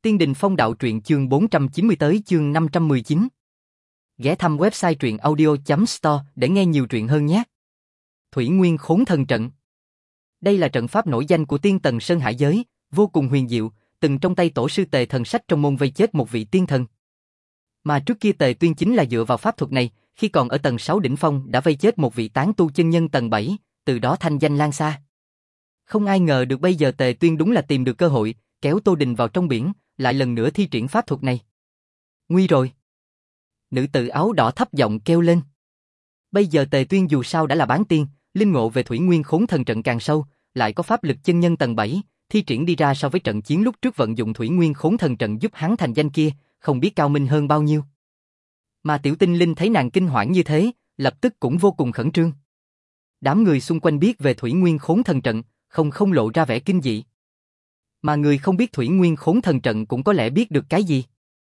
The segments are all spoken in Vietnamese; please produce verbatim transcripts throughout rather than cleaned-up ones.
Tiên Đình Phong Đạo truyện chương bốn trăm chín mươi tới chương năm trăm mười chín. Ghé thăm website truyện audio chấm store để nghe nhiều truyện hơn nhé. Thủy Nguyên Khốn Thần Trận. Đây là trận pháp nổi danh của Tiên Tần Sơn Hải giới, vô cùng huyền diệu, từng trong tay tổ sư Tề Thần Sách trong môn vây chết một vị tiên thần. Mà trước kia Tề Tuyên chính là dựa vào pháp thuật này, khi còn ở tầng sáu đỉnh phong đã vây chết một vị tán tu chân nhân tầng bảy, từ đó thanh danh lan xa. Không ai ngờ được bây giờ Tề Tuyên đúng là tìm được cơ hội, kéo Tô Đình vào trong biển, lại lần nữa thi triển pháp thuật này. Nguy rồi. Nữ tử áo đỏ thấp giọng kêu lên. Bây giờ Tề Tuyên dù sao đã là bán tiên, linh ngộ về Thủy Nguyên Khốn Thần Trận càng sâu, lại có pháp lực chân nhân tầng bảy, thi triển đi ra so với trận chiến lúc trước vận dụng Thủy Nguyên Khốn Thần Trận giúp hắn thành danh kia, không biết cao minh hơn bao nhiêu. Mà Tiểu Tinh Linh thấy nàng kinh hoảng như thế, lập tức cũng vô cùng khẩn trương. Đám người xung quanh biết về Thủy Nguyên Khốn Thần Trận, không không lộ ra vẻ kinh dị. Mà người không biết Thủy Nguyên Khốn Thần Trận cũng có lẽ biết được cái gì.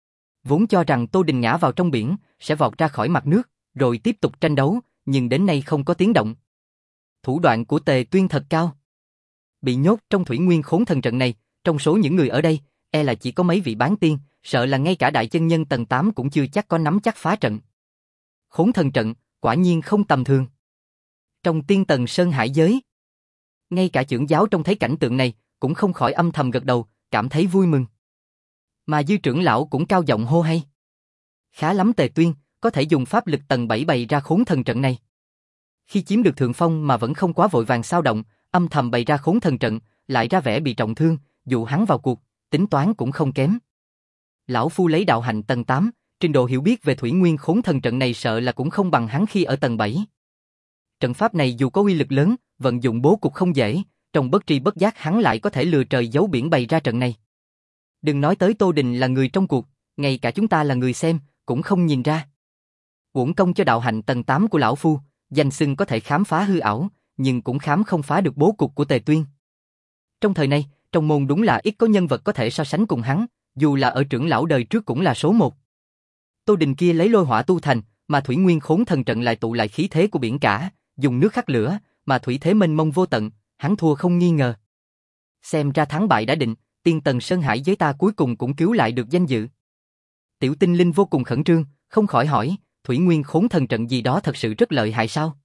Vốn cho rằng Tô Đình ngã vào trong biển, sẽ vọt ra khỏi mặt nước, rồi tiếp tục tranh đấu, nhưng đến nay không có tiếng động. Thủ đoạn của Tề Tuyên thật cao. Bị nhốt trong Thủy Nguyên Khốn Thần Trận này, trong số những người ở đây, e là chỉ có mấy vị bán tiên, sợ là ngay cả đại chân nhân tầng tám cũng chưa chắc có nắm chắc phá trận. Khốn Thần Trận, quả nhiên không tầm thường. Trong Tiên Tần Sơn Hải giới, ngay cả trưởng giáo trông thấy cảnh tượng này, cũng không khỏi âm thầm gật đầu, cảm thấy vui mừng. Mà Dư trưởng lão cũng cao giọng hô hay. Khá lắm Tề Tuyên, có thể dùng pháp lực tầng bảy bày ra Khốn Thần Trận này. Khi chiếm được thượng phong mà vẫn không quá vội vàng xao động, âm thầm bày ra Khốn Thần Trận, lại ra vẻ bị trọng thương, dù hắn vào cuộc, tính toán cũng không kém. Lão phu lấy đạo hạnh tầng tám, trình độ hiểu biết về Thủy Nguyên Khốn Thần Trận này sợ là cũng không bằng hắn khi ở tầng bảy. Trận pháp này dù có uy lực lớn, vận dụng bố cục không dễ, trong bất tri bất giác hắn lại có thể lừa trời giấu biển bày ra trận này. Đừng nói tới Tô Đình là người trong cuộc, ngay cả chúng ta là người xem, cũng không nhìn ra. Uổng công cho đạo hạnh tầng tám của lão phu, danh xưng có thể khám phá hư ảo, nhưng cũng khám không phá được bố cục của Tề Tuyên. Trong thời này, trong môn đúng là ít có nhân vật có thể so sánh cùng hắn, dù là ở trưởng lão đời trước cũng là số một. Tô Đình kia lấy lôi hỏa tu thành, mà Thủy Nguyên Khốn Thần Trận lại tụ lại khí thế của biển cả, dùng nước khắc lửa, mà thủy thế mênh mông vô tận, hắn thua không nghi ngờ. Xem ra thắng bại đã định, Tiên Tần Sơn Hải giới ta cuối cùng cũng cứu lại được danh dự. Tiểu Tinh Linh vô cùng khẩn trương, không khỏi hỏi, Thủy Nguyên Khốn Thần Trận gì đó thật sự rất lợi hại sao?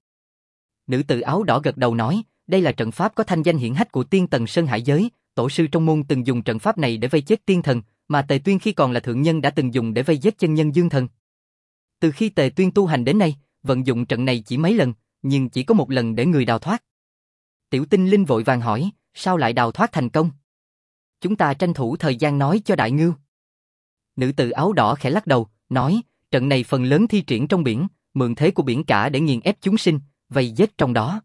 Nữ tử áo đỏ gật đầu nói, đây là trận pháp có thanh danh hiển hách của Tiên Tần Sơn Hải giới, tổ sư trong môn từng dùng trận pháp này để vây chết tiên thần, mà Tề Tuyên khi còn là thượng nhân đã từng dùng để vây giết chân nhân dương thần. Từ khi Tề Tuyên tu hành đến nay, vận dụng trận này chỉ mấy lần, nhưng chỉ có một lần để người đào thoát. Tiểu Tinh Linh vội vàng hỏi, sao lại đào thoát thành công? Chúng ta tranh thủ thời gian nói cho đại ngưu. Nữ tử áo đỏ khẽ lắc đầu, nói, trận này phần lớn thi triển trong biển, mượn thế của biển cả để nghiền ép chúng sinh, vây giết trong đó.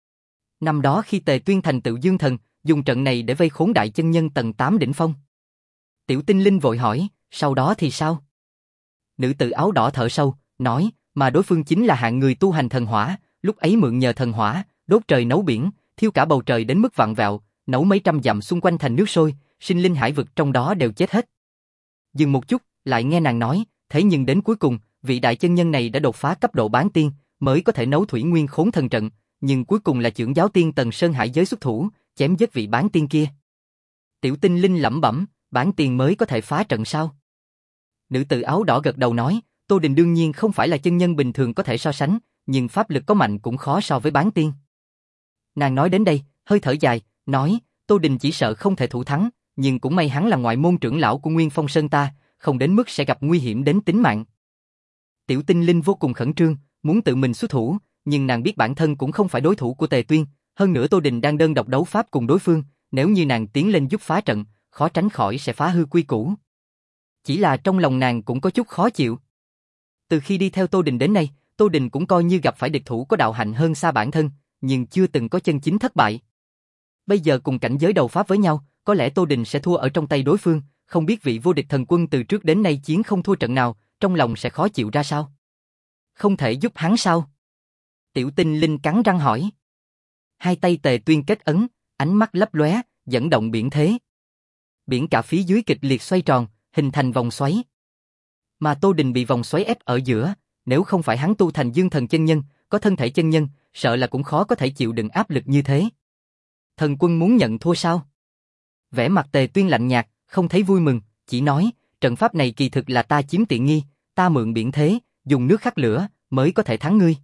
Năm đó khi Tề Tuyên thành tựu dương thần, dùng trận này để vây khốn đại chân nhân tầng tám đỉnh phong. Tiểu Tinh Linh vội hỏi, sau đó thì sao? Nữ tử áo đỏ thở sâu, nói, mà đối phương chính là hạng người tu hành thần hỏa, lúc ấy mượn nhờ thần hỏa, đốt trời nấu biển, thiêu cả bầu trời đến mức vặn vẹo, nấu mấy trăm dặm xung quanh thành nước sôi, sinh linh hải vực trong đó đều chết hết. Dừng một chút, lại nghe nàng nói, thế nhưng đến cuối cùng, vị đại chân nhân này đã đột phá cấp độ bán tiên, mới có thể nấu Thủy Nguyên Khốn Thần Trận, nhưng cuối cùng là trưởng giáo Tiên Tần Sơn Hải giới xuất thủ, chém giết vị bán tiên kia. Tiểu Tinh Linh lẩm bẩm, bán tiên mới có thể phá trận sao? Nữ tử áo đỏ gật đầu nói, Tô Đình đương nhiên không phải là chân nhân bình thường có thể so sánh, nhưng pháp lực có mạnh cũng khó so với bán tiên. Nàng nói đến đây, hơi thở dài, nói, Tô Đình chỉ sợ không thể thủ thắng, nhưng cũng may hắn là ngoại môn trưởng lão của Nguyên Phong Sơn ta, không đến mức sẽ gặp nguy hiểm đến tính mạng. Tiểu Tinh Linh vô cùng khẩn trương, muốn tự mình xuất thủ, nhưng nàng biết bản thân cũng không phải đối thủ của Tề Tuyên, hơn nữa Tô Đình đang đơn độc đấu pháp cùng đối phương, nếu như nàng tiến lên giúp phá trận, khó tránh khỏi sẽ phá hư quy củ. Chỉ là trong lòng nàng cũng có chút khó chịu. Từ khi đi theo Tô Đình đến nay, Tô Đình cũng coi như gặp phải địch thủ có đạo hạnh hơn xa bản thân, nhưng chưa từng có chân chính thất bại. Bây giờ cùng cảnh giới đầu pháp với nhau, có lẽ Tô Đình sẽ thua ở trong tay đối phương, không biết vị vô địch thần quân từ trước đến nay chiến không thua trận nào, trong lòng sẽ khó chịu ra sao? Không thể giúp hắn sao? Tiểu Tinh Linh cắn răng hỏi. Hai tay Tề Tuyên kết ấn, ánh mắt lấp lóe, dẫn động biển thế. Biển cả phía dưới kịch liệt xoay tròn, hình thành vòng xoáy. Mà Tô Đình bị vòng xoáy ép ở giữa, nếu không phải hắn tu thành dương thần chân nhân, có thân thể chân nhân, sợ là cũng khó có thể chịu đựng áp lực như thế. Thần quân muốn nhận thua sao? Vẻ mặt Tề Tuyên lạnh nhạt, không thấy vui mừng, chỉ nói, trận pháp này kỳ thực là ta chiếm tiện nghi, ta mượn biển thế, dùng nước khắc lửa, mới có thể thắng ngươi.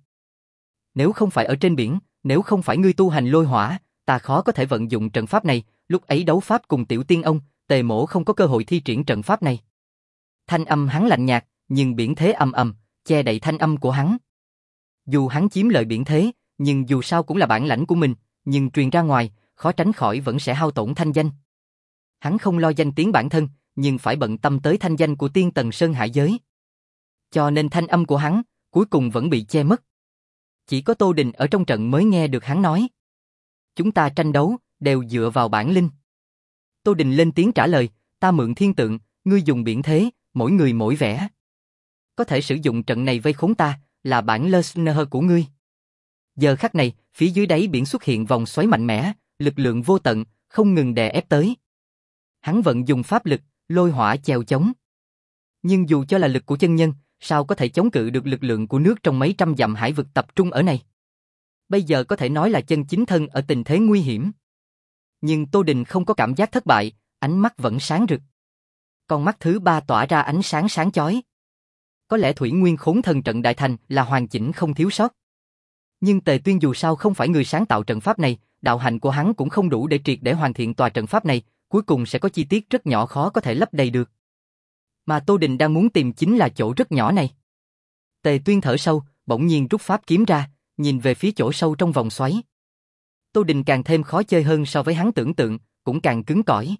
Nếu không phải ở trên biển, nếu không phải ngươi tu hành lôi hỏa, ta khó có thể vận dụng trận pháp này, lúc ấy đấu pháp cùng tiểu tiên ông, Tề Mỗ không có cơ hội thi triển trận pháp này. Thanh âm hắn lạnh nhạt, nhưng biển thế ầm ầm, che đậy thanh âm của hắn. Dù hắn chiếm lợi biển thế, nhưng dù sao cũng là bản lãnh của mình, nhưng truyền ra ngoài, khó tránh khỏi vẫn sẽ hao tổn thanh danh. Hắn không lo danh tiếng bản thân, nhưng phải bận tâm tới thanh danh của Tiên Tần Sơn Hải giới. Cho nên thanh âm của hắn, cuối cùng vẫn bị che mất. Chỉ có Tô Đình ở trong trận mới nghe được hắn nói. Chúng ta tranh đấu, đều dựa vào bản linh. Tô Đình lên tiếng trả lời, ta mượn thiên tượng, ngươi dùng biển thế, mỗi người mỗi vẻ. Có thể sử dụng trận này vây khốn ta, là bản Lesnar của ngươi. Giờ khắc này, phía dưới đáy biển xuất hiện vòng xoáy mạnh mẽ, lực lượng vô tận, không ngừng đè ép tới. Hắn vận dùng pháp lực, lôi hỏa chèo chống. Nhưng dù cho là lực của chân nhân, sao có thể chống cự được lực lượng của nước trong mấy trăm dặm hải vực tập trung ở này? Bây giờ có thể nói là chân chính thân ở tình thế nguy hiểm. Nhưng Tô Đình không có cảm giác thất bại, ánh mắt vẫn sáng rực. Con mắt thứ ba tỏa ra ánh sáng sáng chói. Có lẽ Thủy Nguyên Khốn Thần trận đại thành là hoàn chỉnh không thiếu sót. Nhưng Tề Tuyên dù sao không phải người sáng tạo trận pháp này, đạo hạnh của hắn cũng không đủ để triệt để hoàn thiện tòa trận pháp này, cuối cùng sẽ có chi tiết rất nhỏ khó có thể lấp đầy được. Mà Tô Đình đang muốn tìm chính là chỗ rất nhỏ này. Tề Tuyên thở sâu, bỗng nhiên rút pháp kiếm ra, nhìn về phía chỗ sâu trong vòng xoáy. Tô Đình càng thêm khó chơi hơn so với hắn tưởng tượng, cũng càng cứng cỏi.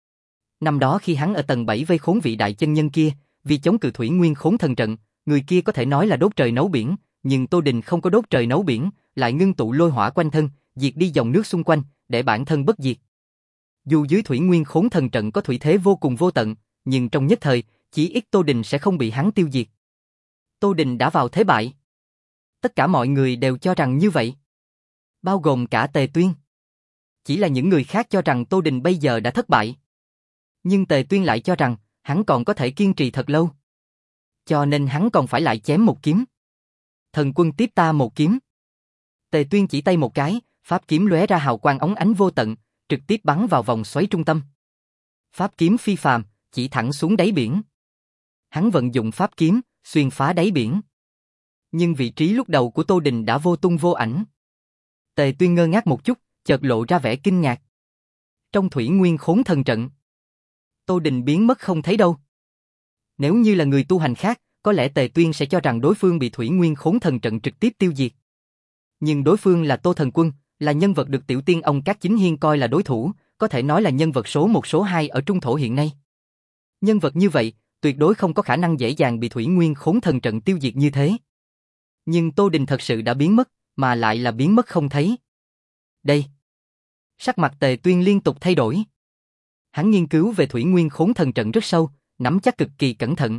Năm đó khi hắn ở tầng bảy vây khốn vị đại chân nhân kia, vì chống cự Thủy Nguyên Khốn Thần trận, người kia có thể nói là đốt trời nấu biển, nhưng Tô Đình không có đốt trời nấu biển, lại ngưng tụ lôi hỏa quanh thân, diệt đi dòng nước xung quanh, để bản thân bất diệt. Dù dưới Thủy Nguyên Khốn Thần trận có thủy thế vô cùng vô tận, nhưng trong nhất thời, chỉ ít Tô Đình sẽ không bị hắn tiêu diệt. Tô Đình đã vào thế bại. Tất cả mọi người đều cho rằng như vậy. Bao gồm cả Tề Tuyên. Chỉ là những người khác cho rằng Tô Đình bây giờ đã thất bại. Nhưng Tề Tuyên lại cho rằng, hắn còn có thể kiên trì thật lâu. Cho nên hắn còn phải lại chém một kiếm. Thần quân tiếp ta một kiếm. Tề Tuyên chỉ tay một cái, pháp kiếm lóe ra hào quang óng ánh vô tận, trực tiếp bắn vào vòng xoáy trung tâm. Pháp kiếm phi phàm, chỉ thẳng xuống đáy biển. Hắn vận dụng pháp kiếm, xuyên phá đáy biển. Nhưng vị trí lúc đầu của Tô Đình đã vô tung vô ảnh. Tề Tuyên ngơ ngác một chút, chợt lộ ra vẻ kinh ngạc. Trong Thủy Nguyên Khốn Thần trận, Tô Đình biến mất không thấy đâu. Nếu như là người tu hành khác, có lẽ Tề Tuyên sẽ cho rằng đối phương bị Thủy Nguyên Khốn Thần trận trực tiếp tiêu diệt. Nhưng đối phương là Tô Thần Quân, là nhân vật được tiểu tiên ông Cát Chính Hiên coi là đối thủ, có thể nói là nhân vật số một số hai ở Trung Thổ hiện nay. Nhân vật như vậy, tuyệt đối không có khả năng dễ dàng bị Thủy Nguyên Khốn Thần trận tiêu diệt như thế. Nhưng Tô Đình thật sự đã biến mất, mà lại là biến mất không thấy. Đây. Sắc mặt Tề Tuyên liên tục thay đổi. Hắn nghiên cứu về Thủy Nguyên Khốn Thần trận rất sâu, nắm chắc cực kỳ cẩn thận.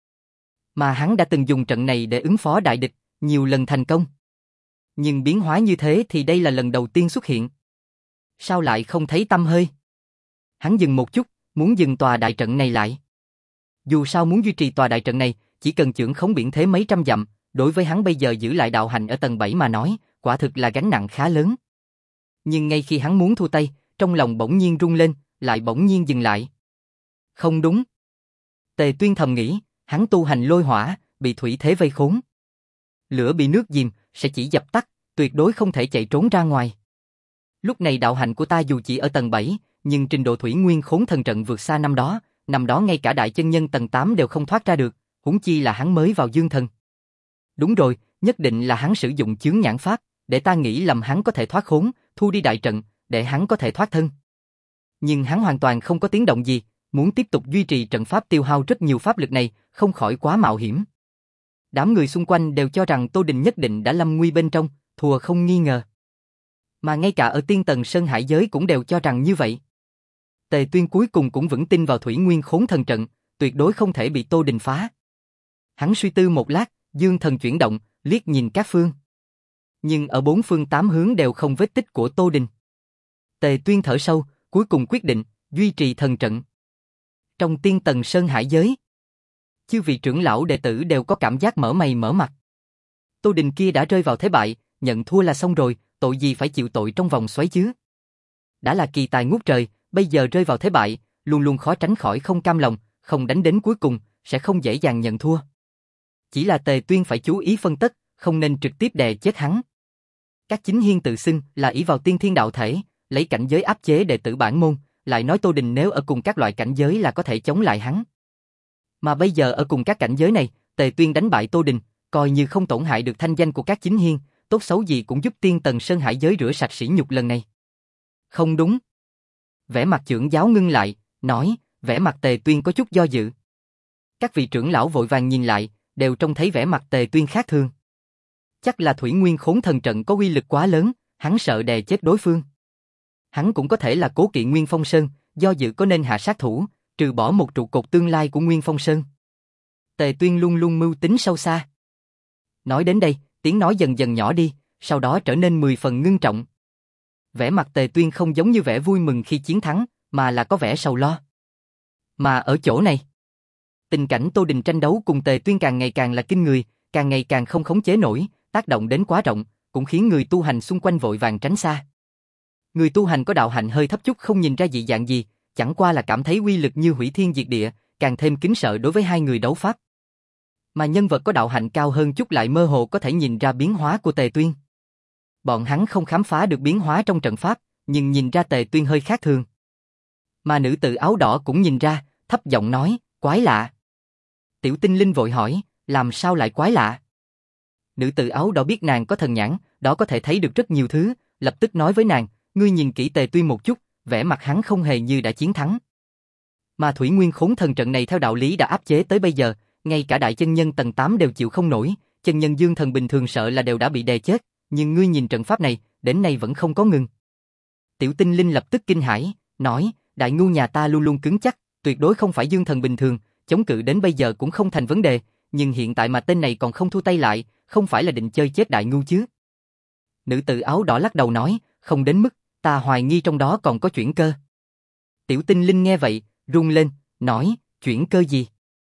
Mà hắn đã từng dùng trận này để ứng phó đại địch, nhiều lần thành công. Nhưng biến hóa như thế thì đây là lần đầu tiên xuất hiện. Sao lại không thấy tăm hơi? Hắn dừng một chút, muốn dừng tòa đại trận này lại. Dù sao muốn duy trì tòa đại trận này, chỉ cần chưởng khống biển thế mấy trăm dặm, đối với hắn bây giờ giữ lại đạo hành ở tầng bảy mà nói, quả thực là gánh nặng khá lớn. Nhưng ngay khi hắn muốn thu tay, trong lòng bỗng nhiên rung lên, lại bỗng nhiên dừng lại. Không đúng. Tề Tuyên thầm nghĩ, hắn tu hành lôi hỏa, bị thủy thế vây khốn. Lửa bị nước dìm, sẽ chỉ dập tắt, tuyệt đối không thể chạy trốn ra ngoài. Lúc này đạo hạnh của ta dù chỉ ở tầng bảy, nhưng trình độ Thủy Nguyên Khốn Thần trận vượt xa năm đó, năm đó ngay cả đại chân nhân tầng tám đều không thoát ra được, huống chi là hắn mới vào dương thần. Đúng rồi, nhất định là hắn sử dụng chướng nhãn pháp, để ta nghĩ lầm hắn có thể thoát khốn, thu đi đại trận, để hắn có thể thoát thân. Nhưng hắn hoàn toàn không có tiếng động gì, muốn tiếp tục duy trì trận pháp tiêu hao rất nhiều pháp lực này, không khỏi quá mạo hiểm. Đám người xung quanh đều cho rằng Tô Đình nhất định đã lâm nguy bên trong, thua không nghi ngờ. Mà ngay cả ở Tiên Tần Sơn Hải giới cũng đều cho rằng như vậy. Tề Tuyên cuối cùng cũng vững tin vào Thủy Nguyên Khốn Thần trận, tuyệt đối không thể bị Tô Đình phá. Hắn suy tư một lát, dương thần chuyển động, liếc nhìn các phương. Nhưng ở bốn phương tám hướng đều không vết tích của Tô Đình. Tề Tuyên thở sâu, cuối cùng quyết định, duy trì thần trận. Trong Tiên Tần Sơn Hải giới, chư vị trưởng lão đệ tử đều có cảm giác mở mày mở mặt. Tô Đình kia đã rơi vào thế bại, nhận thua là xong rồi, tội gì phải chịu tội trong vòng xoáy chứ? Đã là kỳ tài ngút trời, bây giờ rơi vào thế bại, luôn luôn khó tránh khỏi không cam lòng, không đánh đến cuối cùng, sẽ không dễ dàng nhận thua. Chỉ là Tề Tuyên phải chú ý phân tất, không nên trực tiếp đè chết hắn. Các chính hiên tự xưng là ỷ vào tiên thiên đạo thể, lấy cảnh giới áp chế đệ tử bản môn, lại nói Tô Đình nếu ở cùng các loại cảnh giới là có thể chống lại hắn. Mà bây giờ ở cùng các cảnh giới này, Tề Tuyên đánh bại Tô Đình, coi như không tổn hại được thanh danh của các chính hiên, tốt xấu gì cũng giúp Tiên Tần Sơn Hải giới rửa sạch sỉ nhục lần này. Không đúng. Vẻ mặt trưởng giáo ngưng lại, nói, vẻ mặt Tề Tuyên có chút do dự. Các vị trưởng lão vội vàng nhìn lại, đều trông thấy vẻ mặt Tề Tuyên khác thường. Chắc là Thủy Nguyên Khốn Thần trận có uy lực quá lớn, hắn sợ đè chết đối phương. Hắn cũng có thể là cố kỵ Nguyên Phong Sơn, do dự có nên hạ sát thủ, trừ bỏ một trụ cột tương lai của Nguyên Phong Sơn. Tề Tuyên luôn luôn mưu tính sâu xa. Nói đến đây, tiếng nói dần dần nhỏ đi, sau đó trở nên mười phần ngưng trọng. Vẻ mặt Tề Tuyên không giống như vẻ vui mừng khi chiến thắng, mà là có vẻ sầu lo. Mà ở chỗ này, tình cảnh Tô Đình tranh đấu cùng Tề Tuyên càng ngày càng là kinh người, càng ngày càng không khống chế nổi, tác động đến quá rộng, cũng khiến người tu hành xung quanh vội vàng tránh xa. Người tu hành có đạo hạnh hơi thấp chút không nhìn ra dị dạng gì, chẳng qua là cảm thấy uy lực như hủy thiên diệt địa, càng thêm kính sợ đối với hai người đấu pháp. Mà nhân vật có đạo hạnh cao hơn chút lại mơ hồ có thể nhìn ra biến hóa của Tề Tuyên. Bọn hắn không khám phá được biến hóa trong trận pháp, nhưng nhìn ra Tề Tuyên hơi khác thường. Mà nữ tử áo đỏ cũng nhìn ra, thấp giọng nói, quái lạ. Tiểu Tinh Linh vội hỏi, làm sao lại quái lạ? Nữ tử áo đỏ biết nàng có thần nhãn, đó có thể thấy được rất nhiều thứ, lập tức nói với nàng, ngươi nhìn kỹ Tề Tuyên một chút, vẻ mặt hắn không hề như đã chiến thắng. Mà Thủy Nguyên Khốn Thần trận này theo đạo lý đã áp chế tới bây giờ, ngay cả đại chân nhân tầng tám đều chịu không nổi, chân nhân dương thần bình thường sợ là đều đã bị đè chết, nhưng ngươi nhìn trận pháp này, đến nay vẫn không có ngừng. Tiểu Tinh Linh lập tức kinh hãi, nói, đại ngu nhà ta luôn luôn cứng chắc, tuyệt đối không phải dương thần bình thường, chống cự đến bây giờ cũng không thành vấn đề, nhưng hiện tại mà tên này còn không thu tay lại, không phải là định chơi chết đại ngu chứ? Nữ tử áo đỏ lắc đầu nói, không đến mức, ta hoài nghi trong đó còn có chuyển cơ. Tiểu Tinh Linh nghe vậy, run lên, nói, chuyển cơ gì?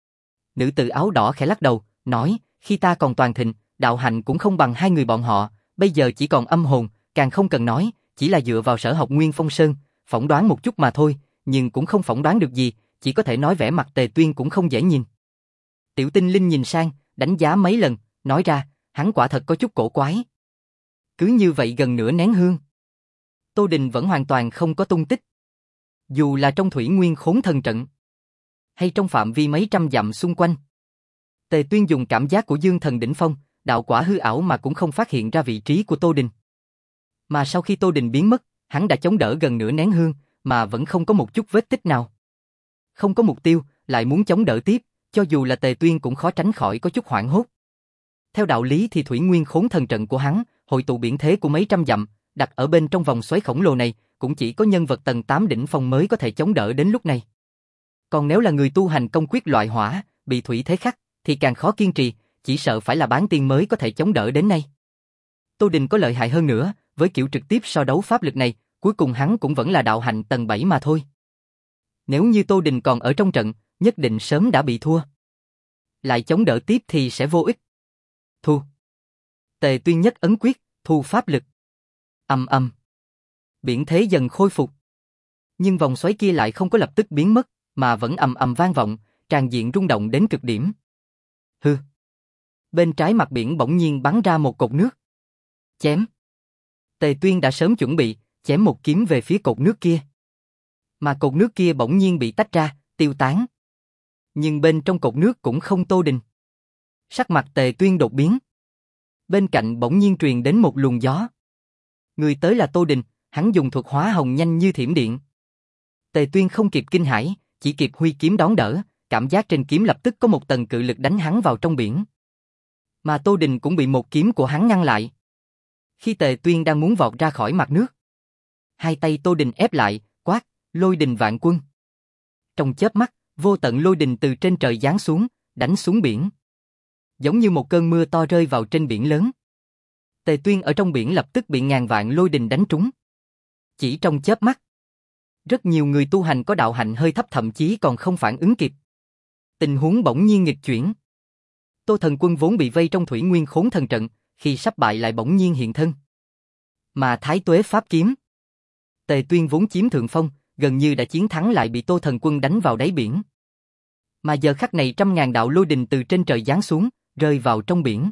Nữ tử áo đỏ khẽ lắc đầu, nói, khi ta còn toàn thịnh, đạo hạnh cũng không bằng hai người bọn họ, bây giờ chỉ còn âm hồn, càng không cần nói, chỉ là dựa vào sở học Nguyên Phong Sơn, phỏng đoán một chút mà thôi, nhưng cũng không phỏng đoán được gì, chỉ có thể nói vẻ mặt Tề Tuyên cũng không dễ nhìn. Tiểu Tinh Linh nhìn sang, đánh giá mấy lần, nói ra, hắn quả thật có chút cổ quái. Cứ như vậy gần nửa nén hương, Tô Đình vẫn hoàn toàn không có tung tích. Dù là trong Thủy Nguyên Khốn Thần trận, hay trong phạm vi mấy trăm dặm xung quanh. Tề Tuyên dùng cảm giác của dương thần đỉnh phong, đạo quả hư ảo mà cũng không phát hiện ra vị trí của Tô Đình. Mà sau khi Tô Đình biến mất, hắn đã chống đỡ gần nửa nén hương, mà vẫn không có một chút vết tích nào. Không có mục tiêu, lại muốn chống đỡ tiếp, cho dù là Tề Tuyên cũng khó tránh khỏi có chút hoảng hốt. Theo đạo lý thì Thủy Nguyên Khốn Thần trận của hắn, hội tụ biển thế của mấy trăm dặm, đặt ở bên trong vòng xoáy khổng lồ này, cũng chỉ có nhân vật tầng tám đỉnh phong mới có thể chống đỡ đến lúc này. Còn nếu là người tu hành công quyết loại hỏa, bị thủy thế khắc, thì càng khó kiên trì, chỉ sợ phải là bán tiên mới có thể chống đỡ đến nay. Tô Đình có lợi hại hơn nữa, với kiểu trực tiếp so đấu pháp lực này, cuối cùng hắn cũng vẫn là đạo hạnh tầng bảy mà thôi. Nếu như Tô Đình còn ở trong trận, nhất định sớm đã bị thua. Lại chống đỡ tiếp thì sẽ vô ích. Thu. Tề Tuyên nhất ấn quyết, thu pháp lực. Ầm ầm. Biển thế dần khôi phục. Nhưng vòng xoáy kia lại không có lập tức biến mất, mà vẫn ầm ầm vang vọng, tràn diện rung động đến cực điểm. Hư. Bên trái mặt biển bỗng nhiên bắn ra một cột nước. Chém. Tề Tuyên đã sớm chuẩn bị, chém một kiếm về phía cột nước kia. Mà cột nước kia bỗng nhiên bị tách ra, tiêu tán. Nhưng bên trong cột nước cũng không Tô Đình. Sắc mặt Tề Tuyên đột biến. Bên cạnh bỗng nhiên truyền đến một luồng gió. Người tới là Tô Đình, hắn dùng thuật hóa hồng nhanh như thiểm điện. Tề Tuyên không kịp kinh hãi, chỉ kịp huy kiếm đón đỡ, cảm giác trên kiếm lập tức có một tầng cự lực đánh hắn vào trong biển. Mà Tô Đình cũng bị một kiếm của hắn ngăn lại. Khi Tề Tuyên đang muốn vọt ra khỏi mặt nước, hai tay Tô Đình ép lại, quát, lôi đình vạn quân. Trong chớp mắt, vô tận lôi đình từ trên trời giáng xuống, đánh xuống biển. Giống như một cơn mưa to rơi vào trên biển lớn. Tề Tuyên ở trong biển lập tức bị ngàn vạn lôi đình đánh trúng. Chỉ trong chớp mắt, rất nhiều người tu hành có đạo hạnh hơi thấp thậm chí còn không phản ứng kịp. Tình huống bỗng nhiên nghịch chuyển. Tô Thần Quân vốn bị vây trong Thủy Nguyên Khốn Thần trận, khi sắp bại lại bỗng nhiên hiện thân. Mà Thái Tuế pháp kiếm, Tề Tuyên vốn chiếm thượng phong, gần như đã chiến thắng lại bị Tô Thần Quân đánh vào đáy biển. Mà giờ khắc này trăm ngàn đạo lôi đình từ trên trời giáng xuống, rơi vào trong biển.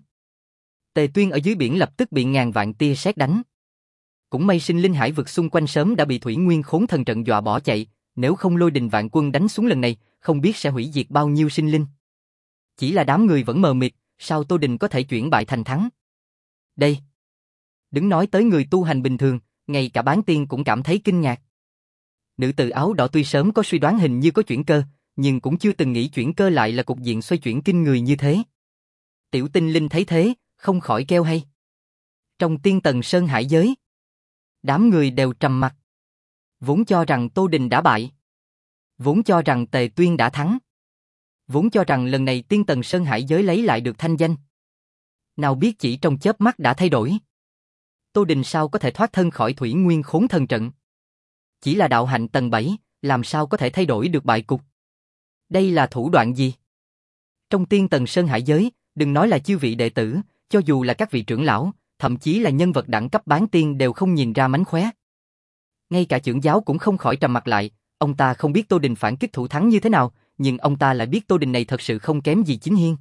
Tề Tuyên ở dưới biển lập tức bị ngàn vạn tia sét đánh. Cũng may sinh linh hải vực xung quanh sớm đã bị Thủy Nguyên Khốn Thần trận dọa bỏ chạy, nếu không lôi đình vạn quân đánh xuống lần này, không biết sẽ hủy diệt bao nhiêu sinh linh. Chỉ là đám người vẫn mờ mịt, sao Tô Đình có thể chuyển bại thành thắng? Đây, đừng nói tới người tu hành bình thường, ngay cả bán tiên cũng cảm thấy kinh ngạc. Nữ tử áo đỏ tuy sớm có suy đoán hình như có chuyển cơ, nhưng cũng chưa từng nghĩ chuyển cơ lại là cục diện xoay chuyển kinh người như thế. Tiểu Tinh Linh thấy thế, không khỏi kêu hay. Trong tiên tần sơn hải giới, đám người đều trầm mặc. Vốn cho rằng Tô Đình đã bại. Vốn cho rằng Tề Tuyên đã thắng. Vốn cho rằng lần này tiên tần sơn hải giới lấy lại được thanh danh. Nào biết chỉ trong chớp mắt đã thay đổi. Tô Đình sao có thể thoát thân khỏi Thủy Nguyên Khốn Thần trận? Chỉ là đạo hạnh tầng bảy, làm sao có thể thay đổi được bại cục? Đây là thủ đoạn gì? Trong tiên tần sơn hải giới, đừng nói là chư vị đệ tử, cho dù là các vị trưởng lão, thậm chí là nhân vật đẳng cấp bán tiên đều không nhìn ra mánh khóe. Ngay cả trưởng giáo cũng không khỏi trầm mặt lại, ông ta không biết Tô Đình phản kích thủ thắng như thế nào, nhưng ông ta lại biết Tô Đình này thật sự không kém gì Chính Hiên.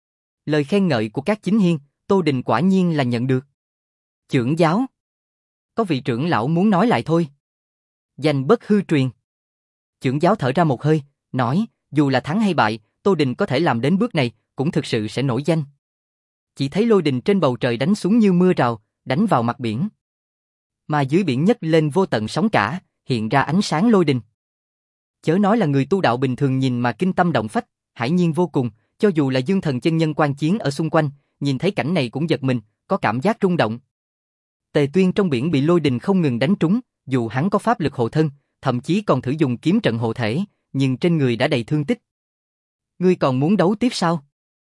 Lời khen ngợi của các Chính Hiên, Tô Đình quả nhiên là nhận được. Trưởng giáo. Có vị trưởng lão muốn nói lại thôi. Danh bất hư truyền. Trưởng giáo thở ra một hơi, nói, dù là thắng hay bại, Tô Đình có thể làm đến bước này, cũng thực sự sẽ nổi danh. Chỉ thấy lôi đình trên bầu trời đánh xuống như mưa rào, đánh vào mặt biển. Mà dưới biển nhấc lên vô tận sóng cả, hiện ra ánh sáng lôi đình. Chớ nói là người tu đạo bình thường nhìn mà kinh tâm động phách, hải nhiên vô cùng, cho dù là dương thần chân nhân quan chiến ở xung quanh, nhìn thấy cảnh này cũng giật mình, có cảm giác rung động. Tề Tuyên trong biển bị lôi đình không ngừng đánh trúng, dù hắn có pháp lực hộ thân, thậm chí còn thử dùng kiếm trận hộ thể, nhưng trên người đã đầy thương tích. Ngươi còn muốn đấu tiếp sao?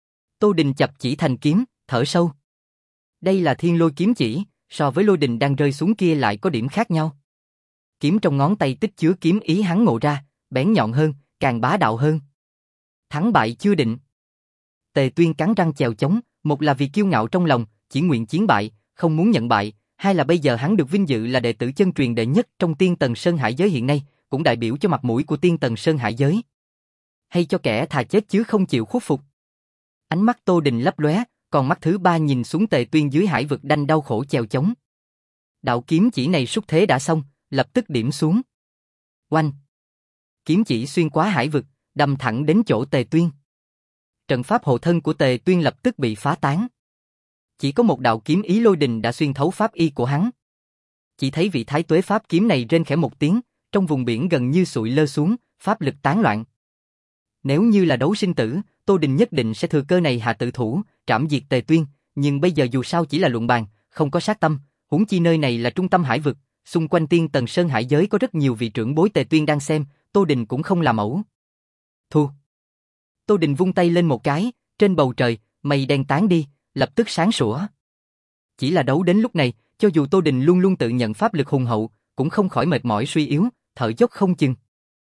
Tô Đình chập chỉ thành kiếm, thở sâu. Đây là thiên lôi kiếm chỉ, so với lôi đình đang rơi xuống kia lại có điểm khác nhau. Kiếm trong ngón tay tích chứa kiếm ý hắn ngộ ra, bén nhọn hơn, càng bá đạo hơn. Thắng bại chưa định. Tề Tuyên cắn răng chèo chống, một là vì kiêu ngạo trong lòng, chỉ nguyện chiến bại, không muốn nhận bại, hai là bây giờ hắn được vinh dự là đệ tử chân truyền đệ nhất trong tiên tần sơn hải giới hiện nay, cũng đại biểu cho mặt mũi của tiên tần sơn hải giới. Hay cho kẻ thà chết chứ không chịu khuất phục. Ánh mắt Tô Đình lấp lóe, còn mắt thứ ba nhìn xuống Tề Tuyên dưới hải vực đanh đau khổ chèo chống. Đạo kiếm chỉ này xúc thế đã xong, lập tức điểm xuống. Oanh! Kiếm chỉ xuyên qua hải vực, đâm thẳng đến chỗ Tề Tuyên. Trận pháp hộ thân của Tề Tuyên lập tức bị phá tán. Chỉ có một đạo kiếm ý lôi đình đã xuyên thấu pháp y của hắn. Chỉ thấy vị thái tuế pháp kiếm này rên khẽ một tiếng, trong vùng biển gần như sụi lơ xuống, pháp lực tán loạn. Nếu như là đấu sinh tử, Tô Đình nhất định sẽ thừa cơ này hạ tự thủ, trảm diệt Tề Tuyên, nhưng bây giờ dù sao chỉ là luận bàn, không có sát tâm, huống chi nơi này là trung tâm hải vực, xung quanh tiên tần sơn hải giới có rất nhiều vị trưởng bối Tề Tuyên đang xem, Tô Đình cũng không làm ẩu. Thu. Tô Đình vung tay lên một cái, trên bầu trời, mây đen tán đi, lập tức sáng sủa. Chỉ là đấu đến lúc này, cho dù Tô Đình luôn luôn tự nhận pháp lực hùng hậu, cũng không khỏi mệt mỏi suy yếu, thở dốc không chừng.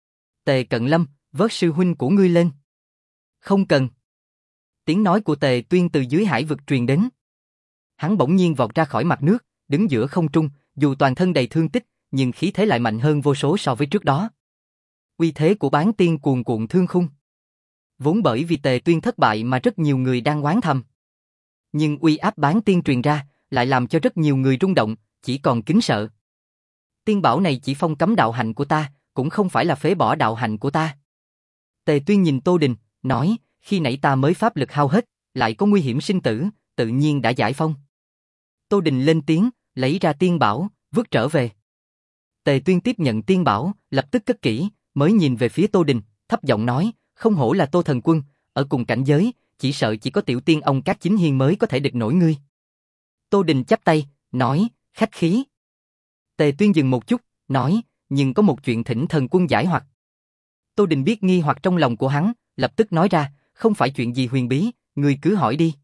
Tề Cận Lâm, vớt sư huynh của ngươi lên. Không cần. Tiếng nói của Tề Tuyên từ dưới hải vực truyền đến. Hắn bỗng nhiên vọt ra khỏi mặt nước, đứng giữa không trung, dù toàn thân đầy thương tích, nhưng khí thế lại mạnh hơn vô số so với trước đó. Uy thế của bán tiên cuồn cuộn thương khung. Vốn bởi vì Tề Tuyên thất bại mà rất nhiều người đang oán thầm. Nhưng uy áp bán tiên truyền ra, lại làm cho rất nhiều người rung động, chỉ còn kính sợ. Tiên bảo này chỉ phong cấm đạo hạnh của ta, cũng không phải là phế bỏ đạo hạnh của ta. Tề Tuyên nhìn Tô Đình, nói, khi nãy ta mới pháp lực hao hết, lại có nguy hiểm sinh tử, tự nhiên đã giải phong. Tô Đình lên tiếng, lấy ra tiên bảo, vứt trở về. Tề Tuyên tiếp nhận tiên bảo, lập tức cất kỹ, mới nhìn về phía Tô Đình, thấp giọng nói, không hổ là Tô thần quân, ở cùng cảnh giới, chỉ sợ chỉ có tiểu tiên ông các chính hiên mới có thể địch nổi ngươi. Tô Đình chắp tay, nói, khách khí. Tề Tuyên dừng một chút, nói, nhưng có một chuyện thỉnh thần quân giải hoặc. Tô Đình biết nghi hoặc trong lòng của hắn, lập tức nói ra, không phải chuyện gì huyền bí, ngươi cứ hỏi đi.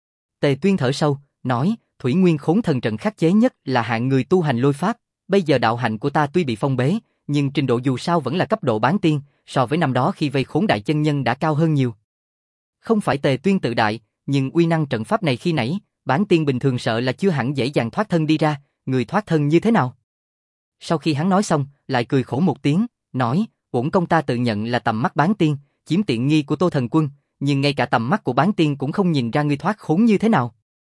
Tề Tuyên thở sâu, nói, Thủy Nguyên Khốn Thần trận khắc chế nhất là hạng người tu hành lôi pháp, bây giờ đạo hạnh của ta tuy bị phong bế, nhưng trình độ dù sao vẫn là cấp độ bán tiên, so với năm đó khi vây khốn đại chân nhân đã cao hơn nhiều. Không phải Tề Tuyên tự đại, nhưng uy năng trận pháp này khi nãy, bán tiên bình thường sợ là chưa hẳn dễ dàng thoát thân đi ra, người thoát thân như thế nào? Sau khi hắn nói xong, lại cười khổ một tiếng, nói, uổng công ta tự nhận là tầm mắt bán tiên, chiếm tiện nghi của Tô Thần Quân, nhưng ngay cả tầm mắt của bán tiên cũng không nhìn ra ngươi thoát khốn như thế nào.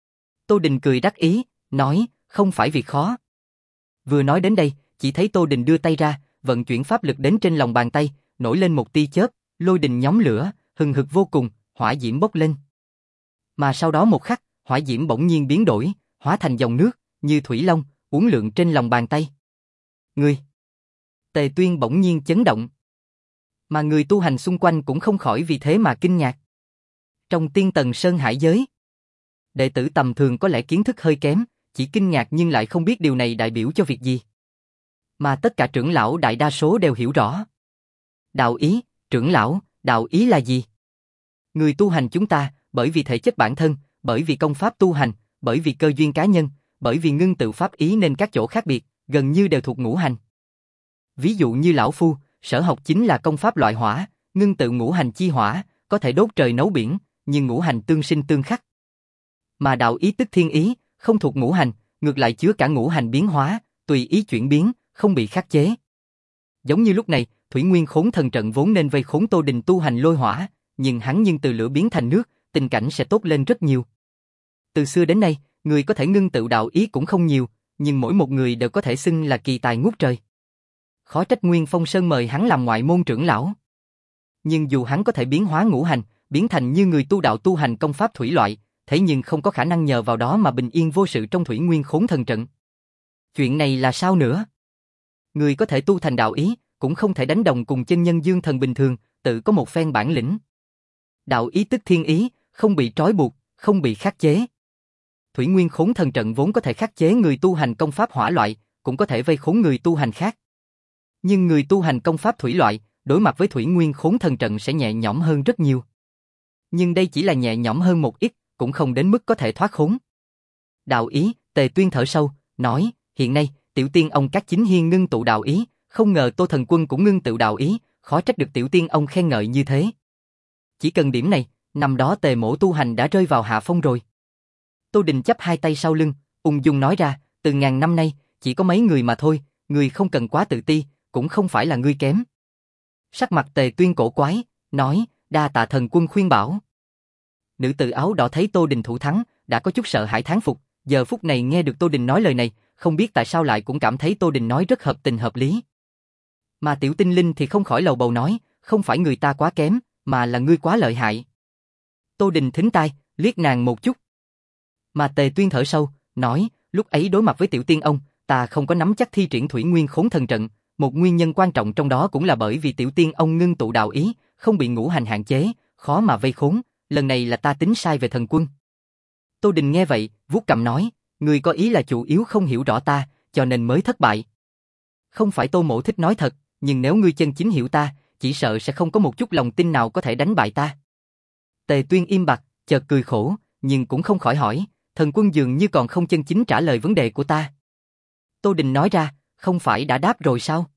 Tô Đình cười đắc ý, nói, không phải việc khó. Vừa nói đến đây, chỉ thấy Tô Đình đưa tay ra, vận chuyển pháp lực đến trên lòng bàn tay, nổi lên một tia chớp, lôi đình nhóm lửa, hừng hực vô cùng, hỏa diễm bốc lên. Mà sau đó một khắc, hỏa diễm bỗng nhiên biến đổi, hóa thành dòng nước, như thủy long, uốn lượn trên lòng bàn tay. Ngươi! Tề Tuyên bỗng nhiên chấn động. Mà người tu hành xung quanh cũng không khỏi vì thế mà kinh ngạc. Trong tiên tầng Sơn Hải giới, đệ tử tầm thường có lẽ kiến thức hơi kém, chỉ kinh ngạc nhưng lại không biết điều này đại biểu cho việc gì. Mà tất cả trưởng lão đại đa số đều hiểu rõ. Đạo ý, trưởng lão, đạo ý là gì? Người tu hành chúng ta, bởi vì thể chất bản thân, bởi vì công pháp tu hành, bởi vì cơ duyên cá nhân, bởi vì ngưng tự pháp ý nên các chỗ khác biệt, gần như đều thuộc ngũ hành. Ví dụ như lão phu, sở học chính là công pháp loại hỏa, ngưng tự ngũ hành chi hỏa, có thể đốt trời nấu biển, nhưng ngũ hành tương sinh tương khắc. Mà đạo ý tức thiên ý, không thuộc ngũ hành, ngược lại chứa cả ngũ hành biến hóa, tùy ý chuyển biến, không bị khắc chế. Giống như lúc này, Thủy Nguyên Khốn Thần trận vốn nên vây khốn Tô Đình tu hành lôi hỏa, nhưng hắn nhưng từ lửa biến thành nước, tình cảnh sẽ tốt lên rất nhiều. Từ xưa đến nay, người có thể ngưng tự đạo ý cũng không nhiều, nhưng mỗi một người đều có thể xưng là kỳ tài ngút trời. Khó trách Nguyên Phong Sơn mời hắn làm ngoại môn trưởng lão. Nhưng dù hắn có thể biến hóa ngũ hành, biến thành như người tu đạo tu hành công pháp thủy loại, thế nhưng không có khả năng nhờ vào đó mà bình yên vô sự trong Thủy Nguyên Khốn Thần trận. Chuyện này là sao nữa? Người có thể tu thành đạo ý, cũng không thể đánh đồng cùng chân nhân dương thần bình thường, tự có một phen bản lĩnh. Đạo ý tức thiên ý, không bị trói buộc, không bị khắc chế. Thủy Nguyên Khốn Thần trận vốn có thể khắc chế người tu hành công pháp hỏa loại, cũng có thể vây khốn người tu hành khác. Nhưng người tu hành công pháp thủy loại, đối mặt với Thủy Nguyên Khốn Thần trận sẽ nhẹ nhõm hơn rất nhiều. Nhưng đây chỉ là nhẹ nhõm hơn một ít, cũng không đến mức có thể thoát khốn. Đạo ý, Tề Tuyên thở sâu, nói, hiện nay, tiểu tiên ông các chính hiên ngưng tụ đạo ý, không ngờ Tô Thần Quân cũng ngưng tụ đạo ý, khó trách được tiểu tiên ông khen ngợi như thế. Chỉ cần điểm này, năm đó Tề Mỗ tu hành đã rơi vào hạ phong rồi. Tô Đình chắp hai tay sau lưng, ung dung nói ra, từ ngàn năm nay, chỉ có mấy người mà thôi, người không cần quá tự ti, cũng không phải là ngươi kém. Sắc mặt Tề Tuyên cổ quái, nói, đa tạ Thần Quân khuyên bảo. Nữ tử áo đỏ thấy Tô Đình thủ thắng, đã có chút sợ hãi thán phục, giờ phút này nghe được Tô Đình nói lời này, không biết tại sao lại cũng cảm thấy Tô Đình nói rất hợp tình hợp lý. Mà Tiểu Tinh Linh thì không khỏi lầu bầu nói, không phải người ta quá kém, mà là ngươi quá lợi hại. Tô Đình thính tai, liếc nàng một chút. Mà Tề Tuyên thở sâu, nói, lúc ấy đối mặt với Tiểu Tiên ông, ta không có nắm chắc thi triển Thủy Nguyên Khốn Thần trận, một nguyên nhân quan trọng trong đó cũng là bởi vì Tiểu Tiên ông ngưng tụ đạo ý, không bị ngũ hành hạn chế, khó mà vây khốn, lần này là ta tính sai về Thần Quân. Tô Đình nghe vậy, vuốt cằm nói, ngươi có ý là chủ yếu không hiểu rõ ta, cho nên mới thất bại. Không phải Tô Mỗ thích nói thật, nhưng nếu ngươi chân chính hiểu ta, chỉ sợ sẽ không có một chút lòng tin nào có thể đánh bại ta. Tề Tuyên im bặt, chợt cười khổ, nhưng cũng không khỏi hỏi, Thần Quân dường như còn không chân chính trả lời vấn đề của ta. Tô Đình nói ra, không phải đã đáp rồi sao?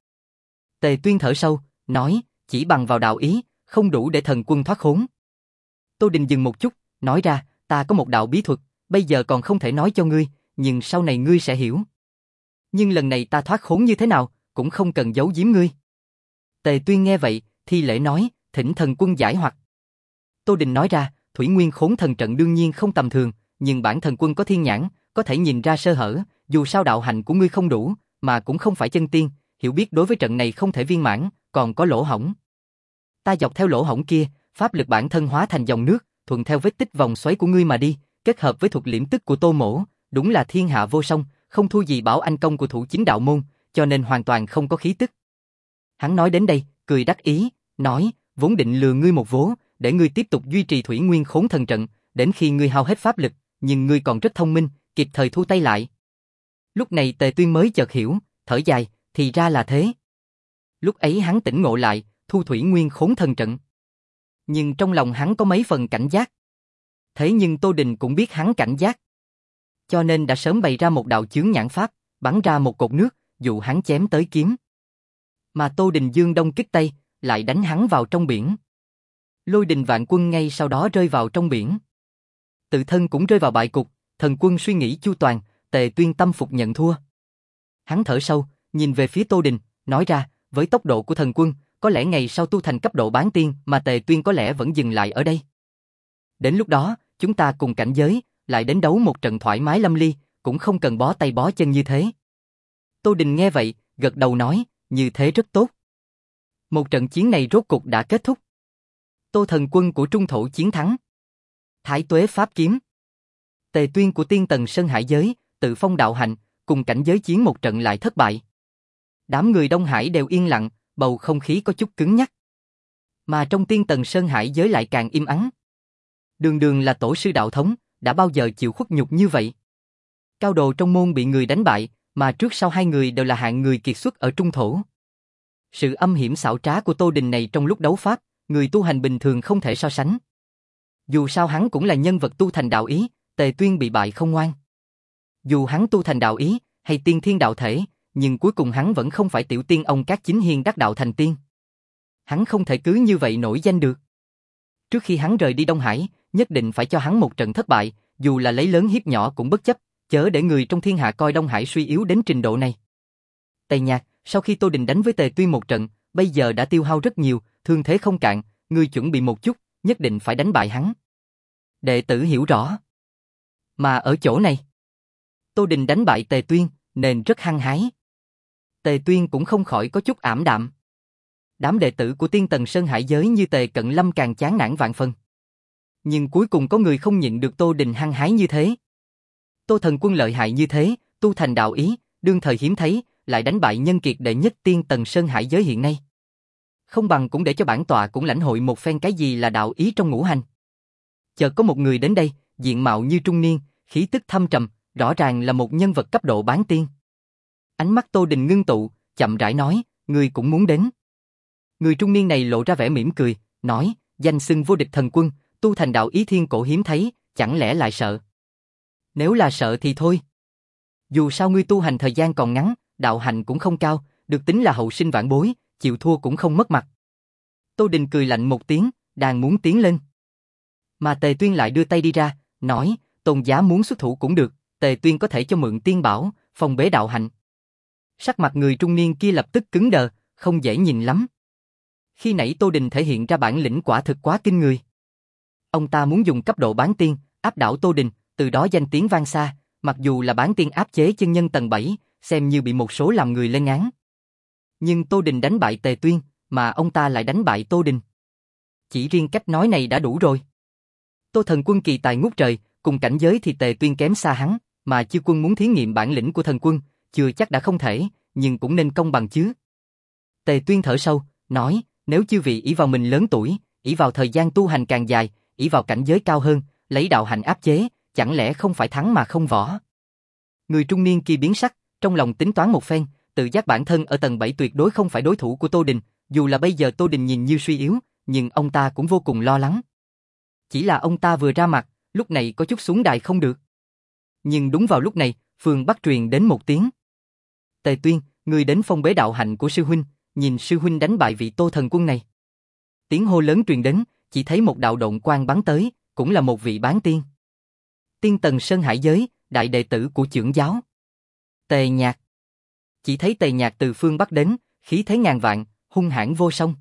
Tề Tuyên thở sâu, nói, chỉ bằng vào đạo ý, không đủ để Thần Quân thoát khốn. Tô Đình dừng một chút, nói ra, ta có một đạo bí thuật, bây giờ còn không thể nói cho ngươi, nhưng sau này ngươi sẽ hiểu. Nhưng lần này ta thoát khốn như thế nào, cũng không cần giấu giếm ngươi. Tề Tuyên nghe vậy, thi lễ nói, thỉnh Thần Quân giải hoặc. Tô Đình nói ra, Thủy Nguyên Khốn Thần trận đương nhiên không tầm thường, nhưng bản Thần Quân có thiên nhãn, có thể nhìn ra sơ hở, dù sao đạo hạnh của ngươi không đủ, mà cũng không phải chân tiên, hiểu biết đối với trận này không thể viên mãn, còn có lỗ hổng. Ta dọc theo lỗ hổng kia, pháp lực bản thân hóa thành dòng nước, thuận theo vết tích vòng xoáy của ngươi mà đi, kết hợp với thuật liễm tức của Tô Mỗ, đúng là thiên hạ vô song, không thua gì Bảo Anh công của thủ chính đạo môn, cho nên hoàn toàn không có khí tức. Hắn nói đến đây, cười đắc ý, nói, vốn định lừa ngươi một vố, để ngươi tiếp tục duy trì Thủy Nguyên Khốn Thần trận, đến khi ngươi hao hết pháp lực, nhưng ngươi còn rất thông minh, kịp thời thu tay lại. Lúc này Tề Tuyên mới chợt hiểu, thở dài, thì ra là thế. Lúc ấy hắn tỉnh ngộ lại, thu Thủy Nguyên Khốn Thần trận. Nhưng trong lòng hắn có mấy phần cảnh giác. Thế nhưng Tô Đình cũng biết hắn cảnh giác, cho nên đã sớm bày ra một đạo chướng nhãn pháp, bắn ra một cột nước, dụ hắn chém tới kiếm. Mà Tô Đình dương đông kích tây, lại đánh hắn vào trong biển. Lôi đình vạn quân ngay sau đó rơi vào trong biển. Tự thân cũng rơi vào bại cục, Thần Quân suy nghĩ chu toàn, Tề Tuyên tâm phục nhận thua. Hắn thở sâu, nhìn về phía Tô Đình, nói ra, với tốc độ của Thần Quân, có lẽ ngày sau tu thành cấp độ bán tiên mà Tề Tuyên có lẽ vẫn dừng lại ở đây. Đến lúc đó, chúng ta cùng cảnh giới, lại đến đấu một trận thoải mái lâm ly, cũng không cần bó tay bó chân như thế. Tô Đình nghe vậy, gật đầu nói, như thế rất tốt. Một trận chiến này rốt cục đã kết thúc. Tô Thần Quân của Trung Thổ chiến thắng. Thái Tuế Pháp Kiếm. Tề Tuyên của Tiên Tần Sơn Hải Giới, tự phong đạo hạnh, cùng cảnh giới chiến một trận lại thất bại. Đám người Đông Hải đều yên lặng, bầu không khí có chút cứng nhắc. Mà trong Tiên Tần Sơn Hải Giới lại càng im ắng. Đường đường là tổ sư đạo thống, đã bao giờ chịu khuất nhục như vậy. Cao đồ trong môn bị người đánh bại, mà trước sau hai người đều là hạng người kiệt xuất ở Trung Thổ. Sự âm hiểm xảo trá của Tô Đình này trong lúc đấu pháp, người tu hành bình thường không thể so sánh. Dù sao hắn cũng là nhân vật tu thành đạo ý, Tề Tuyên bị bại không ngoan. Dù hắn tu thành đạo ý, hay tiên thiên đạo thể, nhưng cuối cùng hắn vẫn không phải tiểu tiên ông các chính hiên đắc đạo thành tiên. Hắn không thể cứ như vậy nổi danh được. Trước khi hắn rời đi Đông Hải, nhất định phải cho hắn một trận thất bại, dù là lấy lớn hiếp nhỏ cũng bất chấp, chớ để người trong thiên hạ coi Đông Hải suy yếu đến trình độ này. Tề Nhạc, sau khi Tô Đình đánh với Tề Tuyên một trận, bây giờ đã tiêu hao rất nhiều, thương thế không cạn, ngươi chuẩn bị một chút, nhất định phải đánh bại hắn. Đệ tử hiểu rõ. Mà ở chỗ này, Tô Đình đánh bại Tề Tuyên, nên rất hăng hái. Tề Tuyên cũng không khỏi có chút ảm đạm. Đám đệ tử của Tiên Tần Sơn Hải Giới như Tề Cận Lâm càng chán nản vạn phần. Nhưng cuối cùng có người không nhịn được Tô Đình hăng hái như thế. Tô Thần Quân lợi hại như thế, tu thành đạo ý, đương thời hiếm thấy, lại đánh bại nhân kiệt đệ nhất Tiên Tần Sơn Hải Giới hiện nay. Không bằng cũng để cho bản tọa cũng lãnh hội một phen cái gì là đạo ý trong ngũ hành. Chợt có một người đến đây, diện mạo như trung niên, khí tức thâm trầm, rõ ràng là một nhân vật cấp độ bán tiên. Ánh mắt Tô Đình ngưng tụ, chậm rãi nói, ngươi cũng muốn đến. Người trung niên này lộ ra vẻ mỉm cười, nói, danh xưng vô địch thần quân, tu thành đạo ý thiên cổ hiếm thấy, chẳng lẽ lại sợ? Nếu là sợ thì thôi. Dù sao ngươi tu hành thời gian còn ngắn, đạo hạnh cũng không cao, được tính là hậu sinh vãn bối, chịu thua cũng không mất mặt. Tô Đình cười lạnh một tiếng, đang muốn tiến lên. Mà Tề Tuyên lại đưa tay đi ra, nói, tôn giá muốn xuất thủ cũng được, Tề Tuyên có thể cho mượn tiên bảo, phong bế đạo hạnh. Sắc mặt người trung niên kia lập tức cứng đờ, không dễ nhìn lắm. Khi nãy Tô Đình thể hiện ra bản lĩnh quả thực quá kinh người. Ông ta muốn dùng cấp độ bán tiên, áp đảo Tô Đình, từ đó danh tiếng vang xa, mặc dù là bán tiên áp chế chân nhân tầng bảy, xem như bị một số làm người lên án. Nhưng Tô Đình đánh bại Tề Tuyên, mà ông ta lại đánh bại Tô Đình. Chỉ riêng cách nói này đã đủ rồi. Tô Thần Quân kỳ tài ngút trời, cùng cảnh giới thì Tề Tuyên kém xa hắn, mà chư quân muốn thí nghiệm bản lĩnh của thần quân, chưa chắc đã không thể, nhưng cũng nên công bằng chứ. Tề Tuyên thở sâu, nói, nếu chư vị ỷ vào mình lớn tuổi, ỷ vào thời gian tu hành càng dài, ỷ vào cảnh giới cao hơn, lấy đạo hạnh áp chế, chẳng lẽ không phải thắng mà không võ? Người trung niên kia biến sắc, trong lòng tính toán một phen, tự giác bản thân ở tầng bảy tuyệt đối không phải đối thủ của Tô Đình, dù là bây giờ Tô Đình nhìn như suy yếu, nhưng ông ta cũng vô cùng lo lắng. Chỉ là ông ta vừa ra mặt, lúc này có chút xuống đài không được. Nhưng đúng vào lúc này, phương Bắc truyền đến một tiếng. Tề Tuyên, người đến phong bế đạo hạnh của sư huynh, nhìn sư huynh đánh bại vị Tô Thần Quân này. Tiếng hô lớn truyền đến, chỉ thấy một đạo độn quang bắn tới, cũng là một vị bán tiên. Tiên Tần Sơn Hải Giới, đại đệ tử của trưởng giáo. Tề Nhạc. Chỉ thấy Tề Nhạc từ phương Bắc đến, khí thế ngàn vạn, hung hãn vô song.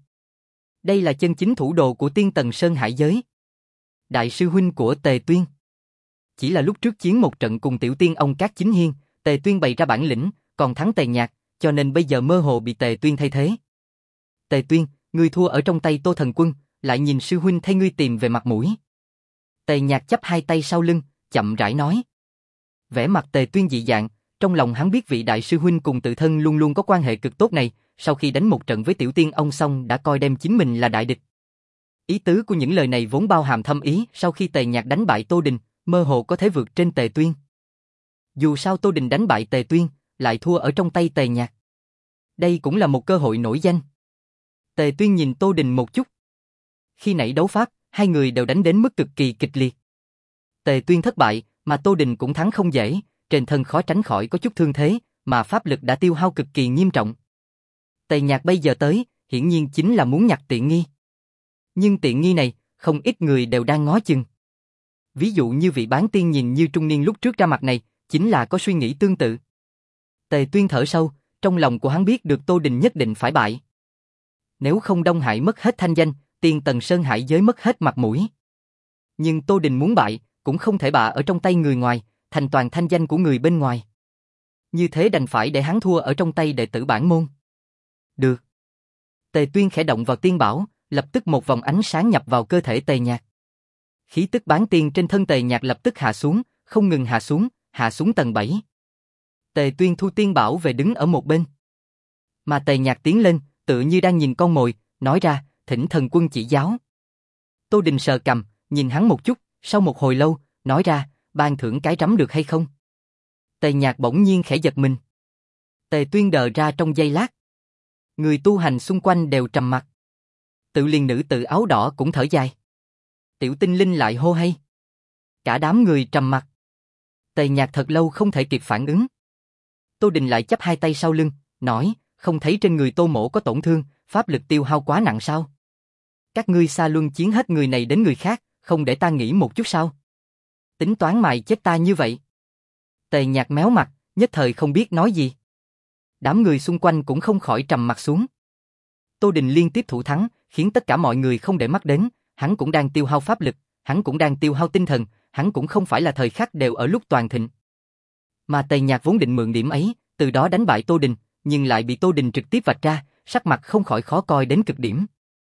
Đây là chân chính thủ đồ của Tiên Tần Sơn Hải Giới. Đại sư huynh của Tề Tuyên. Chỉ là lúc trước chiến một trận cùng tiểu tiên ông Cát Chính Hiên, Tề Tuyên bày ra bản lĩnh, còn thắng Tề Nhạc, cho nên bây giờ mơ hồ bị Tề Tuyên thay thế. Tề Tuyên, ngươi thua ở trong tay Tô Thần Quân, lại nhìn sư huynh thay ngươi tìm về mặt mũi. Tề Nhạc chắp hai tay sau lưng, chậm rãi nói. Vẻ mặt Tề Tuyên dị dạng, trong lòng hắn biết vị đại sư huynh cùng tự thân luôn luôn có quan hệ cực tốt này, sau khi đánh một trận với tiểu tiên ông xong đã coi đem chính mình là đại địch. Ý tứ của những lời này vốn bao hàm thâm ý, sau khi Tề Nhạc đánh bại Tô Đình, mơ hồ có thể vượt trên Tề Tuyên. Dù sao Tô Đình đánh bại Tề Tuyên, lại thua ở trong tay Tề Nhạc. Đây cũng là một cơ hội nổi danh. Tề Tuyên nhìn Tô Đình một chút. Khi nãy đấu pháp, hai người đều đánh đến mức cực kỳ kịch liệt. Tề Tuyên thất bại, mà Tô Đình cũng thắng không dễ, trên thân khó tránh khỏi có chút thương thế, mà pháp lực đã tiêu hao cực kỳ nghiêm trọng. Tề Nhạc bây giờ tới, hiển nhiên chính là muốn nhặt tiện nghi. Nhưng tiện nghi này, không ít người đều đang ngó chừng. Ví dụ như vị bán tiên nhìn như trung niên lúc trước ra mặt này, chính là có suy nghĩ tương tự. Tề Tuyên thở sâu, trong lòng của hắn biết được Tô Đình nhất định phải bại. Nếu không Đông Hải mất hết thanh danh, Tiên Tần Sơn Hải giới mất hết mặt mũi. Nhưng Tô Đình muốn bại, cũng không thể bạ ở trong tay người ngoài, thành toàn thanh danh của người bên ngoài. Như thế đành phải để hắn thua ở trong tay đệ tử bản môn. Được. Tề Tuyên khẽ động vào tiên bảo, lập tức một vòng ánh sáng nhập vào cơ thể Tề Nhạc. Khí tức bán tiên trên thân Tề Nhạc lập tức hạ xuống, không ngừng hạ xuống, hạ xuống tầng bảy. Tề Tuyên thu tiên bảo về đứng ở một bên. Mà Tề Nhạc tiến lên, tựa như đang nhìn con mồi, nói ra, thỉnh thần quân chỉ giáo. Tô Đình sờ cằm, nhìn hắn một chút, sau một hồi lâu, nói ra, ban thưởng cái rắm được hay không? Tề Nhạc bỗng nhiên khẽ giật mình. Tề Tuyên đờ ra trong giây lát. Người tu hành xung quanh đều trầm mặc. Tự liền nữ tự áo đỏ cũng thở dài. Tiểu Tinh Linh lại hô hay. Cả đám người trầm mặc. Tề Nhạc thật lâu không thể kịp phản ứng. Tô Đình lại chắp hai tay sau lưng, nói, không thấy trên người Tô Mỗ có tổn thương, pháp lực tiêu hao quá nặng sao? Các ngươi xa luân chiến hết người này đến người khác, không để ta nghĩ một chút sao? Tính toán mày chết ta như vậy. Tề Nhạc méo mặt, nhất thời không biết nói gì. Đám người xung quanh cũng không khỏi trầm mặt xuống. Tô Đình liên tiếp thủ thắng, khiến tất cả mọi người không để mắt đến, hắn cũng đang tiêu hao pháp lực, hắn cũng đang tiêu hao tinh thần, hắn cũng không phải là thời khắc đều ở lúc toàn thịnh. Mà Tề Nhạc vốn định mượn điểm ấy, từ đó đánh bại Tô Đình, nhưng lại bị Tô Đình trực tiếp vạch ra, sắc mặt không khỏi khó coi đến cực điểm.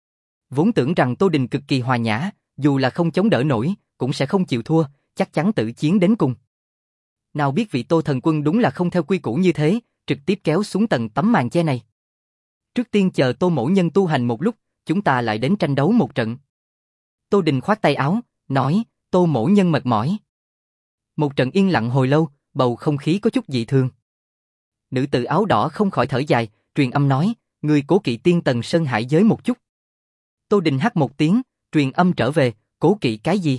Vốn tưởng rằng Tô Đình cực kỳ hòa nhã, dù là không chống đỡ nổi, cũng sẽ không chịu thua, chắc chắn tự chiến đến cùng. Nào biết vị Tô thần quân đúng là không theo quy củ như thế, trực tiếp kéo xuống tầng tấm màn che này. Trước tiên chờ Tô mỗ nhân tu hành một lúc, chúng ta lại đến tranh đấu một trận. Tô Đình khoát tay áo, nói, Tô mỗ nhân mệt mỏi. Một trận yên lặng hồi lâu, bầu không khí có chút dị thường. Nữ tử áo đỏ không khỏi thở dài, truyền âm nói, người cố kỵ Tiên Tần Sơn Hải giới một chút. Tô Đình hắt một tiếng, truyền âm trở về, cố kỵ cái gì?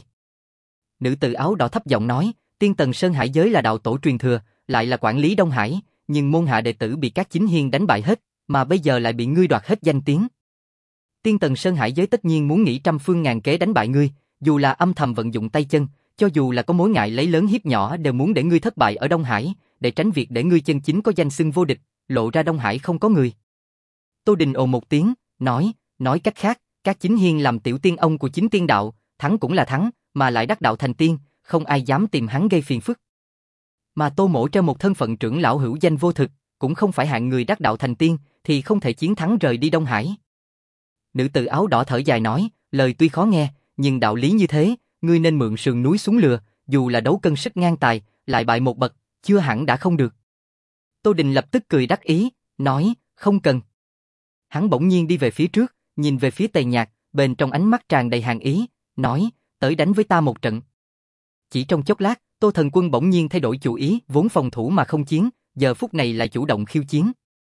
Nữ tử áo đỏ thấp giọng nói, Tiên Tần Sơn Hải giới là đạo tổ truyền thừa, lại là quản lý Đông Hải, nhưng môn hạ đệ tử bị các chính hiên đánh bại hết, mà bây giờ lại bị ngươi đoạt hết danh tiếng. Tiên Tần Sơn Hải giới tất nhiên muốn nghĩ trăm phương ngàn kế đánh bại ngươi, dù là âm thầm vận dụng tay chân, cho dù là có mối ngại lấy lớn hiếp nhỏ đều muốn để ngươi thất bại ở Đông Hải, để tránh việc để ngươi chân chính có danh xưng vô địch, lộ ra Đông Hải không có người. Tô Đình ồ một tiếng, nói, nói cách khác, các chính hiên làm tiểu tiên ông của chính tiên đạo, thắng cũng là thắng, mà lại đắc đạo thành tiên, không ai dám tìm hắn gây phiền phức. Mà Tô mỗ treo một thân phận trưởng lão hữu danh vô thực, cũng không phải hạng người đắc đạo thành tiên, thì không thể chiến thắng rời đi Đông Hải. Nữ tử áo đỏ thở dài nói, lời tuy khó nghe, nhưng đạo lý như thế, ngươi nên mượn sườn núi xuống lừa, dù là đấu cân sức ngang tài, lại bại một bậc, chưa hẳn đã không được. Tô Đình lập tức cười đắc ý, nói, không cần. Hắn bỗng nhiên đi về phía trước, nhìn về phía Tề Nhạc, bên trong ánh mắt tràn đầy hàn ý, nói, tới đánh với ta một trận. Chỉ trong chốc lát, Tô thần quân bỗng nhiên thay đổi chủ ý, vốn phòng thủ mà không chiến, giờ phút này lại chủ động khiêu chiến.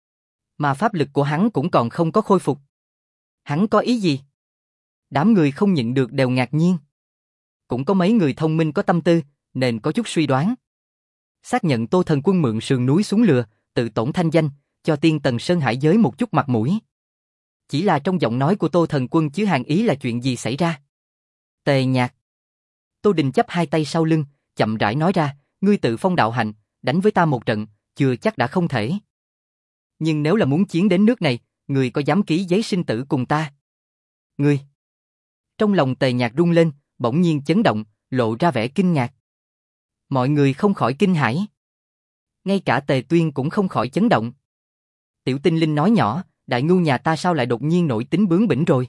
Mà pháp lực của hắn cũng còn không có khôi phục. Hắn có ý gì? Đám người không nhịn được đều ngạc nhiên. Cũng có mấy người thông minh có tâm tư, nên có chút suy đoán. Xác nhận Tô thần quân mượn sườn núi xuống lừa, tự tổn thanh danh, cho Tiên Tần Sơn Hải giới một chút mặt mũi. Chỉ là trong giọng nói của Tô thần quân chứa hàn ý là chuyện gì xảy ra? Tề Nhạc. Tô Đình chắp hai tay sau lưng, chậm rãi nói ra, ngươi tự phong đạo hạnh, đánh với ta một trận, chưa chắc đã không thể. Nhưng nếu là muốn chiến đến nước này, ngươi có dám ký giấy sinh tử cùng ta? Ngươi. Trong lòng Tề Nhạc rung lên, bỗng nhiên chấn động, lộ ra vẻ kinh ngạc. Mọi người không khỏi kinh hãi. Ngay cả Tề Tuyên cũng không khỏi chấn động. Tiểu Tinh Linh nói nhỏ, đại ngu nhà ta sao lại đột nhiên nổi tính bướng bỉnh rồi?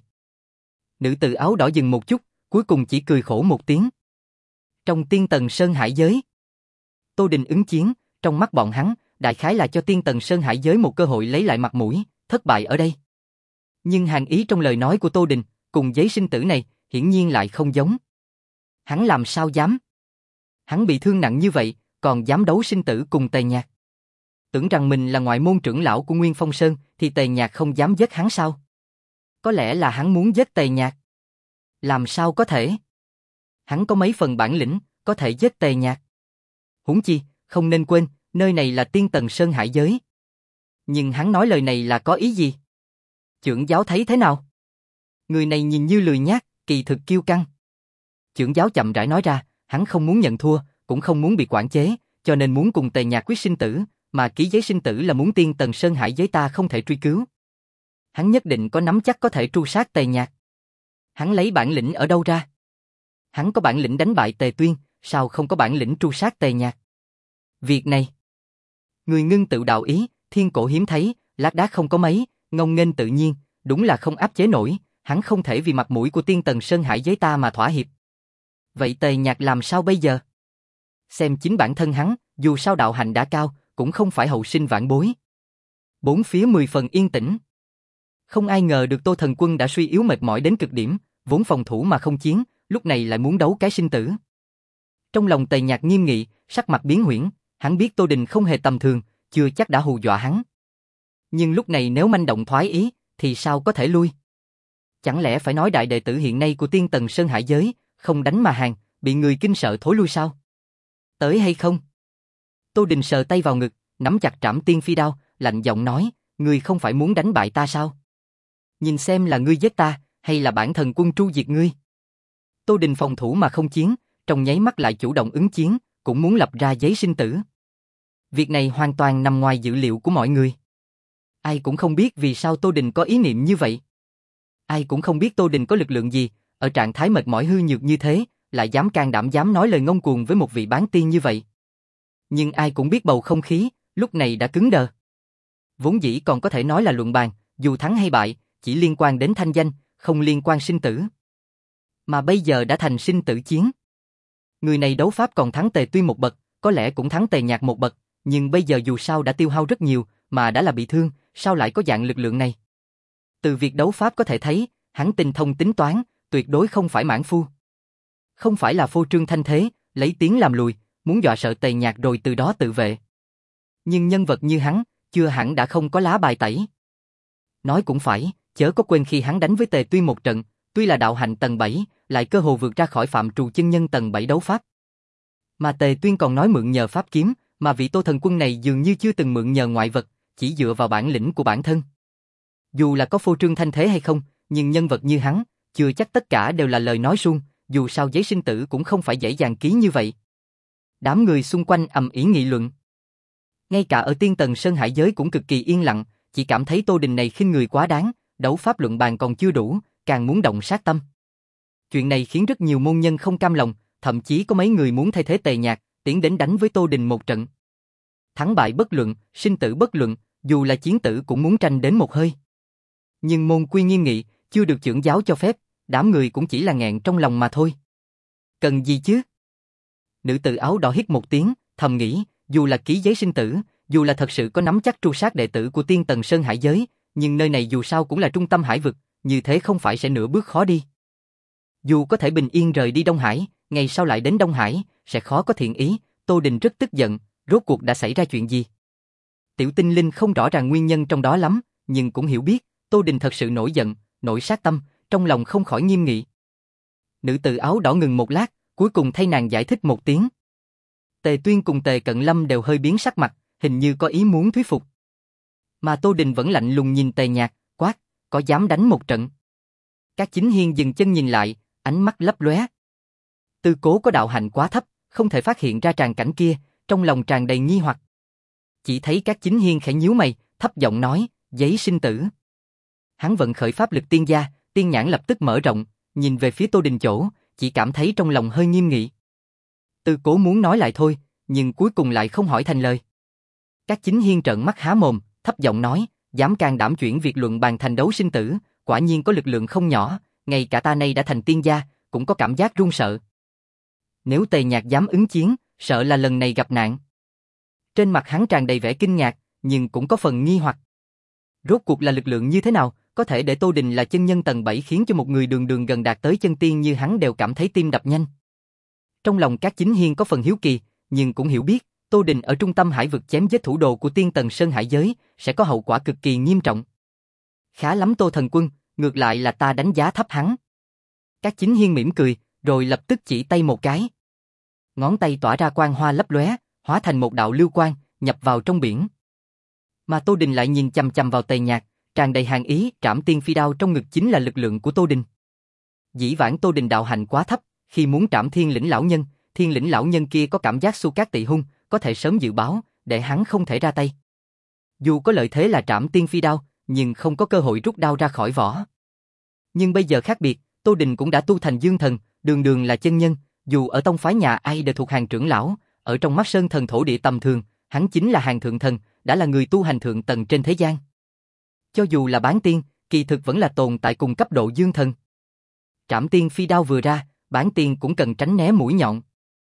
Nữ tử áo đỏ dừng một chút, cuối cùng chỉ cười khổ một tiếng. Trong Tiên Tần Sơn Hải giới, Tô Đình ứng chiến, trong mắt bọn hắn, đại khái là cho Tiên Tần Sơn Hải giới một cơ hội lấy lại mặt mũi, thất bại ở đây. Nhưng hàn ý trong lời nói của Tô Đình, cùng giấy sinh tử này, hiển nhiên lại không giống. Hắn làm sao dám? Hắn bị thương nặng như vậy, còn dám đấu sinh tử cùng Tề Nhạc. Tưởng rằng mình là ngoại môn trưởng lão của Nguyên Phong Sơn, thì Tề Nhạc không dám giết hắn sao? Có lẽ là hắn muốn giết Tề Nhạc. Làm sao có thể? Hắn có mấy phần bản lĩnh, có thể giết Tề Nhạc. Huống chi, không nên quên, nơi này là Tiên Tần Sơn Hải giới. Nhưng hắn nói lời này là có ý gì? Chưởng giáo thấy thế nào? Người này nhìn như lười nhác, kỳ thực kiêu căng. Chưởng giáo chậm rãi nói ra, hắn không muốn nhận thua, cũng không muốn bị quản chế, cho nên muốn cùng Tề Nhạc quyết sinh tử, mà ký giấy sinh tử là muốn Tiên Tần Sơn Hải giới ta không thể truy cứu. Hắn nhất định có nắm chắc có thể tru sát Tề Nhạc. Hắn lấy bản lĩnh ở đâu ra? Hắn có bản lĩnh đánh bại Tề Tuyên, sao không có bản lĩnh tru sát Tề Nhạc? Việc này, người ngưng tự đạo ý, thiên cổ hiếm thấy, lác đác không có mấy, ngông nghênh tự nhiên, đúng là không áp chế nổi, hắn không thể vì mặt mũi của Tiên Tần Sơn Hải giới ta mà thỏa hiệp. Vậy Tề Nhạc làm sao bây giờ? Xem chính bản thân hắn, dù sao đạo hạnh đã cao, cũng không phải hậu sinh vãn bối. Bốn phía mười phần yên tĩnh. Không ai ngờ được Tô Thần Quân đã suy yếu mệt mỏi đến cực điểm, vốn phòng thủ mà không chiến, lúc này lại muốn đấu cái sinh tử. Trong lòng Tề Nhạc nghiêm nghị, sắc mặt biến huyễn, hắn biết Tô Đình không hề tầm thường, chưa chắc đã hù dọa hắn. Nhưng lúc này nếu manh động thoái ý, thì sao có thể lui? Chẳng lẽ phải nói đại đệ tử hiện nay của Tiên Tần Sơn Hải giới, không đánh mà hàng, bị người kinh sợ thối lui sao? Tới hay không? Tô Đình sờ tay vào ngực, nắm chặt trảm tiên phi đao, lạnh giọng nói, ngươi không phải muốn đánh bại ta sao? Nhìn xem là ngươi giết ta, hay là bản thần quân tru diệt ngươi? Tô Đình phòng thủ mà không chiến, trong nháy mắt lại chủ động ứng chiến, cũng muốn lập ra giấy sinh tử. Việc này hoàn toàn nằm ngoài dự liệu của mọi người. Ai cũng không biết vì sao Tô Đình có ý niệm như vậy. Ai cũng không biết Tô Đình có lực lượng gì, ở trạng thái mệt mỏi hư nhược như thế, lại dám can đảm dám nói lời ngông cuồng với một vị bán tiên như vậy. Nhưng ai cũng biết bầu không khí, lúc này đã cứng đờ. Vốn dĩ còn có thể nói là luận bàn, dù thắng hay bại, chỉ liên quan đến thanh danh, không liên quan sinh tử. Mà bây giờ đã thành sinh tử chiến. Người này đấu pháp còn thắng Tề Tuyên một bậc, có lẽ cũng thắng Tề Nhạc một bậc, nhưng bây giờ dù sao đã tiêu hao rất nhiều, mà đã là bị thương, sao lại có dạng lực lượng này? Từ việc đấu pháp có thể thấy, hắn tinh thông tính toán, tuyệt đối không phải mãn phu. Không phải là phô trương thanh thế, lấy tiếng làm lùi, muốn dọa sợ Tề Nhạc rồi từ đó tự vệ. Nhưng nhân vật như hắn, chưa hẳn đã không có lá bài tẩy. Nói cũng phải, chớ có quên khi hắn đánh với Tề Tuyên một trận, tuy là đạo hạnh tầng bảy, lại cơ hồ vượt ra khỏi phạm trù chân nhân tầng bảy đấu pháp. Mà Tề Tuyên còn nói mượn nhờ pháp kiếm, mà vị Tô Thần Quân này dường như chưa từng mượn nhờ ngoại vật, chỉ dựa vào bản lĩnh của bản thân. Dù là có phô trương thanh thế hay không, nhưng nhân vật như hắn, chưa chắc tất cả đều là lời nói suông, dù sao giấy sinh tử cũng không phải dễ dàng ký như vậy. Đám người xung quanh ầm ĩ nghị luận. Ngay cả ở Tiên Tần Sơn Hải giới cũng cực kỳ yên lặng, chỉ cảm thấy Tô Đình này khinh người quá đáng, đấu pháp luận bàn còn chưa đủ, càng muốn động sát tâm. Chuyện này khiến rất nhiều môn nhân không cam lòng, thậm chí có mấy người muốn thay thế Tề Nhạc, tiến đến đánh với Tô Đình một trận. Thắng bại bất luận, sinh tử bất luận, dù là chiến tử cũng muốn tranh đến một hơi. Nhưng môn quy nghiêm nghị, chưa được chưởng giáo cho phép, đám người cũng chỉ là nghẹn trong lòng mà thôi. Cần gì chứ? Nữ tử áo đỏ hít một tiếng, thầm nghĩ, dù là ký giấy sinh tử, dù là thật sự có nắm chắc tru sát đệ tử của Tiên Tần Sơn Hải giới, nhưng nơi này dù sao cũng là trung tâm hải vực, như thế không phải sẽ nửa bước khó đi. Dù có thể bình yên rời đi Đông Hải, ngày sau lại đến Đông Hải, sẽ khó có thiện ý. Tô Đình rất tức giận, rốt cuộc đã xảy ra chuyện gì? Tiểu Tinh Linh không rõ ràng nguyên nhân trong đó lắm, nhưng cũng hiểu biết, Tô Đình thật sự nổi giận, nổi sát tâm, trong lòng không khỏi nghiêm nghị. Nữ tử áo đỏ ngừng một lát, cuối cùng thay nàng giải thích một tiếng. Tề Tuyên cùng Tề Cận Lâm đều hơi biến sắc mặt, hình như có ý muốn thuyết phục. Mà Tô Đình vẫn lạnh lùng nhìn Tề Nhạc, quát, có dám đánh một trận? Các chính hiên dừng chân nhìn lại, ánh mắt lấp lóe. Tư Cố có đạo hạnh quá thấp, không thể phát hiện ra tràng cảnh kia, trong lòng tràn đầy nghi hoặc. Chỉ thấy các chính hiên khẽ nhíu mày, thấp giọng nói, giấy sinh tử. Hắn vận khởi pháp lực tiên gia, tiên nhãn lập tức mở rộng, nhìn về phía Tô Đình chỗ, chỉ cảm thấy trong lòng hơi nghiêm nghị. Tư Cố muốn nói lại thôi, nhưng cuối cùng lại không hỏi thành lời. Các chính hiên trợn mắt há mồm, thấp giọng nói, dám can đảm chuyển việc luận bàn thành đấu sinh tử, quả nhiên có lực lượng không nhỏ, ngay cả ta nay đã thành tiên gia, cũng có cảm giác run sợ. Nếu Tề Nhạc dám ứng chiến, sợ là lần này gặp nạn. Trên mặt hắn tràn đầy vẻ kinh ngạc, nhưng cũng có phần nghi hoặc. Rốt cuộc là lực lượng như thế nào, có thể để Tô Đình là chân nhân tầng bảy khiến cho một người đường đường gần đạt tới chân tiên như hắn đều cảm thấy tim đập nhanh. Trong lòng các chính hiên có phần hiếu kỳ, nhưng cũng hiểu biết, Tô Đình ở trung tâm hải vực chém giết thủ đồ của Tiên Tần Sơn Hải giới, sẽ có hậu quả cực kỳ nghiêm trọng. Khá lắm Tô Thần Quân, ngược lại là ta đánh giá thấp hắn. Các chính hiên mỉm cười, rồi lập tức chỉ tay một cái. Ngón tay tỏa ra quang hoa lấp lóe, hóa thành một đạo lưu quang, nhập vào trong biển. Mà Tô Đình lại nhìn chằm chằm vào Tề Nhạc, tràn đầy hàn ý, trảm tiên phi đao trong ngực chính là lực lượng của Tô Đình. Dĩ vãng Tô Đình đạo hạnh quá thấp, khi muốn trảm thiên lĩnh lão nhân, thiên lĩnh lão nhân kia có cảm giác Xu Cát Tị Hung, có thể sớm dự báo, để hắn không thể ra tay. Dù có lợi thế là trảm tiên phi đao, nhưng không có cơ hội rút đao ra khỏi vỏ. Nhưng bây giờ khác biệt, Tô Đình cũng đã tu thành dương thần, đường đường là chân nhân, dù ở tông phái nhà ai đều thuộc hàng trưởng lão, ở trong mắt sơn thần thổ địa tầm thường, hắn chính là hàng thượng thần, đã là người tu hành thượng tầng trên thế gian. Cho dù là bán tiên, kỳ thực vẫn là tồn tại cùng cấp độ dương thần. Trảm tiên phi đao vừa ra, bán tiên cũng cần tránh né mũi nhọn.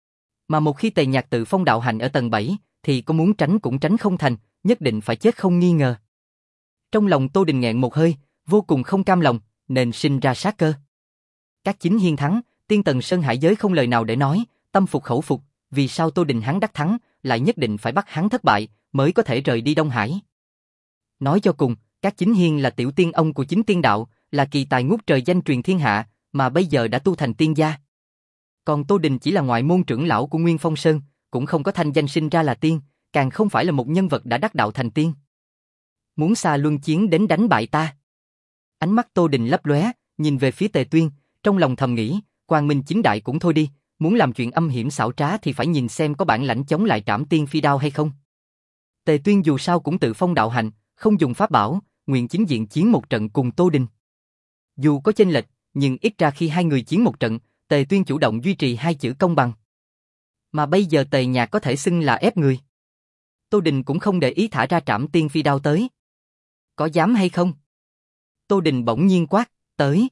Mà một khi Tề Nhạc tự phong đạo hành ở tầng bảy, thì có muốn tránh cũng tránh không thành, nhất định phải chết không nghi ngờ. Trong lòng Tô Đình nghẹn một hơi, vô cùng không cam lòng, nên sinh ra sát cơ. Các chính hiên thắng, tiên tần Sơn Hải giới không lời nào để nói, tâm phục khẩu phục, vì sao Tô Đình hắn đắc thắng, lại nhất định phải bắt hắn thất bại, mới có thể rời đi Đông Hải. Nói cho cùng, các chính hiên là tiểu tiên ông của chính tiên đạo, là kỳ tài ngút trời danh truyền thiên hạ, mà bây giờ đã tu thành tiên gia. Còn Tô Đình chỉ là ngoại môn trưởng lão của Nguyên Phong Sơn, cũng không có thanh danh sinh ra là tiên, càng không phải là một nhân vật đã đắc đạo thành tiên. Muốn xa luân chiến đến đánh bại ta. Ánh mắt Tô Đình lấp lóe, nhìn về phía Tề Tuyên, trong lòng thầm nghĩ, Quang Minh chính đại cũng thôi đi, muốn làm chuyện âm hiểm xảo trá thì phải nhìn xem có bản lãnh chống lại Trảm tiên phi đao hay không. Tề Tuyên dù sao cũng tự phong đạo hành, không dùng pháp bảo, nguyện chính diện chiến một trận cùng Tô Đình. Dù có chênh lệch, nhưng ít ra khi hai người chiến một trận, Tề Tuyên chủ động duy trì hai chữ công bằng. Mà bây giờ Tề Nhạc có thể xưng là ép người. Tô Đình cũng không để ý thả ra Trảm tiên phi đao tới. Có dám hay không? Tô Đình bỗng nhiên quát, tới.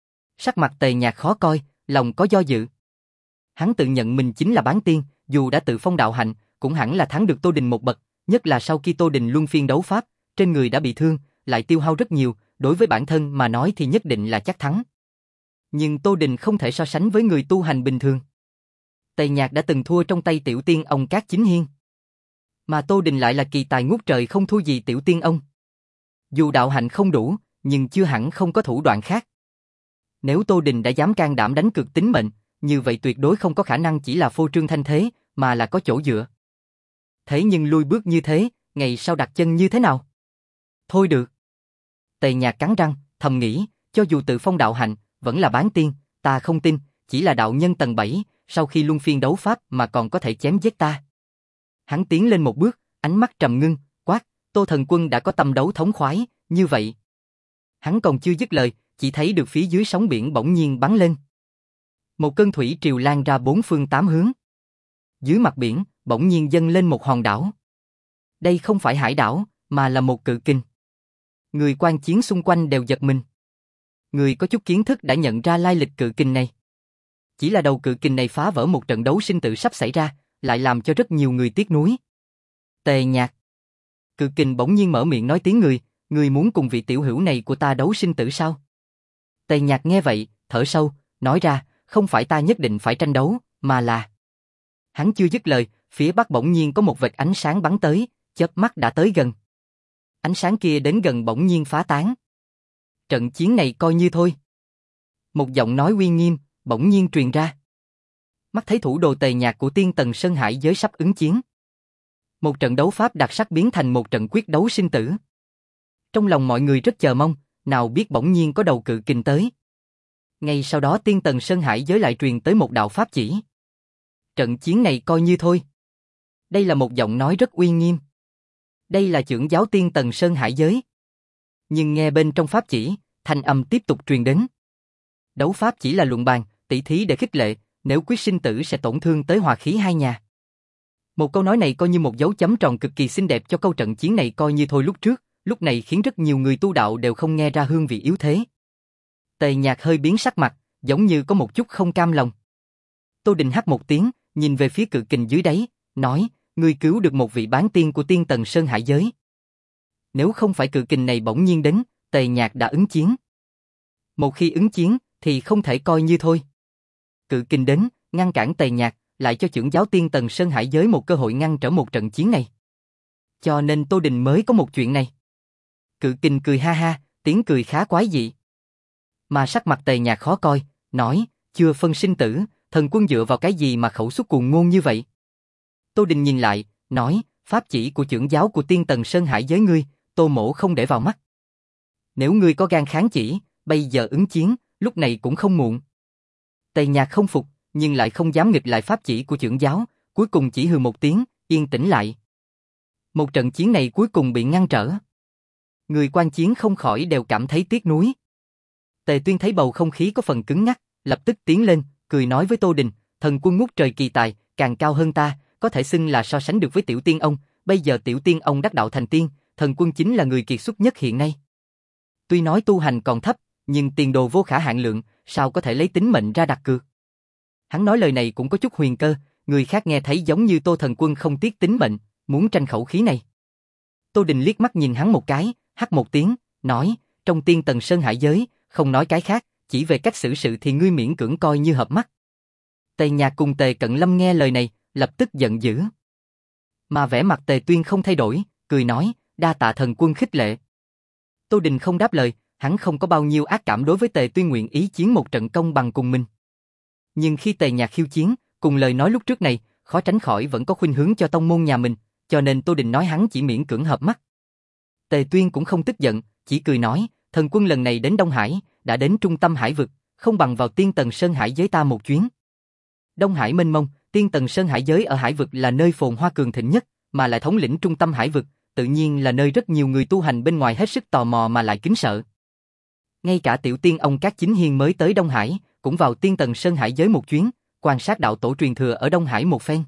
Sắc mặt Tề Nhạc khó coi, lòng có do dự. Hắn tự nhận mình chính là bán tiên, dù đã tự phong đạo hạnh, cũng hẳn là thắng được Tô Đình một bậc, nhất là sau khi Tô Đình luân phiên đấu pháp, trên người đã bị thương, lại tiêu hao rất nhiều, đối với bản thân mà nói thì nhất định là chắc thắng. Nhưng Tô Đình không thể so sánh với người tu hành bình thường. Tề Nhạc đã từng thua trong tay tiểu tiên ông Cát Chính Hiên. Mà Tô Đình lại là kỳ tài ngút trời không thua gì tiểu tiên ông. Dù đạo hạnh không đủ, nhưng chưa hẳn không có thủ đoạn khác. Nếu Tô Đình đã dám can đảm đánh cược tính mệnh, như vậy tuyệt đối không có khả năng chỉ là phô trương thanh thế, mà là có chỗ dựa. Thế nhưng lui bước như thế, ngày sau đặt chân như thế nào? Thôi được. Tề Nhạc cắn răng, thầm nghĩ, cho dù tự phong đạo hạnh, vẫn là bán tiên, ta không tin, chỉ là đạo nhân tầng bảy, sau khi luân phiên đấu pháp mà còn có thể chém giết ta. Hắn tiến lên một bước, ánh mắt trầm ngưng, quát, Tô Thần Quân đã có tâm đấu thống khoái, như vậy. Hắn còn chưa dứt lời, chỉ thấy được phía dưới sóng biển bỗng nhiên bắn lên. Một cơn thủy triều lan ra bốn phương tám hướng. Dưới mặt biển, bỗng nhiên dâng lên một hòn đảo. Đây không phải hải đảo, mà là một cự kình. Người quan chiến xung quanh đều giật mình. Người có chút kiến thức đã nhận ra lai lịch cự kình này. Chỉ là đầu cự kình này phá vỡ một trận đấu sinh tử sắp xảy ra, lại làm cho rất nhiều người tiếc nuối. Tề Nhạc. Cự kình bỗng nhiên mở miệng nói tiếng người, người muốn cùng vị tiểu hữu này của ta đấu sinh tử sao? Tề Nhạc nghe vậy, thở sâu, nói ra, không phải ta nhất định phải tranh đấu, mà là... Hắn chưa dứt lời, phía bắc bỗng nhiên có một vệt ánh sáng bắn tới, chớp mắt đã tới gần. Ánh sáng kia đến gần bỗng nhiên phá tán. Trận chiến này coi như thôi. Một giọng nói uy nghiêm, bỗng nhiên truyền ra. Mắt thấy thủ đồ Tề Nhạc của tiên tần Sơn Hải giới sắp ứng chiến. Một trận đấu pháp đặc sắc biến thành một trận quyết đấu sinh tử. Trong lòng mọi người rất chờ mong, nào biết bỗng nhiên có đầu cự kình tới. Ngay sau đó tiên tần Sơn Hải giới lại truyền tới một đạo pháp chỉ. Trận chiến này coi như thôi. Đây là một giọng nói rất uy nghiêm. Đây là trưởng giáo tiên tần Sơn Hải giới. Nhưng nghe bên trong pháp chỉ, thanh âm tiếp tục truyền đến. Đấu pháp chỉ là luận bàn, tỷ thí để khích lệ, nếu quyết sinh tử sẽ tổn thương tới hòa khí hai nhà. Một câu nói này coi như một dấu chấm tròn cực kỳ xinh đẹp cho câu trận chiến này coi như thôi lúc trước, lúc này khiến rất nhiều người tu đạo đều không nghe ra hương vị yếu thế. Tề Nhạc hơi biến sắc mặt, giống như có một chút không cam lòng. Tô Đình hắt một tiếng, nhìn về phía cự kình dưới đáy, nói, ngươi cứu được một vị bán tiên của tiên tần Sơn Hải giới. Nếu không phải cự kình này bỗng nhiên đến, Tề Nhạc đã ứng chiến. Một khi ứng chiến, thì không thể coi như thôi. Cự kình đến, ngăn cản Tề Nhạc, lại cho trưởng giáo tiên tần Sơn Hải giới một cơ hội ngăn trở một trận chiến này. Cho nên Tô Đình mới có một chuyện này. Cự kình cười ha ha, tiếng cười khá quái dị. Mà sắc mặt Tề Nhạc khó coi, nói, chưa phân sinh tử, thần quân dựa vào cái gì mà khẩu xuất cuồng ngôn như vậy? Tô Đình nhìn lại, nói, pháp chỉ của trưởng giáo của tiên tần Sơn Hải giới ngươi, Tô Mỗ không để vào mắt. Nếu ngươi có gan kháng chỉ, bây giờ ứng chiến, lúc này cũng không muộn. Tề Nhạc không phục, nhưng lại không dám nghịch lại pháp chỉ của trưởng giáo, cuối cùng chỉ hừ một tiếng, yên tĩnh lại. Một trận chiến này cuối cùng bị ngăn trở. người quan chiến không khỏi đều cảm thấy tiếc nuối. Tề Tuyên thấy bầu không khí có phần cứng ngắc, lập tức tiến lên, cười nói với Tô Đình, thần quân ngút trời kỳ tài, càng cao hơn ta, có thể xưng là so sánh được với Tiểu Tiên ông, bây giờ Tiểu Tiên ông đắc đạo thành tiên, thần quân chính là người kiệt xuất nhất hiện nay. Tuy nói tu hành còn thấp, nhưng tiền đồ vô khả hạn lượng, sao có thể lấy tính mệnh ra đặt cược. Hắn nói lời này cũng có chút huyền cơ, người khác nghe thấy giống như Tô thần quân không tiếc tính mệnh, muốn tranh khẩu khí này. Tô Đình liếc mắt nhìn hắn một cái, hắt một tiếng, nói, trong tiên tần sơn hải giới, không nói cái khác, chỉ về cách xử sự thì ngươi miễn cưỡng coi như hợp mắt. Tề Nhạc cùng Tề Cận Lâm nghe lời này, lập tức giận dữ. Mà vẻ mặt Tề Tuyên không thay đổi, cười nói, đa tạ thần quân khích lệ. Tô Đình không đáp lời, hắn không có bao nhiêu ác cảm đối với Tề Tuyên nguyện ý chiến một trận công bằng cùng mình. Nhưng khi Tề Nhạc khiêu chiến, cùng lời nói lúc trước này, khó tránh khỏi vẫn có khuynh hướng cho tông môn nhà mình, cho nên Tô Đình nói hắn chỉ miễn cưỡng hợp mắt. Tề Tuyên cũng không tức giận, chỉ cười nói, thần quân lần này đến Đông Hải, đã đến trung tâm hải vực, không bằng vào tiên tần sơn hải giới ta một chuyến. Đông Hải mênh mông, tiên tần sơn hải giới ở hải vực là nơi phồn hoa cường thịnh nhất, mà lại thống lĩnh trung tâm hải vực, tự nhiên là nơi rất nhiều người tu hành bên ngoài hết sức tò mò mà lại kính sợ. Ngay cả Tiểu Tiên ông Cát Chính Hiên mới tới Đông Hải, cũng vào tiên tần sơn hải giới một chuyến, quan sát đạo tổ truyền thừa ở Đông Hải một phen.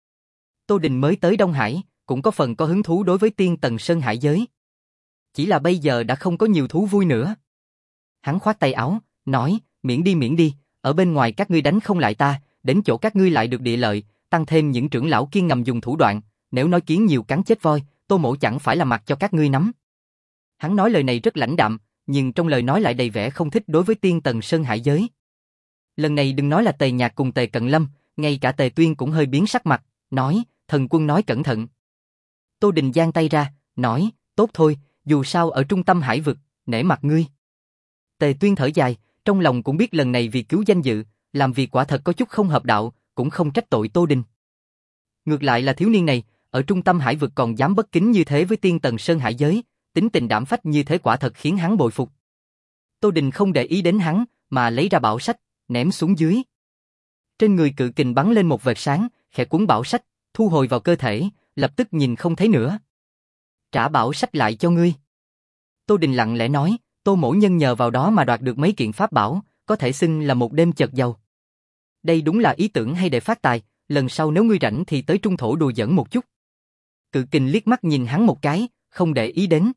Tô Đình mới tới Đông Hải, cũng có phần có hứng thú đối với tiên tần sơn hải giới. Chỉ là bây giờ đã không có nhiều thú vui nữa. Hắn khoát tay áo, nói, miễn đi miễn đi, ở bên ngoài các ngươi đánh không lại ta, đến chỗ các ngươi lại được địa lợi, tăng thêm những trưởng lão kia ngầm dùng thủ đoạn, nếu nói kiến nhiều cắn chết voi, Tô mỗ chẳng phải là mặt cho các ngươi nắm. Hắn nói lời này rất lãnh đạm, nhưng trong lời nói lại đầy vẻ không thích đối với tiên tần sơn hải giới. Lần này đừng nói là Tề Nhạc cùng Tề Cận Lâm, ngay cả Tề Tuyên cũng hơi biến sắc mặt, nói, thần quân nói cẩn thận. Tô Đình giang tay ra, nói, tốt thôi, dù sao ở trung tâm hải vực, nể mặt ngươi. Tề Tuyên thở dài, trong lòng cũng biết lần này vì cứu danh dự, làm việc quả thật có chút không hợp đạo, cũng không trách tội Tô Đình. Ngược lại là thiếu niên này, ở trung tâm hải vực còn dám bất kính như thế với tiên tần sơn hải giới, tính tình đảm phách như thế quả thật khiến hắn bội phục. Tô Đình không để ý đến hắn, mà lấy ra bảo sách, ném xuống dưới. Trên người cự kình bắn lên một vệt sáng, khẽ cuốn bảo sách, thu hồi vào cơ thể, lập tức nhìn không thấy nữa. Trả bảo sách lại cho ngươi. Tô Đình lặng lẽ nói, Tô mỗ nhân nhờ vào đó mà đoạt được mấy kiện pháp bảo, có thể xưng là một đêm chợt giàu. Đây đúng là ý tưởng hay để phát tài, lần sau nếu ngươi rảnh thì tới trung thổ đùa giỡn một chút. Cự kình liếc mắt nhìn hắn một cái, không để ý đến.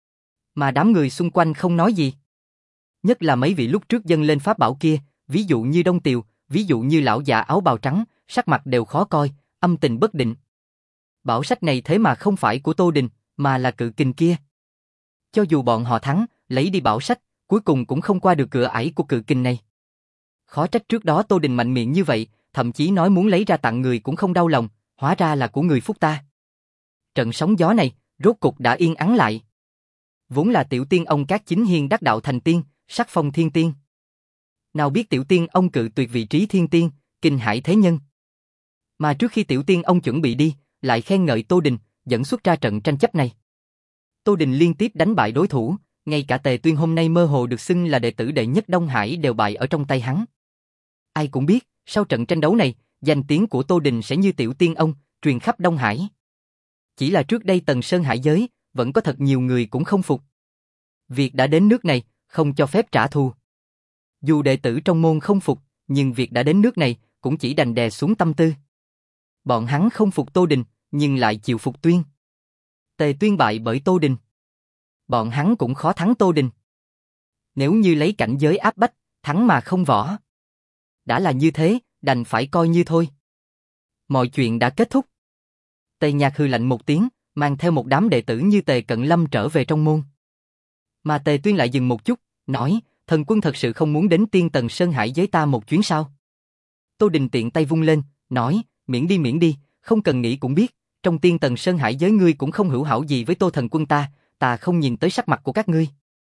Mà đám người xung quanh không nói gì. Nhất là mấy vị lúc trước dâng lên pháp bảo kia, ví dụ như Đông Tiều, ví dụ như lão già áo bào trắng, sắc mặt đều khó coi, âm tình bất định. Bảo sách này thế mà không phải của Tô Đình, mà là cự kình kia. Cho dù bọn họ thắng, lấy đi bảo sách, cuối cùng cũng không qua được cửa ải của cự kình này. Khó trách trước đó Tô Đình mạnh miệng như vậy, thậm chí nói muốn lấy ra tặng người cũng không đau lòng, hóa ra là của người phúc ta. Trận sóng gió này, rốt cục đã yên ắng lại. Vốn là Tiểu Tiên ông Cát Chính Hiên đắc đạo thành tiên, sắc phong thiên tiên. Nào biết Tiểu Tiên ông cự tuyệt vị trí thiên tiên, kinh hãi thế nhân. Mà trước khi Tiểu Tiên ông chuẩn bị đi, lại khen ngợi Tô Đình, dẫn xuất ra trận tranh chấp này. Tô Đình liên tiếp đánh bại đối thủ, ngay cả Tề Tuyên hôm nay mơ hồ được xưng là đệ tử đệ nhất Đông Hải đều bại ở trong tay hắn. Ai cũng biết, sau trận tranh đấu này, danh tiếng của Tô Đình sẽ như Tiểu Tiên ông, truyền khắp Đông Hải. Chỉ là trước đây Tần Sơn hải giới, vẫn có thật nhiều người cũng không phục. Việc đã đến nước này, không cho phép trả thù. Dù đệ tử trong môn không phục, nhưng việc đã đến nước này, cũng chỉ đành đè xuống tâm tư. Bọn hắn không phục Tô Đình, nhưng lại chịu phục Tuyên. Tề Tuyên bại bởi Tô Đình. Bọn hắn cũng khó thắng Tô Đình. Nếu như lấy cảnh giới áp bách, thắng mà không võ. Đã là như thế, đành phải coi như thôi. Mọi chuyện đã kết thúc. Tề Nhạc hừ lạnh một tiếng, mang theo một đám đệ tử như Tề Cận Lâm trở về trong môn. Mà Tề Tuyên lại dừng một chút, nói, thần quân thật sự không muốn đến tiên tần sơn hải giới ta một chuyến sao? Tô Đình tiện tay vung lên, nói, miễn đi miễn đi, không cần nghĩ cũng biết, trong tiên tần sơn hải giới ngươi cũng không hữu hảo gì với Tô thần quân ta, ta không nhìn tới sắc mặt của các ngươi.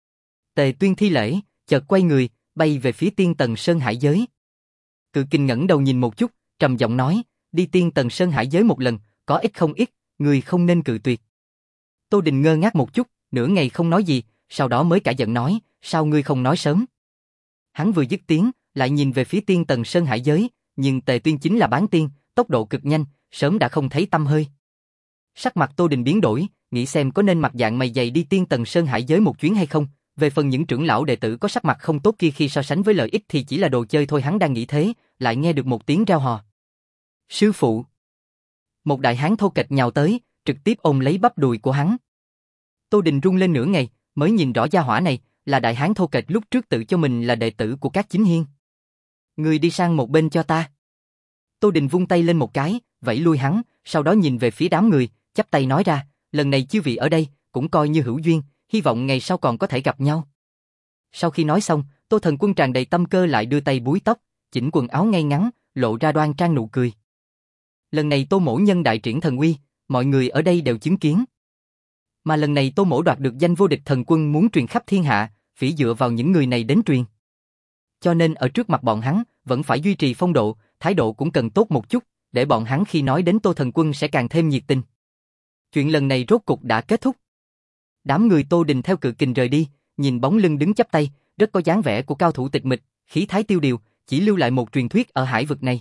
Tề Tuyên thi lễ, chợt quay người, bay về phía tiên tần sơn hải giới. Cự Kình ngẩng đầu nhìn một chút, trầm giọng nói, đi tiên tần sơn hải giới một lần, có ít không ít, ngươi không nên cự tuyệt. Tô Đình ngơ ngác một chút, nửa ngày không nói gì, sau đó mới cả giận nói, sao ngươi không nói sớm? Hắn vừa dứt tiếng, lại nhìn về phía tiên tần sơn hải giới, nhưng Tề Tuyên chính là bán tiên, tốc độ cực nhanh, sớm đã không thấy tăm hơi. Sắc mặt Tô Đình biến đổi, nghĩ xem có nên mặt dạng mày dày đi Tiên Tần Sơn Hải giới một chuyến hay không. Về phần những trưởng lão đệ tử có sắc mặt không tốt kia khi so sánh với lợi ích thì chỉ là đồ chơi thôi, hắn đang nghĩ thế, lại nghe được một tiếng rao hò. Sư phụ! Một đại hán thô kệch nhào tới, trực tiếp ôm lấy bắp đùi của hắn. Tô Đình run lên nửa ngày, mới nhìn rõ gia hỏa này, là đại hán thô kệch lúc trước tự cho mình là đệ tử của Cát Chính Hiên. Người đi sang một bên cho ta. Tô Đình vung tay lên một cái, vẫy lui hắn, sau đó nhìn về phía đám người, chắp tay nói ra, lần này chư vị ở đây, cũng coi như hữu duyên, hy vọng ngày sau còn có thể gặp nhau. Sau khi nói xong, Tô Thần Quân tràn đầy tâm cơ lại đưa tay búi tóc, chỉnh quần áo ngay ngắn, lộ ra đoan trang nụ cười. Lần này Tô Mỗ nhân đại triển thần uy, mọi người ở đây đều chứng kiến. Mà lần này Tô Mỗ đoạt được danh vô địch thần quân muốn truyền khắp thiên hạ, phỉ dựa vào những người này đến truyền. Cho nên ở trước mặt bọn hắn, vẫn phải duy trì phong độ, thái độ cũng cần tốt một chút, để bọn hắn khi nói đến Tô Thần Quân sẽ càng thêm nhiệt tình. Chuyện lần này rốt cục đã kết thúc. Đám người Tô Đình theo Cự Kình rời đi, nhìn bóng lưng đứng chắp tay, rất có dáng vẻ của cao thủ tịch mịch, khí thái tiêu điều, chỉ lưu lại một truyền thuyết ở hải vực này.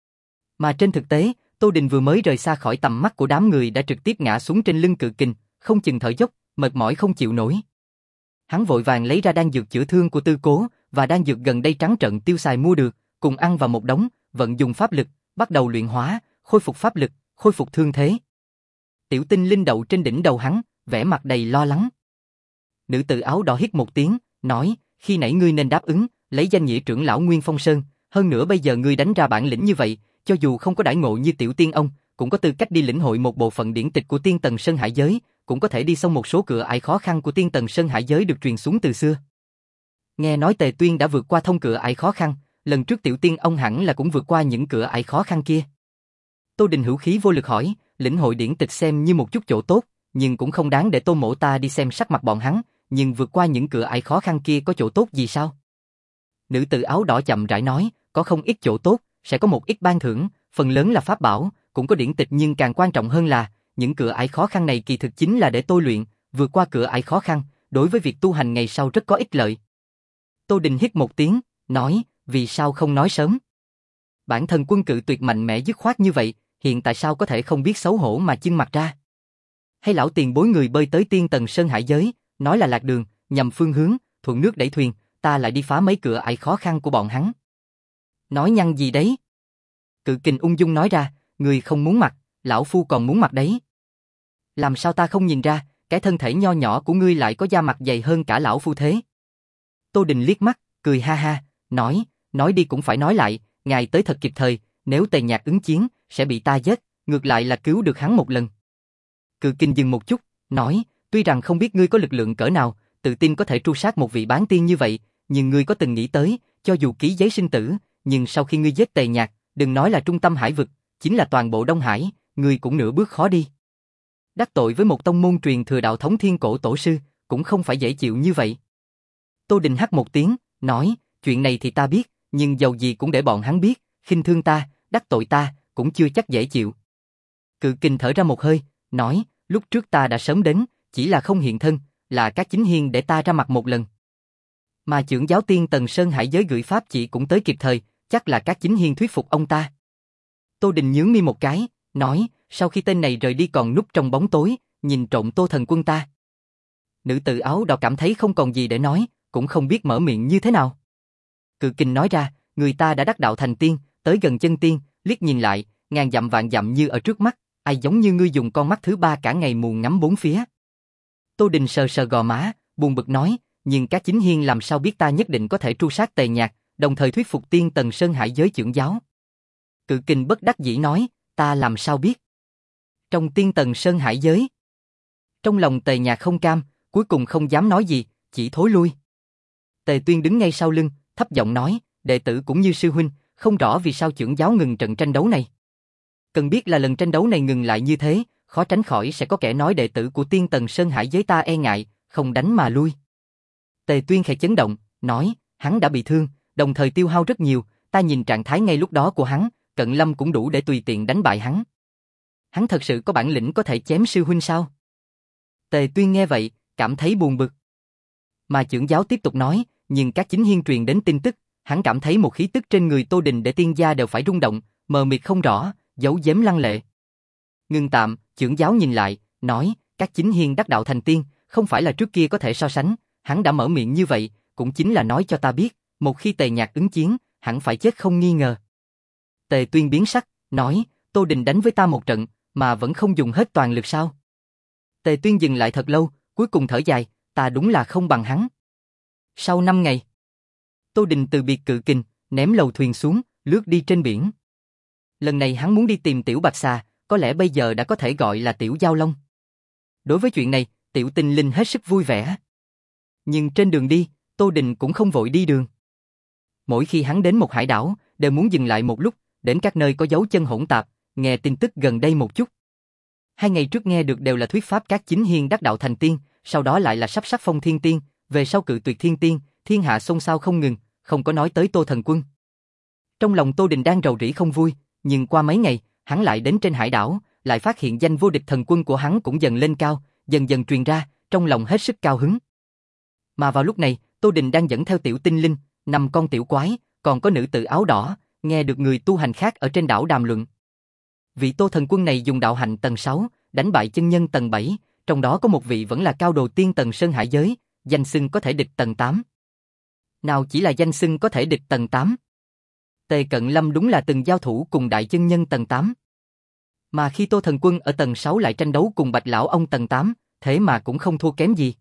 Mà trên thực tế, Tô Đình vừa mới rời xa khỏi tầm mắt của đám người đã trực tiếp ngã xuống trên lưng Cự Kình, không chừng thở dốc, mệt mỏi không chịu nổi. Hắn vội vàng lấy ra đan dược chữa thương của Tư Cố, và đan dược gần đây trắng trợn tiêu xài mua được, cùng ăn vào một đống, vận dùng pháp lực, bắt đầu luyện hóa, khôi phục pháp lực, khôi phục thương thế. Tiểu tinh linh đậu trên đỉnh đầu hắn, vẻ mặt đầy lo lắng. Nữ tử áo đỏ hít một tiếng, nói, khi nãy ngươi nên đáp ứng, lấy danh nghĩa trưởng lão Nguyên Phong Sơn, hơn nữa bây giờ ngươi đánh ra bản lĩnh như vậy, cho dù không có đãi ngộ như tiểu tiên ông, cũng có tư cách đi lĩnh hội một bộ phận điển tịch của Tiên Tần Sơn Hải giới, cũng có thể đi xong một số cửa ải khó khăn của Tiên Tần Sơn Hải giới được truyền xuống từ xưa. Nghe nói Tề Tuyên đã vượt qua thông cửa ải khó khăn, lần trước tiểu tiên ông hẳn là cũng vượt qua những cửa ải khó khăn kia. Tô Đình hữu khí vô lực hỏi, lĩnh hội điển tịch xem như một chút chỗ tốt, nhưng cũng không đáng để Tô Mỗ ta đi xem sắc mặt bọn hắn, nhưng vượt qua những cửa ải khó khăn kia có chỗ tốt gì sao? Nữ tử áo đỏ chậm rãi nói, có không ít chỗ tốt, sẽ có một ít ban thưởng, phần lớn là pháp bảo, cũng có điển tịch, nhưng càng quan trọng hơn là, những cửa ải khó khăn này kỳ thực chính là để tôi luyện, vượt qua cửa ải khó khăn, đối với việc tu hành ngày sau rất có ích lợi. Tô Đình hít một tiếng, nói, vì sao không nói sớm? Bản thân Quân Cự Tuyệt mạnh mẽ dứt khoát như vậy, hiện tại sao có thể không biết xấu hổ mà chưng mặt ra? Hay lão tiền bối người bơi tới Tiên Tần Sơn Hải giới, nói là lạc đường, nhầm phương hướng, thuận nước đẩy thuyền, ta lại đi phá mấy cửa ải khó khăn của bọn hắn. Nói nhăng gì đấy? Cự Kình ung dung nói ra, người không muốn mặt, lão phu còn muốn mặt đấy. Làm sao ta không nhìn ra, cái thân thể nho nhỏ của ngươi lại có da mặt dày hơn cả lão phu thế? Tô Đình liếc mắt, cười ha ha, nói, nói đi cũng phải nói lại, ngài tới thật kịp thời, nếu Tề Nhạc ứng chiến, sẽ bị ta giết, ngược lại là cứu được hắn một lần. Cự Kình dừng một chút, nói, tuy rằng không biết ngươi có lực lượng cỡ nào, tự tin có thể tru sát một vị bán tiên như vậy, nhưng ngươi có từng nghĩ tới, cho dù ký giấy sinh tử, nhưng sau khi ngươi giết Tề Nhạc, đừng nói là trung tâm hải vực, chính là toàn bộ Đông Hải, ngươi cũng nửa bước khó đi. Đắc tội với một tông môn truyền thừa đạo thống thiên cổ tổ sư, cũng không phải dễ chịu như vậy. Tô Đình hắt một tiếng, nói, chuyện này thì ta biết, nhưng dầu gì cũng để bọn hắn biết, khinh thương ta, đắc tội ta, cũng chưa chắc dễ chịu. Cự Kình thở ra một hơi, nói, lúc trước ta đã sớm đến, chỉ là không hiện thân, là Cát Chính Hiên để ta ra mặt một lần. Mà trưởng giáo Tiên Tần Sơn Hải giới gửi pháp chỉ cũng tới kịp thời, chắc là Cát Chính Hiên thuyết phục ông ta. Tô Đình nhướng mi một cái, nói, sau khi tên này rời đi còn núp trong bóng tối, nhìn trộm Tô Thần Quân ta. Nữ tử áo đỏ cảm thấy không còn gì để nói, cũng không biết mở miệng như thế nào. Cự Kình nói ra, người ta đã đắc đạo thành tiên, tới gần chân tiên, liếc nhìn lại, ngàn dặm vạn dặm như ở trước mắt, ai giống như ngươi dùng con mắt thứ ba cả ngày mù ngắm bốn phía. Tô Đình sờ sờ gò má, buồn bực nói, nhưng Cát Chính Hiên làm sao biết ta nhất định có thể tru sát Tề Nhạc, đồng thời thuyết phục Tiên Tần Sơn Hải giới trưởng giáo. Cự Kình bất đắc dĩ nói, ta làm sao biết? Trong Tiên Tần Sơn Hải giới. Trong lòng Tề Nhạc không cam, cuối cùng không dám nói gì, chỉ thối lui. Tề Tuyên đứng ngay sau lưng, thấp giọng nói, đệ tử cũng như sư huynh, không rõ vì sao trưởng giáo ngừng trận tranh đấu này. Cần biết là lần tranh đấu này ngừng lại như thế, khó tránh khỏi sẽ có kẻ nói đệ tử của Tiên Tần Sơn Hải giới ta e ngại, không đánh mà lui. Tề Tuyên khẽ chấn động, nói, hắn đã bị thương, đồng thời tiêu hao rất nhiều, ta nhìn trạng thái ngay lúc đó của hắn, Cận Lâm cũng đủ để tùy tiện đánh bại hắn. Hắn thật sự có bản lĩnh có thể chém sư huynh sao? Tề Tuyên nghe vậy, cảm thấy buồn bực. Mà trưởng giáo tiếp tục nói, nhưng Cát Chính Hiên truyền đến tin tức, hắn cảm thấy một khí tức trên người Tô Đình để tiên gia đều phải rung động, mờ mịt không rõ, giấu giếm lăng lệ. Ngưng tạm, chưởng giáo nhìn lại, nói, các chính hiên đắc đạo thành tiên, không phải là trước kia có thể so sánh, hắn đã mở miệng như vậy, cũng chính là nói cho ta biết, một khi Tề Nhạc ứng chiến, hẳn phải chết không nghi ngờ. Tề Tuyên biến sắc, nói, Tô Đình đánh với ta một trận, mà vẫn không dùng hết toàn lực sao? Tề Tuyên dừng lại thật lâu, cuối cùng thở dài, ta đúng là không bằng hắn. Sau năm ngày, Tô Đình từ biệt Cự Kình, ném lầu thuyền xuống, lướt đi trên biển. Lần này hắn muốn đi tìm Tiểu Bạch Xà, có lẽ bây giờ đã có thể gọi là Tiểu Giao Long. Đối với chuyện này, Tiểu Tinh Linh hết sức vui vẻ. Nhưng trên đường đi, Tô Đình cũng không vội đi đường. Mỗi khi hắn đến một hải đảo, đều muốn dừng lại một lúc, đến các nơi có dấu chân hỗn tạp, nghe tin tức gần đây một chút. Hai ngày trước nghe được đều là thuyết pháp các chính hiên đắc đạo thành tiên, sau đó lại là sắp sắc phong thiên tiên, về sau cự tuyệt thiên tiên, thiên hạ xôn xao không ngừng, không có nói tới Tô Thần Quân. Trong lòng Tô Đình đang rầu rĩ không vui, nhưng qua mấy ngày, hắn lại đến trên hải đảo, lại phát hiện danh vô địch thần quân của hắn cũng dần lên cao, dần dần truyền ra, trong lòng hết sức cao hứng. Mà vào lúc này, Tô Đình đang dẫn theo Tiểu Tinh Linh, năm con tiểu quái, còn có nữ tử áo đỏ, nghe được người tu hành khác ở trên đảo đàm luận. Vị Tô Thần Quân này dùng đạo hạnh tầng sáu, đánh bại chân nhân tầng bảy, trong đó có một vị vẫn là cao đồ tiên tầng Sơn Hải giới, danh xưng có thể địch tầng tám. Nào chỉ là danh xưng có thể địch tầng tám. Tề Cận Lâm đúng là từng giao thủ cùng đại chân nhân tầng tám. Mà khi Tô Thần Quân ở tầng sáu lại tranh đấu cùng Bạch Lão ông tầng tám, thế mà cũng không thua kém gì.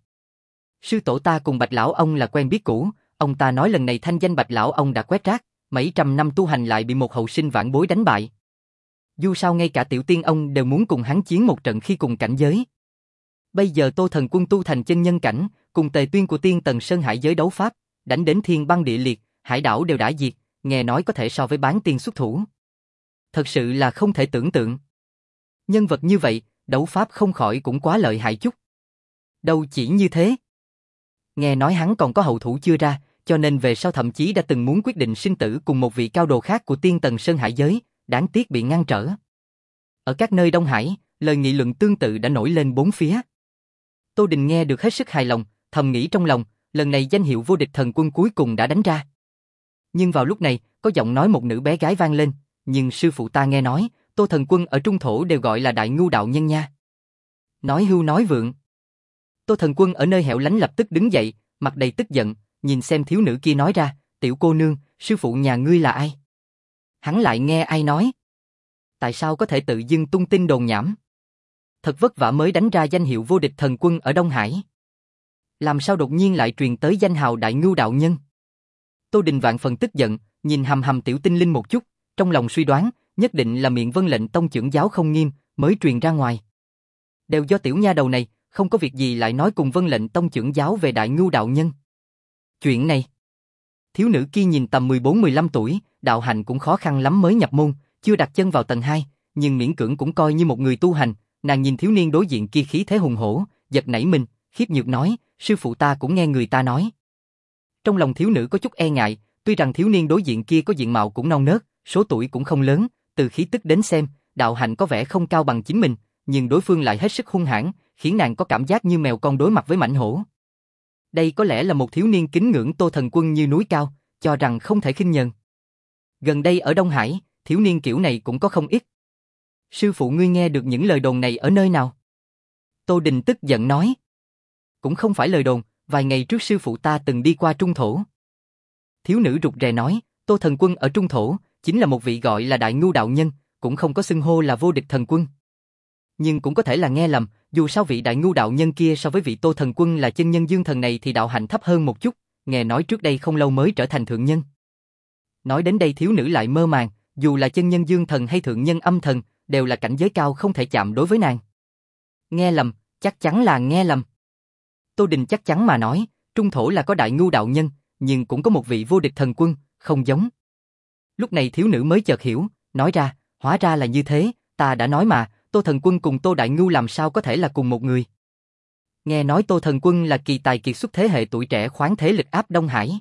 Sư tổ ta cùng Bạch Lão ông là quen biết cũ, ông ta nói lần này thanh danh Bạch Lão ông đã quét rác, mấy trăm năm tu hành lại bị một hậu sinh vãn bối đánh bại. Dù sao ngay cả Tiểu Tiên ông đều muốn cùng hắn chiến một trận khi cùng cảnh giới. Bây giờ Tô Thần Quân tu thành chân nhân cảnh, cùng Tề Tuyên của tiên tầng Sơn Hải giới đấu pháp, đánh đến thiên băng địa liệt, hải đảo đều đã diệt, nghe nói có thể so với bán tiên xuất thủ. Thật sự là không thể tưởng tượng. Nhân vật như vậy, đấu pháp không khỏi cũng quá lợi hại chút. Đâu chỉ như thế. Nghe nói hắn còn có hậu thủ chưa ra, cho nên về sau thậm chí đã từng muốn quyết định sinh tử cùng một vị cao đồ khác của tiên tầng Sơn Hải giới, đáng tiếc bị ngăn trở. Ở các nơi Đông Hải, lời nghị luận tương tự đã nổi lên bốn phía. Tô Đình nghe được hết sức hài lòng, thầm nghĩ trong lòng, lần này danh hiệu vô địch thần quân cuối cùng đã đánh ra. Nhưng vào lúc này, có giọng nói một nữ bé gái vang lên, nhưng sư phụ ta nghe nói, Tô Thần Quân ở Trung Thổ đều gọi là Đại Ngưu đạo nhân nha. Nói hưu nói vượng. Tô Thần Quân ở nơi hẻo lánh lập tức đứng dậy, mặt đầy tức giận, nhìn xem thiếu nữ kia nói ra, tiểu cô nương, sư phụ nhà ngươi là ai? Hắn lại nghe ai nói? Tại sao có thể tự dưng tung tin đồn nhảm? Thật vất vả mới đánh ra danh hiệu vô địch thần quân ở Đông Hải. Làm sao đột nhiên lại truyền tới danh hào Đại Ngưu đạo nhân? Tô Đình vạn phần tức giận, nhìn hầm hầm Tiểu Tinh Linh một chút, trong lòng suy đoán, nhất định là miệng Vân lệnh tông trưởng giáo không nghiêm, mới truyền ra ngoài. Đều do tiểu nha đầu này, không có việc gì lại nói cùng Vân lệnh tông trưởng giáo về Đại Ngưu đạo nhân. Chuyện này, thiếu nữ kia nhìn tầm mười bốn mười lăm tuổi, đạo hành cũng khó khăn lắm mới nhập môn, chưa đặt chân vào tầng hai, nhưng miễn cưỡng cũng coi như một người tu hành. Nàng nhìn thiếu niên đối diện kia khí thế hùng hổ, giật nảy mình, khiếp nhược nói, sư phụ ta cũng nghe người ta nói. Trong lòng thiếu nữ có chút e ngại, tuy rằng thiếu niên đối diện kia có diện mạo cũng non nớt, số tuổi cũng không lớn, từ khí tức đến xem, đạo hạnh có vẻ không cao bằng chính mình, nhưng đối phương lại hết sức hung hãn, khiến nàng có cảm giác như mèo con đối mặt với mãnh hổ. Đây có lẽ là một thiếu niên kính ngưỡng Tô Thần Quân như núi cao, cho rằng không thể khinh nhờn. Gần đây ở Đông Hải, thiếu niên kiểu này cũng có không ít. Sư phụ ngươi nghe được những lời đồn này ở nơi nào? Tô Đình tức giận nói. Cũng không phải lời đồn, vài ngày trước sư phụ ta từng đi qua Trung Thổ. Thiếu nữ rụt rè nói, Tô Thần Quân ở Trung Thổ, chính là một vị gọi là Đại Ngưu đạo nhân, cũng không có xưng hô là vô địch thần quân. Nhưng cũng có thể là nghe lầm, dù sao vị Đại Ngưu đạo nhân kia so với vị Tô Thần Quân là chân nhân dương thần này thì đạo hạnh thấp hơn một chút, nghe nói trước đây không lâu mới trở thành thượng nhân. Nói đến đây thiếu nữ lại mơ màng, dù là chân nhân dương thần hay thượng nhân âm thần, đều là cảnh giới cao không thể chạm đối với nàng. Nghe lầm, chắc chắn là nghe lầm. Tô Đình chắc chắn mà nói, Trung Thổ là có Đại Ngưu đạo nhân, nhưng cũng có một vị vô địch thần quân, không giống. Lúc này thiếu nữ mới chợt hiểu, nói ra, hóa ra là như thế, ta đã nói mà, Tô Thần Quân cùng Tô Đại Ngưu làm sao có thể là cùng một người. Nghe nói Tô Thần Quân là kỳ tài kiệt xuất thế hệ tuổi trẻ khoáng thế lực áp Đông Hải.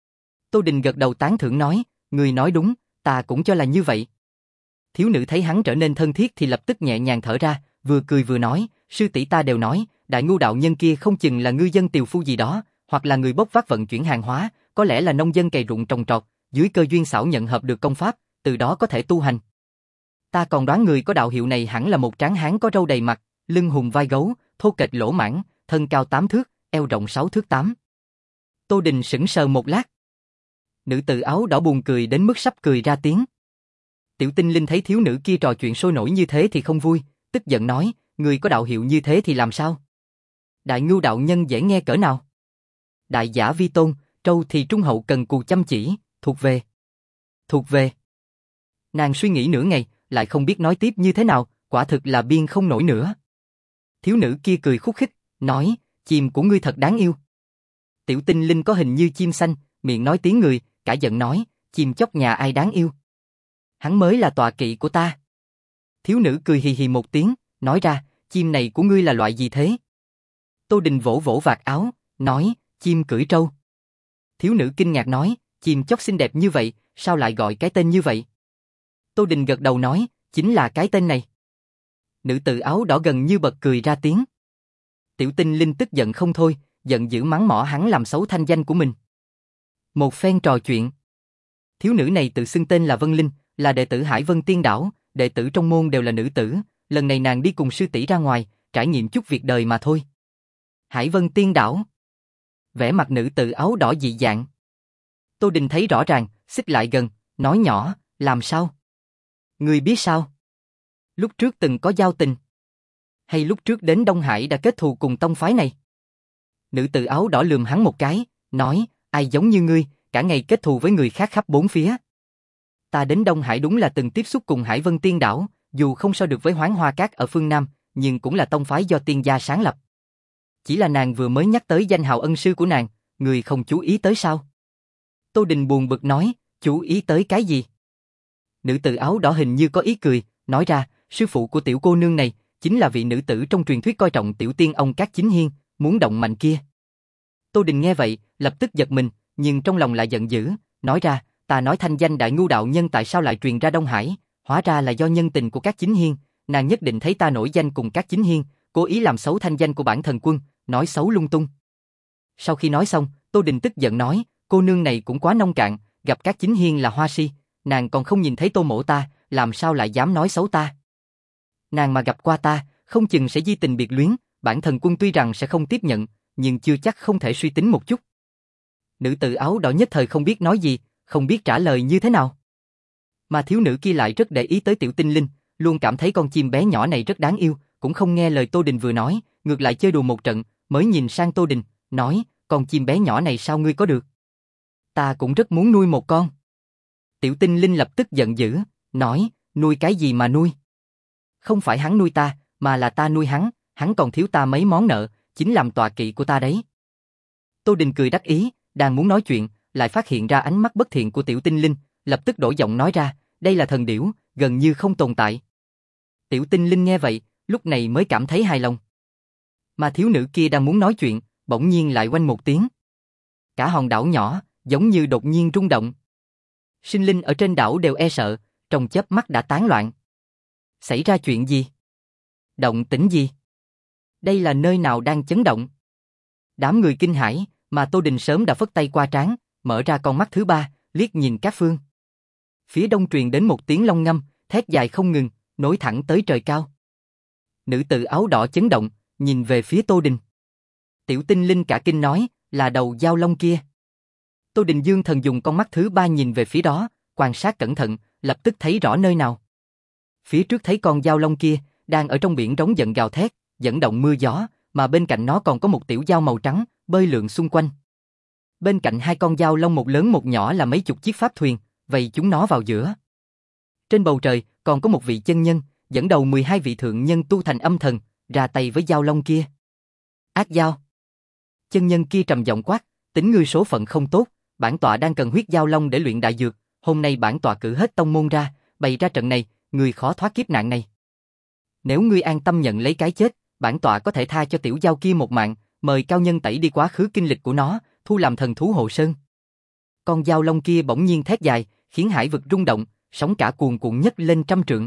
Tô Đình gật đầu tán thưởng nói, người nói đúng, ta cũng cho là như vậy. Thiếu nữ thấy hắn trở nên thân thiết thì lập tức nhẹ nhàng thở ra, vừa cười vừa nói, sư tỷ ta đều nói, Đại Ngưu đạo nhân kia không chừng là ngư dân tiều phu gì đó, hoặc là người bốc vác vận chuyển hàng hóa, có lẽ là nông dân cày ruộng trồng trọt, dưới cơ duyên xảo nhận hợp được công pháp, từ đó có thể tu hành. Ta còn đoán người có đạo hiệu này hẳn là một tráng hán có râu đầy mặt, lưng hùm vai gấu, thô kệch lỗ mãng, thân cao tám thước, eo rộng sáu thước tám. Tô Đình sững sờ một lát. Nữ tử áo đỏ buồn cười đến mức sắp cười ra tiếng. Tiểu Tinh Linh thấy thiếu nữ kia trò chuyện sôi nổi như thế thì không vui, tức giận nói, người có đạo hiệu như thế thì làm sao? Đại Ngưu đạo nhân dễ nghe cỡ nào? Đại giả vi tôn, trâu thì trung hậu cần cù chăm chỉ, thuộc về. Thuộc về. Nàng suy nghĩ nửa ngày, lại không biết nói tiếp như thế nào, quả thực là biên không nổi nữa. Thiếu nữ kia cười khúc khích, nói, chim của ngươi thật đáng yêu. Tiểu Tinh Linh có hình như chim xanh, miệng nói tiếng người, cả giận nói, chim chóc nhà ai đáng yêu. Hắn mới là tọa kỵ của ta. Thiếu nữ cười hì hì một tiếng, nói ra, chim này của ngươi là loại gì thế? Tô Đình vỗ vỗ vạt áo, nói, chim cưỡi trâu. Thiếu nữ kinh ngạc nói, chim chóc xinh đẹp như vậy, sao lại gọi cái tên như vậy? Tô Đình gật đầu nói, chính là cái tên này. Nữ tử áo đỏ gần như bật cười ra tiếng. Tiểu Tinh Linh tức giận không thôi, giận dữ mắng mỏ hắn làm xấu thanh danh của mình. Một phen trò chuyện. Thiếu nữ này tự xưng tên là Vân Linh, là đệ tử Hải Vân Tiên Đảo, đệ tử trong môn đều là nữ tử, lần này nàng đi cùng sư tỷ ra ngoài, trải nghiệm chút việc đời mà thôi. Hải Vân Tiên Đảo. Vẻ mặt nữ tử áo đỏ dị dạng. Tô Đình thấy rõ ràng, xích lại gần, nói nhỏ, làm sao? Ngươi biết sao? Lúc trước từng có giao tình. Hay lúc trước đến Đông Hải đã kết thù cùng tông phái này? Nữ tử áo đỏ lườm hắn một cái, nói, ai giống như ngươi, cả ngày kết thù với người khác khắp bốn phía. Ta đến Đông Hải đúng là từng tiếp xúc cùng Hải Vân Tiên Đảo, dù không so được với Hoán Hoa Các ở phương Nam, nhưng cũng là tông phái do tiên gia sáng lập. Chỉ là nàng vừa mới nhắc tới danh hào ân sư của nàng, người không chú ý tới sao? Tô Đình buồn bực nói, chú ý tới cái gì? Nữ tử áo đỏ hình như có ý cười, nói ra, sư phụ của tiểu cô nương này, chính là vị nữ tử trong truyền thuyết coi trọng tiểu tiên ông Các Chính Hiên, muốn động mạnh kia. Tô Đình nghe vậy, lập tức giật mình, nhưng trong lòng lại giận dữ, nói ra, ta nói thanh danh Đại Ngưu đạo nhân tại sao lại truyền ra Đông Hải, hóa ra là do nhân tình của Các Chính Hiên, nàng nhất định thấy ta nổi danh cùng Các Chính Hiên, cố ý làm xấu thanh danh của bản thần quân, nói xấu lung tung. Sau khi nói xong, Tô Đình tức giận nói, cô nương này cũng quá nông cạn, gặp Các Chính Hiên là hoa si, nàng còn không nhìn thấy Tô mỗ ta, làm sao lại dám nói xấu ta? Nàng mà gặp qua ta, không chừng sẽ di tình biệt luyến, bản thần quân tuy rằng sẽ không tiếp nhận, nhưng chưa chắc không thể suy tính một chút. Nữ tử áo đỏ nhất thời không biết nói gì, không biết trả lời như thế nào. Mà thiếu nữ kia lại rất để ý tới Tiểu Tinh Linh, luôn cảm thấy con chim bé nhỏ này rất đáng yêu, cũng không nghe lời Tô Đình vừa nói, ngược lại chơi đùa một trận, mới nhìn sang Tô Đình, nói, con chim bé nhỏ này sao ngươi có được? Ta cũng rất muốn nuôi một con. Tiểu Tinh Linh lập tức giận dữ, nói, nuôi cái gì mà nuôi? Không phải hắn nuôi ta, mà là ta nuôi hắn, hắn còn thiếu ta mấy món nợ, chính làm tọa kỵ của ta đấy. Tô Đình cười đắc ý, đang muốn nói chuyện, lại phát hiện ra ánh mắt bất thiện của Tiểu Tinh Linh, lập tức đổi giọng nói ra, đây là thần điểu, gần như không tồn tại. Tiểu Tinh Linh nghe vậy, lúc này mới cảm thấy hài lòng. Mà thiếu nữ kia đang muốn nói chuyện, bỗng nhiên lại oanh một tiếng. Cả hòn đảo nhỏ, giống như đột nhiên rung động. Sinh linh ở trên đảo đều e sợ, trong chớp mắt đã tán loạn. Xảy ra chuyện gì? Động tĩnh gì? Đây là nơi nào đang chấn động? Đám người kinh hãi, mà Tô Đình sớm đã phất tay qua trán, mở ra con mắt thứ ba, liếc nhìn các phương. Phía đông truyền đến một tiếng long ngâm, thét dài không ngừng, nối thẳng tới trời cao. Nữ tử áo đỏ chấn động, nhìn về phía Tô Đình. Tiểu Tinh Linh cả kinh nói, là đầu dao long kia. Tô Đình dương thần dùng con mắt thứ ba nhìn về phía đó, quan sát cẩn thận, lập tức thấy rõ nơi nào. Phía trước thấy con dao long kia, đang ở trong biển rống giận gào thét, dẫn động mưa gió, mà bên cạnh nó còn có một tiểu dao màu trắng, bơi lượn xung quanh. Bên cạnh hai con dao long một lớn một nhỏ là mấy chục chiếc pháp thuyền, vây chúng nó vào giữa. Trên bầu trời, còn có một vị chân nhân, dẫn đầu mười hai vị thượng nhân tu thành âm thần, ra tay với dao long kia. Ác dao. Chân nhân kia trầm giọng quát, tính ngươi số phận không tốt, bản tọa đang cần huyết dao long để luyện đại dược, hôm nay bản tọa cử hết tông môn ra, bày ra trận này, ngươi khó thoát kiếp nạn này. Nếu ngươi an tâm nhận lấy cái chết, bản tọa có thể tha cho tiểu dao kia một mạng, mời cao nhân tẩy đi quá khứ kinh lịch của nó, thu làm thần thú hộ sơn. Con dao long kia bỗng nhiên thét dài, khiến hải vực rung động, sóng cả cuồn cuộn nhấc lên trăm trượng.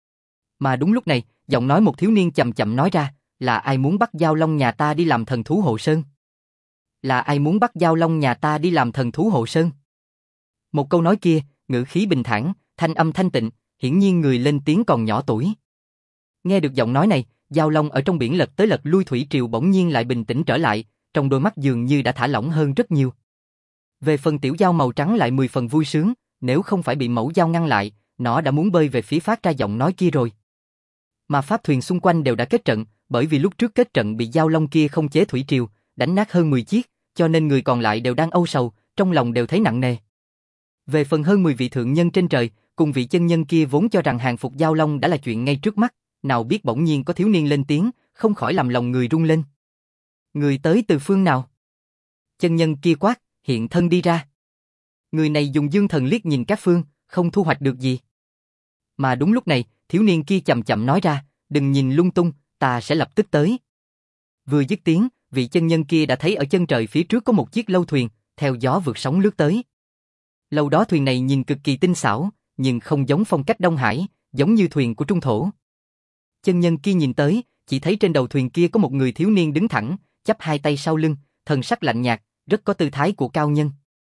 Mà đúng lúc này, giọng nói một thiếu niên chậm chậm nói ra, là ai muốn bắt dao long nhà ta đi làm thần thú hộ sơn? Là ai muốn bắt dao long nhà ta đi làm thần thú hộ sơn? Một câu nói kia, ngữ khí bình thản, thanh âm thanh tịnh, hiển nhiên người lên tiếng còn nhỏ tuổi. Nghe được giọng nói này, Giao Long ở trong biển lật tới lật lui thủy triều bỗng nhiên lại bình tĩnh trở lại, trong đôi mắt dường như đã thả lỏng hơn rất nhiều. Về phần tiểu dao màu trắng lại mười phần vui sướng, nếu không phải bị mẫu dao ngăn lại, nó đã muốn bơi về phía phát ra giọng nói kia rồi. Mà pháp thuyền xung quanh đều đã kết trận, bởi vì lúc trước kết trận bị Giao Long kia không chế thủy triều, đánh nát hơn mười chiếc, cho nên người còn lại đều đang âu sầu, trong lòng đều thấy nặng nề. Về phần hơn mười vị thượng nhân trên trời, cùng vị chân nhân kia vốn cho rằng hàng phục Giao Long đã là chuyện ngay trước mắt, nào biết bỗng nhiên có thiếu niên lên tiếng, không khỏi làm lòng người rung lên. Người tới từ phương nào? Chân nhân kia quát, hiện thân đi ra. Người này dùng dương thần liếc nhìn các phương, không thu hoạch được gì. Mà đúng lúc này, thiếu niên kia chậm chậm nói ra, đừng nhìn lung tung, ta sẽ lập tức tới. Vừa dứt tiếng, vị chân nhân kia đã thấy ở chân trời phía trước có một chiếc lâu thuyền, theo gió vượt sóng lướt tới. Lâu đó thuyền này nhìn cực kỳ tinh xảo, nhưng không giống phong cách Đông Hải, giống như thuyền của Trung Thổ. Chân nhân kia nhìn tới, chỉ thấy trên đầu thuyền kia có một người thiếu niên đứng thẳng, chắp hai tay sau lưng, thần sắc lạnh nhạt, rất có tư thái của cao nhân.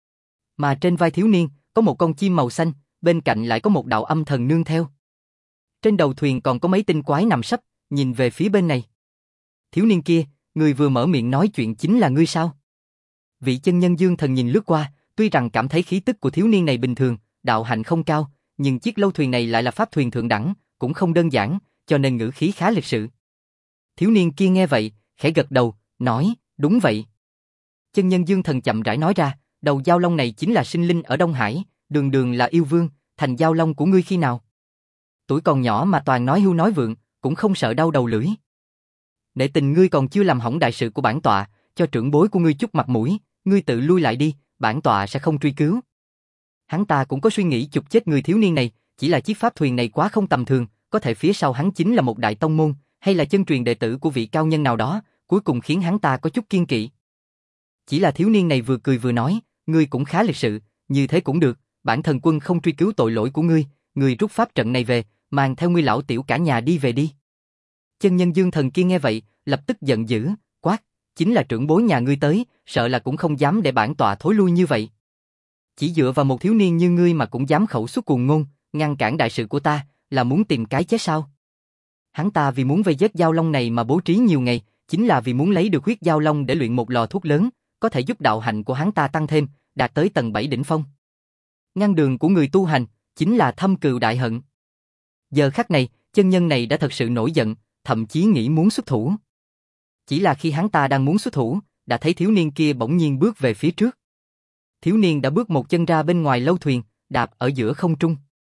Mà trên vai thiếu niên, có một con chim màu xanh, bên cạnh lại có một đạo âm thần nương theo. Trên đầu thuyền còn có mấy tinh quái nằm sấp, nhìn về phía bên này. Thiếu niên kia, người vừa mở miệng nói chuyện chính là ngươi sao? Vị chân nhân dương thần nhìn lướt qua, tuy rằng cảm thấy khí tức của thiếu niên này bình thường, đạo hạnh không cao, nhưng chiếc lâu thuyền này lại là pháp thuyền thượng đẳng, cũng không đơn giản, cho nên ngữ khí khá lịch sự. Thiếu niên kia nghe vậy, khẽ gật đầu, nói, đúng vậy. Chân nhân dương thần chậm rãi nói ra, đầu Giao Long này chính là sinh linh ở Đông Hải, đường đường là yêu vương, thành Giao Long của ngươi khi nào? Tuổi còn nhỏ mà toàn nói hưu nói vượng, cũng không sợ đau đầu lưỡi. Nể tình ngươi còn chưa làm hỏng đại sự của bản tọa, cho trưởng bối của ngươi chút mặt mũi, ngươi tự lui lại đi, bản tọa sẽ không truy cứu. Hắn ta cũng có suy nghĩ chụp chết người thiếu niên này, chỉ là chiếc pháp thuyền này quá không tầm thường, có thể phía sau hắn chính là một đại tông môn, hay là chân truyền đệ tử của vị cao nhân nào đó, cuối cùng khiến hắn ta có chút kiêng kỵ. Chỉ là thiếu niên này vừa cười vừa nói, ngươi cũng khá lịch sự, như thế cũng được, bản thần quân không truy cứu tội lỗi của ngươi, ngươi rút pháp trận này về, mang theo ngươi lão tiểu cả nhà đi về đi. Chân nhân dương thần kia nghe vậy, lập tức giận dữ, quát, chính là trưởng bối nhà ngươi tới, sợ là cũng không dám để bản tọa thối lui như vậy. Chỉ dựa vào một thiếu niên như ngươi mà cũng dám khẩu xuất cuồng ngôn, ngăn cản đại sự của ta, là muốn tìm cái chết sao? Hắn ta vì muốn vây giết Giao Long này mà bố trí nhiều ngày, chính là vì muốn lấy được huyết Giao Long để luyện một lò thuốc lớn, có thể giúp đạo hạnh của hắn ta tăng thêm, đạt tới tầng bảy đỉnh phong. Ngăn đường của người tu hành, chính là thâm cừu đại hận. Giờ khắc này, chân nhân này đã thật sự nổi giận, thậm chí nghĩ muốn xuất thủ. Chỉ là khi hắn ta đang muốn xuất thủ, đã thấy thiếu niên kia bỗng nhiên bước về phía trước. Thiếu niên đã bước một chân ra bên ngoài lâu thuyền, đạp ở giữa không trung.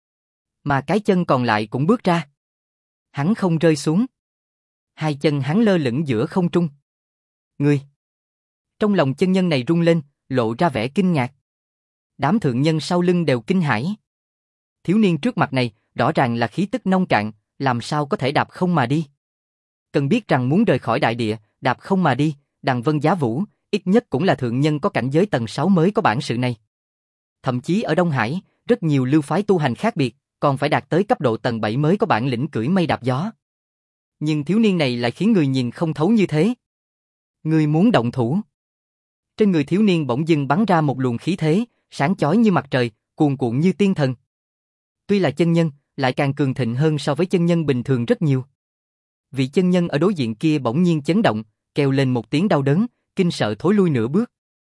Mà cái chân còn lại cũng bước ra. Hắn không rơi xuống. Hai chân hắn lơ lửng giữa không trung. Ngươi! Trong lòng chân nhân này rung lên, lộ ra vẻ kinh ngạc. Đám thượng nhân sau lưng đều kinh hãi. Thiếu niên trước mặt này, rõ ràng là khí tức nông cạn, làm sao có thể đạp không mà đi. Cần biết rằng muốn rời khỏi đại địa, đạp không mà đi, đằng vân giá vũ, ít nhất cũng là thượng nhân có cảnh giới tầng sáu mới có bản sự này. Thậm chí ở Đông Hải, rất nhiều lưu phái tu hành khác biệt, còn phải đạt tới cấp độ tầng bảy mới có bản lĩnh cưỡi mây đạp gió. Nhưng thiếu niên này lại khiến người nhìn không thấu như thế. Ngươi muốn động thủ. Trên người thiếu niên bỗng dưng bắn ra một luồng khí thế, sáng chói như mặt trời, cuồn cuộn như tiên thần. Tuy là chân nhân, lại càng cường thịnh hơn so với chân nhân bình thường rất nhiều. Vị chân nhân ở đối diện kia bỗng nhiên chấn động, kêu lên một tiếng đau đớn, kinh sợ thối lui nửa bước.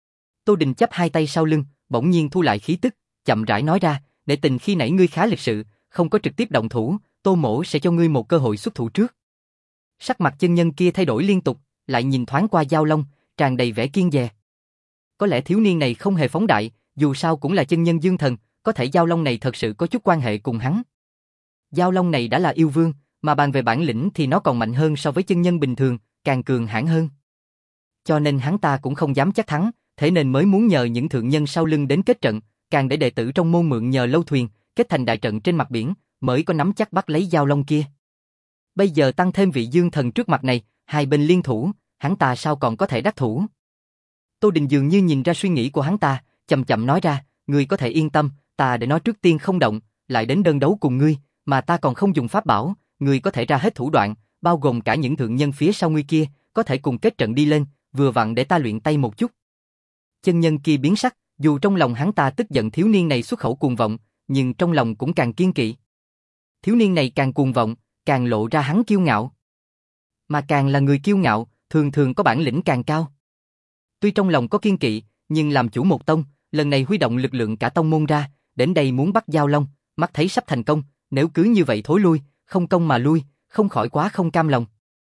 Tô Đình chắp hai tay sau lưng, bỗng nhiên thu lại khí tức, chậm rãi nói ra, nể tình khi nãy ngươi khá lịch sự, không có trực tiếp động thủ, Tô mỗ sẽ cho ngươi một cơ hội xuất thủ trước. Sắc mặt chân nhân kia thay đổi liên tục, lại nhìn thoáng qua Giao Long, tràn đầy vẻ kiêng dè. Có lẽ thiếu niên này không hề phóng đại, dù sao cũng là chân nhân dương thần, có thể Giao Long này thật sự có chút quan hệ cùng hắn. Giao Long này đã là yêu vương, mà bàn về bản lĩnh thì nó còn mạnh hơn so với chân nhân bình thường, càng cường hãn hơn. Cho nên hắn ta cũng không dám chắc thắng, thế nên mới muốn nhờ những thượng nhân sau lưng đến kết trận, càng để đệ tử trong môn mượn nhờ lâu thuyền, kết thành đại trận trên mặt biển, mới có nắm chắc bắt lấy Giao Long kia. Bây giờ tăng thêm vị dương thần trước mặt này, hai bên liên thủ, hắn ta sao còn có thể đắc thủ. Tô Đình dường như nhìn ra suy nghĩ của hắn ta, chậm chậm nói ra, ngươi có thể yên tâm, ta để nó trước tiên không động, lại đến đơn đấu cùng ngươi, mà ta còn không dùng pháp bảo, ngươi có thể ra hết thủ đoạn, bao gồm cả những thượng nhân phía sau ngươi kia, có thể cùng kết trận đi lên, vừa vặn để ta luyện tay một chút. Chân nhân kia biến sắc, dù trong lòng hắn ta tức giận thiếu niên này xuất khẩu cuồng vọng, nhưng trong lòng cũng càng kiên kỵ. thiếu niên này càng cuồng vọng, càng lộ ra hắn kiêu ngạo. Mà càng là người kiêu ngạo, thường thường có bản lĩnh càng cao. Tuy trong lòng có kiên kỵ, nhưng làm chủ một tông, lần này huy động lực lượng cả tông môn ra, đến đây muốn bắt Giao Long, mắt thấy sắp thành công, nếu cứ như vậy thối lui, không công mà lui, không khỏi quá không cam lòng.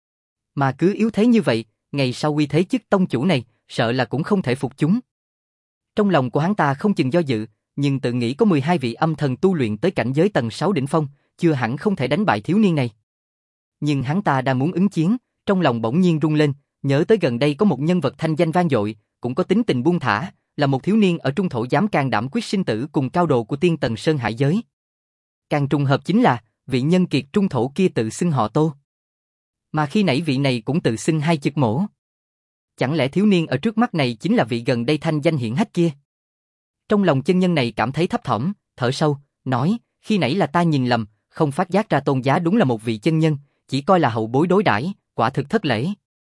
Mà cứ yếu thế như vậy, ngày sau uy thế chức tông chủ này, sợ là cũng không thể phục chúng. Trong lòng của hắn ta không chừng do dự, nhưng tự nghĩ có mười hai vị âm thần tu luyện tới cảnh giới tầng sáu đỉnh phong, chưa hẳn không thể đánh bại thiếu niên này. Nhưng hắn ta đang muốn ứng chiến, trong lòng bỗng nhiên rung lên, nhớ tới gần đây có một nhân vật thanh danh vang dội, cũng có tính tình buông thả, là một thiếu niên ở trung thổ dám can đảm quyết sinh tử cùng cao độ của tiên tầng Sơn Hải giới. Càng trùng hợp chính là, vị nhân kiệt trung thổ kia tự xưng họ Tô. Mà khi nãy vị này cũng tự xưng hai chữ Mỗ. Chẳng lẽ thiếu niên ở trước mắt này chính là vị gần đây thanh danh hiển hách kia? Trong lòng chân nhân này cảm thấy thấp thỏm, thở sâu, nói, khi nãy là ta nhìn lầm, không phát giác ra Tôn giá đúng là một vị chân nhân, chỉ coi là hậu bối đối đãi, quả thực thất lễ.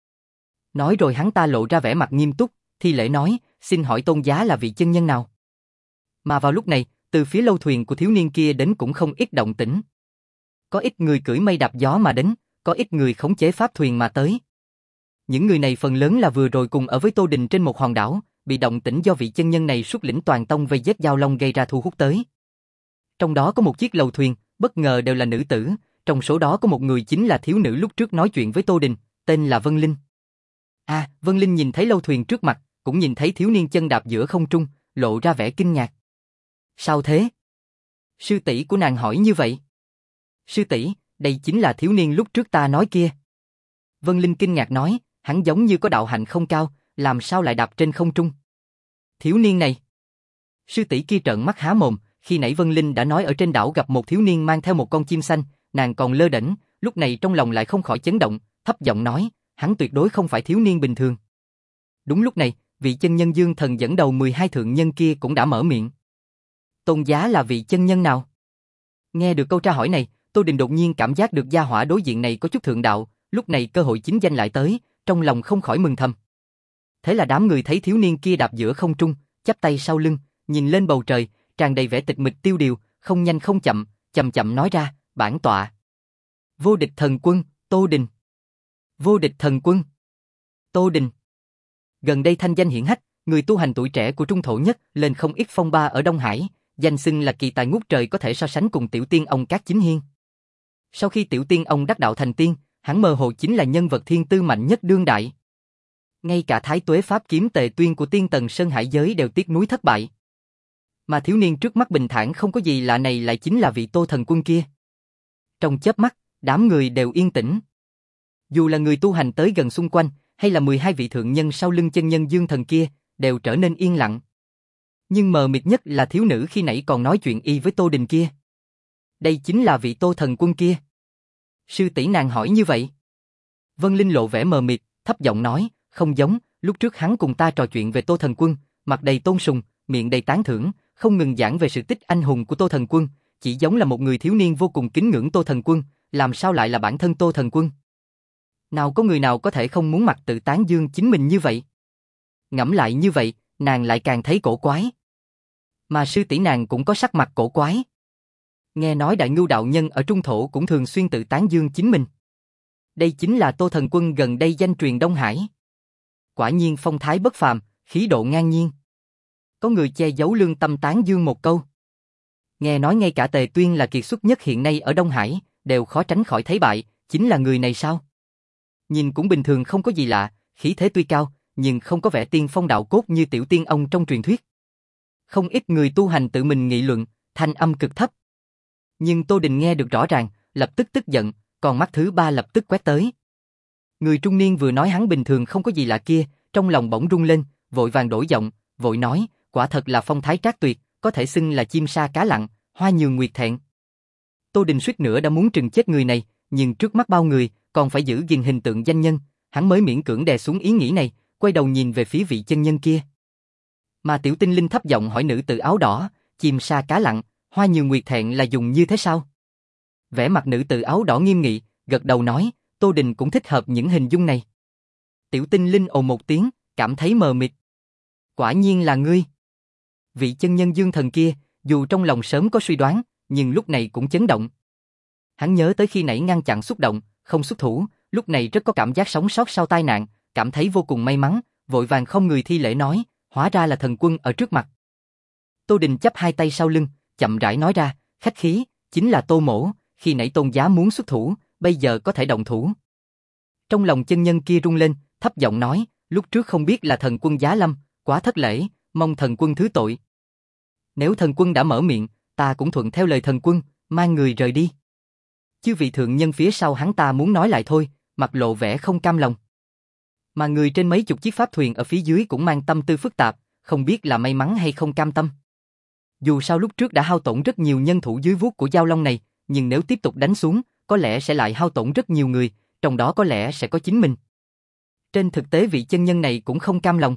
Nói rồi hắn ta lộ ra vẻ mặt nghiêm túc, thi lễ nói, xin hỏi Tôn giá là vị chân nhân nào? Mà vào lúc này, từ phía lâu thuyền của thiếu niên kia đến cũng không ít động tĩnh. Có ít người cưỡi mây đạp gió mà đến, có ít người khống chế pháp thuyền mà tới. Những người này phần lớn là vừa rồi cùng ở với Tô Đình trên một hòn đảo, bị động tĩnh do vị chân nhân này xuất lĩnh toàn tông vây giết Giao Long gây ra thu hút tới. Trong đó có một chiếc lầu thuyền, bất ngờ đều là nữ tử, trong số đó có một người chính là thiếu nữ lúc trước nói chuyện với Tô Đình, tên là Vân Linh. À, Vân Linh nhìn thấy lâu thuyền trước mặt, cũng nhìn thấy thiếu niên chân đạp giữa không trung, lộ ra vẻ kinh ngạc. Sao thế? Sư tỷ của nàng hỏi như vậy. Sư tỷ, đây chính là thiếu niên lúc trước ta nói kia. Vân Linh kinh ngạc nói, hắn giống như có đạo hạnh không cao, làm sao lại đạp trên không trung? Thiếu niên này. Sư tỷ kia trợn mắt há mồm, khi nãy Vân Linh đã nói ở trên đảo gặp một thiếu niên mang theo một con chim xanh, nàng còn lơ đễnh, lúc này trong lòng lại không khỏi chấn động, thấp giọng nói, hắn tuyệt đối không phải thiếu niên bình thường. Đúng lúc này, vị chân nhân Dương Thần dẫn đầu mười hai thượng nhân kia cũng đã mở miệng. Tôn giá là vị chân nhân nào? Nghe được câu tra hỏi này, Tô Đình đột nhiên cảm giác được gia hỏa đối diện này có chút thượng đạo, lúc này cơ hội chính danh lại tới, trong lòng không khỏi mừng thầm. Thế là đám người thấy thiếu niên kia đạp giữa không trung, chắp tay sau lưng, nhìn lên bầu trời, tràn đầy vẻ tịch mịch tiêu điều, không nhanh không chậm, chậm chậm nói ra, bản tọa. Vô địch thần quân, Tô Đình. Vô địch thần quân, Tô Đình. Gần đây thanh danh hiển hách, người tu hành tuổi trẻ của trung thổ nhất, lên không ít phong ba ở Đông Hải, danh xưng là kỳ tài ngút trời có thể so sánh cùng Tiểu Tiên ông Cát Chính Hiên. Sau khi Tiểu Tiên ông đắc đạo thành tiên, hắn mơ hồ chính là nhân vật thiên tư mạnh nhất đương đại. Ngay cả Thái Tuế Pháp kiếm Tề Tuyên của tiên tầng Sơn Hải giới đều tiếc nuối thất bại. Mà thiếu niên trước mắt bình thản không có gì lạ này lại chính là vị Tô thần quân kia. Trong chớp mắt, đám người đều yên tĩnh. Dù là người tu hành tới gần xung quanh, hay là mười hai vị thượng nhân sau lưng chân nhân Dương Thần kia, đều trở nên yên lặng. Nhưng mờ mịt nhất là thiếu nữ khi nãy còn nói chuyện y với Tô Đình kia. Đây chính là vị Tô thần quân kia. Sư tỷ nàng hỏi như vậy. Vân Linh lộ vẻ mờ mịt, thấp giọng nói, không giống, lúc trước hắn cùng ta trò chuyện về Tô thần quân, mặt đầy tôn sùng, miệng đầy tán thưởng, không ngừng giảng về sự tích anh hùng của Tô thần quân, chỉ giống là một người thiếu niên vô cùng kính ngưỡng Tô thần quân, làm sao lại là bản thân Tô thần quân? Nào có người nào có thể không muốn mặt tự tán dương chính mình như vậy? Ngẫm lại như vậy, nàng lại càng thấy cổ quái. Mà sư tỷ nàng cũng có sắc mặt cổ quái. Nghe nói đại ngưu đạo nhân ở trung thổ cũng thường xuyên tự tán dương chính mình. Đây chính là Tô thần quân gần đây danh truyền Đông Hải. Quả nhiên phong thái bất phàm, khí độ ngang nhiên. Có người che giấu lương tâm tán dương một câu. Nghe nói ngay cả Tề Tuyên là kiệt xuất nhất hiện nay ở Đông Hải, đều khó tránh khỏi thấy bại, chính là người này sao? Nhìn cũng bình thường không có gì lạ, khí thế tuy cao, nhưng không có vẻ tiên phong đạo cốt như Tiểu Tiên ông trong truyền thuyết. Không ít người tu hành tự mình nghị luận, thanh âm cực thấp. Nhưng Tô Đình nghe được rõ ràng, lập tức tức giận, còn mắt thứ ba lập tức quét tới. Người trung niên vừa nói hắn bình thường không có gì lạ kia, trong lòng bỗng rung lên, vội vàng đổi giọng, vội nói, quả thật là phong thái trác tuyệt, có thể xưng là chim sa cá lặn, hoa nhường nguyệt thẹn. Tô Đình suýt nữa đã muốn trừng chết người này, nhưng trước mắt bao người, còn phải giữ gìn hình tượng danh nhân, hắn mới miễn cưỡng đè xuống ý nghĩ này, quay đầu nhìn về phía vị chân nhân kia. Mà Tiểu Tinh Linh thấp giọng hỏi nữ tử áo đỏ, chim sa cá lặn, hoa nhường nguyệt thẹn là dùng như thế sao? Vẻ mặt nữ tử áo đỏ nghiêm nghị, gật đầu nói, Tô Đình cũng thích hợp những hình dung này. Tiểu Tinh Linh ồ một tiếng, cảm thấy mờ mịt. Quả nhiên là ngươi. Vị chân nhân Dương Thần kia, dù trong lòng sớm có suy đoán, nhưng lúc này cũng chấn động. Hắn nhớ tới khi nãy ngăn chặn xúc động, không xuất thủ, lúc này rất có cảm giác sống sót sau tai nạn, cảm thấy vô cùng may mắn, vội vàng không người thi lễ nói, hóa ra là thần quân ở trước mặt. Tô Đình chắp hai tay sau lưng, chậm rãi nói ra, khách khí, chính là Tô mỗ, khi nãy Tôn giá muốn xuất thủ, bây giờ có thể động thủ. Trong lòng chân nhân kia rung lên, thấp giọng nói, lúc trước không biết là thần quân giá lâm, quá thất lễ, mong thần quân thứ tội. Nếu thần quân đã mở miệng, ta cũng thuận theo lời thần quân, mang người rời đi. Chư vị thượng nhân phía sau hắn ta muốn nói lại thôi, mặt lộ vẻ không cam lòng. Mà người trên mấy chục chiếc pháp thuyền ở phía dưới cũng mang tâm tư phức tạp, không biết là may mắn hay không cam tâm. Dù sao lúc trước đã hao tổn rất nhiều nhân thủ dưới vuốt của Giao Long này, nhưng nếu tiếp tục đánh xuống, có lẽ sẽ lại hao tổn rất nhiều người, trong đó có lẽ sẽ có chính mình. Trên thực tế vị chân nhân này cũng không cam lòng.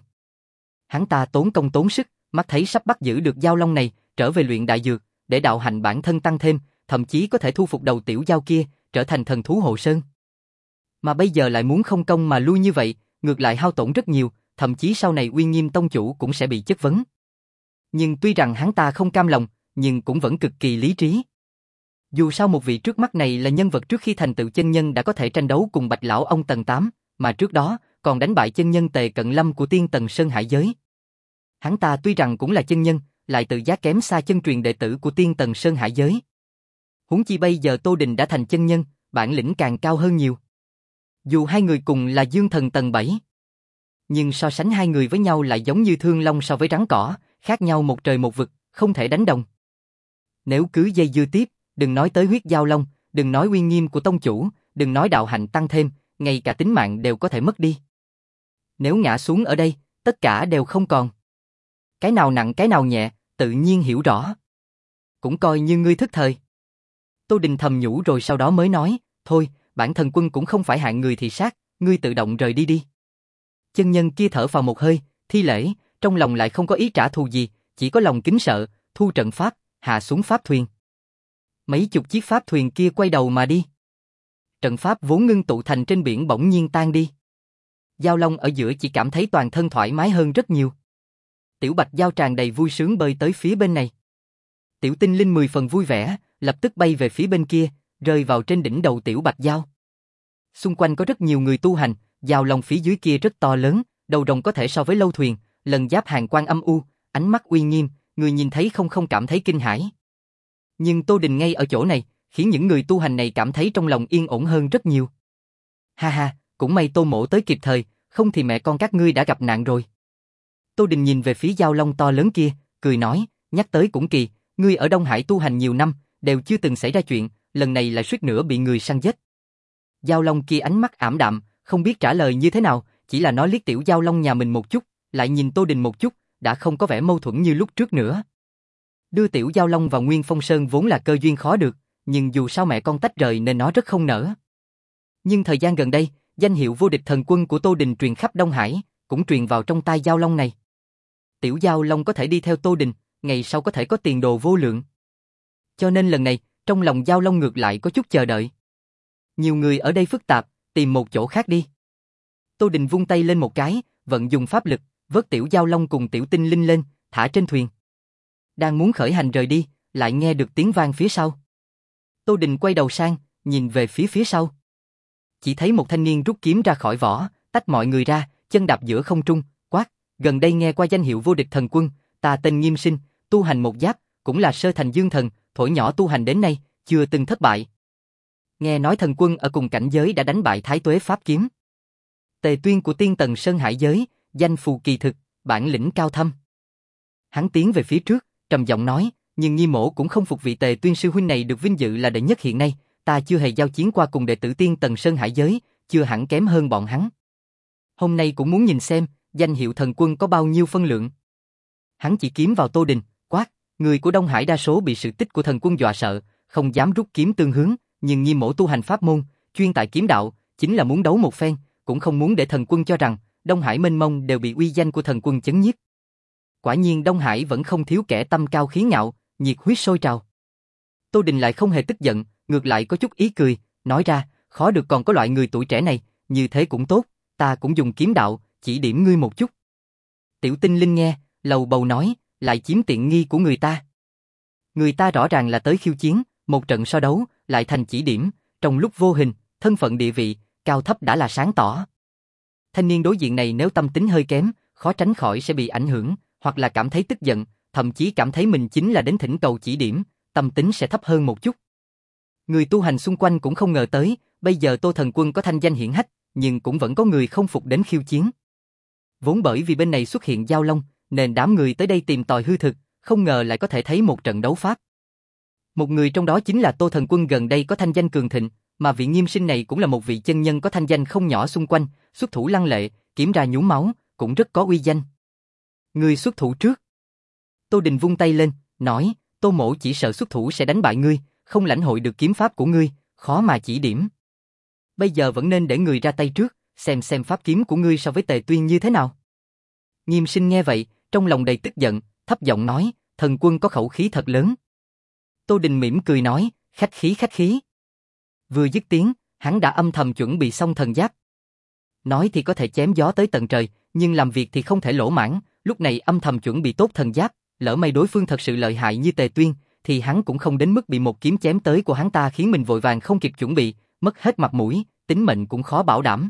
Hắn ta tốn công tốn sức, mắt thấy sắp bắt giữ được Giao Long này, trở về luyện đại dược, để đạo hạnh bản thân tăng thêm, thậm chí có thể thu phục đầu tiểu giao kia, trở thành thần thú hộ sơn. Mà bây giờ lại muốn không công mà lui như vậy, ngược lại hao tổn rất nhiều, thậm chí sau này Uy Nghiêm tông chủ cũng sẽ bị chất vấn. Nhưng tuy rằng hắn ta không cam lòng, nhưng cũng vẫn cực kỳ lý trí. Dù sao một vị trước mắt này là nhân vật trước khi thành tựu chân nhân đã có thể tranh đấu cùng Bạch lão ông tầng tám, mà trước đó còn đánh bại chân nhân Tề Cận Lâm của Tiên Tần Sơn Hải giới. Hắn ta tuy rằng cũng là chân nhân, lại tự giác kém xa chân truyền đệ tử của Tiên Tần Sơn Hải giới. Huống chi bây giờ Tô Đình đã thành chân nhân, bản lĩnh càng cao hơn nhiều. Dù hai người cùng là dương thần tầng bảy, nhưng so sánh hai người với nhau lại giống như thương long so với rắn cỏ, khác nhau một trời một vực, không thể đánh đồng. Nếu cứ dây dưa tiếp, đừng nói tới huyết giao long, đừng nói uy nghiêm của tông chủ, đừng nói đạo hạnh tăng thêm, ngay cả tính mạng đều có thể mất đi. Nếu ngã xuống ở đây, tất cả đều không còn. Cái nào nặng cái nào nhẹ, tự nhiên hiểu rõ. Cũng coi như ngươi thức thời. Tô Đình thầm nhủ rồi sau đó mới nói, thôi, bản thần quân cũng không phải hạng người thì sát, ngươi tự động rời đi đi. Chân nhân kia thở vào một hơi, thi lễ, trong lòng lại không có ý trả thù gì, chỉ có lòng kính sợ, thu trận pháp, hạ xuống pháp thuyền. Mấy chục chiếc pháp thuyền kia quay đầu mà đi. Trận pháp vốn ngưng tụ thành trên biển bỗng nhiên tan đi. Giao Long ở giữa chỉ cảm thấy toàn thân thoải mái hơn rất nhiều. Tiểu Bạch Giao tràn đầy vui sướng bơi tới phía bên này. Tiểu Tinh Linh mười phần vui vẻ, lập tức bay về phía bên kia, rơi vào trên đỉnh đầu Tiểu Bạch Giao. Xung quanh có rất nhiều người tu hành, Giao Long phía dưới kia rất to lớn, đầu rồng có thể so với lâu thuyền, lần giáp hàng quan âm u, ánh mắt uy nghiêm, người nhìn thấy không không cảm thấy kinh hãi. Nhưng Tô Đình ngay ở chỗ này, khiến những người tu hành này cảm thấy trong lòng yên ổn hơn rất nhiều. Ha ha, cũng may Tô mỗ tới kịp thời, không thì mẹ con các ngươi đã gặp nạn rồi. Tô Đình nhìn về phía Giao Long to lớn kia, cười nói, nhắc tới cũng kỳ, ngươi ở Đông Hải tu hành nhiều năm, đều chưa từng xảy ra chuyện, lần này lại suýt nữa bị người săn giết. Giao Long kia ánh mắt ảm đạm, không biết trả lời như thế nào, chỉ là nó liếc tiểu Giao Long nhà mình một chút, lại nhìn Tô Đình một chút, đã không có vẻ mâu thuẫn như lúc trước nữa. Đưa tiểu Giao Long vào Nguyên Phong Sơn vốn là cơ duyên khó được, nhưng dù sao mẹ con tách rời nên nó rất không nỡ. Nhưng thời gian gần đây, danh hiệu vô địch thần quân của Tô Đình truyền khắp Đông Hải, cũng truyền vào trong tai Giao Long này. Tiểu Giao Long có thể đi theo Tô Đình, ngày sau có thể có tiền đồ vô lượng. Cho nên lần này, trong lòng Giao Long ngược lại có chút chờ đợi. Nhiều người ở đây phức tạp, tìm một chỗ khác đi. Tô Đình vung tay lên một cái, vận dùng pháp lực, vớt tiểu Giao Long cùng tiểu Tinh Linh lên, thả trên thuyền. Đang muốn khởi hành rời đi, lại nghe được tiếng vang phía sau. Tô Đình quay đầu sang, nhìn về phía phía sau. Chỉ thấy một thanh niên rút kiếm ra khỏi vỏ, tách mọi người ra, chân đạp giữa không trung, quát, gần đây nghe qua danh hiệu vô địch thần quân, ta tên Nghiêm Sinh, tu hành một giáp, cũng là sơ thành dương thần, thổi nhỏ tu hành đến nay, chưa từng thất bại. Nghe nói thần quân ở cùng cảnh giới đã đánh bại Thái Tuế Pháp Kiếm. Tề Tuyên của Tiên Tần Sơn Hải giới, danh phù kỳ thực, bản lĩnh cao thâm. Hắn tiến về phía trước, trầm giọng nói, nhưng Nhi mỗ cũng không phục vị Tề Tuyên sư huynh này được vinh dự là đệ nhất hiện nay, ta chưa hề giao chiến qua cùng đệ tử Tiên Tần Sơn Hải giới, chưa hẳn kém hơn bọn hắn. Hôm nay cũng muốn nhìn xem, danh hiệu thần quân có bao nhiêu phân lượng. Hắn chỉ kiếm vào Tô Đình, quát, người của Đông Hải đa số bị sự tích của thần quân dọa sợ, không dám rút kiếm tương hướng, nhưng Nhi mỗ tu hành pháp môn, chuyên tại kiếm đạo, chính là muốn đấu một phen, cũng không muốn để thần quân cho rằng Đông Hải mênh mông đều bị uy danh của thần quân chấn nhiếp. Quả nhiên Đông Hải vẫn không thiếu kẻ tâm cao khí ngạo, nhiệt huyết sôi trào. Tô Đình lại không hề tức giận, ngược lại có chút ý cười, nói ra, khó được còn có loại người tuổi trẻ này, như thế cũng tốt, ta cũng dùng kiếm đạo, chỉ điểm ngươi một chút. Tiểu Tinh Linh nghe, lầu bầu nói, lại chiếm tiện nghi của người ta. Người ta rõ ràng là tới khiêu chiến, một trận so đấu, lại thành chỉ điểm, trong lúc vô hình, thân phận địa vị, cao thấp đã là sáng tỏ. Thanh niên đối diện này nếu tâm tính hơi kém, khó tránh khỏi sẽ bị ảnh hưởng, hoặc là cảm thấy tức giận, thậm chí cảm thấy mình chính là đến thỉnh cầu chỉ điểm, tâm tính sẽ thấp hơn một chút. Người tu hành xung quanh cũng không ngờ tới, bây giờ Tô Thần Quân có thanh danh hiển hách, nhưng cũng vẫn có người không phục đến khiêu chiến. Vốn bởi vì bên này xuất hiện giao long, nên đám người tới đây tìm tòi hư thực, không ngờ lại có thể thấy một trận đấu pháp. Một người trong đó chính là Tô Thần Quân gần đây có thanh danh cường thịnh, mà vị Nghiêm Sinh này cũng là một vị chân nhân có thanh danh không nhỏ xung quanh, xuất thủ lăng lệ, kiếm ra nhúng máu, cũng rất có uy danh. Ngươi xuất thủ trước. Tô Đình vung tay lên, nói, Tô Mỗ chỉ sợ xuất thủ sẽ đánh bại ngươi, không lãnh hội được kiếm pháp của ngươi, khó mà chỉ điểm. Bây giờ vẫn nên để người ra tay trước, xem xem pháp kiếm của ngươi so với Tề Tuyên như thế nào. Nghiêm Sinh nghe vậy, trong lòng đầy tức giận, thấp giọng nói, Thần Quân có khẩu khí thật lớn. Tô Đình mỉm cười nói, khách khí khách khí. Vừa dứt tiếng, hắn đã âm thầm chuẩn bị xong thần giáp. Nói thì có thể chém gió tới tận trời, nhưng làm việc thì không thể lỗ mãng, lúc này âm thầm chuẩn bị tốt thần giáp, lỡ may đối phương thật sự lợi hại như Tề Tuyên, thì hắn cũng không đến mức bị một kiếm chém tới của hắn ta khiến mình vội vàng không kịp chuẩn bị, mất hết mặt mũi, tính mệnh cũng khó bảo đảm.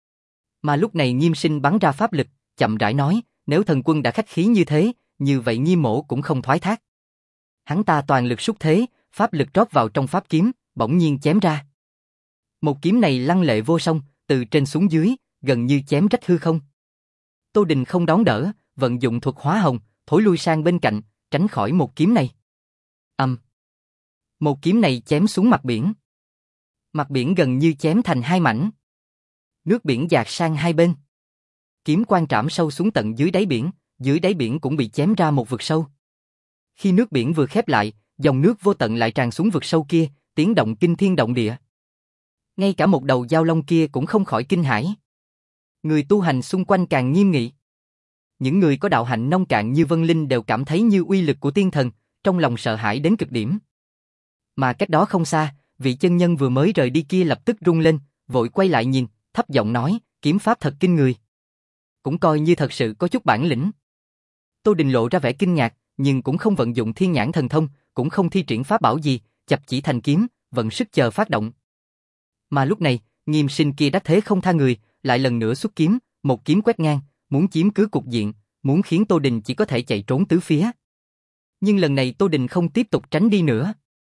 Mà lúc này Nghiêm Sinh bắn ra pháp lực, chậm rãi nói, nếu Thần Quân đã khách khí như thế, như vậy Nghiêm Mỗ cũng không thoái thác. Hắn ta toàn lực xúc thế, pháp lực rót vào trong pháp kiếm, bỗng nhiên chém ra. Một kiếm này lăng lệ vô song, từ trên xuống dưới, gần như chém rách hư không. Tô Đình không đón đỡ, vận dụng thuật hóa hồng, thối lui sang bên cạnh, tránh khỏi một kiếm này. Âm. Um. Một kiếm này chém xuống mặt biển. Mặt biển gần như chém thành hai mảnh. Nước biển dạt sang hai bên. Kiếm quang trảm sâu xuống tận dưới đáy biển, dưới đáy biển cũng bị chém ra một vực sâu. Khi nước biển vừa khép lại, dòng nước vô tận lại tràn xuống vực sâu kia, tiếng động kinh thiên động địa. Ngay cả một đầu giao long kia cũng không khỏi kinh hãi. Người tu hành xung quanh càng nghiêm nghị. Những người có đạo hạnh nông cạn như Vân Linh đều cảm thấy như uy lực của tiên thần, trong lòng sợ hãi đến cực điểm. Mà cách đó không xa, vị chân nhân vừa mới rời đi kia lập tức rung lên, vội quay lại nhìn, thấp giọng nói, kiếm pháp thật kinh người. Cũng coi như thật sự có chút bản lĩnh. Tô Đình lộ ra vẻ kinh ngạc, nhưng cũng không vận dụng thiên nhãn thần thông, cũng không thi triển pháp bảo gì, chập chỉ thành kiếm, vận sức chờ phát động. Mà lúc này, Nghiêm Sinh kia đắc thế không tha người, lại lần nữa xuất kiếm, một kiếm quét ngang, muốn chiếm cứ cục diện, muốn khiến Tô Đình chỉ có thể chạy trốn tứ phía. Nhưng lần này Tô Đình không tiếp tục tránh đi nữa.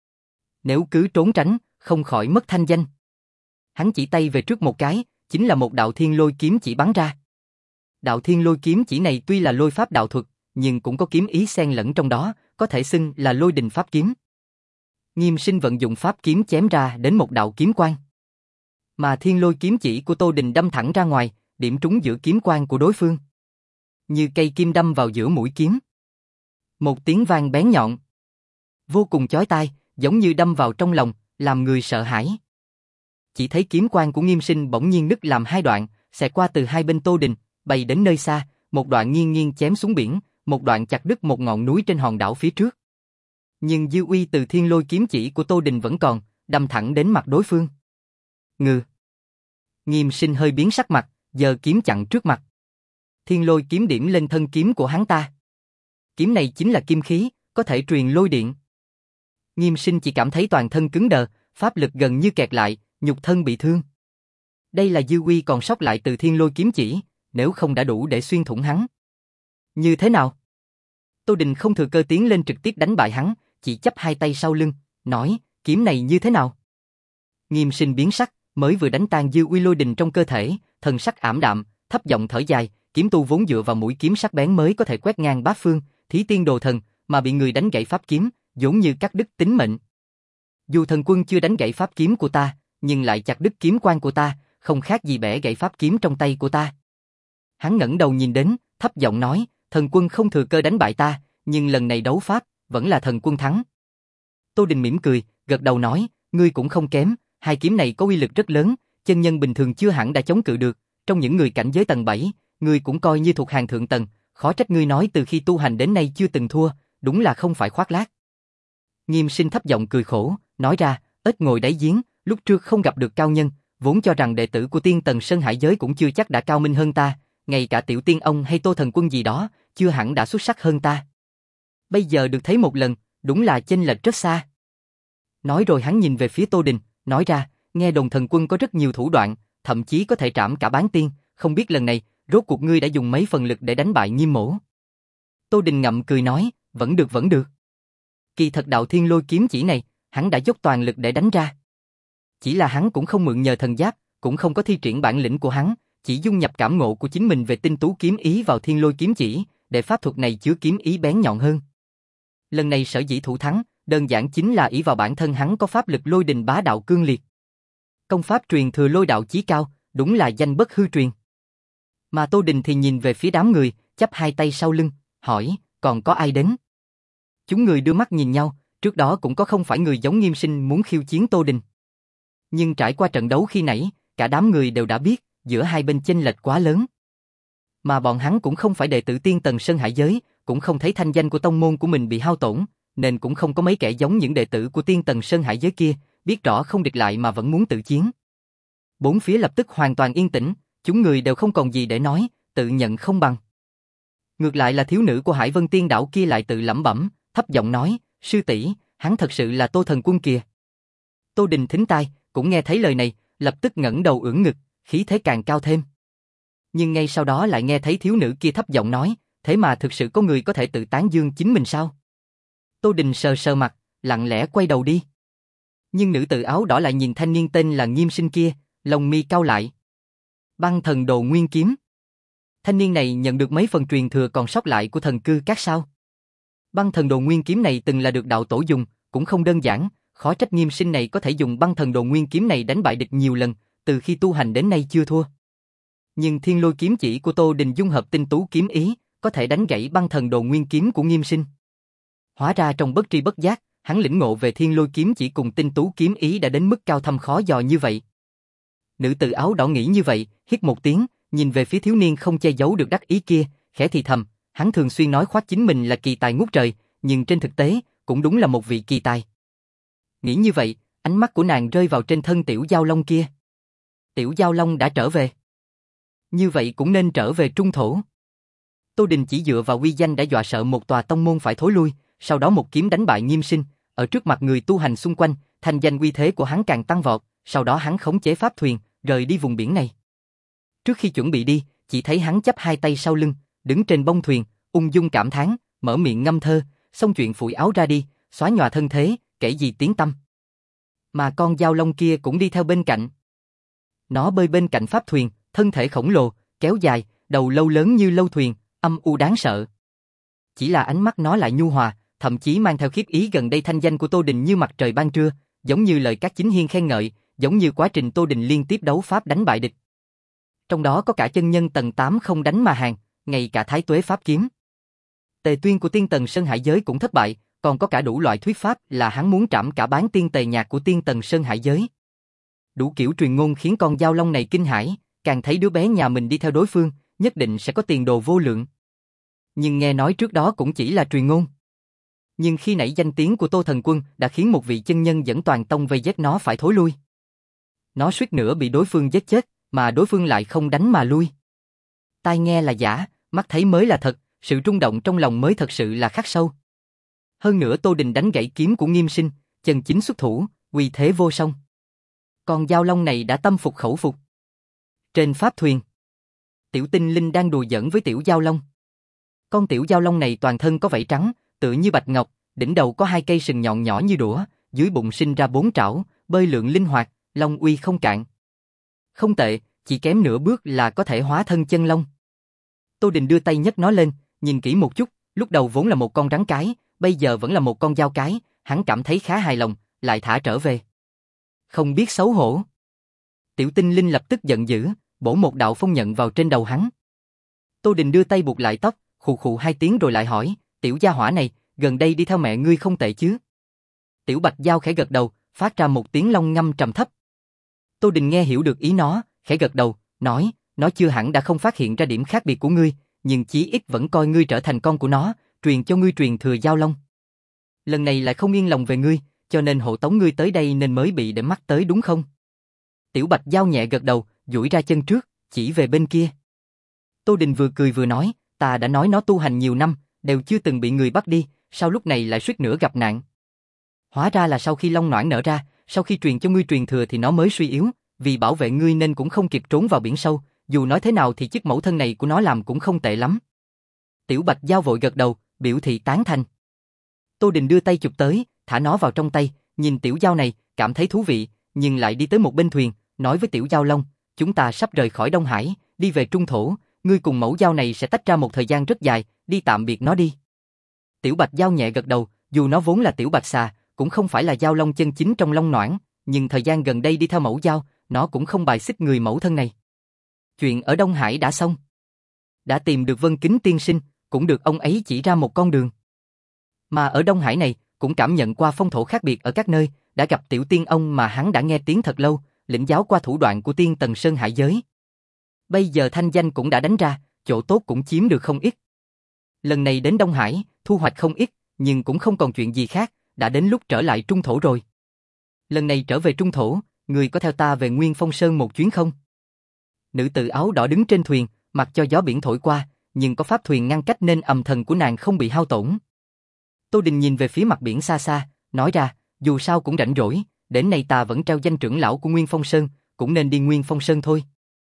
Nếu cứ trốn tránh, không khỏi mất thanh danh. Hắn chỉ tay về trước một cái, chính là một đạo thiên lôi kiếm chỉ bắn ra. Đạo thiên lôi kiếm chỉ này tuy là lôi pháp đạo thuật, nhưng cũng có kiếm ý xen lẫn trong đó, có thể xưng là lôi đình pháp kiếm. Nghiêm Sinh vận dụng pháp kiếm chém ra đến một đạo kiếm quang. Mà thiên lôi kiếm chỉ của Tô Đình đâm thẳng ra ngoài, điểm trúng giữa kiếm quang của đối phương. Như cây kim đâm vào giữa mũi kiếm. Một tiếng vang bén nhọn. Vô cùng chói tai, giống như đâm vào trong lòng, làm người sợ hãi. Chỉ thấy kiếm quang của Nghiêm Sinh bỗng nhiên nứt làm hai đoạn, xẹt qua từ hai bên Tô Đình, bay đến nơi xa, một đoạn nghiêng nghiêng chém xuống biển, một đoạn chặt đứt một ngọn núi trên hòn đảo phía trước. Nhưng dư uy từ thiên lôi kiếm chỉ của Tô Đình vẫn còn, đâm thẳng đến mặt đối phương. Ngừ. Nghiêm Sinh hơi biến sắc mặt, giơ kiếm chặn trước mặt. Thiên lôi kiếm điểm lên thân kiếm của hắn ta. Kiếm này chính là kim khí, có thể truyền lôi điện. Nghiêm Sinh chỉ cảm thấy toàn thân cứng đờ, pháp lực gần như kẹt lại, nhục thân bị thương. Đây là dư uy còn sót lại từ thiên lôi kiếm chỉ, nếu không đã đủ để xuyên thủng hắn. Như thế nào? Tô Đình không thừa cơ tiến lên trực tiếp đánh bại hắn, chỉ chắp hai tay sau lưng, nói, kiếm này như thế nào? Nghiêm Sinh biến sắc, mới vừa đánh tan dư uy lôi đình trong cơ thể, thần sắc ảm đạm, thấp giọng thở dài, kiếm tu vốn dựa vào mũi kiếm sắc bén mới có thể quét ngang bát phương, thí tiên đồ thần, mà bị người đánh gãy pháp kiếm, giống như cắt đứt tính mệnh. Dù Thần Quân chưa đánh gãy pháp kiếm của ta, nhưng lại chặt đứt kiếm quang của ta, không khác gì bẻ gãy pháp kiếm trong tay của ta. Hắn ngẩng đầu nhìn đến, thấp giọng nói, Thần Quân không thừa cơ đánh bại ta, nhưng lần này đấu pháp, vẫn là Thần Quân thắng. Tô Đình mỉm cười, gật đầu nói, ngươi cũng không kém, hai kiếm này có uy lực rất lớn, chân nhân bình thường chưa hẳn đã chống cự được, trong những người cảnh giới tầng bảy, ngươi cũng coi như thuộc hàng thượng tầng, khó trách ngươi nói từ khi tu hành đến nay chưa từng thua, đúng là không phải khoác lác. Nghiêm Sinh thấp giọng cười khổ, nói ra, ếch ngồi đáy giếng, lúc trước không gặp được cao nhân, vốn cho rằng đệ tử của tiên tầng Sơn Hải giới cũng chưa chắc đã cao minh hơn ta, ngay cả Tiểu Tiên ông hay Tô Thần Quân gì đó, chưa hẳn đã xuất sắc hơn ta. Bây giờ được thấy một lần, đúng là chênh lệch rất xa. Nói rồi hắn nhìn về phía Tô Đình, nói ra, nghe đồn thần quân có rất nhiều thủ đoạn, thậm chí có thể trảm cả bán tiên, không biết lần này, rốt cuộc ngươi đã dùng mấy phần lực để đánh bại Nghiêm Mỗ. Tô Đình ngậm cười nói, vẫn được vẫn được. Kỳ thật đạo thiên lôi kiếm chỉ này, hắn đã dốc toàn lực để đánh ra. Chỉ là hắn cũng không mượn nhờ thần giáp, cũng không có thi triển bản lĩnh của hắn, chỉ dung nhập cảm ngộ của chính mình về tinh tú kiếm ý vào thiên lôi kiếm chỉ, để pháp thuật này chứa kiếm ý bén nhọn hơn. Lần này sở dĩ thủ thắng, đơn giản chính là ỷ vào bản thân hắn có pháp lực lôi đình bá đạo cương liệt. Công pháp truyền thừa lôi đạo chí cao, đúng là danh bất hư truyền. Mà Tô Đình thì nhìn về phía đám người, chắp hai tay sau lưng, hỏi, còn có ai đến? Chúng người đưa mắt nhìn nhau, trước đó cũng có không phải người giống Nghiêm Sinh muốn khiêu chiến Tô Đình. Nhưng trải qua trận đấu khi nãy, cả đám người đều đã biết, giữa hai bên chênh lệch quá lớn. Mà bọn hắn cũng không phải đệ tử Tiên Tần Sơn Hải Giới, cũng không thấy thanh danh của tông môn của mình bị hao tổn, nên cũng không có mấy kẻ giống những đệ tử của Tiên Tần Sơn Hải Giới kia, biết rõ không địch lại mà vẫn muốn tự chiến. Bốn phía lập tức hoàn toàn yên tĩnh, chúng người đều không còn gì để nói, tự nhận không bằng. Ngược lại là thiếu nữ của Hải Vân Tiên Đảo kia lại tự lẩm bẩm, thấp giọng nói, sư tỷ, hắn thật sự là Tô thần quân kìa. Tô Đình thính tai, cũng nghe thấy lời này, lập tức ngẩng đầu ưỡn ngực, khí thế càng cao thêm. Nhưng ngay sau đó lại nghe thấy thiếu nữ kia thấp giọng nói, thế mà thực sự có người có thể tự tán dương chính mình sao? Tô Đình sờ sờ mặt, lặng lẽ quay đầu đi. Nhưng nữ tử áo đỏ lại nhìn thanh niên tên là Nghiêm Sinh kia, lông mi cau lại. Băng thần đồ nguyên kiếm. Thanh niên này nhận được mấy phần truyền thừa còn sót lại của thần cư các sao? Băng thần đồ nguyên kiếm này từng là được đạo tổ dùng, cũng không đơn giản, khó trách Nghiêm Sinh này có thể dùng băng thần đồ nguyên kiếm này đánh bại địch nhiều lần, từ khi tu hành đến nay chưa thua. Nhưng thiên lôi kiếm chỉ của Tô Đình dung hợp tinh tú kiếm ý, có thể đánh gãy băng thần đồ nguyên kiếm của Nghiêm Sinh. Hóa ra trong bất tri bất giác, hắn lĩnh ngộ về thiên lôi kiếm chỉ cùng tinh tú kiếm ý đã đến mức cao thâm khó dò như vậy. Nữ tử áo đỏ nghĩ như vậy, hít một tiếng, nhìn về phía thiếu niên không che giấu được đắc ý kia, khẽ thì thầm, hắn thường xuyên nói khoác chính mình là kỳ tài ngút trời, nhưng trên thực tế, cũng đúng là một vị kỳ tài. Nghĩ như vậy, ánh mắt của nàng rơi vào trên thân Tiểu Giao Long kia. Tiểu Giao Long đã trở về. Như vậy cũng nên trở về trung thổ. Tô Đình chỉ dựa vào uy danh đã dọa sợ một tòa tông môn phải thối lui, sau đó một kiếm đánh bại Nghiêm Sinh, ở trước mặt người tu hành xung quanh, thành danh uy thế của hắn càng tăng vọt, sau đó hắn khống chế pháp thuyền, rời đi vùng biển này. Trước khi chuẩn bị đi, chỉ thấy hắn chắp hai tay sau lưng, đứng trên bông thuyền, ung dung cảm thán, mở miệng ngâm thơ, xong chuyện phủi áo ra đi, xóa nhòa thân thế, kể gì tiếng tăm. Mà con Giao Long kia cũng đi theo bên cạnh. Nó bơi bên cạnh pháp thuyền, thân thể khổng lồ, kéo dài, đầu lâu lớn như lâu thuyền, âm u đáng sợ. Chỉ là ánh mắt nó lại nhu hòa, thậm chí mang theo khiếp ý. Gần đây thanh danh của Tô Đình như mặt trời ban trưa, giống như lời các chính hiên khen ngợi, giống như quá trình Tô Đình liên tiếp đấu pháp đánh bại địch. Trong đó có cả chân nhân tầng tám không đánh mà hàng, ngay cả thái tuế pháp kiếm. Tề Tuyên của Tiên Tần Sơn Hải Giới cũng thất bại, còn có cả đủ loại thuyết pháp là hắn muốn trảm cả bán tiên tề nhạc của Tiên Tần Sơn Hải Giới. Đủ kiểu truyền ngôn khiến con Giao Long này kinh hãi, càng thấy đứa bé nhà mình đi theo đối phương, nhất định sẽ có tiền đồ vô lượng. Nhưng nghe nói trước đó cũng chỉ là truyền ngôn. Nhưng khi nãy danh tiếng của Tô Thần Quân đã khiến một vị chân nhân dẫn toàn tông vây giết nó phải thối lui. Nó suýt nữa bị đối phương giết chết, mà đối phương lại không đánh mà lui. Tai nghe là giả, mắt thấy mới là thật, sự rung động trong lòng mới thật sự là khắc sâu. Hơn nữa Tô Đình đánh gãy kiếm của Nghiêm Sinh, chân chính xuất thủ, uy thế vô song. Con Giao Long này đã tâm phục khẩu phục. Trên pháp thuyền, Tiểu Tinh Linh đang đùa giỡn với Tiểu Giao Long. Con Tiểu Giao Long này toàn thân có vảy trắng, tựa như bạch ngọc, đỉnh đầu có hai cây sừng nhọn nhỏ như đũa, dưới bụng sinh ra bốn trảo, bơi lượn linh hoạt, long uy không cạn. Không tệ, chỉ kém nửa bước là có thể hóa thân chân long. Tô Đình đưa tay nhấc nó lên, nhìn kỹ một chút, lúc đầu vốn là một con rắn cái, bây giờ vẫn là một con dao cái, hắn cảm thấy khá hài lòng, lại thả trở về. Không biết xấu hổ. Tiểu Tinh Linh lập tức giận dữ, bổ một đạo phong nhận vào trên đầu hắn. Tô Đình đưa tay buộc lại tóc, khụ khụ hai tiếng rồi lại hỏi, tiểu gia hỏa này, gần đây đi theo mẹ ngươi không tệ chứ? Tiểu Bạch Giao khẽ gật đầu, phát ra một tiếng long ngâm trầm thấp. Tô Đình nghe hiểu được ý nó, khẽ gật đầu, nói, nó chưa hẳn đã không phát hiện ra điểm khác biệt của ngươi, nhưng chí ít vẫn coi ngươi trở thành con của nó, truyền cho ngươi truyền thừa Giao Long. Lần này lại không yên lòng về ngươi, cho nên hộ tống ngươi tới đây nên mới bị để mắt tới đúng không? Tiểu Bạch Giao nhẹ gật đầu, duỗi ra chân trước, chỉ về bên kia. Tô Đình vừa cười vừa nói, ta đã nói nó tu hành nhiều năm, đều chưa từng bị người bắt đi, sao lúc này lại suýt nữa gặp nạn? Hóa ra là sau khi long noãn nở ra, sau khi truyền cho ngươi truyền thừa thì nó mới suy yếu, vì bảo vệ ngươi nên cũng không kịp trốn vào biển sâu, dù nói thế nào thì chức mẫu thân này của nó làm cũng không tệ lắm. Tiểu Bạch Giao vội gật đầu, biểu thị tán thành. Tô Đình đưa tay chụp tới, thả nó vào trong tay, nhìn tiểu Giao này, cảm thấy thú vị, nhưng lại đi tới một bên thuyền, nói với tiểu Giao Long, chúng ta sắp rời khỏi Đông Hải, đi về Trung Thổ, ngươi cùng mẫu Giao này sẽ tách ra một thời gian rất dài, đi tạm biệt nó đi. Tiểu Bạch Giao nhẹ gật đầu, dù nó vốn là tiểu Bạch Xà, cũng không phải là Giao Long chân chính trong Long Noãn, nhưng thời gian gần đây đi theo mẫu Giao, nó cũng không bài xích người mẫu thân này. Chuyện ở Đông Hải đã xong. Đã tìm được Vân Kính tiên sinh, cũng được ông ấy chỉ ra một con đường. Mà ở Đông Hải này, cũng cảm nhận qua phong thổ khác biệt ở các nơi, đã gặp tiểu tiên ông mà hắn đã nghe tiếng thật lâu, lĩnh giáo qua thủ đoạn của tiên tần sơn hải giới. Bây giờ thanh danh cũng đã đánh ra, chỗ tốt cũng chiếm được không ít. Lần này đến Đông Hải, thu hoạch không ít, nhưng cũng không còn chuyện gì khác, đã đến lúc trở lại Trung Thổ rồi. Lần này trở về Trung Thổ, người có theo ta về Nguyên Phong Sơn một chuyến không? Nữ tử áo đỏ đứng trên thuyền, mặc cho gió biển thổi qua, nhưng có pháp thuyền ngăn cách nên âm thần của nàng không bị hao tổn. Tô Đình nhìn về phía mặt biển xa xa, nói ra, dù sao cũng rảnh rỗi, đến nay ta vẫn treo danh trưởng lão của Nguyên Phong Sơn, cũng nên đi Nguyên Phong Sơn thôi.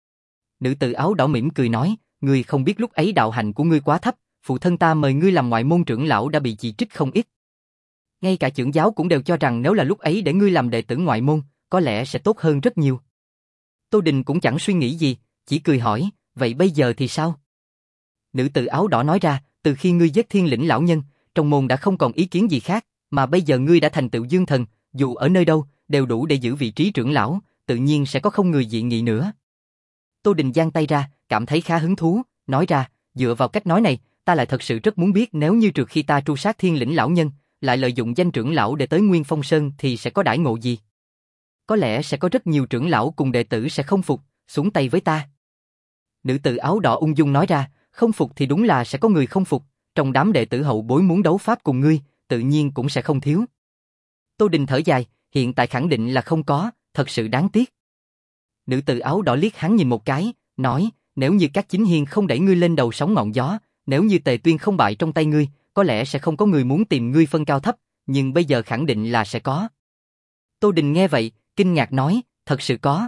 Nữ tử áo đỏ mỉm cười nói, ngươi không biết lúc ấy đạo hạnh của ngươi quá thấp, phụ thân ta mời ngươi làm ngoại môn trưởng lão đã bị chỉ trích không ít. Ngay cả trưởng giáo cũng đều cho rằng nếu là lúc ấy để ngươi làm đệ tử ngoại môn, có lẽ sẽ tốt hơn rất nhiều. Tô Đình cũng chẳng suy nghĩ gì, chỉ cười hỏi, vậy bây giờ thì sao? Nữ tử áo đỏ nói ra, từ khi ngươi giết Thiên Lĩnh lão nhân, trong môn đã không còn ý kiến gì khác, mà bây giờ ngươi đã thành tựu dương thần, dù ở nơi đâu, đều đủ để giữ vị trí trưởng lão, tự nhiên sẽ có không người dị nghị nữa. Tô Đình giang tay ra, cảm thấy khá hứng thú, nói ra, dựa vào cách nói này, ta lại thật sự rất muốn biết nếu như trừ khi ta tru sát Thiên Lĩnh lão nhân, lại lợi dụng danh trưởng lão để tới Nguyên Phong Sơn thì sẽ có đãi ngộ gì? Có lẽ sẽ có rất nhiều trưởng lão cùng đệ tử sẽ không phục, xuống tay với ta. Nữ tử áo đỏ ung dung nói ra, không phục thì đúng là sẽ có người không phục, trong đám đệ tử hậu bối muốn đấu pháp cùng ngươi, tự nhiên cũng sẽ không thiếu. Tô Đình thở dài, hiện tại khẳng định là không có, thật sự đáng tiếc. Nữ tử áo đỏ liếc hắn nhìn một cái, nói, nếu như các chính hiên không đẩy ngươi lên đầu sóng ngọn gió, nếu như Tề Tuyên không bại trong tay ngươi, có lẽ sẽ không có người muốn tìm ngươi phân cao thấp, nhưng bây giờ khẳng định là sẽ có. Tô Đình nghe vậy, kinh ngạc nói, thật sự có.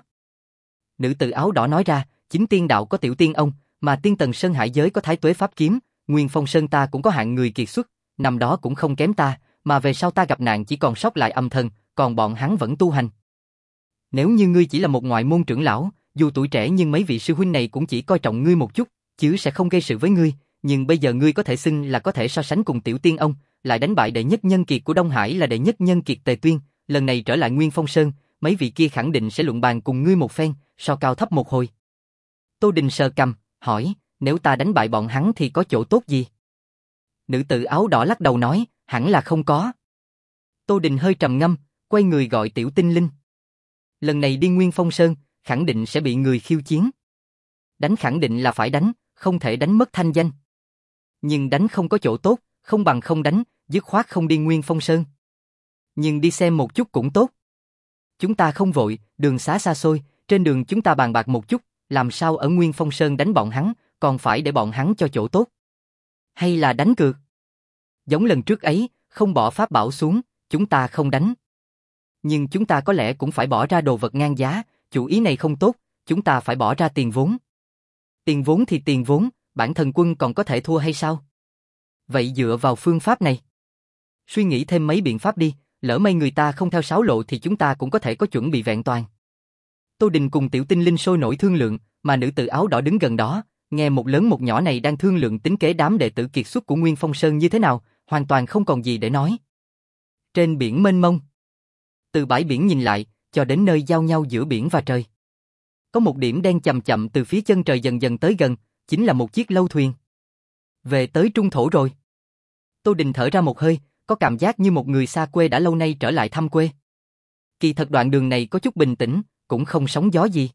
Nữ tử áo đỏ nói ra, chính tiên đạo có tiểu tiên ông, mà tiên tần sơn hải giới có thái tuế pháp kiếm, Nguyên Phong Sơn ta cũng có hạng người kiệt xuất, năm đó cũng không kém ta, mà về sau ta gặp nạn chỉ còn sót lại âm thần, còn bọn hắn vẫn tu hành. Nếu như ngươi chỉ là một ngoại môn trưởng lão, dù tuổi trẻ nhưng mấy vị sư huynh này cũng chỉ coi trọng ngươi một chút, chứ sẽ không gây sự với ngươi, nhưng bây giờ ngươi có thể xưng là có thể so sánh cùng tiểu tiên ông, lại đánh bại đệ nhất nhân kiệt của Đông Hải là đệ nhất nhân kiệt Tề Tuyên, lần này trở lại Nguyên Phong Sơn, mấy vị kia khẳng định sẽ luận bàn cùng ngươi một phen, so cao thấp một hồi. Tô Đình sờ cằm, hỏi, nếu ta đánh bại bọn hắn thì có chỗ tốt gì? Nữ tử áo đỏ lắc đầu nói, hẳn là không có. Tô Đình hơi trầm ngâm, quay người gọi Tiểu Tinh Linh. Lần này đi Nguyên Phong Sơn, khẳng định sẽ bị người khiêu chiến. Đánh khẳng định là phải đánh, không thể đánh mất thanh danh. Nhưng đánh không có chỗ tốt, không bằng không đánh, dứt khoát không đi Nguyên Phong Sơn. Nhưng đi xem một chút cũng tốt. Chúng ta không vội, đường xá xa xôi, trên đường chúng ta bàn bạc một chút, làm sao ở Nguyên Phong Sơn đánh bọn hắn, còn phải để bọn hắn cho chỗ tốt. Hay là đánh cược? Giống lần trước ấy, không bỏ pháp bảo xuống, chúng ta không đánh. Nhưng chúng ta có lẽ cũng phải bỏ ra đồ vật ngang giá, chủ ý này không tốt, chúng ta phải bỏ ra tiền vốn. Tiền vốn thì tiền vốn, bản thần quân còn có thể thua hay sao? Vậy dựa vào phương pháp này, suy nghĩ thêm mấy biện pháp đi, lỡ may người ta không theo sáo lộ thì chúng ta cũng có thể có chuẩn bị vẹn toàn. Tô Đình cùng Tiểu Tinh Linh sôi nổi thương lượng, mà nữ tử áo đỏ đứng gần đó, nghe một lớn một nhỏ này đang thương lượng tính kế đám đệ tử kiệt xuất của Nguyên Phong Sơn như thế nào, hoàn toàn không còn gì để nói. Trên biển mênh mông, từ bãi biển nhìn lại, cho đến nơi giao nhau giữa biển và trời, có một điểm đen chậm chậm từ phía chân trời dần dần tới gần, chính là một chiếc lâu thuyền. Về tới Trung Thổ rồi. Tô Đình thở ra một hơi, có cảm giác như một người xa quê đã lâu nay trở lại thăm quê. Kỳ thật đoạn đường này có chút bình tĩnh, cũng không sóng gió gì.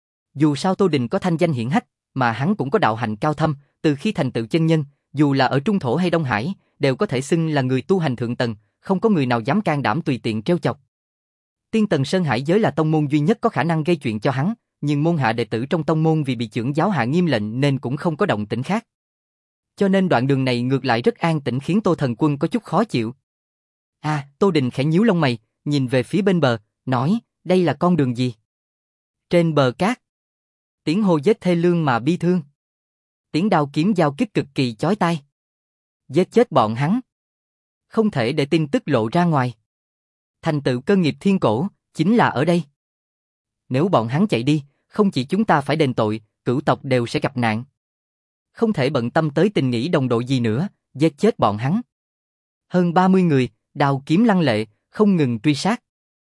Dù sao Tô Đình có thanh danh hiển hách, mà hắn cũng có đạo hạnh cao thâm, từ khi thành tựu chân nhân, dù là ở Trung Thổ hay Đông Hải, đều có thể xưng là người tu hành thượng tầng, không có người nào dám can đảm tùy tiện trêu chọc. Tiên Tần Sơn Hải giới là tông môn duy nhất có khả năng gây chuyện cho hắn, nhưng môn hạ đệ tử trong tông môn vì bị trưởng giáo hạ nghiêm lệnh nên cũng không có động tĩnh khác. Cho nên đoạn đường này ngược lại rất an tĩnh khiến Tô Thần Quân có chút khó chịu. À, Tô Đình khẽ nhíu lông mày, nhìn về phía bên bờ, nói, đây là con đường gì? Trên bờ cát. Tiếng hô giết thê lương mà bi thương. Tiếng đao kiếm giao kích cực kỳ chói tai. Giết chết bọn hắn. Không thể để tin tức lộ ra ngoài. Thành tựu cơ nghiệp thiên cổ, chính là ở đây. Nếu bọn hắn chạy đi, không chỉ chúng ta phải đền tội, cửu tộc đều sẽ gặp nạn. Không thể bận tâm tới tình nghĩa đồng đội gì nữa, giết chết bọn hắn. Hơn ba mươi người, đao kiếm lăng lệ, không ngừng truy sát.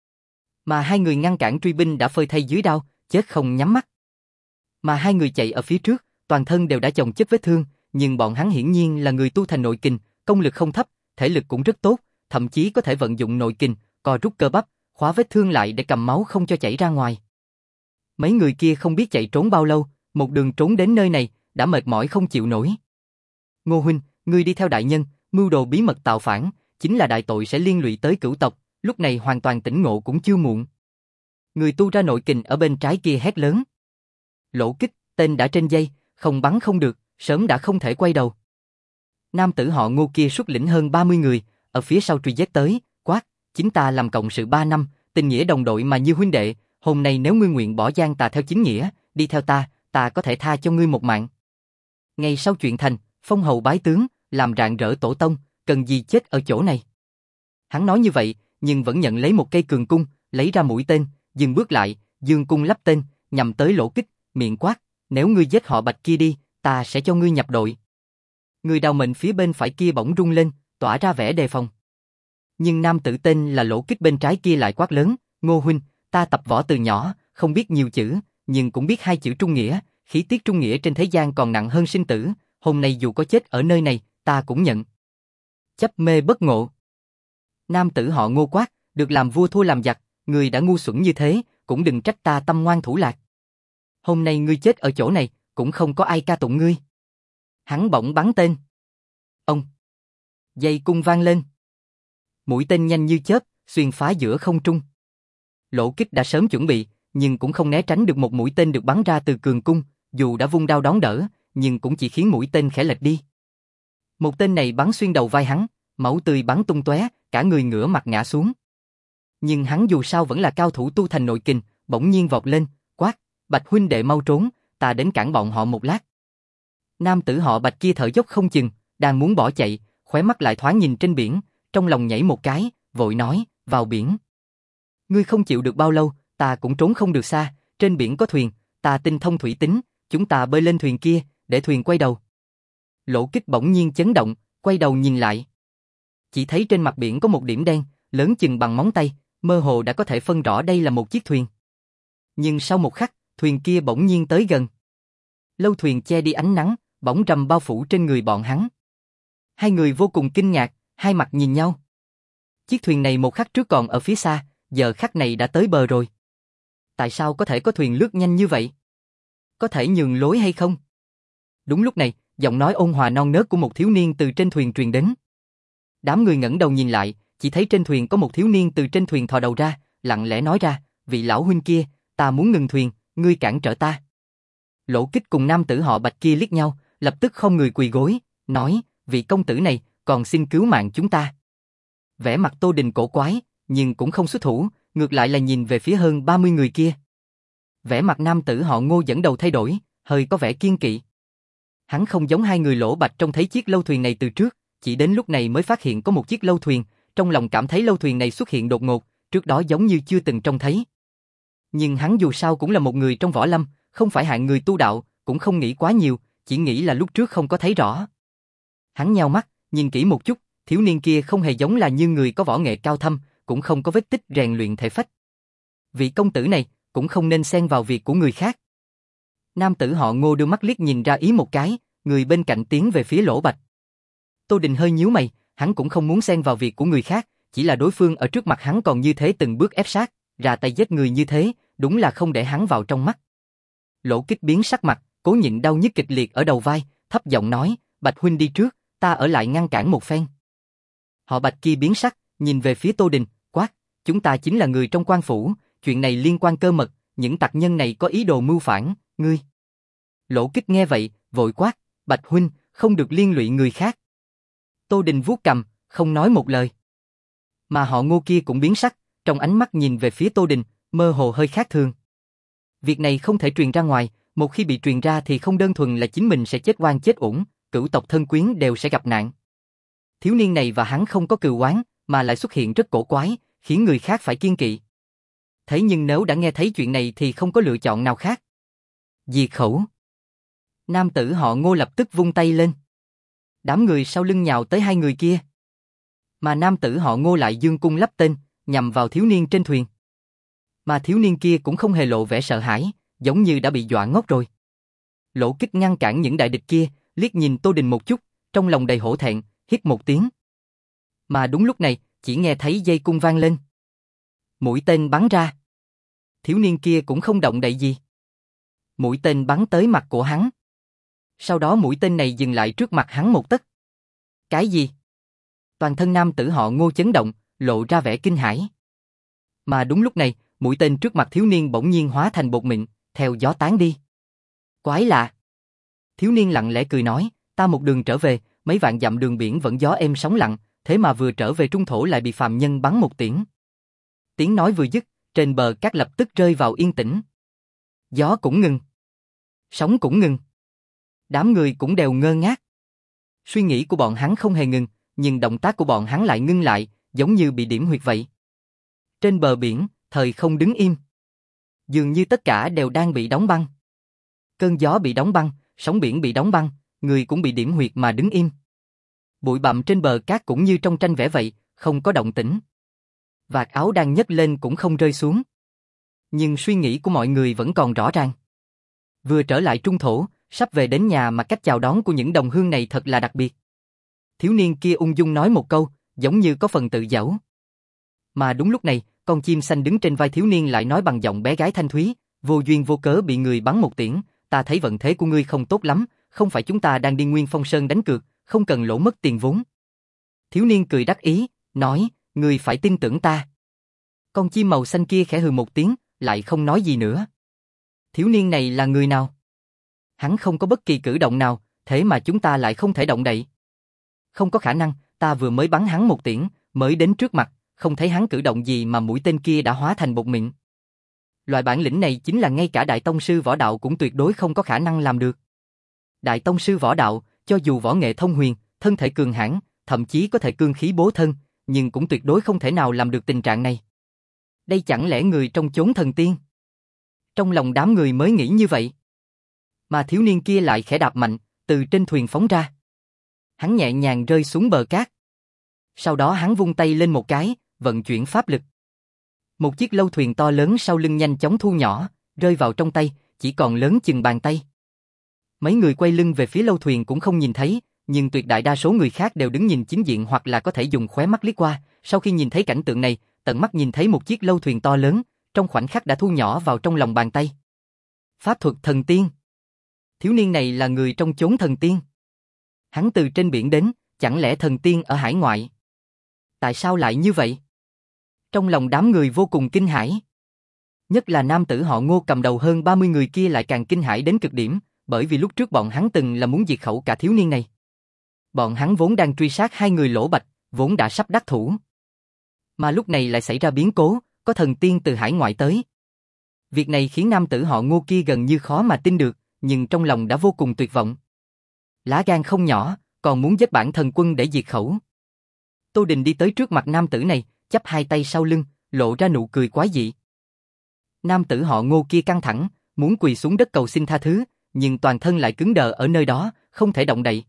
Mà hai người ngăn cản truy binh đã phơi thay dưới đao, chết không nhắm mắt. Mà hai người chạy ở phía trước, toàn thân đều đã chồng chất vết thương, nhưng bọn hắn hiển nhiên là người tu thành nội kình, công lực không thấp, thể lực cũng rất tốt, thậm chí có thể vận dụng nội kình, co rút cơ bắp, khóa vết thương lại để cầm máu không cho chảy ra ngoài. Mấy người kia không biết chạy trốn bao lâu, một đường trốn đến nơi này, đã mệt mỏi không chịu nổi. Ngô huynh, ngươi đi theo đại nhân, mưu đồ bí mật tạo phản, chính là đại tội sẽ liên lụy tới cửu tộc, lúc này hoàn toàn tỉnh ngộ cũng chưa muộn. Người tu ra nội kình ở bên trái kia hét lớn. Lỗ Kích, tên đã trên dây, không bắn không được, sớm đã không thể quay đầu. Nam tử họ Ngô kia xuất lĩnh hơn ba mươi người, ở phía sau truy giết tới, quát, chính ta làm cộng sự ba năm, tình nghĩa đồng đội mà như huynh đệ, hôm nay nếu ngươi nguyện bỏ gian tà theo chính nghĩa, đi theo ta, ta có thể tha cho ngươi một mạng. Ngày sau chuyện thành, phong hầu bái tướng, làm rạng rỡ tổ tông, cần gì chết ở chỗ này. Hắn nói như vậy, nhưng vẫn nhận lấy một cây cường cung, lấy ra mũi tên, dừng bước lại, dương cung lắp tên, nhằm tới Lỗ Kích, miệng quát, nếu ngươi giết họ Bạch kia đi, ta sẽ cho ngươi nhập đội. Người đào mệnh phía bên phải kia bỗng rung lên, tỏa ra vẻ đề phòng. Nhưng nam tử tên là Lỗ Kích bên trái kia lại quát lớn, Ngô huynh, ta tập võ từ nhỏ, không biết nhiều chữ, nhưng cũng biết hai chữ trung nghĩa, khí tiết trung nghĩa trên thế gian còn nặng hơn sinh tử, hôm nay dù có chết ở nơi này, ta cũng nhận. Chấp mê bất ngộ. Nam tử họ Ngô quát, được làm vua thua làm giặc, người đã ngu xuẩn như thế, cũng đừng trách ta tâm ngoan thủ lạc. Hôm nay ngươi chết ở chỗ này, cũng không có ai ca tụng ngươi. Hắn bỗng bắn tên. Ông. Dây cung vang lên. Mũi tên nhanh như chớp, xuyên phá giữa không trung. Lỗ Kích đã sớm chuẩn bị, nhưng cũng không né tránh được một mũi tên được bắn ra từ cường cung, dù đã vung đao đón đỡ, nhưng cũng chỉ khiến mũi tên khẽ lệch đi. Một tên này bắn xuyên đầu vai hắn, máu tươi bắn tung tóe, cả người ngửa mặt ngã xuống. Nhưng hắn dù sao vẫn là cao thủ tu thành nội kình, bỗng nhiên vọt lên, quát, Bạch huynh đệ mau trốn, ta đến cản bọn họ một lát. Nam tử họ Bạch kia thở dốc không chừng, đang muốn bỏ chạy, khóe mắt lại thoáng nhìn trên biển, trong lòng nhảy một cái, vội nói, vào biển. Ngươi không chịu được bao lâu, ta cũng trốn không được xa, trên biển có thuyền, ta tinh thông thủy tính, chúng ta bơi lên thuyền kia, để thuyền quay đầu. Lỗ Kích bỗng nhiên chấn động, quay đầu nhìn lại. Chỉ thấy trên mặt biển có một điểm đen, lớn chừng bằng móng tay, mơ hồ đã có thể phân rõ đây là một chiếc thuyền. Nhưng sau một khắc, thuyền kia bỗng nhiên tới gần. Lâu thuyền che đi ánh nắng, bóng râm bao phủ trên người bọn hắn. Hai người vô cùng kinh ngạc, hai mặt nhìn nhau. Chiếc thuyền này một khắc trước còn ở phía xa, giờ khắc này đã tới bờ rồi. Tại sao có thể có thuyền lướt nhanh như vậy? Có thể nhường lối hay không? Đúng lúc này, giọng nói ôn hòa non nớt của một thiếu niên từ trên thuyền truyền đến. Đám người ngẩng đầu nhìn lại, chỉ thấy trên thuyền có một thiếu niên từ trên thuyền thò đầu ra, lặng lẽ nói ra, vị lão huynh kia, ta muốn ngừng thuyền, ngươi cản trở ta. Lỗ Kích cùng nam tử họ Bạch kia liếc nhau, lập tức không người quỳ gối, nói, vị công tử này, còn xin cứu mạng chúng ta. Vẻ mặt Tô Đình cổ quái, nhưng cũng không xuất thủ, ngược lại là nhìn về phía hơn ba mươi người kia. Vẻ mặt nam tử họ Ngô dẫn đầu thay đổi, hơi có vẻ kiên kỵ. Hắn không giống hai người Lỗ Bạch trông thấy chiếc lâu thuyền này từ trước, chỉ đến lúc này mới phát hiện có một chiếc lâu thuyền, trong lòng cảm thấy lâu thuyền này xuất hiện đột ngột, trước đó giống như chưa từng trông thấy. Nhưng hắn dù sao cũng là một người trong võ lâm, không phải hạng người tu đạo, cũng không nghĩ quá nhiều, chỉ nghĩ là lúc trước không có thấy rõ. Hắn nheo mắt, nhìn kỹ một chút, thiếu niên kia không hề giống là như người có võ nghệ cao thâm, cũng không có vết tích rèn luyện thể phách. Vị công tử này cũng không nên xen vào việc của người khác. Nam tử họ Ngô đưa mắt liếc nhìn ra ý một cái, người bên cạnh tiến về phía Lỗ Bạch. Tô Đình hơi nhíu mày, hắn cũng không muốn xen vào việc của người khác, chỉ là đối phương ở trước mặt hắn còn như thế từng bước ép sát, ra tay giết người như thế, đúng là không để hắn vào trong mắt. Lỗ Kích biến sắc mặt, cố nhịn đau nhức kịch liệt ở đầu vai, thấp giọng nói, Bạch huynh đi trước, ta ở lại ngăn cản một phen. Họ Bạch kia biến sắc, nhìn về phía Tô Đình, quát, chúng ta chính là người trong quan phủ, chuyện này liên quan cơ mật, những tặc nhân này có ý đồ mưu phản, ngươi. Lỗ Kích nghe vậy, vội quát, Bạch huynh, không được liên lụy người khác. Tô Đình vuốt cằm, không nói một lời. Mà họ Ngô kia cũng biến sắc, trong ánh mắt nhìn về phía Tô Đình, mơ hồ hơi khác thường. Việc này không thể truyền ra ngoài, một khi bị truyền ra thì không đơn thuần là chính mình sẽ chết oan chết uổng, cửu tộc thân quyến đều sẽ gặp nạn. Thiếu niên này và hắn không có cừu oán, mà lại xuất hiện rất cổ quái, khiến người khác phải kiêng kỵ. Thế nhưng nếu đã nghe thấy chuyện này thì không có lựa chọn nào khác. Diệt khẩu. Nam tử họ Ngô lập tức vung tay lên. Đám người sau lưng nhào tới hai người kia. Mà nam tử họ Ngô lại dương cung lắp tên, nhằm vào thiếu niên trên thuyền. Mà thiếu niên kia cũng không hề lộ vẻ sợ hãi, giống như đã bị dọa ngốc rồi. Lỗ Kích ngăn cản những đại địch kia, liếc nhìn Tô Đình một chút, trong lòng đầy hổ thẹn, hít một tiếng. Mà đúng lúc này, chỉ nghe thấy dây cung vang lên. Mũi tên bắn ra. Thiếu niên kia cũng không động đậy gì. Mũi tên bắn tới mặt của hắn. Sau đó mũi tên này dừng lại trước mặt hắn một tấc. Cái gì? Toàn thân nam tử họ Ngô chấn động, lộ ra vẻ kinh hãi. Mà đúng lúc này, mũi tên trước mặt thiếu niên bỗng nhiên hóa thành bột mịn, theo gió tán đi. Quái lạ. Thiếu niên lặng lẽ cười nói, ta một đường trở về, mấy vạn dặm đường biển vẫn gió êm sóng lặng, thế mà vừa trở về trung thổ lại bị phàm nhân bắn một tiễn. Tiếng nói vừa dứt, trên bờ cát lập tức rơi vào yên tĩnh. Gió cũng ngừng. Sóng cũng ngừng. Đám người cũng đều ngơ ngác. Suy nghĩ của bọn hắn không hề ngừng, nhưng động tác của bọn hắn lại ngưng lại, giống như bị điểm huyệt vậy. Trên bờ biển, thời không đứng im. Dường như tất cả đều đang bị đóng băng. Cơn gió bị đóng băng, sóng biển bị đóng băng, người cũng bị điểm huyệt mà đứng im. Bụi bặm trên bờ cát cũng như trong tranh vẽ vậy, không có động tĩnh. Vạt áo đang nhấc lên cũng không rơi xuống. Nhưng suy nghĩ của mọi người vẫn còn rõ ràng. Vừa trở lại trung thổ, sắp về đến nhà mà cách chào đón của những đồng hương này thật là đặc biệt. Thiếu niên kia ung dung nói một câu, giống như có phần tự giễu. Mà đúng lúc này, con chim xanh đứng trên vai thiếu niên lại nói bằng giọng bé gái thanh thúy, vô duyên vô cớ bị người bắn một tiễn, ta thấy vận thế của ngươi không tốt lắm, không phải chúng ta đang đi Nguyên Phong Sơn đánh cược, không cần lỗ mất tiền vốn. Thiếu niên cười đắc ý, nói, ngươi phải tin tưởng ta. Con chim màu xanh kia khẽ hừ một tiếng, lại không nói gì nữa. Thiếu niên này là người nào? Hắn không có bất kỳ cử động nào, thế mà chúng ta lại không thể động đậy. Không có khả năng, ta vừa mới bắn hắn một tiễn, mới đến trước mặt, không thấy hắn cử động gì mà mũi tên kia đã hóa thành bột mịn. Loại bản lĩnh này chính là ngay cả đại tông sư võ đạo cũng tuyệt đối không có khả năng làm được. Đại tông sư võ đạo, cho dù võ nghệ thông huyền, thân thể cường hãn, thậm chí có thể cương khí bố thân, nhưng cũng tuyệt đối không thể nào làm được tình trạng này. Đây chẳng lẽ người trong chốn thần tiên? Trong lòng đám người mới nghĩ như vậy. Mà thiếu niên kia lại khẽ đạp mạnh, từ trên thuyền phóng ra. Hắn nhẹ nhàng rơi xuống bờ cát. Sau đó hắn vung tay lên một cái, vận chuyển pháp lực. Một chiếc lâu thuyền to lớn sau lưng nhanh chóng thu nhỏ, rơi vào trong tay, chỉ còn lớn chừng bàn tay. Mấy người quay lưng về phía lâu thuyền cũng không nhìn thấy, nhưng tuyệt đại đa số người khác đều đứng nhìn chính diện hoặc là có thể dùng khóe mắt liếc qua. Sau khi nhìn thấy cảnh tượng này, tận mắt nhìn thấy một chiếc lâu thuyền to lớn, trong khoảnh khắc đã thu nhỏ vào trong lòng bàn tay. Pháp thuật thần tiên. Thiếu niên này là người trong chốn thần tiên. Hắn từ trên biển đến, chẳng lẽ thần tiên ở hải ngoại? Tại sao lại như vậy? Trong lòng đám người vô cùng kinh hãi. Nhất là nam tử họ Ngô cầm đầu hơn ba mươi người kia lại càng kinh hãi đến cực điểm, bởi vì lúc trước bọn hắn từng là muốn diệt khẩu cả thiếu niên này. Bọn hắn vốn đang truy sát hai người Lỗ Bạch, vốn đã sắp đắc thủ. Mà lúc này lại xảy ra biến cố, có thần tiên từ hải ngoại tới. Việc này khiến nam tử họ Ngô kia gần như khó mà tin được, nhưng trong lòng đã vô cùng tuyệt vọng. Lá gan không nhỏ, còn muốn giết bản thần quân để diệt khẩu. Tô Đình đi tới trước mặt nam tử này, chắp hai tay sau lưng, lộ ra nụ cười quái dị. Nam tử họ Ngô kia căng thẳng, muốn quỳ xuống đất cầu xin tha thứ, nhưng toàn thân lại cứng đờ ở nơi đó, không thể động đậy.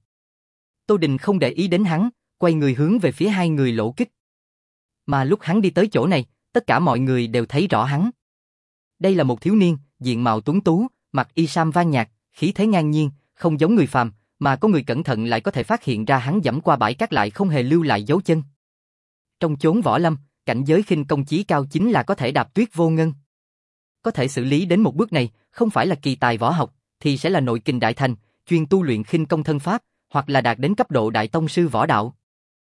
Tô Đình không để ý đến hắn, quay người hướng về phía hai người Lỗ Kích. Mà lúc hắn đi tới chỗ này, tất cả mọi người đều thấy rõ hắn. Đây là một thiếu niên, diện mạo tuấn tú, mặc y sam vang nhạt, khí thế ngang nhiên, không giống người phàm, mà có người cẩn thận lại có thể phát hiện ra hắn dẫm qua bãi cát lại không hề lưu lại dấu chân. Trong chốn võ lâm, cảnh giới khinh công chí cao chính là có thể đạp tuyết vô ngân. Có thể xử lý đến một bước này, không phải là kỳ tài võ học, thì sẽ là nội kình đại thành, chuyên tu luyện khinh công thân pháp, hoặc là đạt đến cấp độ đại tông sư võ đạo.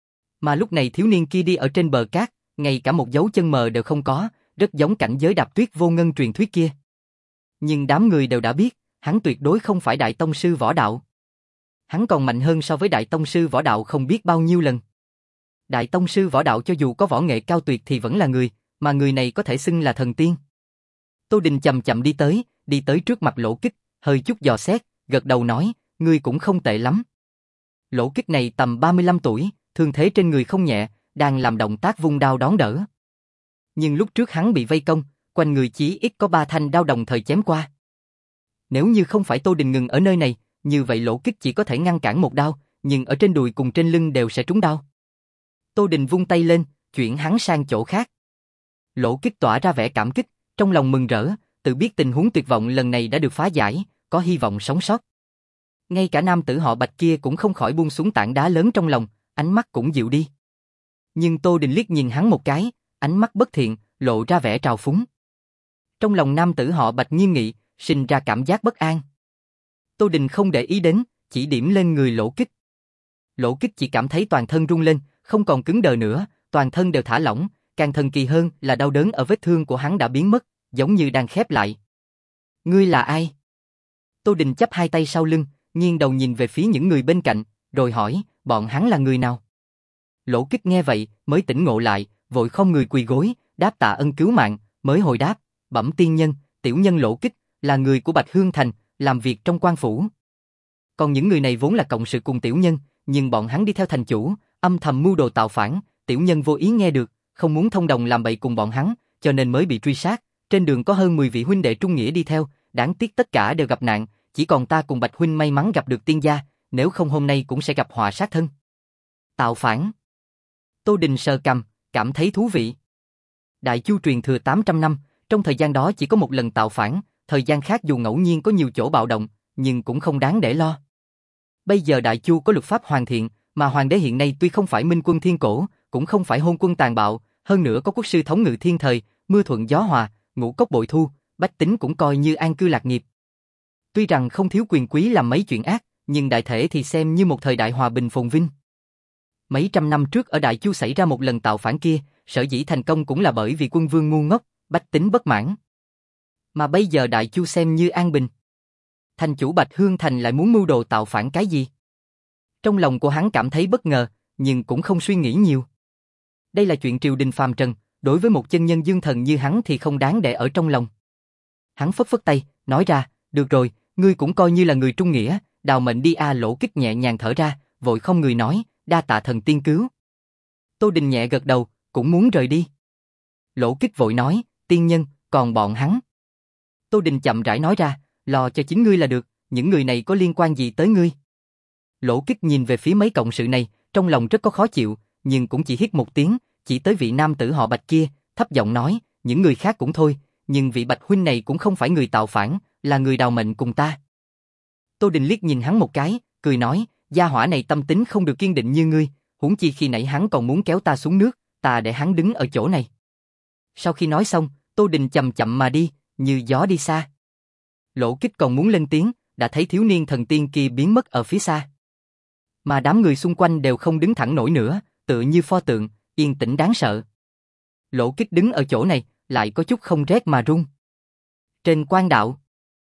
Mà lúc này thiếu niên kia đi ở trên bờ cát, ngay cả một dấu chân mờ đều không có, rất giống cảnh giới đạp tuyết vô ngân truyền thuyết kia. Nhưng đám người đều đã biết, hắn tuyệt đối không phải đại tông sư võ đạo. Hắn còn mạnh hơn so với đại tông sư võ đạo không biết bao nhiêu lần. Đại tông sư võ đạo cho dù có võ nghệ cao tuyệt thì vẫn là người, mà người này có thể xưng là thần tiên. Tô Đình chậm chậm đi tới, đi tới trước mặt Lỗ Kích, hơi chút dò xét, gật đầu nói, ngươi cũng không tệ lắm. Lỗ Kích này tầm ba mươi lăm tuổi, thương thế trên người không nhẹ, đang làm động tác vung đao đón đỡ. Nhưng lúc trước hắn bị vây công, quanh người chí ít có ba thanh đao đồng thời chém qua. Nếu như không phải Tô Đình ngừng ở nơi này, như vậy Lỗ Kích chỉ có thể ngăn cản một đao, nhưng ở trên đùi cùng trên lưng đều sẽ trúng đao. Tô Đình vung tay lên, chuyển hắn sang chỗ khác. Lỗ Kích tỏa ra vẻ cảm kích, trong lòng mừng rỡ, tự biết tình huống tuyệt vọng lần này đã được phá giải, có hy vọng sống sót. Ngay cả nam tử họ Bạch kia cũng không khỏi buông xuống tảng đá lớn trong lòng, ánh mắt cũng dịu đi. Nhưng Tô Đình liếc nhìn hắn một cái, ánh mắt bất thiện, lộ ra vẻ trào phúng. Trong lòng nam tử họ Bạch nghiêm nghị, sinh ra cảm giác bất an. Tô Đình không để ý đến, chỉ điểm lên người Lỗ Kích. Lỗ Kích chỉ cảm thấy toàn thân rung lên, không còn cứng đờ nữa, toàn thân đều thả lỏng, càng thần kỳ hơn là đau đớn ở vết thương của hắn đã biến mất, giống như đang khép lại. Ngươi là ai? Tô Đình chắp hai tay sau lưng, nghiêng đầu nhìn về phía những người bên cạnh, rồi hỏi, bọn hắn là người nào? Lỗ Kích nghe vậy, mới tỉnh ngộ lại, vội không người quỳ gối, đáp tạ ân cứu mạng, mới hồi đáp, bẩm tiên nhân, tiểu nhân Lỗ Kích, là người của Bạch Hương Thành, làm việc trong quan phủ. Còn những người này vốn là cộng sự cùng tiểu nhân, nhưng bọn hắn đi theo thành chủ, âm thầm mưu đồ tạo phản, tiểu nhân vô ý nghe được, không muốn thông đồng làm bậy cùng bọn hắn, cho nên mới bị truy sát. Trên đường có hơn mười vị huynh đệ trung nghĩa đi theo, đáng tiếc tất cả đều gặp nạn, chỉ còn ta cùng Bạch huynh may mắn gặp được tiên gia, nếu không hôm nay cũng sẽ gặp họa sát thân. Tạo phản. Tô Đình sờ cằm, cảm thấy thú vị. Đại Chu truyền thừa tám trăm năm, trong thời gian đó chỉ có một lần tạo phản, thời gian khác dù ngẫu nhiên có nhiều chỗ bạo động, nhưng cũng không đáng để lo. Bây giờ Đại Chu có luật pháp hoàn thiện, mà hoàng đế hiện nay tuy không phải minh quân thiên cổ, cũng không phải hôn quân tàn bạo, hơn nữa có quốc sư thống ngự thiên thời, mưa thuận gió hòa, ngũ cốc bội thu, bách tính cũng coi như an cư lạc nghiệp. Tuy rằng không thiếu quyền quý làm mấy chuyện ác, nhưng đại thể thì xem như một thời đại hòa bình phồn vinh. Mấy trăm năm trước ở Đại Chu xảy ra một lần tạo phản kia, sở dĩ thành công cũng là bởi vì quân vương ngu ngốc, bách tính bất mãn. Mà bây giờ Đại Chu xem như an bình. Thành chủ Bạch Hương Thành lại muốn mưu đồ tạo phản cái gì? Trong lòng của hắn cảm thấy bất ngờ, nhưng cũng không suy nghĩ nhiều. Đây là chuyện triều đình phàm trần, đối với một chân nhân dương thần như hắn thì không đáng để ở trong lòng. Hắn phất phất tay, nói ra, được rồi, ngươi cũng coi như là người trung nghĩa, đào mệnh đi a. Lỗ Kích nhẹ nhàng thở ra, vội không người nói, đa tạ thần tiên cứu. Tô Đình nhẹ gật đầu, cũng muốn rời đi. Lỗ Kích vội nói, tiên nhân, còn bọn hắn. Tô Đình chậm rãi nói ra, lo cho chính ngươi là được, những người này có liên quan gì tới ngươi? Lỗ Kích nhìn về phía mấy cộng sự này, trong lòng rất có khó chịu, nhưng cũng chỉ hít một tiếng, chỉ tới vị nam tử họ Bạch kia, thấp giọng nói, những người khác cũng thôi, nhưng vị Bạch huynh này cũng không phải người tạo phản, là người đào mệnh cùng ta. Tô Đình liếc nhìn hắn một cái, cười nói, gia hỏa này tâm tính không được kiên định như ngươi, huống chi khi nãy hắn còn muốn kéo ta xuống nước, ta để hắn đứng ở chỗ này. Sau khi nói xong, Tô Đình chậm chậm mà đi, như gió đi xa. Lỗ Kích còn muốn lên tiếng, đã thấy thiếu niên thần tiên kia biến mất ở phía xa. Mà đám người xung quanh đều không đứng thẳng nổi nữa, tựa như pho tượng, yên tĩnh đáng sợ. Lỗ Kích đứng ở chỗ này, lại có chút không rét mà run. Trên quan đạo,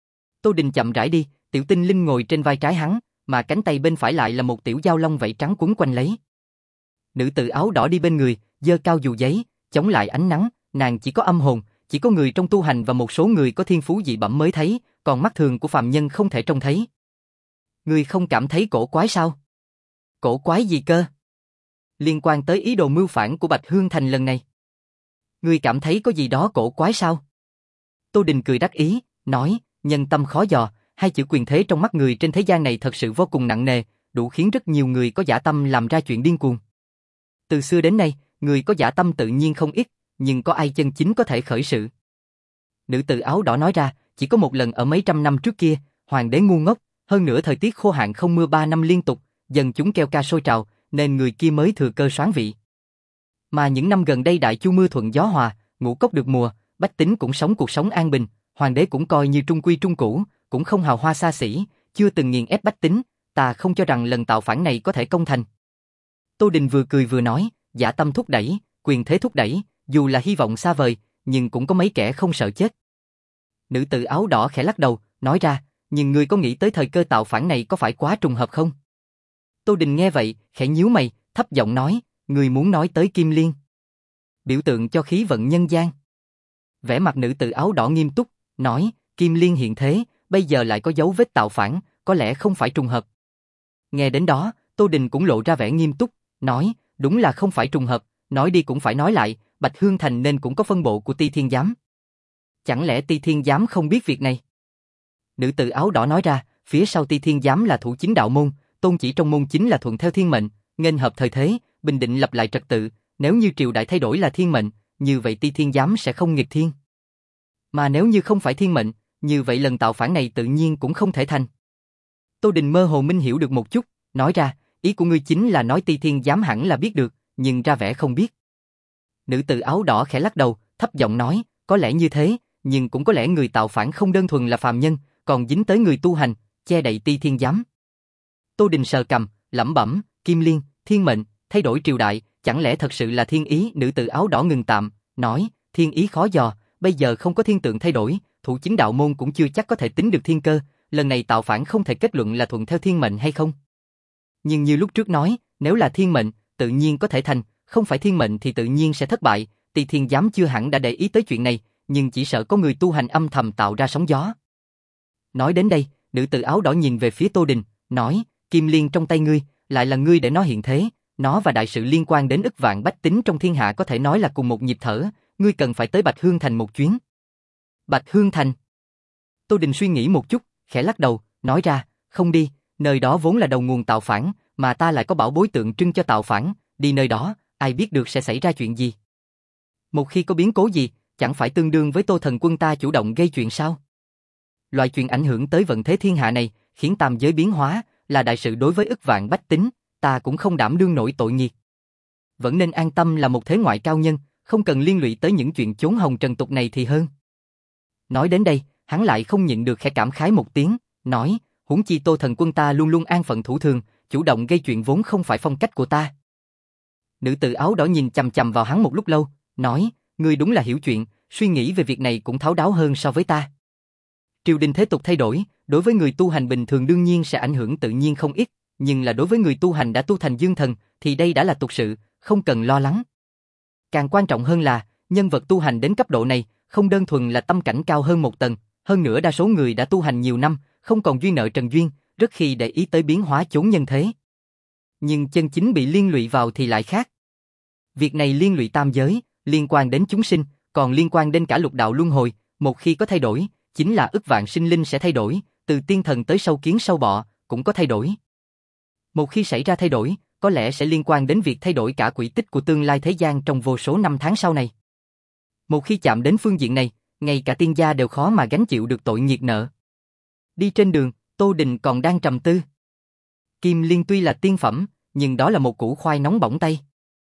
Tô Đình chậm rãi đi, tiểu tinh linh ngồi trên vai trái hắn, mà cánh tay bên phải lại là một tiểu dao long vảy trắng quấn quanh lấy. Nữ tử áo đỏ đi bên người, giơ cao dù giấy, chống lại ánh nắng, nàng chỉ có âm hồn, chỉ có người trong tu hành và một số người có thiên phú dị bẩm mới thấy, còn mắt thường của phàm nhân không thể trông thấy. Ngươi không cảm thấy cổ quái sao? Cổ quái gì cơ? Liên quan tới ý đồ mưu phản của Bạch Hương Thành lần này. Ngươi cảm thấy có gì đó cổ quái sao? Tô Đình cười đắc ý, nói, nhân tâm khó dò, hai chữ quyền thế trong mắt người trên thế gian này thật sự vô cùng nặng nề, đủ khiến rất nhiều người có dã tâm làm ra chuyện điên cuồng. Từ xưa đến nay, người có dã tâm tự nhiên không ít, nhưng có ai chân chính có thể khởi sự? Nữ tử áo đỏ nói ra, chỉ có một lần ở mấy trăm năm trước kia, hoàng đế ngu ngốc, hơn nữa thời tiết khô hạn không mưa ba năm liên tục, dân chúng kêu ca sôi trào, nên người kia mới thừa cơ soán vị. Mà những năm gần đây Đại Chu mưa thuận gió hòa, ngũ cốc được mùa, bách tính cũng sống cuộc sống an bình, hoàng đế cũng coi như trung quy trung cũ, cũng không hào hoa xa xỉ, chưa từng nghiền ép bách tính, ta không cho rằng lần tạo phản này có thể công thành. Tô Đình vừa cười vừa nói, dã tâm thúc đẩy, quyền thế thúc đẩy, dù là hy vọng xa vời, nhưng cũng có mấy kẻ không sợ chết. Nữ tử áo đỏ khẽ lắc đầu, nói ra, nhưng ngươi có nghĩ tới thời cơ tạo phản này có phải quá trùng hợp không? Tô Đình nghe vậy, khẽ nhíu mày, thấp giọng nói, người muốn nói tới Kim Liên. Biểu tượng cho khí vận nhân gian. Vẻ mặt nữ tử áo đỏ nghiêm túc, nói, Kim Liên hiện thế, bây giờ lại có dấu vết tạo phản, có lẽ không phải trùng hợp. Nghe đến đó, Tô Đình cũng lộ ra vẻ nghiêm túc, nói, đúng là không phải trùng hợp, nói đi cũng phải nói lại, Bạch Hương Thành nên cũng có phân bộ của Ti Thiên Giám. Chẳng lẽ Ti Thiên Giám không biết việc này? Nữ tử áo đỏ nói ra, phía sau Ti Thiên Giám là thủ chính đạo môn, tôn chỉ trong môn chính là thuận theo thiên mệnh, nghênh hợp thời thế, bình định lập lại trật tự, nếu như triều đại thay đổi là thiên mệnh, như vậy Ti Thiên Giám sẽ không nghịch thiên. Mà nếu như không phải thiên mệnh, như vậy lần tạo phản này tự nhiên cũng không thể thành. Tô Đình mơ hồ minh hiểu được một chút, nói ra, ý của ngươi chính là nói Ti Thiên Giám hẳn là biết được, nhưng ra vẻ không biết. Nữ tử áo đỏ khẽ lắc đầu, thấp giọng nói, có lẽ như thế, nhưng cũng có lẽ người tạo phản không đơn thuần là phàm nhân, còn dính tới người tu hành, che đậy Ti Thiên Giám. Tô Đình sờ cằm, lẩm bẩm, Kim Liên, thiên mệnh, thay đổi triều đại, chẳng lẽ thật sự là thiên ý? Nữ tử áo đỏ ngừng tạm, nói, thiên ý khó dò, bây giờ không có thiên tượng thay đổi, thủ chính đạo môn cũng chưa chắc có thể tính được thiên cơ, lần này tạo phản không thể kết luận là thuận theo thiên mệnh hay không. Nhưng như lúc trước nói, nếu là thiên mệnh, tự nhiên có thể thành, không phải thiên mệnh thì tự nhiên sẽ thất bại, Ti Thiên Giám chưa hẳn đã để ý tới chuyện này, nhưng chỉ sợ có người tu hành âm thầm tạo ra sóng gió. Nói đến đây, nữ tử áo đỏ nhìn về phía Tô Đình, nói, Kim Liên trong tay ngươi, lại là ngươi để nó hiện thế, nó và đại sự liên quan đến ức vạn bách tính trong thiên hạ có thể nói là cùng một nhịp thở, ngươi cần phải tới Bạch Hương Thành một chuyến. Bạch Hương Thành. Tô Đình suy nghĩ một chút, khẽ lắc đầu, nói ra, không đi, nơi đó vốn là đầu nguồn tạo phản, mà ta lại có bảo bối tượng trưng cho tạo phản, đi nơi đó, ai biết được sẽ xảy ra chuyện gì. Một khi có biến cố gì, chẳng phải tương đương với Tô Thần Quân ta chủ động gây chuyện sao? Loại chuyện ảnh hưởng tới vận thế thiên hạ này, khiến tam giới biến hóa, là đại sự đối với ức vạn bách tính, ta cũng không đảm đương nổi tội nghiệt. Vẫn nên an tâm là một thế ngoại cao nhân, không cần liên lụy tới những chuyện chốn hồng trần tục này thì hơn. Nói đến đây, hắn lại không nhịn được khẽ cảm khái một tiếng, nói, huống chi Tô Thần Quân ta luôn luôn an phận thủ thường, chủ động gây chuyện vốn không phải phong cách của ta. Nữ tử áo đỏ nhìn chằm chằm vào hắn một lúc lâu, nói, ngươi đúng là hiểu chuyện, suy nghĩ về việc này cũng thấu đáo hơn so với ta. Triều đình thế tục thay đổi, đối với người tu hành bình thường đương nhiên sẽ ảnh hưởng tự nhiên không ít, nhưng là đối với người tu hành đã tu thành dương thần, thì đây đã là tục sự, không cần lo lắng. Càng quan trọng hơn là, nhân vật tu hành đến cấp độ này, không đơn thuần là tâm cảnh cao hơn một tầng, hơn nữa đa số người đã tu hành nhiều năm, không còn duyên nợ trần duyên, rất khi để ý tới biến hóa chốn nhân thế. Nhưng chân chính bị liên lụy vào thì lại khác. Việc này liên lụy tam giới, liên quan đến chúng sinh, còn liên quan đến cả lục đạo luân hồi, một khi có thay đổi, chính là ức vạn sinh linh sẽ thay đổi, từ tiên thần tới sâu kiến sâu bọ, cũng có thay đổi. Một khi xảy ra thay đổi, có lẽ sẽ liên quan đến việc thay đổi cả quỹ tích của tương lai thế gian trong vô số năm tháng sau này. Một khi chạm đến phương diện này, ngay cả tiên gia đều khó mà gánh chịu được tội nghiệt nợ. Đi trên đường, Tô Đình còn đang trầm tư. Kim Liên tuy là tiên phẩm, nhưng đó là một củ khoai nóng bỏng tay.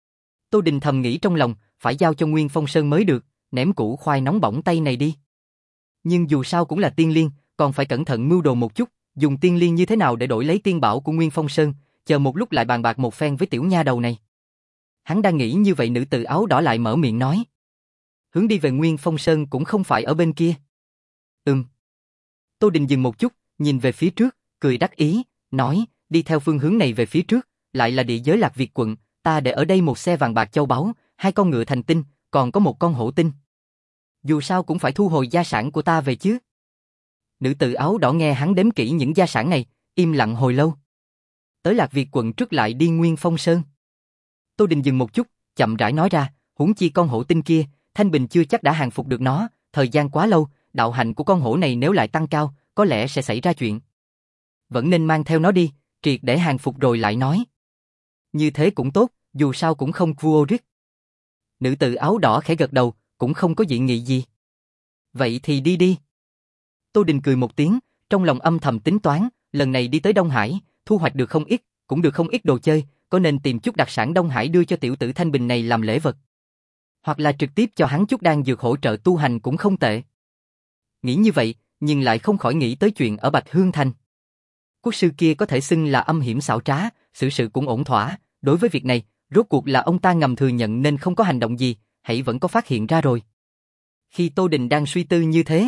Tô Đình thầm nghĩ trong lòng, phải giao cho Nguyên Phong Sơn mới được, ném củ khoai nóng bỏng tay này đi. Nhưng dù sao cũng là tiên liên, còn phải cẩn thận mưu đồ một chút, dùng tiên liên như thế nào để đổi lấy tiên bảo của Nguyên Phong Sơn, chờ một lúc lại bàn bạc một phen với tiểu nha đầu này. Hắn đang nghĩ như vậy, nữ tử áo đỏ lại mở miệng nói. Hướng đi về Nguyên Phong Sơn cũng không phải ở bên kia. Ừm. Tô Đình dừng một chút, nhìn về phía trước, cười đắc ý, nói, đi theo phương hướng này về phía trước, lại là địa giới Lạc Việt quận, ta để ở đây một xe vàng bạc châu báu, hai con ngựa thành tinh, còn có một con hổ tinh. Dù sao cũng phải thu hồi gia sản của ta về chứ. Nữ tử áo đỏ nghe hắn đếm kỹ những gia sản này, im lặng hồi lâu. Tới Lạc Việt quận trước lại đi Nguyên Phong Sơn. Tô Đình dừng một chút, chậm rãi nói ra, huống chi con hổ tinh kia, Thanh Bình chưa chắc đã hàng phục được nó, thời gian quá lâu, đạo hạnh của con hổ này nếu lại tăng cao, có lẽ sẽ xảy ra chuyện. Vẫn nên mang theo nó đi, triệt để hàng phục rồi lại nói. Như thế cũng tốt, dù sao cũng không vua riết. Nữ tử áo đỏ khẽ gật đầu, cũng không có dị nghị gì. Vậy thì đi đi. Tô Đình cười một tiếng, trong lòng âm thầm tính toán, lần này đi tới Đông Hải, thu hoạch được không ít, cũng được không ít đồ chơi, có nên tìm chút đặc sản Đông Hải đưa cho tiểu tử Thanh Bình này làm lễ vật. Hoặc là trực tiếp cho hắn chút đan dược hỗ trợ tu hành cũng không tệ. Nghĩ như vậy, nhưng lại không khỏi nghĩ tới chuyện ở Bạch Hương Thành. Quốc sư kia có thể xưng là âm hiểm xảo trá, xử sự cũng ổn thỏa, đối với việc này, rốt cuộc là ông ta ngầm thừa nhận nên không có hành động gì, hãy vẫn có phát hiện ra rồi. Khi Tô Đình đang suy tư như thế,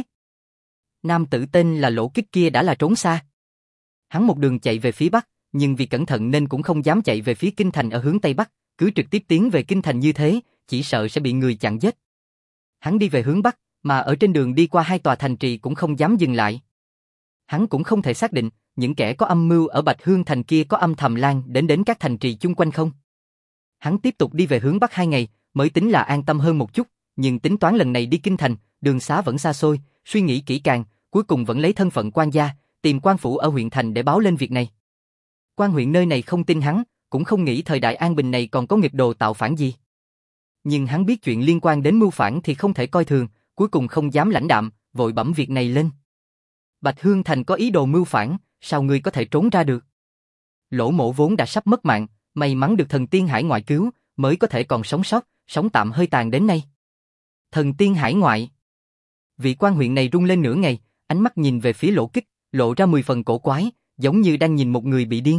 nam tử tên là Lỗ Kích kia đã là trốn xa. Hắn một đường chạy về phía bắc, nhưng vì cẩn thận nên cũng không dám chạy về phía kinh thành ở hướng tây bắc, cứ trực tiếp tiến về kinh thành như thế, chỉ sợ sẽ bị người chặn giết. Hắn đi về hướng Bắc, mà ở trên đường đi qua hai tòa thành trì cũng không dám dừng lại. Hắn cũng không thể xác định, những kẻ có âm mưu ở Bạch Hương Thành kia có âm thầm lan đến đến các thành trì chung quanh không. Hắn tiếp tục đi về hướng Bắc hai ngày, mới tính là an tâm hơn một chút, nhưng tính toán lần này đi kinh thành, đường xá vẫn xa xôi, suy nghĩ kỹ càng, cuối cùng vẫn lấy thân phận quan gia, tìm quan phủ ở huyện thành để báo lên việc này. Quan huyện nơi này không tin hắn, cũng không nghĩ thời đại an bình này còn có nghịch đồ tạo phản gì. Nhưng hắn biết chuyện liên quan đến mưu phản thì không thể coi thường, cuối cùng không dám lãnh đạm, vội bẩm việc này lên. Bạch Hương Thành có ý đồ mưu phản, sao ngươi có thể trốn ra được? Lỗ Mỗ vốn đã sắp mất mạng, may mắn được thần tiên hải ngoại cứu, mới có thể còn sống sót, sống tạm hơi tàn đến nay. Thần tiên hải ngoại. Vị quan huyện này rung lên nửa ngày, ánh mắt nhìn về phía Lỗ Kích, lộ ra mười phần cổ quái, giống như đang nhìn một người bị điên.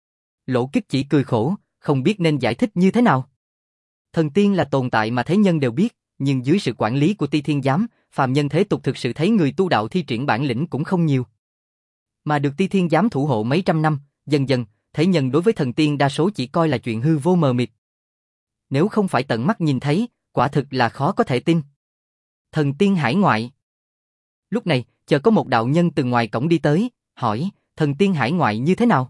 Lỗ Kích chỉ cười khổ, không biết nên giải thích như thế nào. Thần tiên là tồn tại mà thế nhân đều biết, nhưng dưới sự quản lý của Ti Thiên Giám, phàm nhân thế tục thực sự thấy người tu đạo thi triển bản lĩnh cũng không nhiều. Mà được Ti Thiên Giám thủ hộ mấy trăm năm, dần dần, thế nhân đối với thần tiên đa số chỉ coi là chuyện hư vô mờ mịt. Nếu không phải tận mắt nhìn thấy, quả thực là khó có thể tin. Thần tiên hải ngoại. Lúc này, chợt có một đạo nhân từ ngoài cổng đi tới, hỏi, thần tiên hải ngoại như thế nào?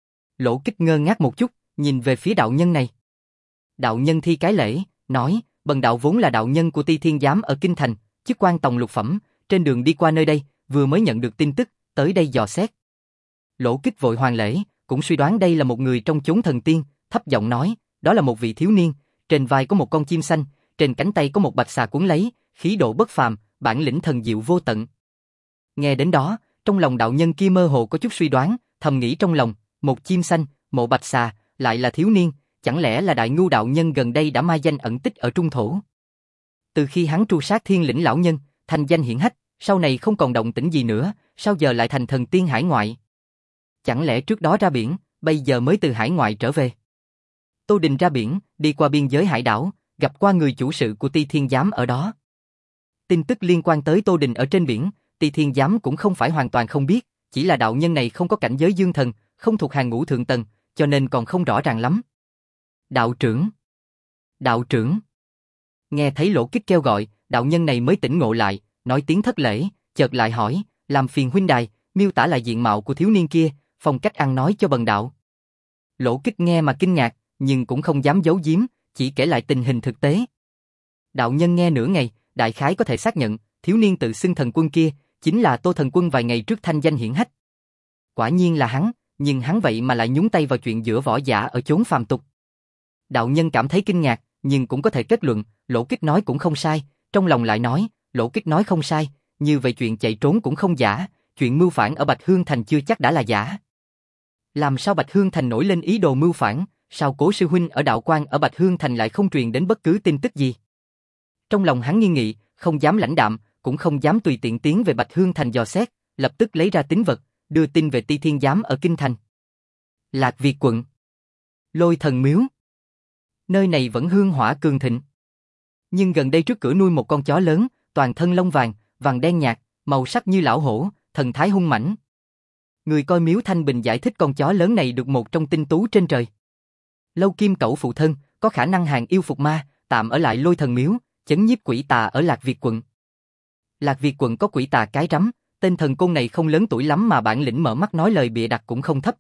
Lỗ Kích ngơ ngác một chút, nhìn về phía đạo nhân này. Đạo nhân thi cái lễ, nói, bần đạo vốn là đạo nhân của Ti Thiên Giám ở Kinh Thành, chức quan tòng lục phẩm, trên đường đi qua nơi đây, vừa mới nhận được tin tức, tới đây dò xét. Lỗ Kích vội hoàn lễ, cũng suy đoán đây là một người trong chốn thần tiên, thấp giọng nói, đó là một vị thiếu niên, trên vai có một con chim xanh, trên cánh tay có một bạch xà cuốn lấy, khí độ bất phàm, bản lĩnh thần diệu vô tận. Nghe đến đó, trong lòng đạo nhân kia mơ hồ có chút suy đoán, thầm nghĩ trong lòng, một chim xanh, một bạch xà, lại là thiếu niên, chẳng lẽ là đại ngu đạo nhân gần đây đã mai danh ẩn tích ở trung thổ. Từ khi hắn tru sát Thiên Lĩnh lão nhân, thành danh hiển hách, sau này không còn động tĩnh gì nữa, sao giờ lại thành thần tiên hải ngoại? Chẳng lẽ trước đó ra biển, bây giờ mới từ hải ngoại trở về? Tô Đình ra biển, đi qua biên giới hải đảo, gặp qua người chủ sự của Ti Thiên Giám ở đó. Tin tức liên quan tới Tô Đình ở trên biển, Ti Thiên Giám cũng không phải hoàn toàn không biết, chỉ là đạo nhân này không có cảnh giới dương thần, không thuộc hàng ngũ thượng tầng, cho nên còn không rõ ràng lắm. Đạo trưởng! Đạo trưởng! Nghe thấy Lỗ Kích kêu gọi, đạo nhân này mới tỉnh ngộ lại, nói tiếng thất lễ, chợt lại hỏi, làm phiền huynh đài, miêu tả lại diện mạo của thiếu niên kia, phong cách ăn nói cho bần đạo. Lỗ Kích nghe mà kinh ngạc, nhưng cũng không dám giấu giếm, chỉ kể lại tình hình thực tế. Đạo nhân nghe nửa ngày, đại khái có thể xác nhận, thiếu niên tự xưng thần quân kia, chính là Tô Thần Quân vài ngày trước thanh danh hiển hách. Quả nhiên là hắn, nhưng hắn vậy mà lại nhúng tay vào chuyện giữa võ giả ở chốn phàm tục. Đạo nhân cảm thấy kinh ngạc, nhưng cũng có thể kết luận, Lỗ Kích nói cũng không sai, trong lòng lại nói, Lỗ Kích nói không sai, như vậy chuyện chạy trốn cũng không giả, chuyện mưu phản ở Bạch Hương Thành chưa chắc đã là giả. Làm sao Bạch Hương Thành nổi lên ý đồ mưu phản, sao Cố sư huynh ở đạo quan ở Bạch Hương Thành lại không truyền đến bất cứ tin tức gì? Trong lòng hắn nghi nghị, không dám lãnh đạm, cũng không dám tùy tiện tiến về Bạch Hương Thành dò xét, lập tức lấy ra tín vật, đưa tin về Ti Thiên Giám ở Kinh Thành. Lạc Việt quận, Lôi Thần Miếu. Nơi này vẫn hương hỏa cường thịnh. Nhưng gần đây trước cửa nuôi một con chó lớn, toàn thân lông vàng, vàng đen nhạt, màu sắc như lão hổ, thần thái hung mãnh. Người coi miếu Thanh Bình giải thích con chó lớn này được một trong tinh tú trên trời. Lâu Kim Cẩu phụ thân, có khả năng hàng yêu phục ma, tạm ở lại Lôi Thần Miếu, chấn nhiếp quỷ tà ở Lạc Việt quận. Lạc Việt quận có quỷ tà cái rắm, tên thần côn này không lớn tuổi lắm mà bản lĩnh mở mắt nói lời bịa đặt cũng không thấp.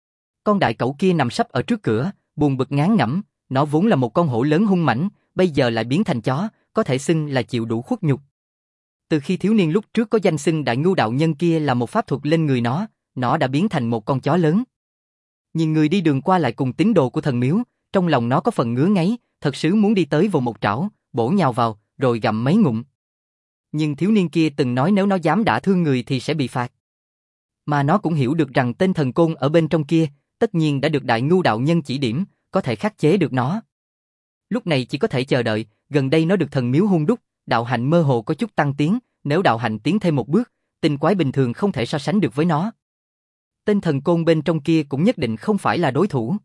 Con đại cẩu kia nằm sấp ở trước cửa, buồn bực ngán ngẩm, nó vốn là một con hổ lớn hung mãnh, bây giờ lại biến thành chó, có thể xưng là chịu đủ khuất nhục. Từ khi thiếu niên lúc trước có danh xưng đại ngu đạo nhân kia là một pháp thuật lên người nó, nó đã biến thành một con chó lớn. Nhìn người đi đường qua lại cùng tín đồ của thần miếu, trong lòng nó có phần ngứa ngáy, thật sự muốn đi tới vồ một trảo, bổ nhào vào, rồi gặm mấy ngụm. Nhưng thiếu niên kia từng nói nếu nó dám đả thương người thì sẽ bị phạt. Mà nó cũng hiểu được rằng tên thần côn ở bên trong kia, tất nhiên đã được đại ngu đạo nhân chỉ điểm, có thể khắc chế được nó. Lúc này chỉ có thể chờ đợi, gần đây nó được thần miếu hung đúc, đạo hạnh mơ hồ có chút tăng tiến, nếu đạo hạnh tiến thêm một bước, tinh quái bình thường không thể so sánh được với nó. Tên thần côn bên trong kia cũng nhất định không phải là đối thủ.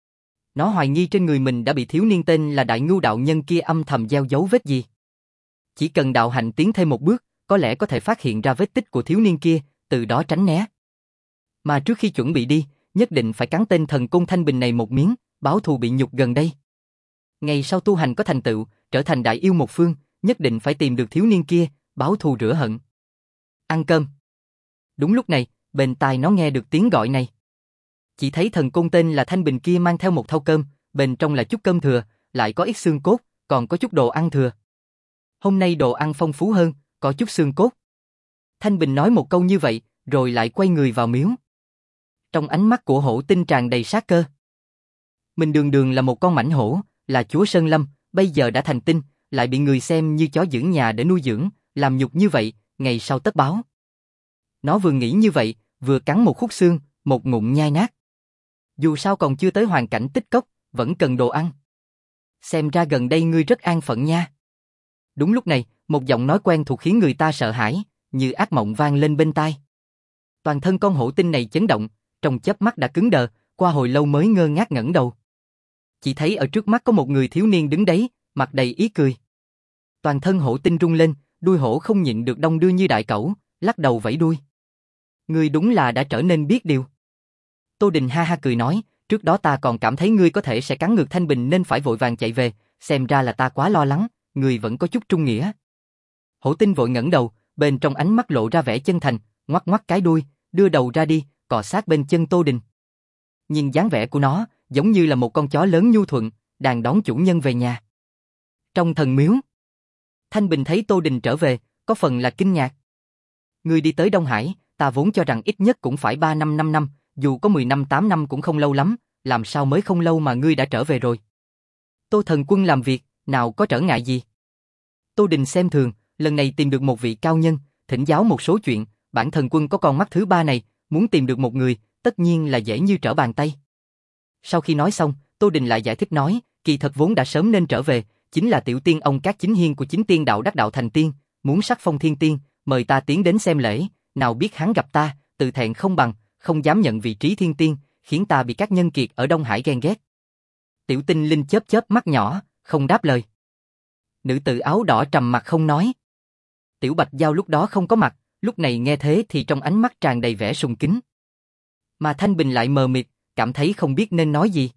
Nó hoài nghi trên người mình đã bị thiếu niên tên là đại ngu đạo nhân kia âm thầm gieo dấu vết gì. Chỉ cần đạo hạnh tiến thêm một bước, có lẽ có thể phát hiện ra vết tích của thiếu niên kia, từ đó tránh né. Mà trước khi chuẩn bị đi, nhất định phải cắn tên thần côn Thanh Bình này một miếng, báo thù bị nhục gần đây. Ngày sau tu hành có thành tựu, trở thành đại yêu một phương, nhất định phải tìm được thiếu niên kia, báo thù rửa hận. Ăn cơm. Đúng lúc này, bên tai nó nghe được tiếng gọi này. Chỉ thấy thần côn tên là Thanh Bình kia mang theo một thau cơm, bên trong là chút cơm thừa, lại có ít xương cốt, còn có chút đồ ăn thừa. Hôm nay đồ ăn phong phú hơn, có chút xương cốt. Thanh Bình nói một câu như vậy, rồi lại quay người vào miếu. Trong ánh mắt của hổ tinh tràn đầy sát cơ. Mình đường đường là một con mãnh hổ, là chúa Sơn Lâm, bây giờ đã thành tinh, lại bị người xem như chó dưỡng nhà để nuôi dưỡng, làm nhục như vậy, ngày sau tất báo. Nó vừa nghĩ như vậy, vừa cắn một khúc xương, một ngụm nhai nát. Dù sao còn chưa tới hoàn cảnh tích cốc, vẫn cần đồ ăn. Xem ra gần đây ngươi rất an phận nha. Đúng lúc này, một giọng nói quen thuộc khiến người ta sợ hãi, như ác mộng vang lên bên tai. Toàn thân con hổ tinh này chấn động, trong chớp mắt đã cứng đờ, qua hồi lâu mới ngơ ngác ngẩng đầu. Chỉ thấy ở trước mắt có một người thiếu niên đứng đấy, mặt đầy ý cười. Toàn thân hổ tinh rung lên, đuôi hổ không nhịn được đong đưa như đại cẩu, lắc đầu vẫy đuôi. Ngươi đúng là đã trở nên biết điều. Tô Đình ha ha cười nói, trước đó ta còn cảm thấy ngươi có thể sẽ cắn ngược Thanh Bình nên phải vội vàng chạy về, xem ra là ta quá lo lắng, ngươi vẫn có chút trung nghĩa. Hổ tinh vội ngẩng đầu, bên trong ánh mắt lộ ra vẻ chân thành, ngoắc ngoắc cái đuôi, đưa đầu ra đi, cọ sát bên chân Tô Đình. Nhìn dáng vẻ của nó, giống như là một con chó lớn nhu thuận, đang đón chủ nhân về nhà. Trong thần miếu, Thanh Bình thấy Tô Đình trở về, có phần là kinh ngạc. Ngươi đi tới Đông Hải, ta vốn cho rằng ít nhất cũng phải ba năm năm năm, dù có mười năm tám năm cũng không lâu lắm, làm sao mới không lâu mà ngươi đã trở về rồi. Tô thần quân làm việc, nào có trở ngại gì. Tô Đình xem thường, lần này tìm được một vị cao nhân, thỉnh giáo một số chuyện, bản thần quân có con mắt thứ ba này, muốn tìm được một người, tất nhiên là dễ như trở bàn tay. Sau khi nói xong, Tô Đình lại giải thích nói, kỳ thật vốn đã sớm nên trở về, chính là tiểu tiên ông Cát Chính Hiên của chính tiên đạo đắc đạo thành tiên, muốn sắc phong thiên tiên, mời ta tiến đến xem lễ, nào biết hắn gặp ta, tự thẹn không bằng, không dám nhận vị trí thiên tiên, khiến ta bị các nhân kiệt ở Đông Hải ghen ghét. Tiểu tinh linh chớp chớp mắt nhỏ, không đáp lời. Nữ tử áo đỏ trầm mặt không nói. Tiểu Bạch Giao lúc đó không có mặt, lúc này nghe thế thì trong ánh mắt tràn đầy vẻ sùng kính. Mà Thanh Bình lại mờ mịt, cảm thấy không biết nên nói gì.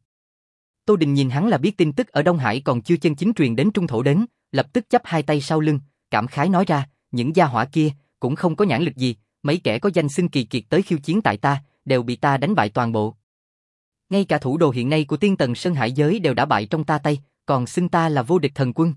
Tô Đình nhìn hắn là biết tin tức ở Đông Hải còn chưa chân chính truyền đến Trung Thổ đến, lập tức chắp hai tay sau lưng, cảm khái nói ra, những gia hỏa kia cũng không có nhãn lực gì, mấy kẻ có danh xưng kỳ kiệt tới khiêu chiến tại ta, đều bị ta đánh bại toàn bộ. Ngay cả thủ đồ hiện nay của tiên tần Sơn Hải giới đều đã bại trong ta tay, còn xưng ta là vô địch thần quân.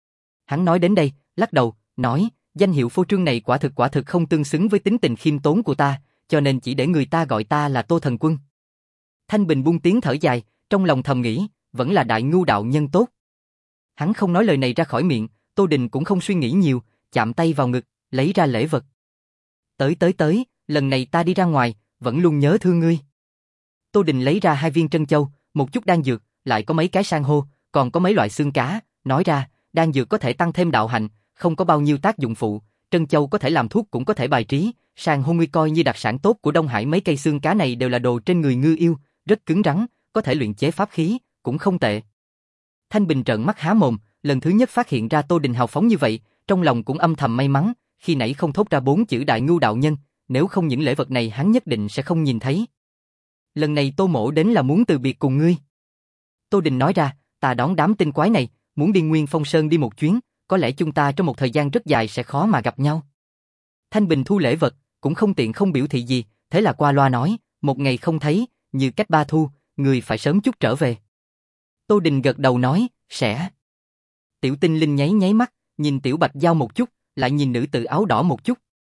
Hắn nói đến đây, lắc đầu, nói, danh hiệu phô trương này quả thực quả thực không tương xứng với tính tình khiêm tốn của ta, cho nên chỉ để người ta gọi ta là Tô thần quân. Thanh Bình buông tiếng thở dài, trong lòng thầm nghĩ, vẫn là đại ngu đạo nhân tốt. Hắn không nói lời này ra khỏi miệng, Tô Đình cũng không suy nghĩ nhiều, chạm tay vào ngực, lấy ra lễ vật. Tới tới tới, lần này ta đi ra ngoài, vẫn luôn nhớ thương ngươi. Tô Đình lấy ra hai viên trân châu, một chút đan dược, lại có mấy cái san hô, còn có mấy loại xương cá, nói ra, đan dược có thể tăng thêm đạo hạnh, không có bao nhiêu tác dụng phụ, trân châu có thể làm thuốc cũng có thể bài trí, san hô ngươi coi như đặc sản tốt của Đông Hải, mấy cây xương cá này đều là đồ trên người ngư yêu, rất cứng rắn, có thể luyện chế pháp khí, cũng không tệ. Thanh Bình trợn mắt há mồm, lần thứ nhất phát hiện ra Tô Đình hào phóng như vậy, trong lòng cũng âm thầm may mắn, khi nãy không thốt ra bốn chữ đại ngu đạo nhân, nếu không những lễ vật này hắn nhất định sẽ không nhìn thấy. Lần này Tô Mỗ đến là muốn từ biệt cùng ngươi. Tô Đình nói ra, ta đón đám tinh quái này, muốn đi Nguyên Phong Sơn đi một chuyến, có lẽ chúng ta trong một thời gian rất dài sẽ khó mà gặp nhau. Thanh Bình thu lễ vật, cũng không tiện không biểu thị gì, thế là qua loa nói, một ngày không thấy, như cách ba thu, người phải sớm chút trở về. Tô Đình gật đầu nói, sẽ. Tiểu tinh linh nháy nháy mắt, nhìn Tiểu Bạch Giao một chút, lại nhìn nữ tử áo đỏ một chút.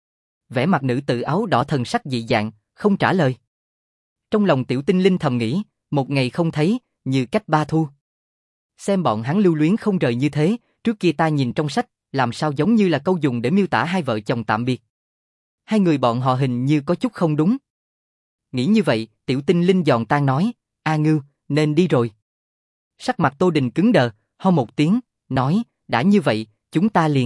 Vẻ mặt nữ tử áo đỏ thần sắc dị dạng, không trả lời. Trong lòng Tiểu tinh linh thầm nghĩ, một ngày không thấy, như cách ba thu. Xem bọn hắn lưu luyến không rời như thế, trước kia ta nhìn trong sách, làm sao giống như là câu dùng để miêu tả hai vợ chồng tạm biệt. Hai người bọn họ hình như có chút không đúng. Nghĩ như vậy, Tiểu tinh linh giòn tan nói, A Ngưu, nên đi rồi. Sắc mặt Tô Đình cứng đờ, ho một tiếng, nói, đã như vậy, chúng ta liền.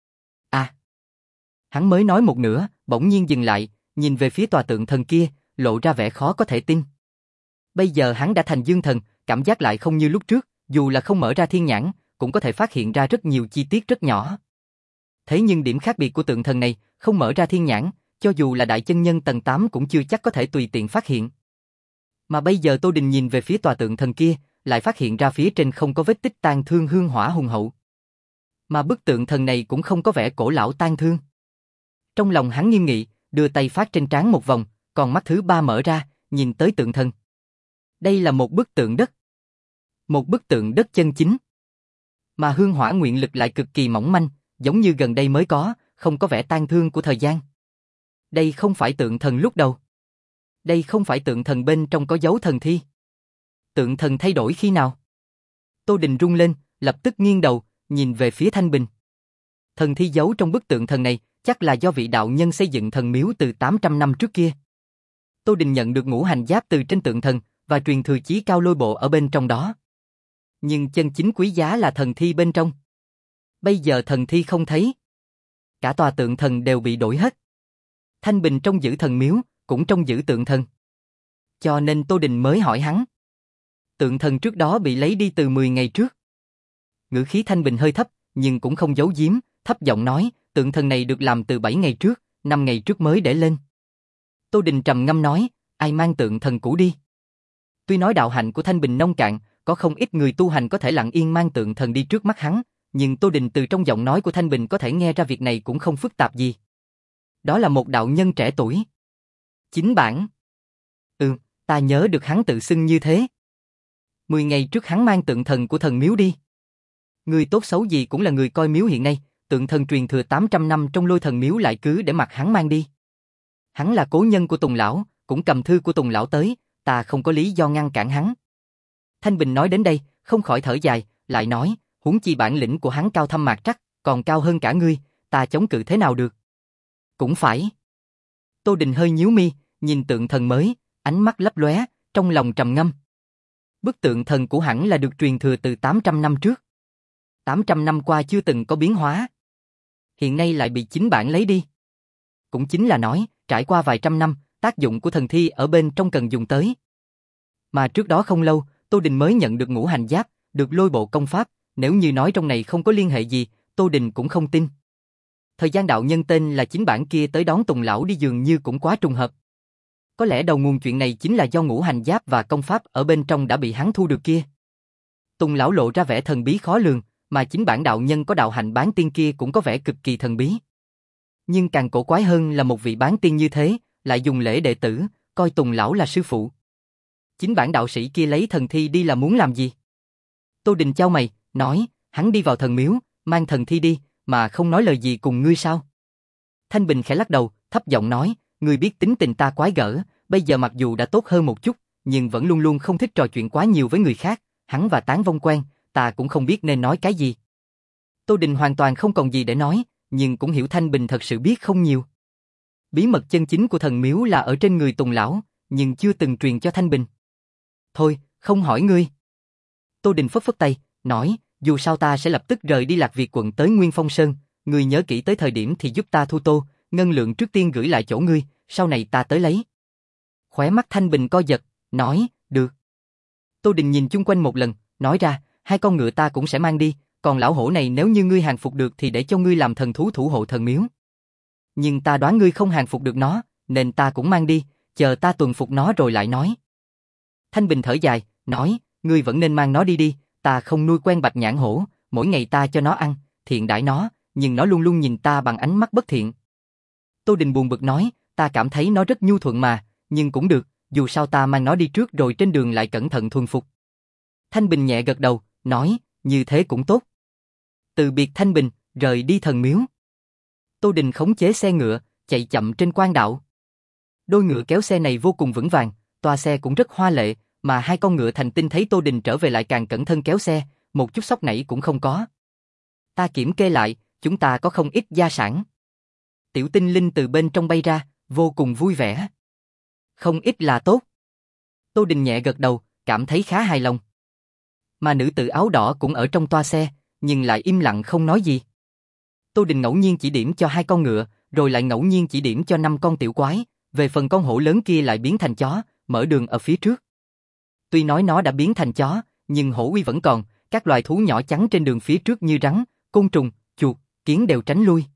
À. Hắn mới nói một nửa, bỗng nhiên dừng lại, nhìn về phía tòa tượng thần kia, lộ ra vẻ khó có thể tin. Bây giờ hắn đã thành dương thần, cảm giác lại không như lúc trước, dù là không mở ra thiên nhãn, cũng có thể phát hiện ra rất nhiều chi tiết rất nhỏ. Thế nhưng điểm khác biệt của tượng thần này, không mở ra thiên nhãn, cho dù là đại chân nhân tầng tám cũng chưa chắc có thể tùy tiện phát hiện. Mà bây giờ Tô Đình nhìn về phía tòa tượng thần kia, lại phát hiện ra phía trên không có vết tích tang thương hương hỏa hùng hậu. Mà bức tượng thần này cũng không có vẻ cổ lão tang thương. Trong lòng hắn nghiêm nghị, đưa tay phát trên trán một vòng, còn mắt thứ ba mở ra, nhìn tới tượng thần. Đây là một bức tượng đất. Một bức tượng đất chân chính. Mà hương hỏa nguyện lực lại cực kỳ mỏng manh, giống như gần đây mới có, không có vẻ tang thương của thời gian. Đây không phải tượng thần lúc đầu. Đây không phải tượng thần bên trong có dấu thần thi. Tượng thần thay đổi khi nào? Tô Đình rung lên, lập tức nghiêng đầu, nhìn về phía Thanh Bình. Thần thi giấu trong bức tượng thần này, chắc là do vị đạo nhân xây dựng thần miếu từ tám trăm năm trước kia. Tô Đình nhận được ngũ hành giáp từ trên tượng thần, và truyền thừa chí cao lôi bộ ở bên trong đó. Nhưng chân chính quý giá là thần thi bên trong. Bây giờ thần thi không thấy. Cả tòa tượng thần đều bị đổi hết. Thanh Bình trông giữ thần miếu, cũng trông giữ tượng thần. Cho nên Tô Đình mới hỏi hắn. Tượng thần trước đó bị lấy đi từ mười ngày trước. Ngữ khí Thanh Bình hơi thấp, nhưng cũng không giấu giếm, thấp giọng nói, tượng thần này được làm từ bảy ngày trước, năm ngày trước mới để lên. Tô Đình trầm ngâm nói, ai mang tượng thần cũ đi? Tuy nói đạo hạnh của Thanh Bình nông cạn, có không ít người tu hành có thể lặng yên mang tượng thần đi trước mắt hắn, nhưng Tô Đình từ trong giọng nói của Thanh Bình có thể nghe ra việc này cũng không phức tạp gì. Đó là một đạo nhân trẻ tuổi. Chính bản. Ừ, ta nhớ được hắn tự xưng như thế. Mười ngày trước hắn mang tượng thần của thần miếu đi. Người tốt xấu gì cũng là người coi miếu hiện nay, tượng thần truyền thừa tám trăm năm trong lôi thần miếu lại cứ để mặc hắn mang đi. Hắn là cố nhân của Tùng Lão, cũng cầm thư của Tùng Lão tới, ta không có lý do ngăn cản hắn. Thanh Bình nói đến đây, không khỏi thở dài, lại nói, huống chi bản lĩnh của hắn cao thâm mạc trắc, còn cao hơn cả ngươi, ta chống cự thế nào được? Cũng phải. Tô Đình hơi nhíu mi, nhìn tượng thần mới, ánh mắt lấp lóe, trong lòng trầm ngâm. Bức tượng thần của hẳn là được truyền thừa từ tám trăm năm trước. tám trăm năm qua chưa từng có biến hóa. Hiện nay lại bị chính bản lấy đi. Cũng chính là nói, trải qua vài trăm năm, tác dụng của thần thi ở bên trong cần dùng tới. Mà trước đó không lâu, Tô Đình mới nhận được ngũ hành giáp, được lôi bộ công pháp, nếu như nói trong này không có liên hệ gì, Tô Đình cũng không tin. Thời gian đạo nhân tên là chính bản kia tới đón Tùng Lão đi dường như cũng quá trùng hợp. Có lẽ đầu nguồn chuyện này chính là do ngũ hành giáp và công pháp ở bên trong đã bị hắn thu được kia. Tùng Lão lộ ra vẻ thần bí khó lường, mà chính bản đạo nhân có đạo hạnh bán tiên kia cũng có vẻ cực kỳ thần bí. Nhưng càng cổ quái hơn là một vị bán tiên như thế, lại dùng lễ đệ tử, coi Tùng Lão là sư phụ. Chính bản đạo sĩ kia lấy thần thi đi là muốn làm gì? Tô Đình chau mày, nói, hắn đi vào thần miếu, mang thần thi đi, mà không nói lời gì cùng ngươi sao? Thanh Bình khẽ lắc đầu, thấp giọng nói, ngươi biết tính tình ta quái gở, bây giờ mặc dù đã tốt hơn một chút, nhưng vẫn luôn luôn không thích trò chuyện quá nhiều với người khác, hắn và Tán Vong quen, ta cũng không biết nên nói cái gì. Tô Đình hoàn toàn không còn gì để nói, nhưng cũng hiểu Thanh Bình thật sự biết không nhiều. Bí mật chân chính của thần miếu là ở trên người Tùng Lão, nhưng chưa từng truyền cho Thanh Bình. Thôi, không hỏi ngươi. Tô Đình phất phất tay, nói, dù sao ta sẽ lập tức rời đi Lạc Việt quận tới Nguyên Phong Sơn, ngươi nhớ kỹ tới thời điểm thì giúp ta thu tô, ngân lượng trước tiên gửi lại chỗ ngươi, sau này ta tới lấy. Khóe mắt Thanh Bình co giật, nói, được. Tô Đình nhìn chung quanh một lần, nói ra, hai con ngựa ta cũng sẽ mang đi, còn lão hổ này nếu như ngươi hàng phục được thì để cho ngươi làm thần thú thủ hộ thần miếu. Nhưng ta đoán ngươi không hàng phục được nó, nên ta cũng mang đi, chờ ta tuần phục nó rồi lại nói. Thanh Bình thở dài, nói, ngươi vẫn nên mang nó đi đi, ta không nuôi quen bạch nhãn hổ, mỗi ngày ta cho nó ăn, thiện đãi nó, nhưng nó luôn luôn nhìn ta bằng ánh mắt bất thiện. Tô Đình buồn bực nói, ta cảm thấy nó rất nhu thuận mà, nhưng cũng được, dù sao ta mang nó đi trước rồi trên đường lại cẩn thận thuần phục. Thanh Bình nhẹ gật đầu, nói, như thế cũng tốt. Từ biệt Thanh Bình, rời đi thần miếu. Tô Đình khống chế xe ngựa, chạy chậm trên quan đạo. Đôi ngựa kéo xe này vô cùng vững vàng, toa xe cũng rất hoa lệ, mà hai con ngựa thành tinh thấy Tô Đình trở về lại càng cẩn thân kéo xe, một chút sốc nảy cũng không có. Ta kiểm kê lại, chúng ta có không ít gia sản. Tiểu Tinh Linh từ bên trong bay ra, vô cùng vui vẻ. Không ít là tốt. Tô Đình nhẹ gật đầu, cảm thấy khá hài lòng. Mà nữ tử áo đỏ cũng ở trong toa xe, nhưng lại im lặng không nói gì. Tô Đình ngẫu nhiên chỉ điểm cho hai con ngựa, rồi lại ngẫu nhiên chỉ điểm cho năm con tiểu quái, về phần con hổ lớn kia lại biến thành chó, mở đường ở phía trước. Tuy nói nó đã biến thành chó, nhưng hổ uy vẫn còn, các loài thú nhỏ chắn trên đường phía trước như rắn, côn trùng, chuột, kiến đều tránh lui.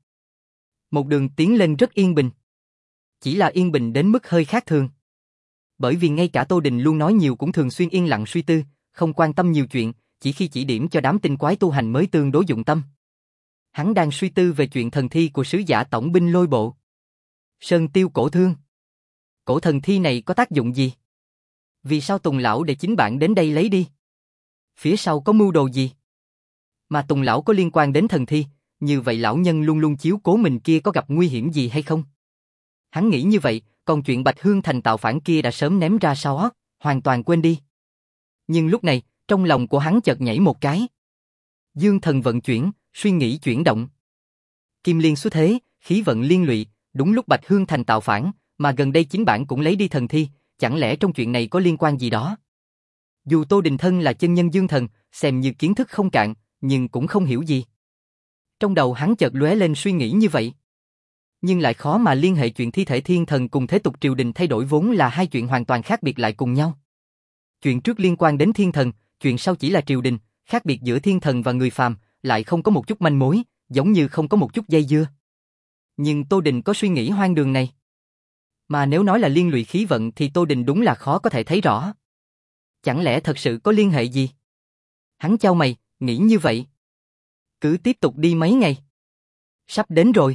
Một đường tiến lên rất yên bình. Chỉ là yên bình đến mức hơi khác thường. Bởi vì ngay cả Tô Đình luôn nói nhiều cũng thường xuyên yên lặng suy tư, không quan tâm nhiều chuyện, chỉ khi chỉ điểm cho đám tinh quái tu hành mới tương đối dụng tâm. Hắn đang suy tư về chuyện thần thi của sứ giả tổng binh Lôi Bộ. Sơn tiêu cổ thương. Cổ thần thi này có tác dụng gì? Vì sao Tùng lão để chính bạn đến đây lấy đi? Phía sau có mưu đồ gì? Mà Tùng lão có liên quan đến thần thi, như vậy lão nhân luôn luôn chiếu cố mình kia có gặp nguy hiểm gì hay không? Hắn nghĩ như vậy, còn chuyện Bạch Hương Thành tạo phản kia đã sớm ném ra sau óc, hoàn toàn quên đi. Nhưng lúc này, trong lòng của hắn chợt nhảy một cái. Dương thần vận chuyển, suy nghĩ chuyển động. Kim liên xuất thế, khí vận liên lụy, đúng lúc Bạch Hương Thành tạo phản, mà gần đây chính bản cũng lấy đi thần thi, chẳng lẽ trong chuyện này có liên quan gì đó? Dù Tô Đình thân là chân nhân dương thần, xem như kiến thức không cạn, nhưng cũng không hiểu gì. Trong đầu hắn chợt lóe lên suy nghĩ như vậy. Nhưng lại khó mà liên hệ chuyện thi thể thiên thần cùng thế tục triều đình thay đổi vốn là hai chuyện hoàn toàn khác biệt lại cùng nhau. Chuyện trước liên quan đến thiên thần, chuyện sau chỉ là triều đình, khác biệt giữa thiên thần và người phàm, lại không có một chút manh mối, giống như không có một chút dây dưa. Nhưng Tô Đình có suy nghĩ hoang đường này. Mà nếu nói là liên lụy khí vận thì Tô Đình đúng là khó có thể thấy rõ. Chẳng lẽ thật sự có liên hệ gì? Hắn chau mày, nghĩ như vậy. Cứ tiếp tục đi mấy ngày. Sắp đến rồi.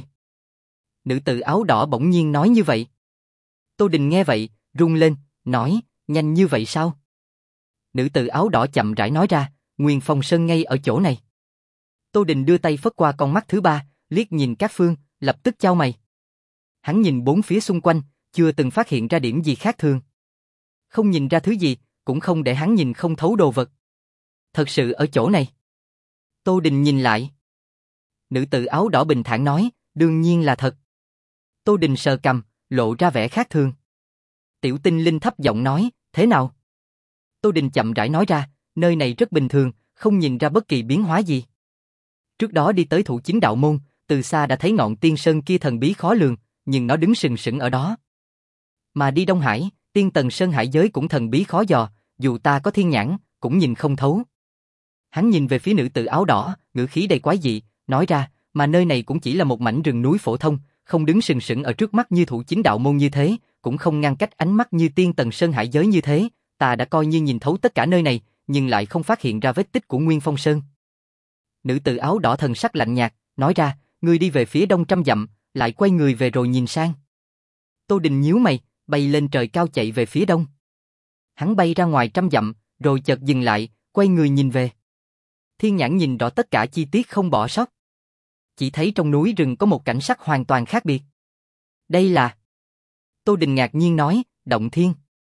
Nữ tử áo đỏ bỗng nhiên nói như vậy. Tô Đình nghe vậy, run lên, nói, nhanh như vậy sao? Nữ tử áo đỏ chậm rãi nói ra, Nguyên Phong Sơn ngay ở chỗ này. Tô Đình đưa tay phất qua con mắt thứ ba, liếc nhìn các phương, lập tức chau mày. Hắn nhìn bốn phía xung quanh, chưa từng phát hiện ra điểm gì khác thường. Không nhìn ra thứ gì, cũng không để hắn nhìn không thấu đồ vật. Thật sự ở chỗ này. Tô Đình nhìn lại. Nữ tử áo đỏ bình thản nói, đương nhiên là thật. Tô Đình sờ cằm, lộ ra vẻ khác thường. Tiểu Tinh Linh thấp giọng nói, thế nào? Tô Đình chậm rãi nói ra, nơi này rất bình thường, không nhìn ra bất kỳ biến hóa gì. Trước đó đi tới Thủ Chính Đạo Môn, từ xa đã thấy ngọn tiên sơn kia thần bí khó lường, nhưng nó đứng sừng sững ở đó. Mà đi Đông Hải, tiên tần sơn hải giới cũng thần bí khó dò, dù ta có thiên nhãn, cũng nhìn không thấu. Hắn nhìn về phía nữ tử áo đỏ, ngữ khí đầy quái dị, nói ra, mà nơi này cũng chỉ là một mảnh rừng núi phổ thông, không đứng sừng sững ở trước mắt như Thủ Chính Đạo Môn như thế, cũng không ngăn cách ánh mắt như tiên tần sơn hải giới như thế, ta đã coi như nhìn thấu tất cả nơi này, nhưng lại không phát hiện ra vết tích của Nguyên Phong Sơn. Nữ tử áo đỏ thần sắc lạnh nhạt, nói ra, ngươi đi về phía đông trăm dặm, lại quay người về rồi nhìn sang. Tô Đình nhíu mày, bay lên trời cao chạy về phía đông. Hắn bay ra ngoài trăm dặm, rồi chợt dừng lại, quay người nhìn về. Thiên nhãn nhìn rõ tất cả chi tiết không bỏ sót. Chỉ thấy trong núi rừng có một cảnh sắc hoàn toàn khác biệt. Đây là... Tô Đình ngạc nhiên nói, động thiên.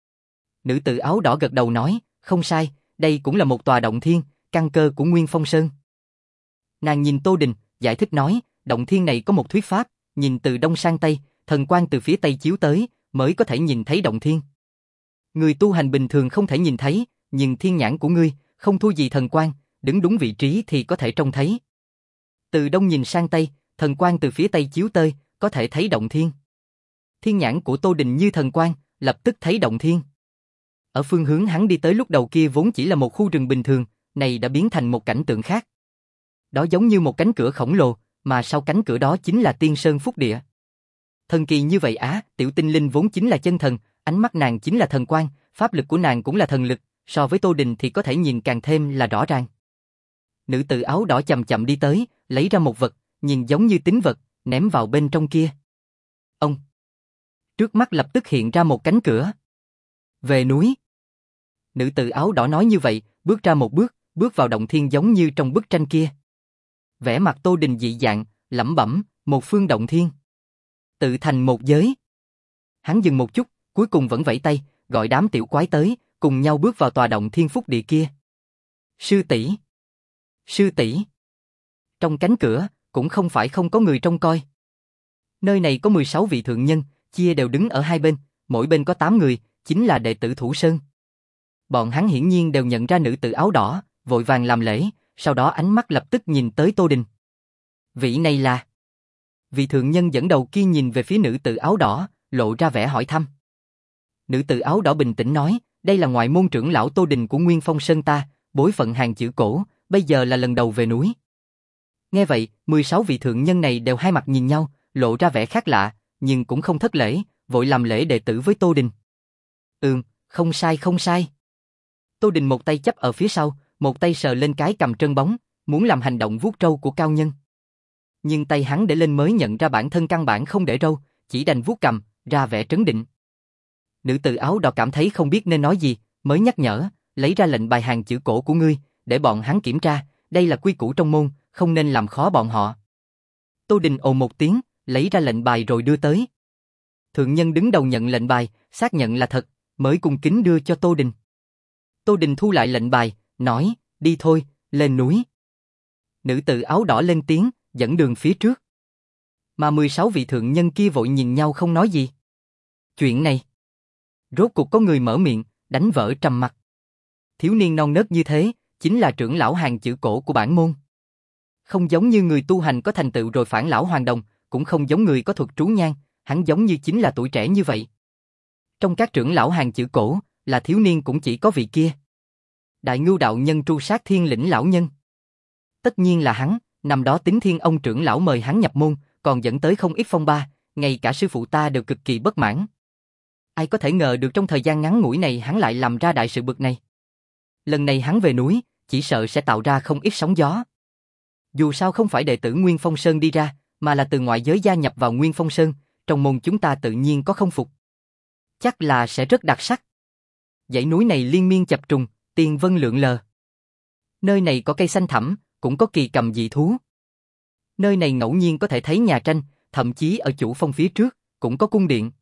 Nữ tử áo đỏ gật đầu nói, không sai, đây cũng là một tòa động thiên, căn cơ của Nguyên Phong Sơn. Nàng nhìn Tô Đình, giải thích nói, động thiên này có một thuyết pháp, nhìn từ đông sang tây, thần quang từ phía tây chiếu tới, mới có thể nhìn thấy động thiên. Người tu hành bình thường không thể nhìn thấy, nhưng thiên nhãn của ngươi, không thua gì thần quang, đứng đúng vị trí thì có thể trông thấy. Từ đông nhìn sang tây, thần quang từ phía tây chiếu tới, có thể thấy động thiên. Thiên nhãn của Tô Đình như thần quang, lập tức thấy động thiên. Ở phương hướng hắn đi tới lúc đầu kia vốn chỉ là một khu rừng bình thường, này đã biến thành một cảnh tượng khác. Đó giống như một cánh cửa khổng lồ, mà sau cánh cửa đó chính là tiên sơn phúc địa. Thần kỳ như vậy á, Tiểu Tinh Linh vốn chính là chân thần, ánh mắt nàng chính là thần quang, pháp lực của nàng cũng là thần lực, so với Tô Đình thì có thể nhìn càng thêm là rõ ràng. Nữ tử áo đỏ chậm chậm đi tới, lấy ra một vật, nhìn giống như tín vật, ném vào bên trong kia. Ông! Trước mắt lập tức hiện ra một cánh cửa. Về núi. Nữ tử áo đỏ nói như vậy, bước ra một bước, bước vào động thiên giống như trong bức tranh kia. Vẻ mặt Tô Đình dị dạng, lẩm bẩm, một phương động thiên. Tự thành một giới. Hắn dừng một chút, cuối cùng vẫn vẫy tay, gọi đám tiểu quái tới, cùng nhau bước vào tòa động thiên phúc địa kia. Sư tỷ, sư tỷ. Trong cánh cửa, cũng không phải không có người trông coi. Nơi này có mười sáu vị thượng nhân, chia đều đứng ở hai bên, mỗi bên có tám người, chính là đệ tử Thủ Sơn. Bọn hắn hiển nhiên đều nhận ra nữ tử áo đỏ, vội vàng làm lễ, sau đó ánh mắt lập tức nhìn tới Tô Đình. Vị này là... Vị thượng nhân dẫn đầu kia nhìn về phía nữ tử áo đỏ, lộ ra vẻ hỏi thăm. Nữ tử áo đỏ bình tĩnh nói, đây là ngoại môn trưởng lão Tô Đình của Nguyên Phong Sơn ta, bối phận hàng chữ cổ, bây giờ là lần đầu về núi. Nghe vậy, mười sáu vị thượng nhân này đều hai mặt nhìn nhau, lộ ra vẻ khác lạ, nhưng cũng không thất lễ, vội làm lễ đệ tử với Tô Đình. Ừm, không sai không sai. Tô Đình một tay chấp ở phía sau, một tay sờ lên cái cằm trơn bóng, muốn làm hành động vuốt râu của cao nhân. Nhưng tay hắn để lên mới nhận ra bản thân căn bản không để râu, chỉ đành vuốt cằm, ra vẻ trấn định. Nữ tử áo đỏ cảm thấy không biết nên nói gì, mới nhắc nhở, lấy ra lệnh bài hàng chữ cổ của ngươi, để bọn hắn kiểm tra, đây là quy củ trong môn, không nên làm khó bọn họ. Tô Đình ồ một tiếng, lấy ra lệnh bài rồi đưa tới. Thượng nhân đứng đầu nhận lệnh bài, xác nhận là thật, mới cung kính đưa cho Tô Đình. Tô Đình thu lại lệnh bài, nói, đi thôi, lên núi. Nữ tử áo đỏ lên tiếng, dẫn đường phía trước. Mà mười sáu vị thượng nhân kia vội nhìn nhau không nói gì. Chuyện này. Rốt cuộc có người mở miệng, đánh vỡ trầm mặc. Thiếu niên non nớt như thế, chính là trưởng lão hàng chữ cổ của bản môn. Không giống như người tu hành có thành tựu rồi phản lão hoàn đồng, cũng không giống người có thuật trú nhang, hắn giống như chính là tuổi trẻ như vậy. Trong các trưởng lão hàng chữ cổ, là thiếu niên cũng chỉ có vị kia. Đại Ngưu đạo nhân tru sát thiên lĩnh lão nhân. Tất nhiên là hắn, năm đó Tính Thiên ông trưởng lão mời hắn nhập môn, còn dẫn tới không ít phong ba, ngay cả sư phụ ta đều cực kỳ bất mãn. Ai có thể ngờ được trong thời gian ngắn ngủi này hắn lại làm ra đại sự bực này. Lần này hắn về núi, chỉ sợ sẽ tạo ra không ít sóng gió. Dù sao không phải đệ tử Nguyên Phong Sơn đi ra, mà là từ ngoại giới gia nhập vào Nguyên Phong Sơn, trong môn chúng ta tự nhiên có không phục. Chắc là sẽ rất đặc sắc. Dãy núi này liên miên chập trùng, tiên vân lượn lờ. Nơi này có cây xanh thẳm, cũng có kỳ cầm dị thú. Nơi này ngẫu nhiên có thể thấy nhà tranh, thậm chí ở chủ phong phía trước, cũng có cung điện.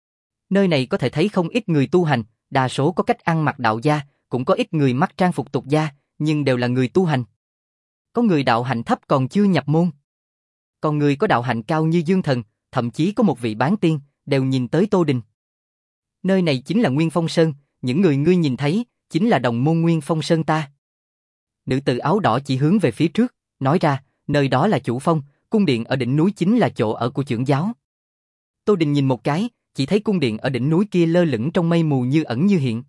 Nơi này có thể thấy không ít người tu hành, đa số có cách ăn mặc đạo gia, cũng có ít người mặc trang phục tục gia, nhưng đều là người tu hành. Có người đạo hạnh thấp còn chưa nhập môn. Còn người có đạo hạnh cao như Dương Thần, thậm chí có một vị bán tiên, đều nhìn tới Tô Đình. Nơi này chính là Nguyên Phong Sơn, những người ngươi nhìn thấy, chính là đồng môn Nguyên Phong Sơn ta. Nữ tử áo đỏ chỉ hướng về phía trước, nói ra, nơi đó là chủ phong, cung điện ở đỉnh núi chính là chỗ ở của trưởng giáo. Tô Đình nhìn một cái, chỉ thấy cung điện ở đỉnh núi kia lơ lửng trong mây mù như ẩn như hiện.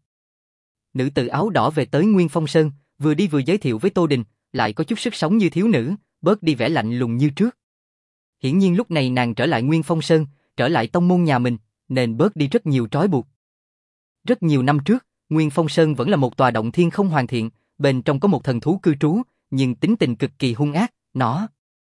Nữ tử áo đỏ về tới Nguyên Phong Sơn, vừa đi vừa giới thiệu với Tô Đình, lại có chút sức sống như thiếu nữ, bớt đi vẻ lạnh lùng như trước. Hiển nhiên lúc này nàng trở lại Nguyên Phong Sơn, trở lại tông môn nhà mình, nên bớt đi rất nhiều trói buộc. Rất nhiều năm trước, Nguyên Phong Sơn vẫn là một tòa động thiên không hoàn thiện, bên trong có một thần thú cư trú, nhưng tính tình cực kỳ hung ác, nó.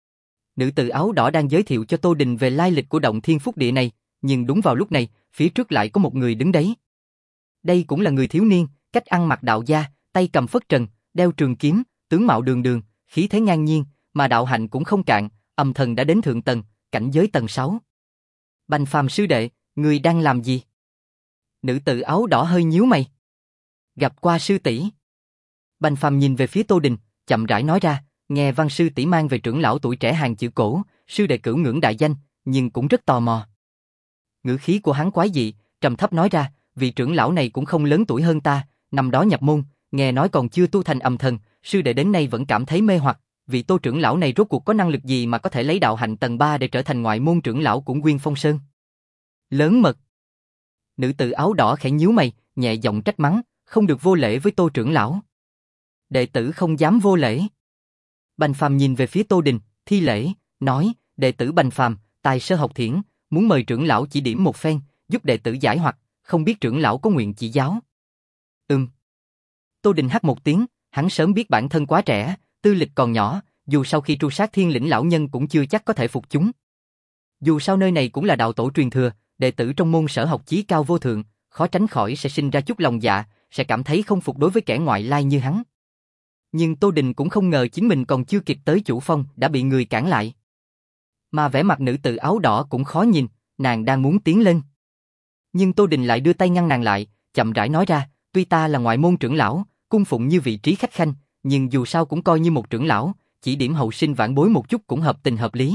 Nữ tử áo đỏ đang giới thiệu cho Tô Đình về lai lịch của động thiên phúc địa này, nhưng đúng vào lúc này, phía trước lại có một người đứng đấy. Đây cũng là người thiếu niên, cách ăn mặc đạo gia, tay cầm phất trần, đeo trường kiếm, tướng mạo đường đường, khí thế ngang nhiên, mà đạo hạnh cũng không cạn, âm thần đã đến thượng tầng, cảnh giới tầng sáu. Bành Phàm sư đệ, người đang làm gì? Nữ tử áo đỏ hơi nhíu mày. Gặp qua sư tỷ. Bành Phàm nhìn về phía Tô Đình, chậm rãi nói ra, nghe Văn sư tỷ mang về trưởng lão tuổi trẻ hàng chữ cổ, sư đệ cửu ngưỡng đại danh, nhưng cũng rất tò mò. Ngữ khí của hắn quái dị, trầm thấp nói ra, vị trưởng lão này cũng không lớn tuổi hơn ta, năm đó nhập môn, nghe nói còn chưa tu thành âm thần, sư đệ đến nay vẫn cảm thấy mê hoặc, vị Tô trưởng lão này rốt cuộc có năng lực gì mà có thể lấy đạo hạnh tầng ba để trở thành ngoại môn trưởng lão của Nguyên Phong Sơn? Lớn mật. Nữ tử áo đỏ khẽ nhíu mày, nhẹ giọng trách mắng, không được vô lễ với Tô trưởng lão. Đệ tử không dám vô lễ. Bành Phàm nhìn về phía Tô Đình, thi lễ, nói, đệ tử Bành Phàm, tài sơ học thiển, muốn mời trưởng lão chỉ điểm một phen, giúp đệ tử giải hoặc, không biết trưởng lão có nguyện chỉ giáo. Ừm. Tô Đình hắt một tiếng, hắn sớm biết bản thân quá trẻ, tư lịch còn nhỏ, dù sau khi tru sát thiên lĩnh lão nhân cũng chưa chắc có thể phục chúng. Dù sao nơi này cũng là đạo tổ truyền thừa, đệ tử trong môn sở học chí cao vô thượng, khó tránh khỏi sẽ sinh ra chút lòng dạ, sẽ cảm thấy không phục đối với kẻ ngoại lai như hắn. Nhưng Tô Đình cũng không ngờ chính mình còn chưa kịp tới chủ phong đã bị người cản lại. Mà vẻ mặt nữ tử áo đỏ cũng khó nhìn, nàng đang muốn tiến lên. Nhưng Tô Đình lại đưa tay ngăn nàng lại, chậm rãi nói ra, tuy ta là ngoại môn trưởng lão, cung phụng như vị trí khách khanh, nhưng dù sao cũng coi như một trưởng lão, chỉ điểm hậu sinh vãn bối một chút cũng hợp tình hợp lý.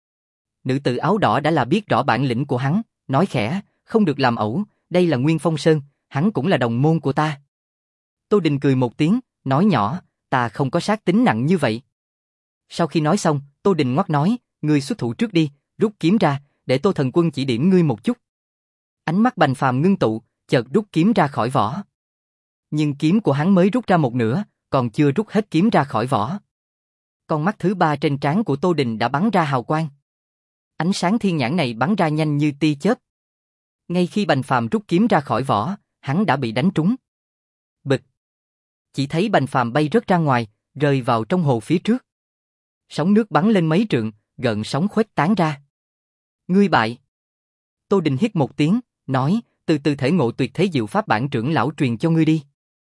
Nữ tử áo đỏ đã là biết rõ bản lĩnh của hắn, nói khẽ, không được làm ẩu, đây là Nguyên Phong Sơn, hắn cũng là đồng môn của ta. Tô Đình cười một tiếng, nói nhỏ, ta không có sát tính nặng như vậy. Sau khi nói xong, Tô Đình ngoắc nói, ngươi xuất thủ trước đi, rút kiếm ra, để Tô thần quân chỉ điểm ngươi một chút. Ánh mắt Bành Phàm ngưng tụ, chợt rút kiếm ra khỏi vỏ. Nhưng kiếm của hắn mới rút ra một nửa, còn chưa rút hết kiếm ra khỏi vỏ. Con mắt thứ ba trên trán của Tô Đình đã bắn ra hào quang. Ánh sáng thiên nhãn này bắn ra nhanh như tia chớp. Ngay khi Bành Phàm rút kiếm ra khỏi vỏ, hắn đã bị đánh trúng. Bịch. Chỉ thấy Bành Phàm bay rớt ra ngoài, rơi vào trong hồ phía trước. Sóng nước bắn lên mấy trượng, gợn sóng khuếch tán ra. Ngươi bại. Tô Đình hít một tiếng, nói, từ từ thể ngộ tuyệt thế diệu pháp bản trưởng lão truyền cho ngươi đi.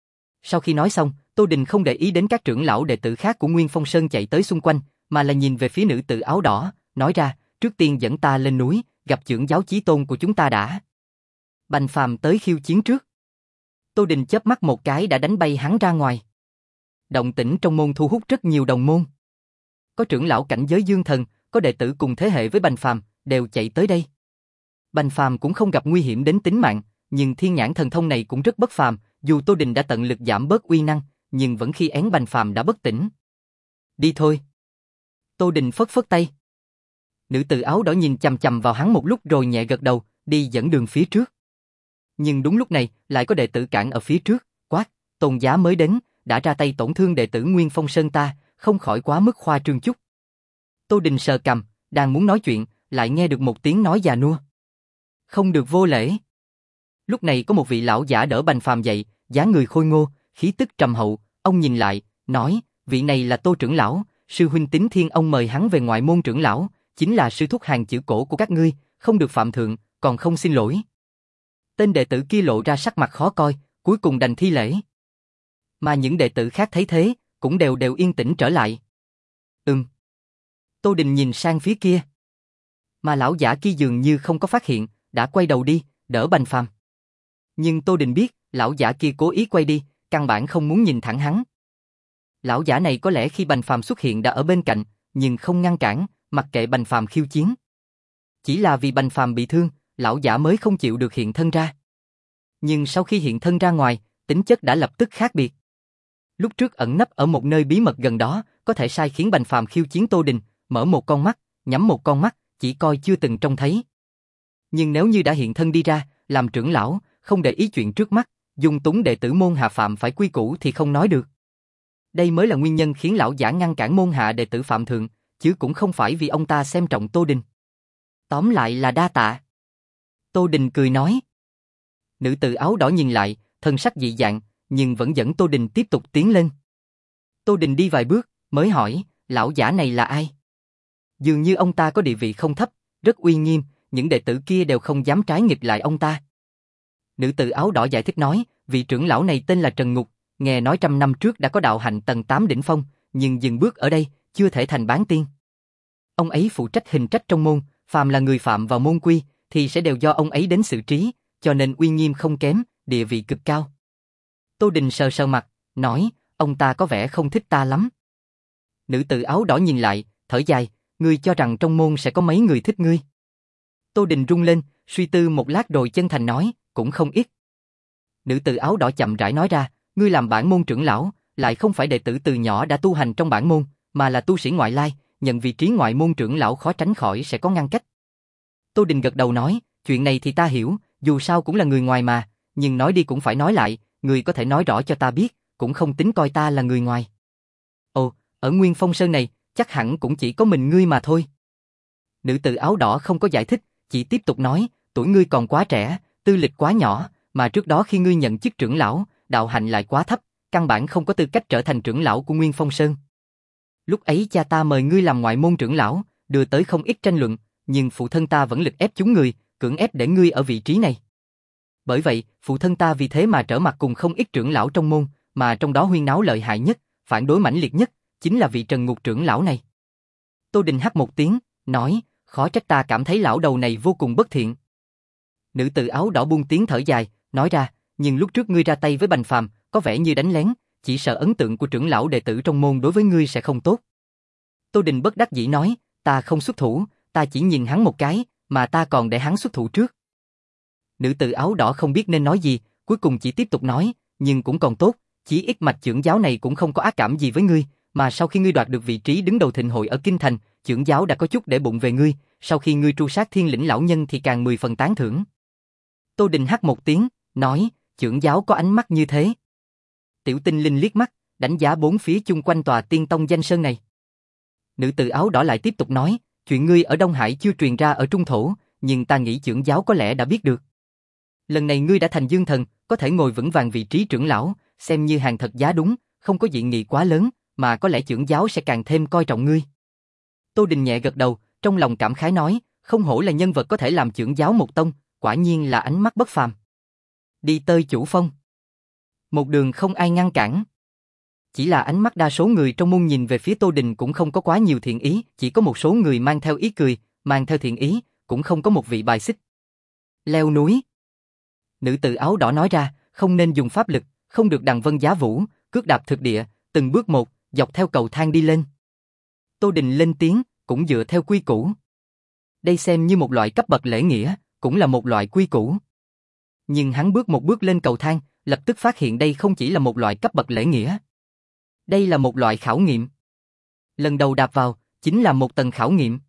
Sau khi nói xong, Tô Đình không để ý đến các trưởng lão đệ tử khác của Nguyên Phong Sơn chạy tới xung quanh, mà là nhìn về phía nữ tử áo đỏ, nói ra, trước tiên dẫn ta lên núi, gặp trưởng giáo chí tôn của chúng ta đã. Bành Phàm tới khiêu chiến trước. Tô Đình chớp mắt một cái đã đánh bay hắn ra ngoài. Động tĩnh trong môn thu hút rất nhiều đồng môn. Có trưởng lão cảnh giới dương thần, có đệ tử cùng thế hệ với Bành Phàm, đều chạy tới đây. Bành Phàm cũng không gặp nguy hiểm đến tính mạng, nhưng thiên nhãn thần thông này cũng rất bất phàm, dù Tô Đình đã tận lực giảm bớt uy năng, nhưng vẫn khi én Bành Phàm đã bất tỉnh. Đi thôi. Tô Đình phất phất tay. Nữ tử áo đỏ nhìn chằm chằm vào hắn một lúc rồi nhẹ gật đầu, đi dẫn đường phía trước. Nhưng đúng lúc này, lại có đệ tử cản ở phía trước, quát, Tôn giá mới đến, đã ra tay tổn thương đệ tử Nguyên Phong Sơn ta, không khỏi quá mức khoa trương chút. Tô Đình sờ cằm, đang muốn nói chuyện, lại nghe được một tiếng nói già nua. Không được vô lễ. Lúc này có một vị lão giả đỡ Bành Phàm dậy, dáng người khôi ngô, khí tức trầm hậu, ông nhìn lại, nói, vị này là Tô trưởng lão, sư huynh Tín Thiên ông mời hắn về ngoại môn trưởng lão, chính là sư thúc hàng chữ cổ của các ngươi, không được phạm thượng, còn không xin lỗi. Tên đệ tử kia lộ ra sắc mặt khó coi, cuối cùng đành thi lễ. Mà những đệ tử khác thấy thế, cũng đều đều yên tĩnh trở lại. Ừm. Tô Đình nhìn sang phía kia. Mà lão giả kia dường như không có phát hiện, đã quay đầu đi, đỡ Bành Phàm. Nhưng Tô Đình biết, lão giả kia cố ý quay đi, căn bản không muốn nhìn thẳng hắn. Lão giả này có lẽ khi Bành Phàm xuất hiện đã ở bên cạnh, nhưng không ngăn cản, mặc kệ Bành Phàm khiêu chiến. Chỉ là vì Bành Phàm bị thương, lão giả mới không chịu được hiện thân ra. Nhưng sau khi hiện thân ra ngoài, tính chất đã lập tức khác biệt. Lúc trước ẩn nấp ở một nơi bí mật gần đó, có thể sai khiến Bành Phàm khiêu chiến Tô Đình, mở một con mắt, nhắm một con mắt, chỉ coi chưa từng trông thấy. Nhưng nếu như đã hiện thân đi ra, làm trưởng lão, không để ý chuyện trước mắt, dung túng đệ tử môn hạ phạm phải quy củ thì không nói được. Đây mới là nguyên nhân khiến lão giả ngăn cản môn hạ đệ tử phạm thượng, chứ cũng không phải vì ông ta xem trọng Tô Đình. Tóm lại là đa tạ. Tô Đình cười nói. Nữ tử áo đỏ nhìn lại, thân sắc dị dạng, nhưng vẫn dẫn Tô Đình tiếp tục tiến lên. Tô Đình đi vài bước, mới hỏi, lão giả này là ai? Dường như ông ta có địa vị không thấp, rất uy nghiêm, những đệ tử kia đều không dám trái nghịch lại ông ta. Nữ tử áo đỏ giải thích nói, vị trưởng lão này tên là Trần Ngục, nghe nói trăm năm trước đã có đạo hạnh tầng tám đỉnh phong, nhưng dừng bước ở đây, chưa thể thành bán tiên. Ông ấy phụ trách hình trách trong môn, phàm là người phạm vào môn quy, thì sẽ đều do ông ấy đến xử trí, cho nên uy nghiêm không kém, địa vị cực cao. Tô Đình sờ sờ mặt, nói, ông ta có vẻ không thích ta lắm. Nữ tử áo đỏ nhìn lại, thở dài, ngươi cho rằng trong môn sẽ có mấy người thích ngươi. Tô Đình rung lên, suy tư một lát rồi chân thành nói, cũng không ít. Nữ tử áo đỏ chậm rãi nói ra, ngươi làm bản môn trưởng lão, lại không phải đệ tử từ nhỏ đã tu hành trong bản môn, mà là tu sĩ ngoại lai, nhận vị trí ngoại môn trưởng lão khó tránh khỏi sẽ có ngăn cách. Tô Đình gật đầu nói, chuyện này thì ta hiểu, dù sao cũng là người ngoài mà, nhưng nói đi cũng phải nói lại, ngươi có thể nói rõ cho ta biết, cũng không tính coi ta là người ngoài. Ồ, ở Nguyên Phong Sơn này, chắc hẳn cũng chỉ có mình ngươi mà thôi. Nữ tử áo đỏ không có giải thích, chỉ tiếp tục nói, tuổi ngươi còn quá trẻ, tư lịch quá nhỏ, mà trước đó khi ngươi nhận chức trưởng lão, đạo hạnh lại quá thấp, căn bản không có tư cách trở thành trưởng lão của Nguyên Phong Sơn. Lúc ấy cha ta mời ngươi làm ngoại môn trưởng lão, đưa tới không ít tranh luận, nhưng phụ thân ta vẫn lực ép chúng người, cưỡng ép để ngươi ở vị trí này. Bởi vậy, phụ thân ta vì thế mà trở mặt cùng không ít trưởng lão trong môn, mà trong đó huyên náo lợi hại nhất, phản đối mãnh liệt nhất, chính là vị Trần Ngục trưởng lão này. Tô Đình hắt một tiếng, nói, khó trách ta cảm thấy lão đầu này vô cùng bất thiện. Nữ tử áo đỏ buông tiếng thở dài, nói ra, nhưng lúc trước ngươi ra tay với Bành Phàm, có vẻ như đánh lén, chỉ sợ ấn tượng của trưởng lão đệ tử trong môn đối với ngươi sẽ không tốt. Tô Đình bất đắc dĩ nói, ta không xuất thủ, ta chỉ nhìn hắn một cái, mà ta còn để hắn xuất thủ trước. Nữ tử áo đỏ không biết nên nói gì, cuối cùng chỉ tiếp tục nói, nhưng cũng còn tốt, chí ít mạch trưởng giáo này cũng không có ác cảm gì với ngươi, mà sau khi ngươi đoạt được vị trí đứng đầu thịnh hội ở Kinh Thành, trưởng giáo đã có chút để bụng về ngươi, sau khi ngươi tru sát Thiên Lĩnh lão nhân thì càng mười phần tán thưởng. Tô Đình hắt một tiếng, nói, trưởng giáo có ánh mắt như thế. Tiểu Tinh Linh liếc mắt, đánh giá bốn phía chung quanh tòa Tiên Tông danh sơn này. Nữ tử áo đỏ lại tiếp tục nói, chuyện ngươi ở Đông Hải chưa truyền ra ở Trung Thổ, nhưng ta nghĩ trưởng giáo có lẽ đã biết được. Lần này ngươi đã thành dương thần, có thể ngồi vững vàng vị trí trưởng lão, xem như hàng thật giá đúng, không có dị nghị quá lớn, mà có lẽ chưởng giáo sẽ càng thêm coi trọng ngươi. Tô Đình nhẹ gật đầu, trong lòng cảm khái nói, không hổ là nhân vật có thể làm chưởng giáo một tông, quả nhiên là ánh mắt bất phàm. Đi tới chủ phong. Một đường không ai ngăn cản. Chỉ là ánh mắt đa số người trong môn nhìn về phía Tô Đình cũng không có quá nhiều thiện ý, chỉ có một số người mang theo ý cười, mang theo thiện ý, cũng không có một vị bài xích. Leo núi. Nữ tử áo đỏ nói ra, không nên dùng pháp lực, không được đằng vân giá vũ, cước đạp thực địa, từng bước một, dọc theo cầu thang đi lên. Tô Đình lên tiếng, cũng dựa theo quy củ. Đây xem như một loại cấp bậc lễ nghĩa, cũng là một loại quy củ. Nhưng hắn bước một bước lên cầu thang, lập tức phát hiện đây không chỉ là một loại cấp bậc lễ nghĩa. Đây là một loại khảo nghiệm. Lần đầu đạp vào, chính là một tầng khảo nghiệm.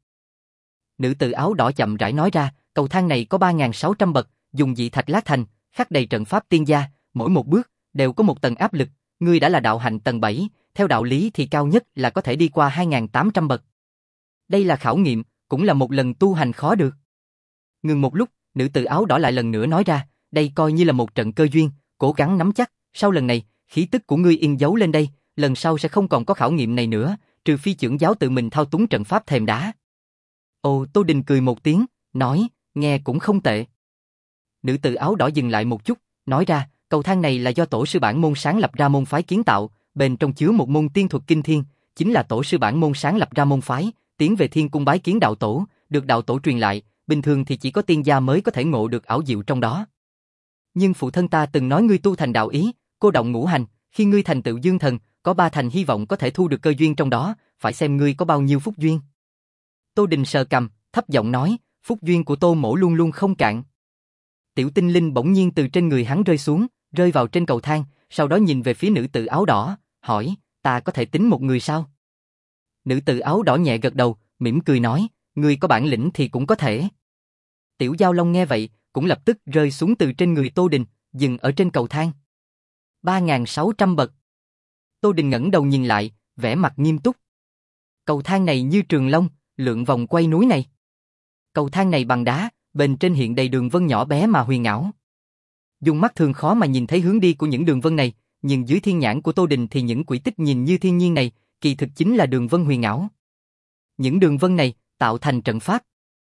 Nữ tử áo đỏ chậm rãi nói ra, cầu thang này có ba nghìn sáu trăm bậc, dùng dị thạch lát thành, khắc đầy trận pháp tiên gia, mỗi một bước đều có một tầng áp lực, ngươi đã là đạo hạnh tầng bảy, theo đạo lý thì cao nhất là có thể đi qua hai nghìn tám trăm bậc. Đây là khảo nghiệm, cũng là một lần tu hành khó được. Ngừng một lúc, nữ tử áo đỏ lại lần nữa nói ra, đây coi như là một trận cơ duyên, cố gắng nắm chắc, sau lần này, khí tức của ngươi in dấu lên đây, lần sau sẽ không còn có khảo nghiệm này nữa, trừ phi chưởng giáo tự mình thao túng trận pháp thềm đá. Ồ, Tô Đình cười một tiếng, nói, nghe cũng không tệ. Nữ tử áo đỏ dừng lại một chút, nói ra, cầu thang này là do tổ sư bản môn sáng lập ra môn phái kiến tạo, bên trong chứa một môn tiên thuật kinh thiên, chính là tổ sư bản môn sáng lập ra môn phái, tiến về thiên cung bái kiến đạo tổ, được đạo tổ truyền lại, bình thường thì chỉ có tiên gia mới có thể ngộ được ảo diệu trong đó. Nhưng phụ thân ta từng nói ngươi tu thành đạo ý, cô động ngũ hành, khi ngươi thành tựu dương thần, có ba thành hy vọng có thể thu được cơ duyên trong đó, phải xem ngươi có bao nhiêu phúc duyên. Tô Đình sờ cằm, thấp giọng nói, phúc duyên của Tô mỗ luôn luôn không cạn. Tiểu tinh linh bỗng nhiên từ trên người hắn rơi xuống, rơi vào trên cầu thang, sau đó nhìn về phía nữ tử áo đỏ, hỏi, ta có thể tính một người sao? Nữ tử áo đỏ nhẹ gật đầu, mỉm cười nói, ngươi có bản lĩnh thì cũng có thể. Tiểu Giao Long nghe vậy, cũng lập tức rơi xuống từ trên người Tô Đình, dừng ở trên cầu thang. ba nghìn sáu trăm bậc. Tô Đình ngẩng đầu nhìn lại, vẻ mặt nghiêm túc. Cầu thang này như trường long, lượn vòng quay núi này. Cầu thang này bằng đá, bên trên hiện đầy đường vân nhỏ bé mà huyền ảo. Dùng mắt thường khó mà nhìn thấy hướng đi của những đường vân này, nhưng dưới thiên nhãn của Tô Đình thì những quỹ tích nhìn như thiên nhiên này, kỳ thực chính là đường vân huyền ảo. Những đường vân này tạo thành trận pháp,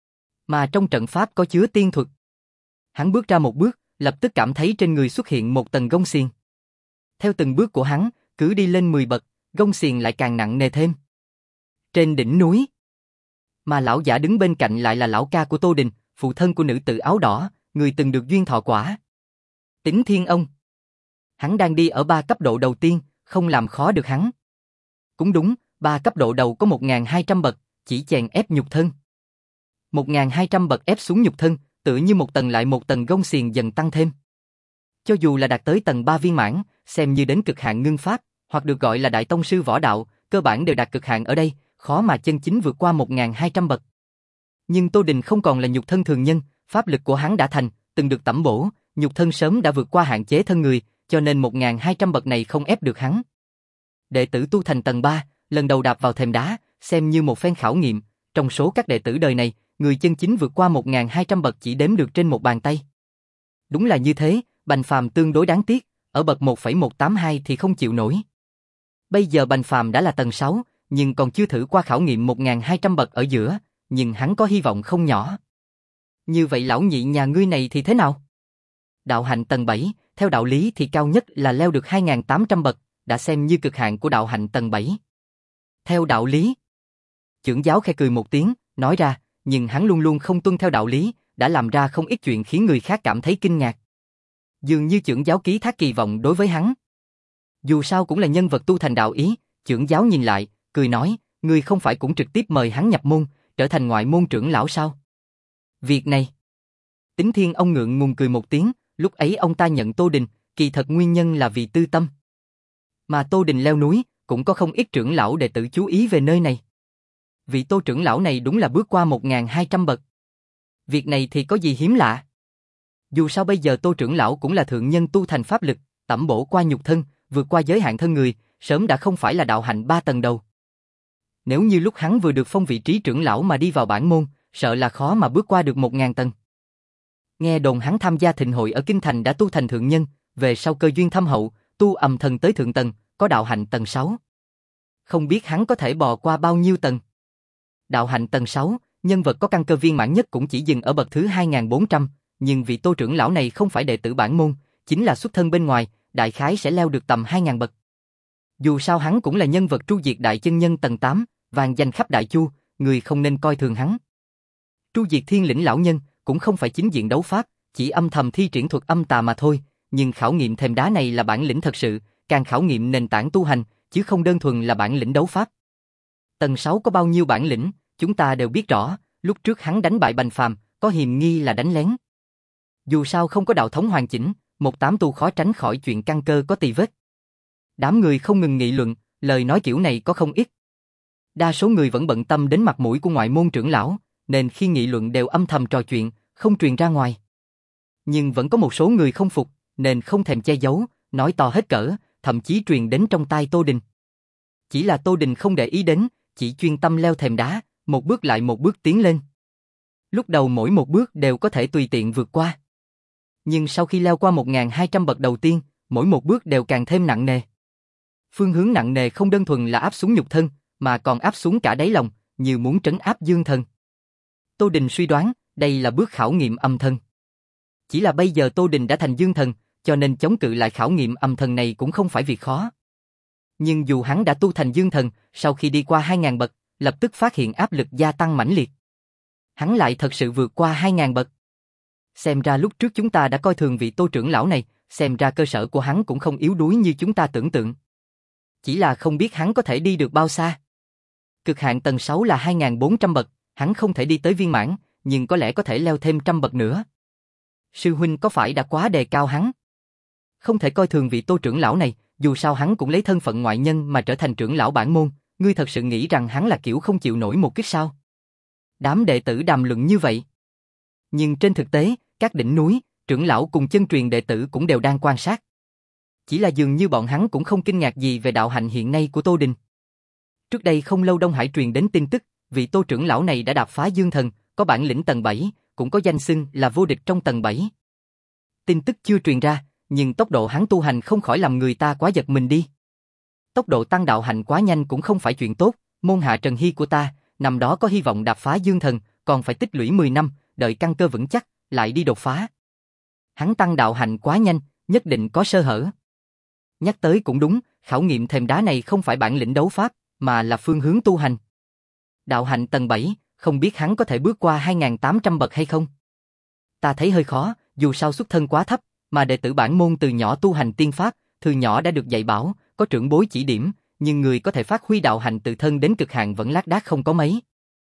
mà trong trận pháp có chứa tiên thuật. Hắn bước ra một bước, lập tức cảm thấy trên người xuất hiện một tầng gông xiềng. Theo từng bước của hắn, cứ đi lên mười bậc, gông xiềng lại càng nặng nề thêm. Trên đỉnh núi, mà lão giả đứng bên cạnh lại là lão ca của Tô Đình, phụ thân của nữ tử áo đỏ, người từng được duyên thọ quả. Tính Thiên Ông. Hắn đang đi ở ba cấp độ đầu tiên, không làm khó được hắn. Cũng đúng, ba cấp độ đầu có một nghìn hai trăm bậc, chỉ chèn ép nhục thân. một nghìn hai trăm bậc ép xuống nhục thân, tự như một tầng lại một tầng gông xiềng dần tăng thêm. Cho dù là đạt tới tầng ba viên mãn, xem như đến cực hạn ngưng pháp, hoặc được gọi là đại tông sư võ đạo, cơ bản đều đạt cực hạn ở đây, khó mà chân chính vượt qua một nghìn hai trăm bậc. Nhưng Tô Đình không còn là nhục thân thường nhân, pháp lực của hắn đã thành, từng được tẩm bổ, nhục thân sớm đã vượt qua hạn chế thân người, cho nên một nghìn hai trăm bậc này không ép được hắn. Đệ tử tu thành tầng ba, lần đầu đạp vào thềm đá, xem như một phen khảo nghiệm, trong số các đệ tử đời này, người chân chính vượt qua một nghìn hai trăm bậc chỉ đếm được trên một bàn tay. Đúng là như thế, Bành Phàm tương đối đáng tiếc, ở bậc một phẩy một tám hai thì không chịu nổi. Bây giờ Bành Phàm đã là tầng sáu, nhưng còn chưa thử qua khảo nghiệm một nghìn hai trăm bậc ở giữa, nhưng hắn có hy vọng không nhỏ. Như vậy lão nhị nhà ngươi này thì thế nào? Đạo hạnh tầng bảy, theo đạo lý thì cao nhất là leo được hai nghìn tám trăm bậc, đã xem như cực hạn của đạo hạnh tầng bảy. Theo đạo lý. Chưởng giáo khẽ cười một tiếng, nói ra, nhưng hắn luôn luôn không tuân theo đạo lý, đã làm ra không ít chuyện khiến người khác cảm thấy kinh ngạc. Dường như chưởng giáo ký thác kỳ vọng đối với hắn. Dù sao cũng là nhân vật tu thành đạo ý, chưởng giáo nhìn lại, cười nói, ngươi không phải cũng trực tiếp mời hắn nhập môn, trở thành ngoại môn trưởng lão sao? Việc này. Tính Thiên ông ngượng ngùng cười một tiếng, lúc ấy ông ta nhận Tô Đình, kỳ thật nguyên nhân là vì tư tâm. Mà Tô Đình leo núi, cũng có không ít trưởng lão đệ tử chú ý về nơi này. Vị Tô trưởng lão này đúng là bước qua một nghìn hai trăm bậc. Việc này thì có gì hiếm lạ. Dù sao bây giờ Tô trưởng lão cũng là thượng nhân tu thành pháp lực, tẩm bổ qua nhục thân, vượt qua giới hạn thân người, sớm đã không phải là đạo hạnh ba tầng đầu. Nếu như lúc hắn vừa được phong vị trí trưởng lão mà đi vào bản môn, sợ là khó mà bước qua được một ngàn tầng. Nghe đồn hắn tham gia thịnh hội ở Kinh Thành đã tu thành thượng nhân, về sau cơ duyên thâm hậu, tu âm thần tới thượng tầng, có đạo hạnh tầng sáu. Không biết hắn có thể bò qua bao nhiêu tầng. Đạo hạnh tầng sáu, nhân vật có căn cơ viên mãn nhất cũng chỉ dừng ở bậc thứ hai nghìn bốn trăm, nhưng vị Tô trưởng lão này không phải đệ tử bản môn, chính là xuất thân bên ngoài, đại khái sẽ leo được tầm hai nghìn bậc. Dù sao hắn cũng là nhân vật tru diệt đại chân nhân tầng tám, vang danh khắp Đại Chu, người không nên coi thường hắn. Tru diệt thiên lĩnh lão nhân cũng không phải chính diện đấu pháp, chỉ âm thầm thi triển thuật âm tà mà thôi, nhưng khảo nghiệm thềm đá này là bản lĩnh thật sự, càng khảo nghiệm nền tảng tu hành, chứ không đơn thuần là bản lĩnh đấu pháp. Tầng sáu có bao nhiêu bản lĩnh, chúng ta đều biết rõ, lúc trước hắn đánh bại Bành Phàm, có hiềm nghi là đánh lén. Dù sao không có đạo thống hoàn chỉnh, một tám tu khó tránh khỏi chuyện căn cơ có tì vết. Đám người không ngừng nghị luận, lời nói kiểu này có không ít. Đa số người vẫn bận tâm đến mặt mũi của ngoại môn trưởng lão, nên khi nghị luận đều âm thầm trò chuyện, không truyền ra ngoài. Nhưng vẫn có một số người không phục, nên không thèm che giấu, nói to hết cỡ, thậm chí truyền đến trong tai Tô Đình. Chỉ là Tô Đình không để ý đến, chỉ chuyên tâm leo thềm đá, một bước lại một bước tiến lên. Lúc đầu mỗi một bước đều có thể tùy tiện vượt qua. Nhưng sau khi leo qua một nghìn hai trăm bậc đầu tiên, mỗi một bước đều càng thêm nặng nề. Phương hướng nặng nề không đơn thuần là áp xuống nhục thân, mà còn áp xuống cả đáy lòng, như muốn trấn áp dương thần. Tô Đình suy đoán, đây là bước khảo nghiệm âm thần. Chỉ là bây giờ Tô Đình đã thành dương thần, cho nên chống cự lại khảo nghiệm âm thần này cũng không phải việc khó. Nhưng dù hắn đã tu thành dương thần, sau khi đi qua hai nghìn bậc, lập tức phát hiện áp lực gia tăng mãnh liệt. Hắn lại thật sự vượt qua hai nghìn bậc. Xem ra lúc trước chúng ta đã coi thường vị Tô trưởng lão này, xem ra cơ sở của hắn cũng không yếu đuối như chúng ta tưởng tượng. Chỉ là không biết hắn có thể đi được bao xa. Cực hạn tầng sáu là hai nghìn bốn trăm bậc, hắn không thể đi tới viên mãn, nhưng có lẽ có thể leo thêm trăm bậc nữa. Sư huynh có phải đã quá đề cao hắn? Không thể coi thường vị Tô trưởng lão này, dù sao hắn cũng lấy thân phận ngoại nhân mà trở thành trưởng lão bản môn, ngươi thật sự nghĩ rằng hắn là kiểu không chịu nổi một kích sao? Đám đệ tử đàm luận như vậy. Nhưng trên thực tế, các đỉnh núi, trưởng lão cùng chân truyền đệ tử cũng đều đang quan sát. Chỉ là dường như bọn hắn cũng không kinh ngạc gì về đạo hạnh hiện nay của Tô Đình. Trước đây không lâu Đông Hải truyền đến tin tức, vị Tô trưởng lão này đã đạp phá dương thần, có bản lĩnh tầng bảy, cũng có danh xưng là vô địch trong tầng bảy. Tin tức chưa truyền ra, nhưng tốc độ hắn tu hành không khỏi làm người ta quá giật mình đi. Tốc độ tăng đạo hạnh quá nhanh cũng không phải chuyện tốt, môn hạ Trần Hy của ta, năm đó có hy vọng đạp phá dương thần, còn phải tích lũy mười năm, đợi căn cơ vững chắc, lại đi đột phá. Hắn tăng đạo hạnh quá nhanh, nhất định có sơ hở. Nhắc tới cũng đúng, khảo nghiệm thềm đá này không phải bản lĩnh đấu pháp, mà là phương hướng tu hành. Đạo hạnh tầng bảy, không biết hắn có thể bước qua hai nghìn tám trăm bậc hay không? Ta thấy hơi khó, dù sao xuất thân quá thấp, mà đệ tử bản môn từ nhỏ tu hành tiên pháp, từ nhỏ đã được dạy bảo, có trưởng bối chỉ điểm, nhưng người có thể phát huy đạo hạnh tự thân đến cực hạn vẫn lác đác không có mấy.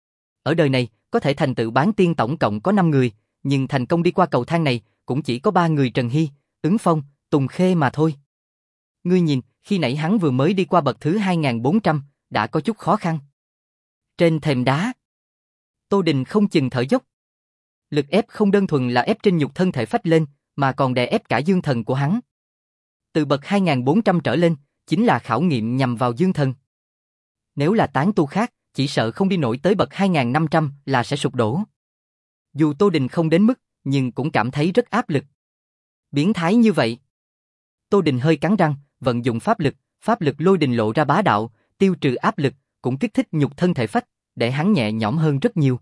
Ở đời này, có thể thành tựu bán tiên tổng cộng có năm người, nhưng thành công đi qua cầu thang này, cũng chỉ có ba người Trần Hy, Ứng Phong, Tùng Khê mà thôi. Ngươi nhìn, khi nãy hắn vừa mới đi qua bậc thứ hai nghìn bốn trăm, đã có chút khó khăn. Trên thềm đá, Tô Đình không chừng thở dốc. Lực ép không đơn thuần là ép trên nhục thân thể phách lên, mà còn đè ép cả dương thần của hắn. Từ bậc hai nghìn bốn trăm trở lên, chính là khảo nghiệm nhằm vào dương thần. Nếu là tán tu khác, chỉ sợ không đi nổi tới bậc hai nghìn năm trăm là sẽ sụp đổ. Dù Tô Đình không đến mức, nhưng cũng cảm thấy rất áp lực. Biến thái như vậy. Tô Đình hơi cắn răng, vận dụng pháp lực, pháp lực lôi đình lộ ra bá đạo, tiêu trừ áp lực, cũng kích thích nhục thân thể phách, để hắn nhẹ nhõm hơn rất nhiều.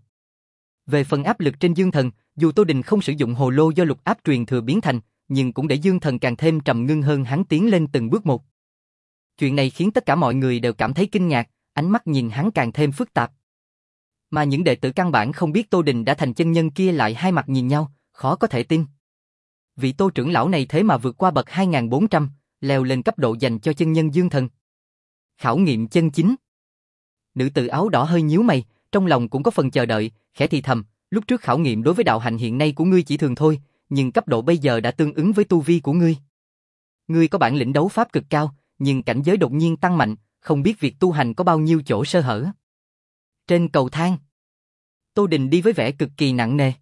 Về phần áp lực trên dương thần, dù Tô Đình không sử dụng hồ lô do lục áp truyền thừa biến thành, nhưng cũng để dương thần càng thêm trầm ngưng hơn, hắn tiến lên từng bước một. Chuyện này khiến tất cả mọi người đều cảm thấy kinh ngạc, ánh mắt nhìn hắn càng thêm phức tạp. Mà những đệ tử căn bản không biết Tô Đình đã thành chân nhân kia lại hai mặt nhìn nhau, khó có thể tin. Vị Tô trưởng lão này thế mà vượt qua bậc hai nghìn bốn trăm, leo lên cấp độ dành cho chân nhân dương thần. Khảo nghiệm chân chính. Nữ tử áo đỏ hơi nhíu mày, trong lòng cũng có phần chờ đợi, khẽ thì thầm, lúc trước khảo nghiệm đối với đạo hạnh hiện nay của ngươi chỉ thường thôi, nhưng cấp độ bây giờ đã tương ứng với tu vi của ngươi. Ngươi có bản lĩnh đấu pháp cực cao, nhưng cảnh giới đột nhiên tăng mạnh, không biết việc tu hành có bao nhiêu chỗ sơ hở. Trên cầu thang, Tô Đình đi với vẻ cực kỳ nặng nề.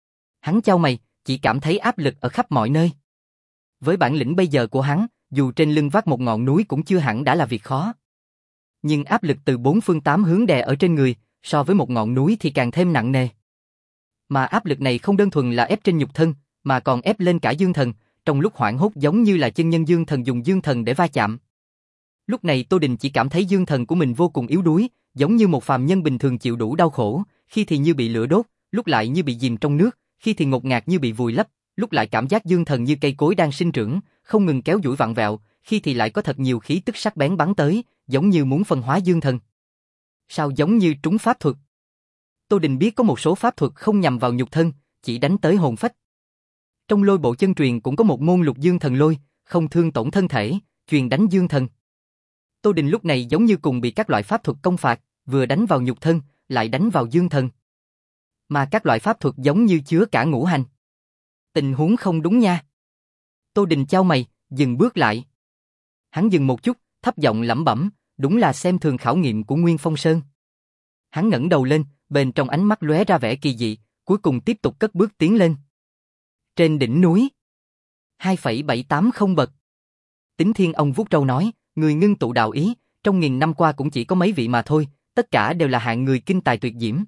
Hắn chau mày, chỉ cảm thấy áp lực ở khắp mọi nơi. Với bản lĩnh bây giờ của hắn, dù trên lưng vác một ngọn núi cũng chưa hẳn đã là việc khó. Nhưng áp lực từ bốn phương tám hướng đè ở trên người, so với một ngọn núi thì càng thêm nặng nề. Mà áp lực này không đơn thuần là ép trên nhục thân, mà còn ép lên cả dương thần, trong lúc hoảng hốt giống như là chân nhân dương thần dùng dương thần để va chạm. Lúc này Tô Đình chỉ cảm thấy dương thần của mình vô cùng yếu đuối, giống như một phàm nhân bình thường chịu đủ đau khổ, khi thì như bị lửa đốt, lúc lại như bị chìm trong nước, khi thì ngột ngạt như bị vùi lấp, lúc lại cảm giác dương thần như cây cối đang sinh trưởng, không ngừng kéo duỗi vặn vẹo, khi thì lại có thật nhiều khí tức sắc bén bắn tới, giống như muốn phân hóa dương thần. Sao giống như trúng pháp thuật? Tô Đình biết có một số pháp thuật không nhằm vào nhục thân, chỉ đánh tới hồn phách. Trong Lôi Bộ chân truyền cũng có một môn Lục Dương Thần Lôi, không thương tổn thân thể, truyền đánh dương thần. Tô Đình lúc này giống như cùng bị các loại pháp thuật công phạt, vừa đánh vào nhục thân, lại đánh vào dương thần. Mà các loại pháp thuật giống như chứa cả ngũ hành. Tình huống không đúng nha. Tô Đình chau mày, dừng bước lại. Hắn dừng một chút, thấp giọng lẩm bẩm, đúng là xem thường khảo nghiệm của Nguyên Phong Sơn. Hắn ngẩng đầu lên, bên trong ánh mắt lóe ra vẻ kỳ dị, cuối cùng tiếp tục cất bước tiến lên. Trên đỉnh núi, hai phẩy bảy tám không bậc. Tính Thiên Ông vuốt râu nói, người ngưng tụ đạo ý, trong nghìn năm qua cũng chỉ có mấy vị mà thôi, tất cả đều là hạng người kinh tài tuyệt diễm.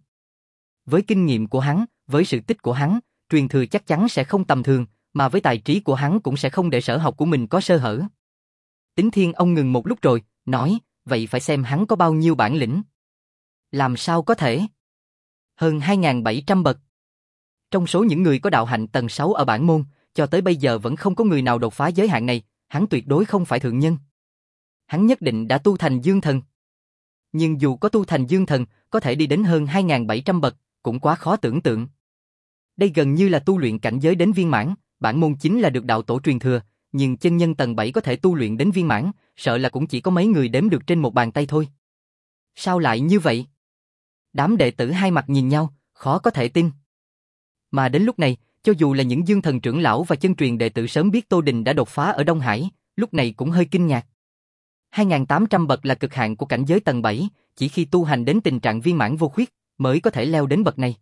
Với kinh nghiệm của hắn, với sự tích của hắn, truyền thừa chắc chắn sẽ không tầm thường, mà với tài trí của hắn cũng sẽ không để sở học của mình có sơ hở. Tính Thiên Ông ngừng một lúc rồi, nói, vậy phải xem hắn có bao nhiêu bản lĩnh. Làm sao có thể? Hơn hai nghìn bảy trăm bậc. Trong số những người có đạo hạnh tầng sáu ở bản môn, cho tới bây giờ vẫn không có người nào đột phá giới hạn này, hắn tuyệt đối không phải thượng nhân. Hắn nhất định đã tu thành dương thần. Nhưng dù có tu thành dương thần, có thể đi đến hơn hai nghìn bảy trăm bậc, cũng quá khó tưởng tượng. Đây gần như là tu luyện cảnh giới đến viên mãn, bản môn chính là được đạo tổ truyền thừa, nhưng chân nhân tầng bảy có thể tu luyện đến viên mãn, sợ là cũng chỉ có mấy người đếm được trên một bàn tay thôi. Sao lại như vậy? Đám đệ tử hai mặt nhìn nhau, khó có thể tin. Mà đến lúc này, cho dù là những dương thần trưởng lão và chân truyền đệ tử sớm biết Tô Đình đã đột phá ở Đông Hải, lúc này cũng hơi kinh ngạc. hai nghìn tám trăm bậc là cực hạn của cảnh giới tầng bảy, chỉ khi tu hành đến tình trạng viên mãn vô khuyết, mới có thể leo đến bậc này.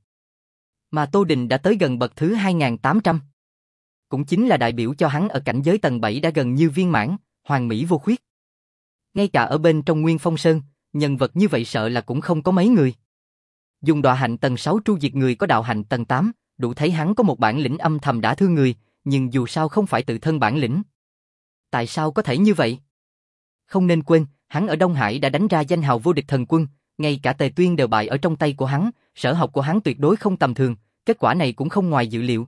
Mà Tô Đình đã tới gần bậc thứ hai nghìn tám trăm. Cũng chính là đại biểu cho hắn ở cảnh giới tầng bảy đã gần như viên mãn, hoàn mỹ vô khuyết. Ngay cả ở bên trong Nguyên Phong Sơn, nhân vật như vậy sợ là cũng không có mấy người. Dùng đọa hạnh tầng sáu tru diệt người có đạo hạnh tầng tám, đủ thấy hắn có một bản lĩnh âm thầm đã thương người, nhưng dù sao không phải tự thân bản lĩnh. Tại sao có thể như vậy? Không nên quên, hắn ở Đông Hải đã đánh ra danh hào vô địch thần quân, ngay cả Tề Tuyên đều bại ở trong tay của hắn, sở học của hắn tuyệt đối không tầm thường, kết quả này cũng không ngoài dự liệu.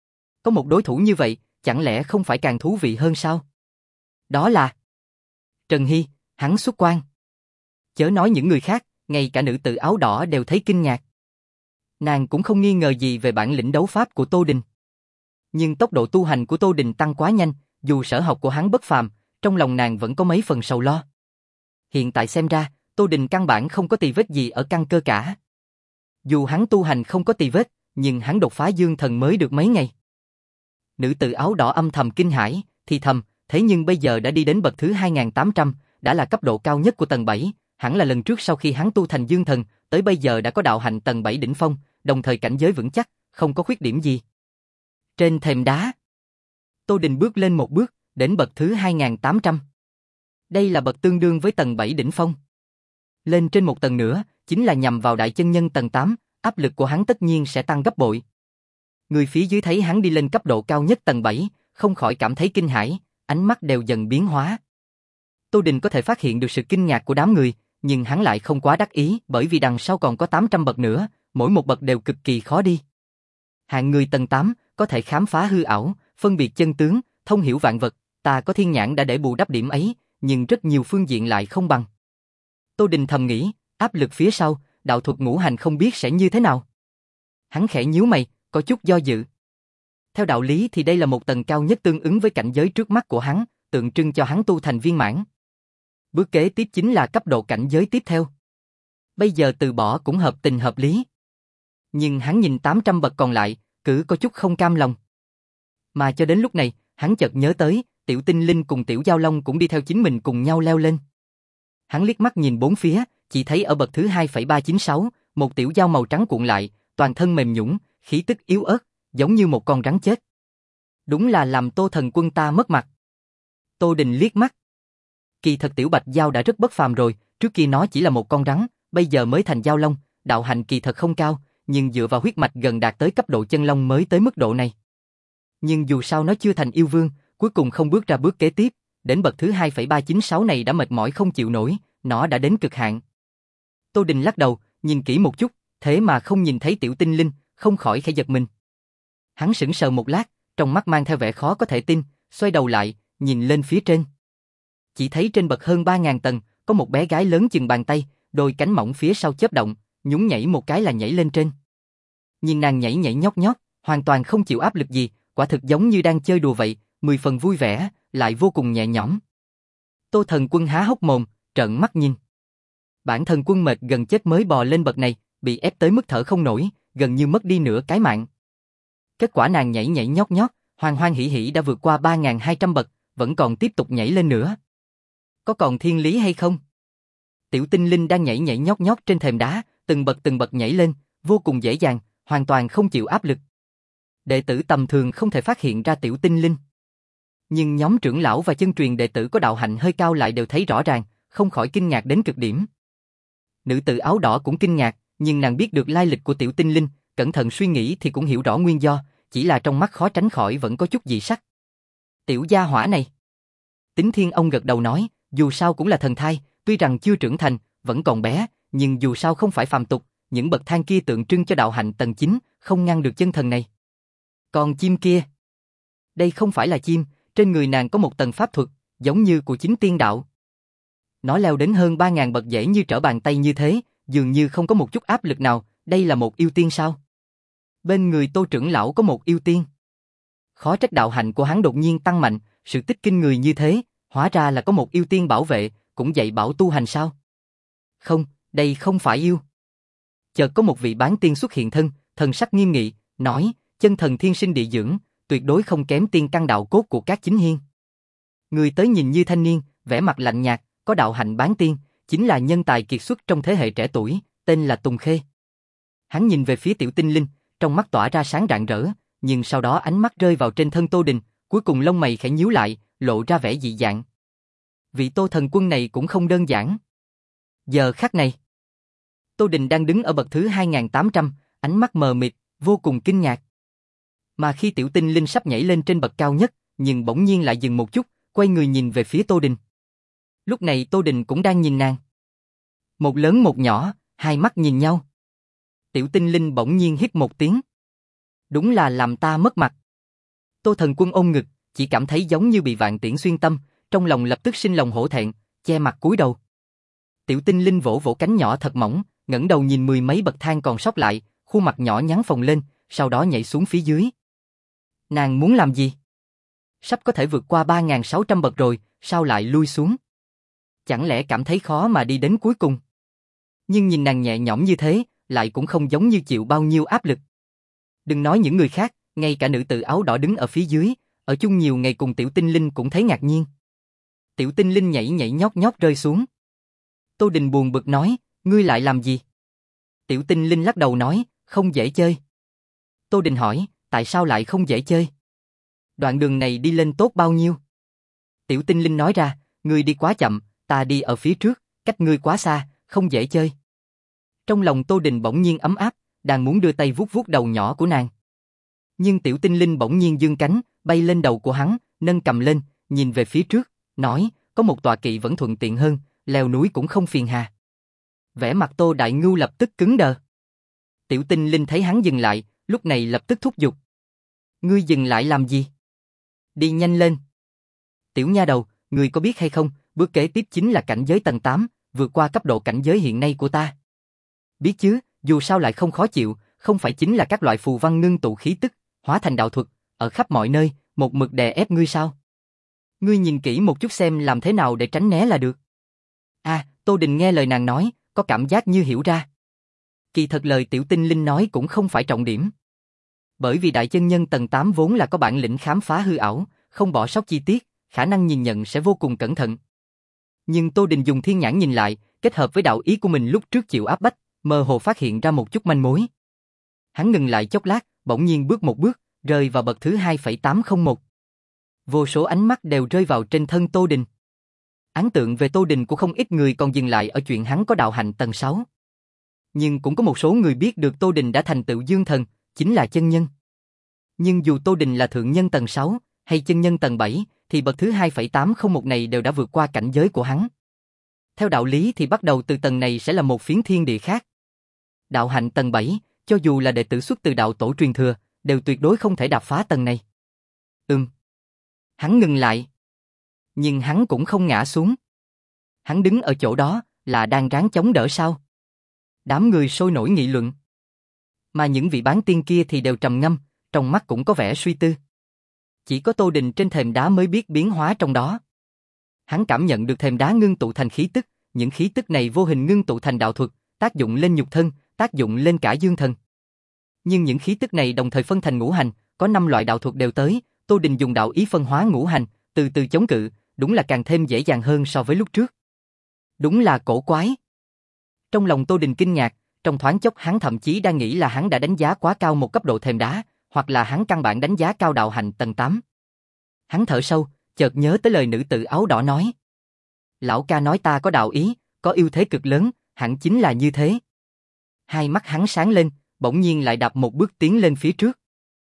Có một đối thủ như vậy, chẳng lẽ không phải càng thú vị hơn sao? Đó là Trần Hy, hắn xuất quan. Chớ nói những người khác, ngay cả nữ tử áo đỏ đều thấy kinh ngạc. Nàng cũng không nghi ngờ gì về bản lĩnh đấu pháp của Tô Đình. Nhưng tốc độ tu hành của Tô Đình tăng quá nhanh, dù sở học của hắn bất phàm, trong lòng nàng vẫn có mấy phần sầu lo. Hiện tại xem ra, Tô Đình căn bản không có tì vết gì ở căn cơ cả. Dù hắn tu hành không có tì vết, nhưng hắn đột phá dương thần mới được mấy ngày. Nữ tử áo đỏ âm thầm kinh hãi, thì thầm, thế nhưng bây giờ đã đi đến bậc thứ hai nghìn tám trăm, đã là cấp độ cao nhất của tầng bảy, hẳn là lần trước sau khi hắn tu thành dương thần, tới bây giờ đã có đạo hạnh tầng bảy đỉnh phong, đồng thời cảnh giới vững chắc, không có khuyết điểm gì. Trên thềm đá, Tô Đình bước lên một bước, đến bậc thứ hai nghìn tám trăm. Đây là bậc tương đương với tầng bảy đỉnh phong. Lên trên một tầng nữa, chính là nhằm vào đại chân nhân tầng tám, áp lực của hắn tất nhiên sẽ tăng gấp bội. Người phía dưới thấy hắn đi lên cấp độ cao nhất tầng bảy, không khỏi cảm thấy kinh hãi, ánh mắt đều dần biến hóa. Tô Đình có thể phát hiện được sự kinh ngạc của đám người, nhưng hắn lại không quá đắc ý, bởi vì đằng sau còn có tám trăm bậc nữa, mỗi một bậc đều cực kỳ khó đi. Hạng người tầng tám có thể khám phá hư ảo, phân biệt chân tướng, thông hiểu vạn vật, ta có thiên nhãn đã để bù đắp điểm ấy, nhưng rất nhiều phương diện lại không bằng. Tô Đình thầm nghĩ, áp lực phía sau, đạo thuật ngũ hành không biết sẽ như thế nào. Hắn khẽ nhíu mày, có chút do dự. Theo đạo lý thì đây là một tầng cao nhất tương ứng với cảnh giới trước mắt của hắn, tượng trưng cho hắn tu thành viên mãn. Bước kế tiếp chính là cấp độ cảnh giới tiếp theo. Bây giờ từ bỏ cũng hợp tình hợp lý. Nhưng hắn nhìn tám trăm bậc còn lại, cứ có chút không cam lòng. Mà cho đến lúc này, hắn chợt nhớ tới, Tiểu Tinh Linh cùng Tiểu Giao Long cũng đi theo chính mình cùng nhau leo lên. Hắn liếc mắt nhìn bốn phía, chỉ thấy ở bậc thứ hai phẩy ba chín sáu, một tiểu giao màu trắng cuộn lại, toàn thân mềm nhũn, khí tức yếu ớt, giống như một con rắn chết. Đúng là làm Tô thần quân ta mất mặt. Tô Đình liếc mắt. Kỳ thật tiểu bạch giao đã rất bất phàm rồi, trước kia nó chỉ là một con rắn, bây giờ mới thành giao long, đạo hạnh kỳ thật không cao, nhưng dựa vào huyết mạch gần đạt tới cấp độ chân long mới tới mức độ này. Nhưng dù sao nó chưa thành yêu vương, cuối cùng không bước ra bước kế tiếp, đến bậc thứ hai phẩy ba chín sáu này đã mệt mỏi không chịu nổi, nó đã đến cực hạn. Tô Đình lắc đầu, nhìn kỹ một chút, thế mà không nhìn thấy tiểu tinh linh, không khỏi khẽ giật mình. Hắn sững sờ một lát, trong mắt mang theo vẻ khó có thể tin, xoay đầu lại, nhìn lên phía trên. Chỉ thấy trên bậc hơn ba ngàn tầng, có một bé gái lớn chừng bàn tay, đôi cánh mỏng phía sau chớp động, nhún nhảy một cái là nhảy lên trên. Nhìn nàng nhảy nhảy nhót nhót, hoàn toàn không chịu áp lực gì, quả thực giống như đang chơi đùa vậy, mười phần vui vẻ, lại vô cùng nhẹ nhõm. Tô Thần Quân há hốc mồm, trợn mắt nhìn. Bản thân Quân mệt gần chết mới bò lên bậc này, bị ép tới mức thở không nổi, gần như mất đi nửa cái mạng. Kết quả nàng nhảy nhảy nhót nhót, hoan hoan hỉ hỉ đã vượt qua ba nghìn hai trăm bậc, vẫn còn tiếp tục nhảy lên nữa. Có còn thiên lý hay không? Tiểu tinh linh đang nhảy nhảy nhót nhót trên thềm đá, từng bậc từng bậc nhảy lên, vô cùng dễ dàng, hoàn toàn không chịu áp lực. Đệ tử tầm thường không thể phát hiện ra tiểu tinh linh. Nhưng nhóm trưởng lão và chân truyền đệ tử có đạo hạnh hơi cao lại đều thấy rõ ràng, không khỏi kinh ngạc đến cực điểm. Nữ tử áo đỏ cũng kinh ngạc, nhưng nàng biết được lai lịch của tiểu tinh linh, cẩn thận suy nghĩ thì cũng hiểu rõ nguyên do, chỉ là trong mắt khó tránh khỏi vẫn có chút dị sắc. Tiểu gia hỏa này. Tính Thiên Ông gật đầu nói, dù sao cũng là thần thai, tuy rằng chưa trưởng thành, vẫn còn bé, nhưng dù sao không phải phàm tục, những bậc thang kia tượng trưng cho đạo hạnh tầng chín, không ngăn được chân thần này. Còn chim kia? Đây không phải là chim, trên người nàng có một tầng pháp thuật, giống như của chính tiên đạo. Nó leo đến hơn ba ngàn bậc dễ như trở bàn tay như thế, dường như không có một chút áp lực nào, đây là một yêu tiên sao? Bên người Tô trưởng lão có một yêu tiên. Khó trách đạo hạnh của hắn đột nhiên tăng mạnh, sự tích kinh người như thế, hóa ra là có một yêu tiên bảo vệ, cũng dạy bảo tu hành sao? Không, đây không phải yêu. Chợt có một vị bán tiên xuất hiện thân, thần sắc nghiêm nghị, nói, chân thần thiên sinh địa dưỡng, tuyệt đối không kém tiên căn đạo cốt của các chính hiên. Người tới nhìn như thanh niên, vẻ mặt lạnh nhạt, có đạo hạnh bán tiên, chính là nhân tài kiệt xuất trong thế hệ trẻ tuổi, tên là Tùng Khê. Hắn nhìn về phía tiểu tinh linh, trong mắt tỏa ra sáng rạng rỡ, nhưng sau đó ánh mắt rơi vào trên thân Tô Đình, cuối cùng lông mày khẽ nhíu lại, lộ ra vẻ dị dạng. Vị Tô Thần Quân này cũng không đơn giản. Giờ khắc này, Tô Đình đang đứng ở bậc thứ hai nghìn tám trăm, ánh mắt mờ mịt, vô cùng kinh ngạc. Mà khi tiểu tinh linh sắp nhảy lên trên bậc cao nhất, nhưng bỗng nhiên lại dừng một chút, quay người nhìn về phía Tô Đình. Lúc này Tô Đình cũng đang nhìn nàng. Một lớn một nhỏ, hai mắt nhìn nhau. Tiểu tinh linh bỗng nhiên hít một tiếng. Đúng là làm ta mất mặt. Tô Thần Quân ôm ngực, chỉ cảm thấy giống như bị vạn tiễn xuyên tâm, trong lòng lập tức sinh lòng hổ thẹn, che mặt cúi đầu. Tiểu tinh linh vỗ vỗ cánh nhỏ thật mỏng, ngẩng đầu nhìn mười mấy bậc thang còn sót lại, khuôn mặt nhỏ nhắn phồng lên, sau đó nhảy xuống phía dưới. Nàng muốn làm gì? Sắp có thể vượt qua ba nghìn sáu trăm bậc rồi, sao lại lui xuống? Chẳng lẽ cảm thấy khó mà đi đến cuối cùng? Nhưng nhìn nàng nhẹ nhõm như thế, lại cũng không giống như chịu bao nhiêu áp lực. Đừng nói những người khác, ngay cả nữ tử áo đỏ đứng ở phía dưới, ở chung nhiều ngày cùng tiểu tinh linh cũng thấy ngạc nhiên. Tiểu tinh linh nhảy nhảy nhót nhót rơi xuống. Tô Đình buồn bực nói, ngươi lại làm gì? Tiểu tinh linh lắc đầu nói, không dễ chơi. Tô Đình hỏi, tại sao lại không dễ chơi? Đoạn đường này đi lên tốt bao nhiêu? Tiểu tinh linh nói ra, ngươi đi quá chậm, ta đi ở phía trước, cách ngươi quá xa, không dễ chơi. Trong lòng Tô Đình bỗng nhiên ấm áp, đang muốn đưa tay vuốt vuốt đầu nhỏ của nàng. Nhưng tiểu tinh linh bỗng nhiên giương cánh, bay lên đầu của hắn, nâng cầm lên, nhìn về phía trước, nói, có một tọa kỵ vẫn thuận tiện hơn, leo núi cũng không phiền hà. Vẻ mặt Tô Đại Ngưu lập tức cứng đờ. Tiểu tinh linh thấy hắn dừng lại, lúc này lập tức thúc giục. Ngươi dừng lại làm gì? Đi nhanh lên. Tiểu nha đầu, ngươi có biết hay không, bước kế tiếp chính là cảnh giới tầng tám, vượt qua cấp độ cảnh giới hiện nay của ta. Biết chứ, dù sao lại không khó chịu, không phải chính là các loại phù văn ngưng tụ khí tức, hóa thành đạo thuật, ở khắp mọi nơi, một mực đè ép ngươi sao? Ngươi nhìn kỹ một chút xem làm thế nào để tránh né là được. À, Tô Đình nghe lời nàng nói, có cảm giác như hiểu ra. Kỳ thật lời tiểu tinh linh nói cũng không phải trọng điểm. Bởi vì đại chân nhân tầng tám vốn là có bản lĩnh khám phá hư ảo, không bỏ sót chi tiết, khả năng nhìn nhận sẽ vô cùng cẩn thận. Nhưng Tô Đình dùng thiên nhãn nhìn lại, kết hợp với đạo ý của mình lúc trước chịu áp bách, mơ hồ phát hiện ra một chút manh mối. Hắn ngừng lại chốc lát, bỗng nhiên bước một bước, rơi vào bậc thứ hai phẩy tám không một. Vô số ánh mắt đều rơi vào trên thân Tô Đình. Ấn tượng về Tô Đình của không ít người còn dừng lại ở chuyện hắn có đạo hạnh tầng sáu. Nhưng cũng có một số người biết được Tô Đình đã thành tựu dương thần, chính là chân nhân. Nhưng dù Tô Đình là thượng nhân tầng sáu, hay chân nhân tầng bảy, thì bậc thứ hai phẩy tám không một này đều đã vượt qua cảnh giới của hắn. Theo đạo lý thì bắt đầu từ tầng này sẽ là một phiến thiên địa khác. Đạo hạnh tầng bảy, cho dù là đệ tử xuất từ đạo tổ truyền thừa, đều tuyệt đối không thể đạp phá tầng này. Ừm. Hắn ngừng lại. Nhưng hắn cũng không ngã xuống. Hắn đứng ở chỗ đó, là đang ráng chống đỡ sao? Đám người sôi nổi nghị luận. Mà những vị bán tiên kia thì đều trầm ngâm, trong mắt cũng có vẻ suy tư. Chỉ có Tô Đình trên thềm đá mới biết biến hóa trong đó. Hắn cảm nhận được thềm đá ngưng tụ thành khí tức, những khí tức này vô hình ngưng tụ thành đạo thuật, tác dụng lên nhục thân, tác dụng lên cả dương thần. Nhưng những khí tức này đồng thời phân thành ngũ hành, có năm loại đạo thuật đều tới, Tô Đình dùng đạo ý phân hóa ngũ hành, từ từ chống cự, đúng là càng thêm dễ dàng hơn so với lúc trước. Đúng là cổ quái. Trong lòng Tô Đình kinh ngạc, trong thoáng chốc hắn thậm chí đang nghĩ là hắn đã đánh giá quá cao một cấp độ thềm đá, hoặc là hắn căn bản đánh giá cao đạo hạnh tầng tám. Hắn thở sâu, chợt nhớ tới lời nữ tử áo đỏ nói. Lão ca nói ta có đạo ý, có ưu thế cực lớn, hẳn chính là như thế. Hai mắt hắn sáng lên, bỗng nhiên lại đạp một bước tiến lên phía trước.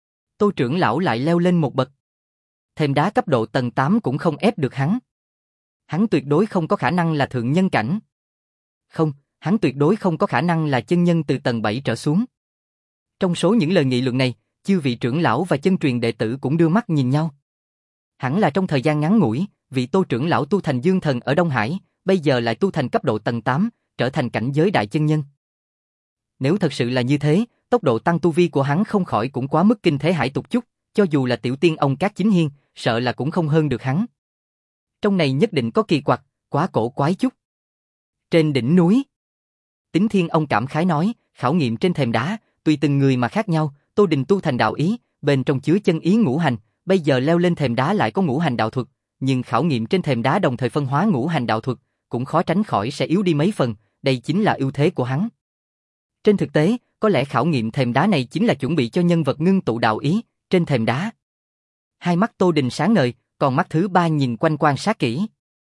Tô trưởng lão lại leo lên một bậc. Thềm đá cấp độ tầng tám cũng không ép được hắn. Hắn tuyệt đối không có khả năng là thượng nhân cảnh. Không, hắn tuyệt đối không có khả năng là chân nhân từ tầng bảy trở xuống. Trong số những lời nghị luận này, chư vị trưởng lão và chân truyền đệ tử cũng đưa mắt nhìn nhau. Hẳn là trong thời gian ngắn ngủi, vị Tô trưởng lão tu thành dương thần ở Đông Hải, bây giờ lại tu thành cấp độ tầng tám, trở thành cảnh giới đại chân nhân. Nếu thật sự là như thế, tốc độ tăng tu vi của hắn không khỏi cũng quá mức kinh thế hải tục chút, cho dù là tiểu tiên ông Cát Chính Hiên, sợ là cũng không hơn được hắn. Trong này nhất định có kỳ quặc, quá cổ quái chút. Trên đỉnh núi, Tính Thiên ông cảm khái nói, khảo nghiệm trên thềm đá, tùy từng người mà khác nhau, Tô Đình tu thành đạo ý, bên trong chứa chân ý ngũ hành, bây giờ leo lên thềm đá lại có ngũ hành đạo thuật, nhưng khảo nghiệm trên thềm đá đồng thời phân hóa ngũ hành đạo thuật, cũng khó tránh khỏi sẽ yếu đi mấy phần, đây chính là ưu thế của hắn. Trên thực tế, có lẽ khảo nghiệm thềm đá này chính là chuẩn bị cho nhân vật ngưng tụ đạo ý, trên thềm đá. Hai mắt Tô Đình sáng ngời, còn mắt thứ ba nhìn quanh quan sát kỹ.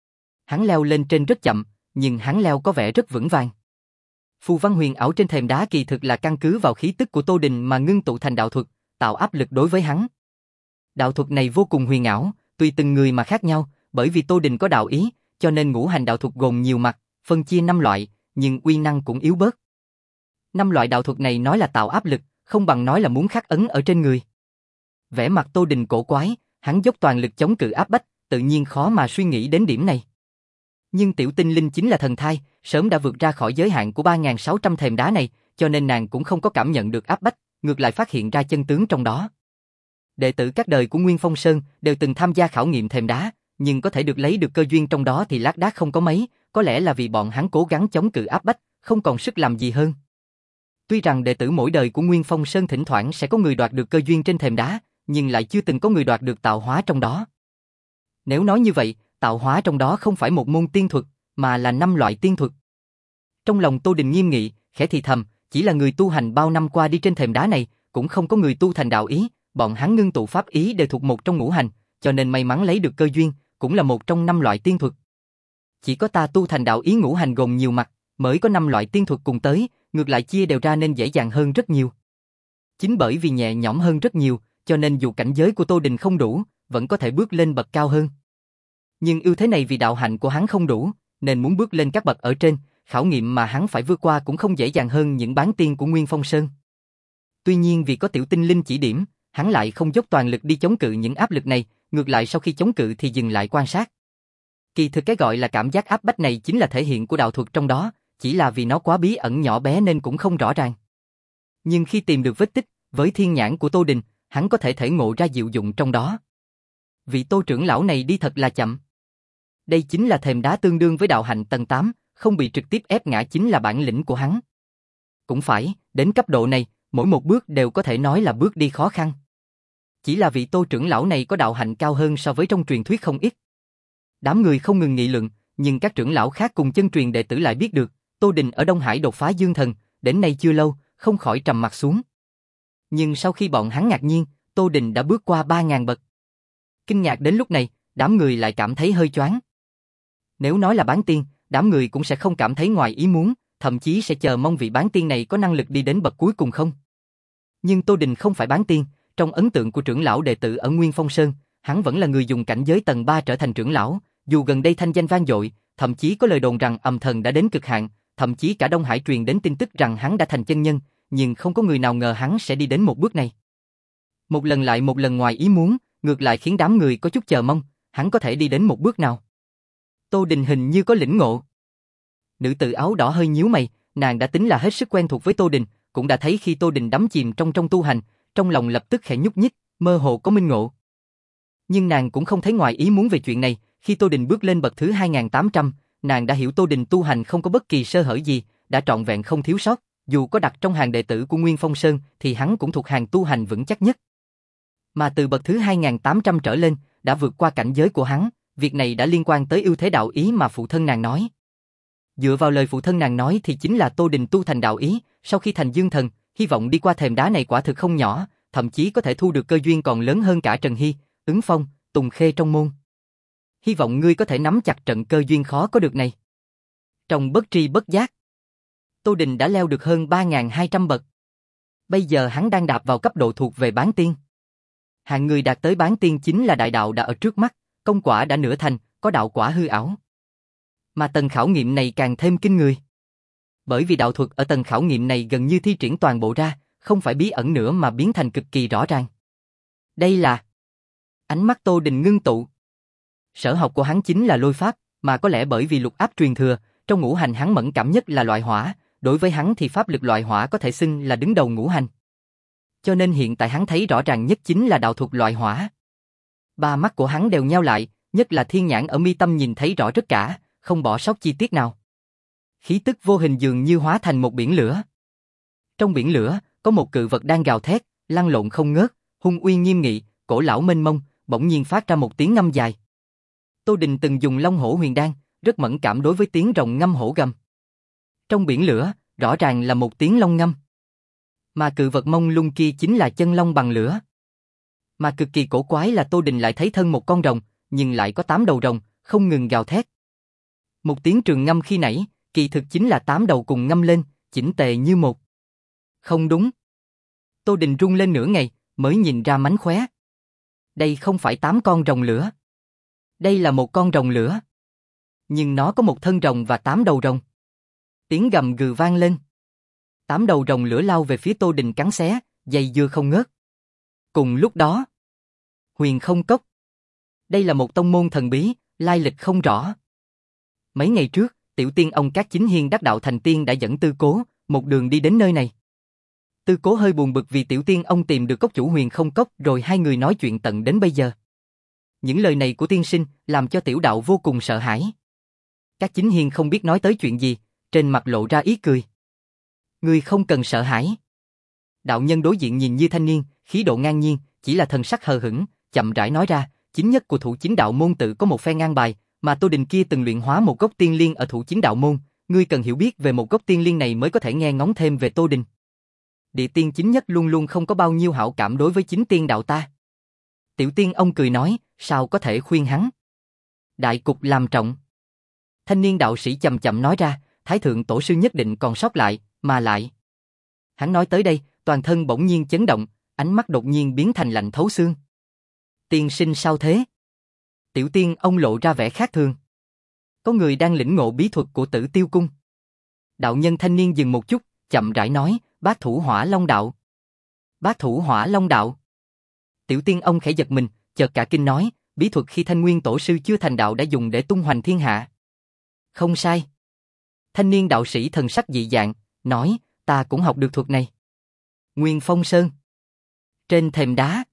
Hắn leo lên trên rất chậm, nhưng hắn leo có vẻ rất vững vàng. Phù văn huyền ảo trên thềm đá kỳ thực là căn cứ vào khí tức của Tô Đình mà ngưng tụ thành đạo thuật, tạo áp lực đối với hắn. Đạo thuật này vô cùng huyền ảo, tùy từng người mà khác nhau, bởi vì Tô Đình có đạo ý, cho nên ngũ hành đạo thuật gồm nhiều mặt, phân chia năm loại, nhưng uy năng cũng yếu bớt. Năm loại đạo thuật này nói là tạo áp lực, không bằng nói là muốn khắc ấn ở trên người. Vẻ mặt Tô Đình cổ quái, hắn dốc toàn lực chống cự áp bách, tự nhiên khó mà suy nghĩ đến điểm này. Nhưng tiểu tinh linh chính là thần thai, sớm đã vượt ra khỏi giới hạn của ba nghìn sáu trăm thềm đá này, cho nên nàng cũng không có cảm nhận được áp bách, ngược lại phát hiện ra chân tướng trong đó. Đệ tử các đời của Nguyên Phong Sơn đều từng tham gia khảo nghiệm thềm đá, nhưng có thể được lấy được cơ duyên trong đó thì lác đác không có mấy, có lẽ là vì bọn hắn cố gắng chống cự áp bách, không còn sức làm gì hơn. Tuy rằng đệ tử mỗi đời của Nguyên Phong Sơn thỉnh thoảng sẽ có người đoạt được cơ duyên trên thềm đá, nhưng lại chưa từng có người đoạt được tạo hóa trong đó. Nếu nói như vậy, tạo hóa trong đó không phải một môn tiên thuật, mà là năm loại tiên thuật. Trong lòng Tô Đình nghiêm nghị, khẽ thì thầm, chỉ là người tu hành bao năm qua đi trên thềm đá này, cũng không có người tu thành đạo ý, bọn hắn ngưng tụ pháp ý đều thuộc một trong ngũ hành, cho nên may mắn lấy được cơ duyên, cũng là một trong năm loại tiên thuật. Chỉ có ta tu thành đạo ý ngũ hành gồm nhiều mặt, mới có năm loại tiên thuật cùng tới, ngược lại chia đều ra nên dễ dàng hơn rất nhiều. Chính bởi vì nhẹ nhõm hơn rất nhiều, cho nên dù cảnh giới của Tô Đình không đủ, vẫn có thể bước lên bậc cao hơn. Nhưng ưu thế này vì đạo hạnh của hắn không đủ, nên muốn bước lên các bậc ở trên, khảo nghiệm mà hắn phải vượt qua cũng không dễ dàng hơn những bán tiên của Nguyên Phong Sơn. Tuy nhiên vì có tiểu tinh linh chỉ điểm, hắn lại không dốc toàn lực đi chống cự những áp lực này, ngược lại sau khi chống cự thì dừng lại quan sát. Kỳ thực cái gọi là cảm giác áp bách này chính là thể hiện của đạo thuật trong đó, chỉ là vì nó quá bí ẩn nhỏ bé nên cũng không rõ ràng. Nhưng khi tìm được vết tích, với thiên nhãn của Tô Đình, hắn có thể thể ngộ ra diệu dụng trong đó. Vị Tô trưởng lão này đi thật là chậm. Đây chính là thềm đá tương đương với đạo hạnh tầng tám, không bị trực tiếp ép ngã chính là bản lĩnh của hắn. Cũng phải, đến cấp độ này, mỗi một bước đều có thể nói là bước đi khó khăn. Chỉ là vị Tô trưởng lão này có đạo hạnh cao hơn so với trong truyền thuyết không ít. Đám người không ngừng nghị luận, nhưng các trưởng lão khác cùng chân truyền đệ tử lại biết được, Tô Đình ở Đông Hải đột phá dương thần, đến nay chưa lâu, không khỏi trầm mặt xuống. Nhưng sau khi bọn hắn ngạc nhiên, Tô Đình đã bước qua ba nghìn bậc. Kinh ngạc đến lúc này, đám người lại cảm thấy hơi choáng. Nếu nói là bán tiên, đám người cũng sẽ không cảm thấy ngoài ý muốn, thậm chí sẽ chờ mong vị bán tiên này có năng lực đi đến bậc cuối cùng không. Nhưng Tô Đình không phải bán tiên, trong ấn tượng của trưởng lão đệ tử ở Nguyên Phong Sơn, hắn vẫn là người dùng cảnh giới tầng ba trở thành trưởng lão, dù gần đây thanh danh vang dội, thậm chí có lời đồn rằng âm thần đã đến cực hạn, thậm chí cả Đông Hải truyền đến tin tức rằng hắn đã thành chân nhân, nhưng không có người nào ngờ hắn sẽ đi đến một bước này. Một lần lại một lần ngoài ý muốn, ngược lại khiến đám người có chút chờ mong, hắn có thể đi đến một bước nào. Tô Đình hình như có lĩnh ngộ. Nữ tử áo đỏ hơi nhíu mày, nàng đã tính là hết sức quen thuộc với Tô Đình, cũng đã thấy khi Tô Đình đắm chìm trong trong tu hành, trong lòng lập tức khẽ nhúc nhích, mơ hồ có minh ngộ. Nhưng nàng cũng không thấy ngoài ý muốn về chuyện này, khi Tô Đình bước lên bậc thứ hai nghìn tám trăm, nàng đã hiểu Tô Đình tu hành không có bất kỳ sơ hở gì, đã trọn vẹn không thiếu sót, dù có đặt trong hàng đệ tử của Nguyên Phong Sơn thì hắn cũng thuộc hàng tu hành vững chắc nhất. Mà từ bậc thứ hai nghìn tám trăm trở lên, đã vượt qua cảnh giới của hắn, việc này đã liên quan tới ưu thế đạo ý mà phụ thân nàng nói. Dựa vào lời phụ thân nàng nói thì chính là Tô Đình tu thành đạo ý, sau khi thành dương thần, hy vọng đi qua thềm đá này quả thực không nhỏ, thậm chí có thể thu được cơ duyên còn lớn hơn cả Trần Hy, Ứng Phong, Tùng Khê trong môn. Hy vọng ngươi có thể nắm chặt trận cơ duyên khó có được này. Trong bất tri bất giác, Tô Đình đã leo được hơn ba nghìn hai trăm bậc. Bây giờ hắn đang đạp vào cấp độ thuộc về bán tiên. Hạng người đạt tới bán tiên chính là đại đạo đã ở trước mắt, công quả đã nửa thành, có đạo quả hư ảo. Mà tầng khảo nghiệm này càng thêm kinh người. Bởi vì đạo thuật ở tầng khảo nghiệm này gần như thi triển toàn bộ ra, không phải bí ẩn nữa mà biến thành cực kỳ rõ ràng. Đây là... Ánh mắt Tô Đình ngưng tụ. Sở học của hắn chính là lôi pháp, mà có lẽ bởi vì lục áp truyền thừa, trong ngũ hành hắn mẫn cảm nhất là loại hỏa, đối với hắn thì pháp lực loại hỏa có thể xưng là đứng đầu ngũ hành. Cho nên hiện tại hắn thấy rõ ràng nhất chính là đạo thuật loại hỏa. Ba mắt của hắn đều nheo lại, nhất là thiên nhãn ở mi tâm nhìn thấy rõ rất cả, không bỏ sót chi tiết nào. Khí tức vô hình dường như hóa thành một biển lửa. Trong biển lửa, có một cự vật đang gào thét, lăn lộn không ngớt, hung uy nghiêm nghị, cổ lão mênh mông, bỗng nhiên phát ra một tiếng ngâm dài. Tô Đình từng dùng Long Hổ Huyền Đan, rất mẫn cảm đối với tiếng rồng ngâm hổ gầm. Trong biển lửa, rõ ràng là một tiếng long ngâm. Mà cự vật mông lung kia chính là chân long bằng lửa. Mà cực kỳ cổ quái là Tô Đình lại thấy thân một con rồng, nhưng lại có tám đầu rồng, không ngừng gào thét. Một tiếng trường ngâm khi nãy, kỳ thực chính là tám đầu cùng ngâm lên, chỉnh tề như một. Không đúng. Tô Đình rung lên nửa ngày, mới nhìn ra mánh khóe. Đây không phải tám con rồng lửa. Đây là một con rồng lửa. Nhưng nó có một thân rồng và tám đầu rồng. Tiếng gầm gừ vang lên. Tám đầu rồng lửa lao về phía Tô Đình cắn xé, dây dưa không ngớt. Cùng lúc đó, Huyền Không Cốc. Đây là một tông môn thần bí, lai lịch không rõ. Mấy ngày trước, tiểu tiên ông Cát Chính Hiên đắc đạo thành tiên đã dẫn Tư Cố, một đường đi đến nơi này. Tư Cố hơi buồn bực vì tiểu tiên ông tìm được cốc chủ Huyền Không Cốc rồi hai người nói chuyện tận đến bây giờ. Những lời này của tiên sinh làm cho tiểu đạo vô cùng sợ hãi. Cát Chính Hiên không biết nói tới chuyện gì, trên mặt lộ ra ý cười. Ngươi không cần sợ hãi. Đạo nhân đối diện nhìn như thanh niên, khí độ ngang nhiên, chỉ là thần sắc hờ hững, chậm rãi nói ra, chính nhất của thủ chính đạo môn tự có một phe ngang bài, mà Tô Đình kia từng luyện hóa một gốc tiên liên ở thủ chính đạo môn, ngươi cần hiểu biết về một gốc tiên liên này mới có thể nghe ngóng thêm về Tô Đình. Địa tiên chính nhất luôn luôn không có bao nhiêu hảo cảm đối với chính tiên đạo ta. Tiểu tiên ông cười nói, sao có thể khuyên hắn. Đại cục làm trọng. Thanh niên đạo sĩ chậm chậm nói ra, Thái thượng tổ sư nhất định còn sót lại, mà lại. Hắn nói tới đây, toàn thân bỗng nhiên chấn động, ánh mắt đột nhiên biến thành lạnh thấu xương. Tiên sinh sao thế? Tiểu tiên ông lộ ra vẻ khác thường. Có người đang lĩnh ngộ bí thuật của Tử Tiêu Cung. Đạo nhân thanh niên dừng một chút, chậm rãi nói, Bát Thủ Hỏa Long Đạo. Bát Thủ Hỏa Long Đạo. Tiểu tiên ông khẽ giật mình, chợt cả kinh nói, bí thuật khi Thanh Nguyên tổ sư chưa thành đạo đã dùng để tung hoành thiên hạ. Không sai. Thanh niên đạo sĩ thần sắc dị dạng, nói, ta cũng học được thuật này. Nguyên Phong Sơn. Trên thềm đá.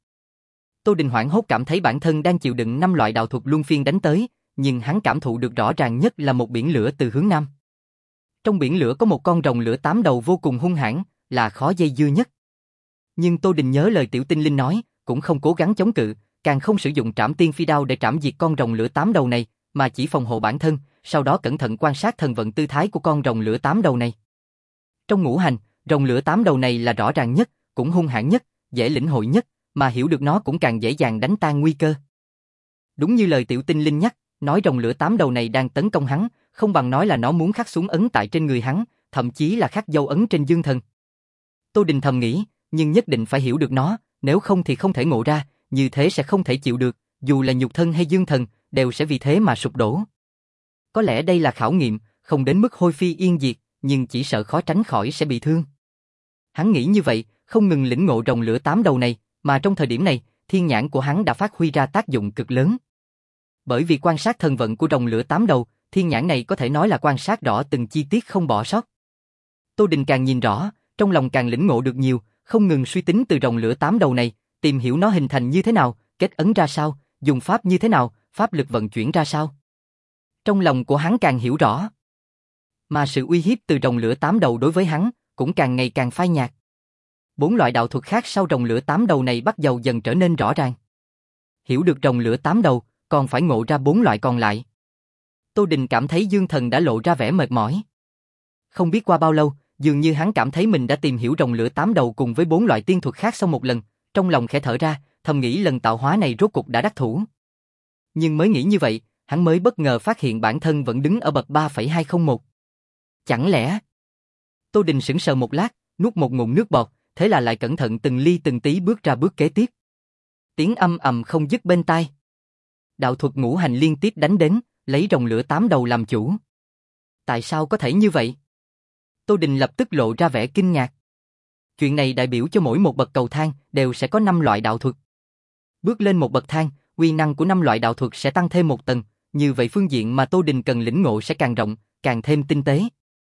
Tô Đình hoảng hốt cảm thấy bản thân đang chịu đựng năm loại đạo thuật luân phiên đánh tới, nhưng hắn cảm thụ được rõ ràng nhất là một biển lửa từ hướng nam. Trong biển lửa có một con rồng lửa tám đầu vô cùng hung hãn, là khó dây dưa nhất. Nhưng Tô Đình nhớ lời tiểu tinh linh nói, cũng không cố gắng chống cự, càng không sử dụng trảm tiên phi đao để trảm diệt con rồng lửa tám đầu này, mà chỉ phòng hộ bản thân, sau đó cẩn thận quan sát thần vận tư thái của con rồng lửa tám đầu này. Trong ngũ hành, rồng lửa tám đầu này là rõ ràng nhất, cũng hung hãn nhất, dễ lĩnh hội nhất, mà hiểu được nó cũng càng dễ dàng đánh tan nguy cơ. Đúng như lời tiểu tinh linh nhắc, nói rồng lửa tám đầu này đang tấn công hắn, không bằng nói là nó muốn khắc xuống ấn tại trên người hắn, thậm chí là khắc dấu ấn trên dương thần. Tô Đình thầm nghĩ, nhưng nhất định phải hiểu được nó, Nếu không thì không thể ngộ ra, như thế sẽ không thể chịu được, dù là nhục thân hay dương thần, đều sẽ vì thế mà sụp đổ. Có lẽ đây là khảo nghiệm, không đến mức hôi phi yên diệt, nhưng chỉ sợ khó tránh khỏi sẽ bị thương. Hắn nghĩ như vậy, không ngừng lĩnh ngộ rồng lửa tám đầu này, mà trong thời điểm này, thiên nhãn của hắn đã phát huy ra tác dụng cực lớn. Bởi vì quan sát thần vận của rồng lửa tám đầu, thiên nhãn này có thể nói là quan sát rõ từng chi tiết không bỏ sót. Tô Đình càng nhìn rõ, trong lòng càng lĩnh ngộ được nhiều, không ngừng suy tính từ rồng lửa tám đầu này, tìm hiểu nó hình thành như thế nào, kết ấn ra sao, dùng pháp như thế nào, pháp lực vận chuyển ra sao. Trong lòng của hắn càng hiểu rõ. Mà sự uy hiếp từ rồng lửa tám đầu đối với hắn, cũng càng ngày càng phai nhạt. Bốn loại đạo thuật khác sau rồng lửa tám đầu này bắt đầu dần trở nên rõ ràng. Hiểu được rồng lửa tám đầu, còn phải ngộ ra bốn loại còn lại. Tô Đình cảm thấy dương thần đã lộ ra vẻ mệt mỏi. Không biết qua bao lâu, dường như hắn cảm thấy mình đã tìm hiểu rồng lửa tám đầu cùng với bốn loại tiên thuật khác xong một lần, trong lòng khẽ thở ra, thầm nghĩ lần tạo hóa này rốt cục đã đắc thủ. Nhưng mới nghĩ như vậy, hắn mới bất ngờ phát hiện bản thân vẫn đứng ở bậc ba phẩy hai không một. Chẳng lẽ... Tô Đình sững sờ một lát, nuốt một ngụm nước bọt, thế là lại cẩn thận từng ly từng tí bước ra bước kế tiếp. Tiếng âm ầm không dứt bên tai. Đạo thuật ngũ hành liên tiếp đánh đến, lấy rồng lửa tám đầu làm chủ. Tại sao có thể như vậy? Tô Đình lập tức lộ ra vẻ kinh ngạc. Chuyện này đại biểu cho mỗi một bậc cầu thang đều sẽ có năm loại đạo thuật. Bước lên một bậc thang, uy năng của năm loại đạo thuật sẽ tăng thêm một tầng, như vậy phương diện mà Tô Đình cần lĩnh ngộ sẽ càng rộng, càng thêm tinh tế.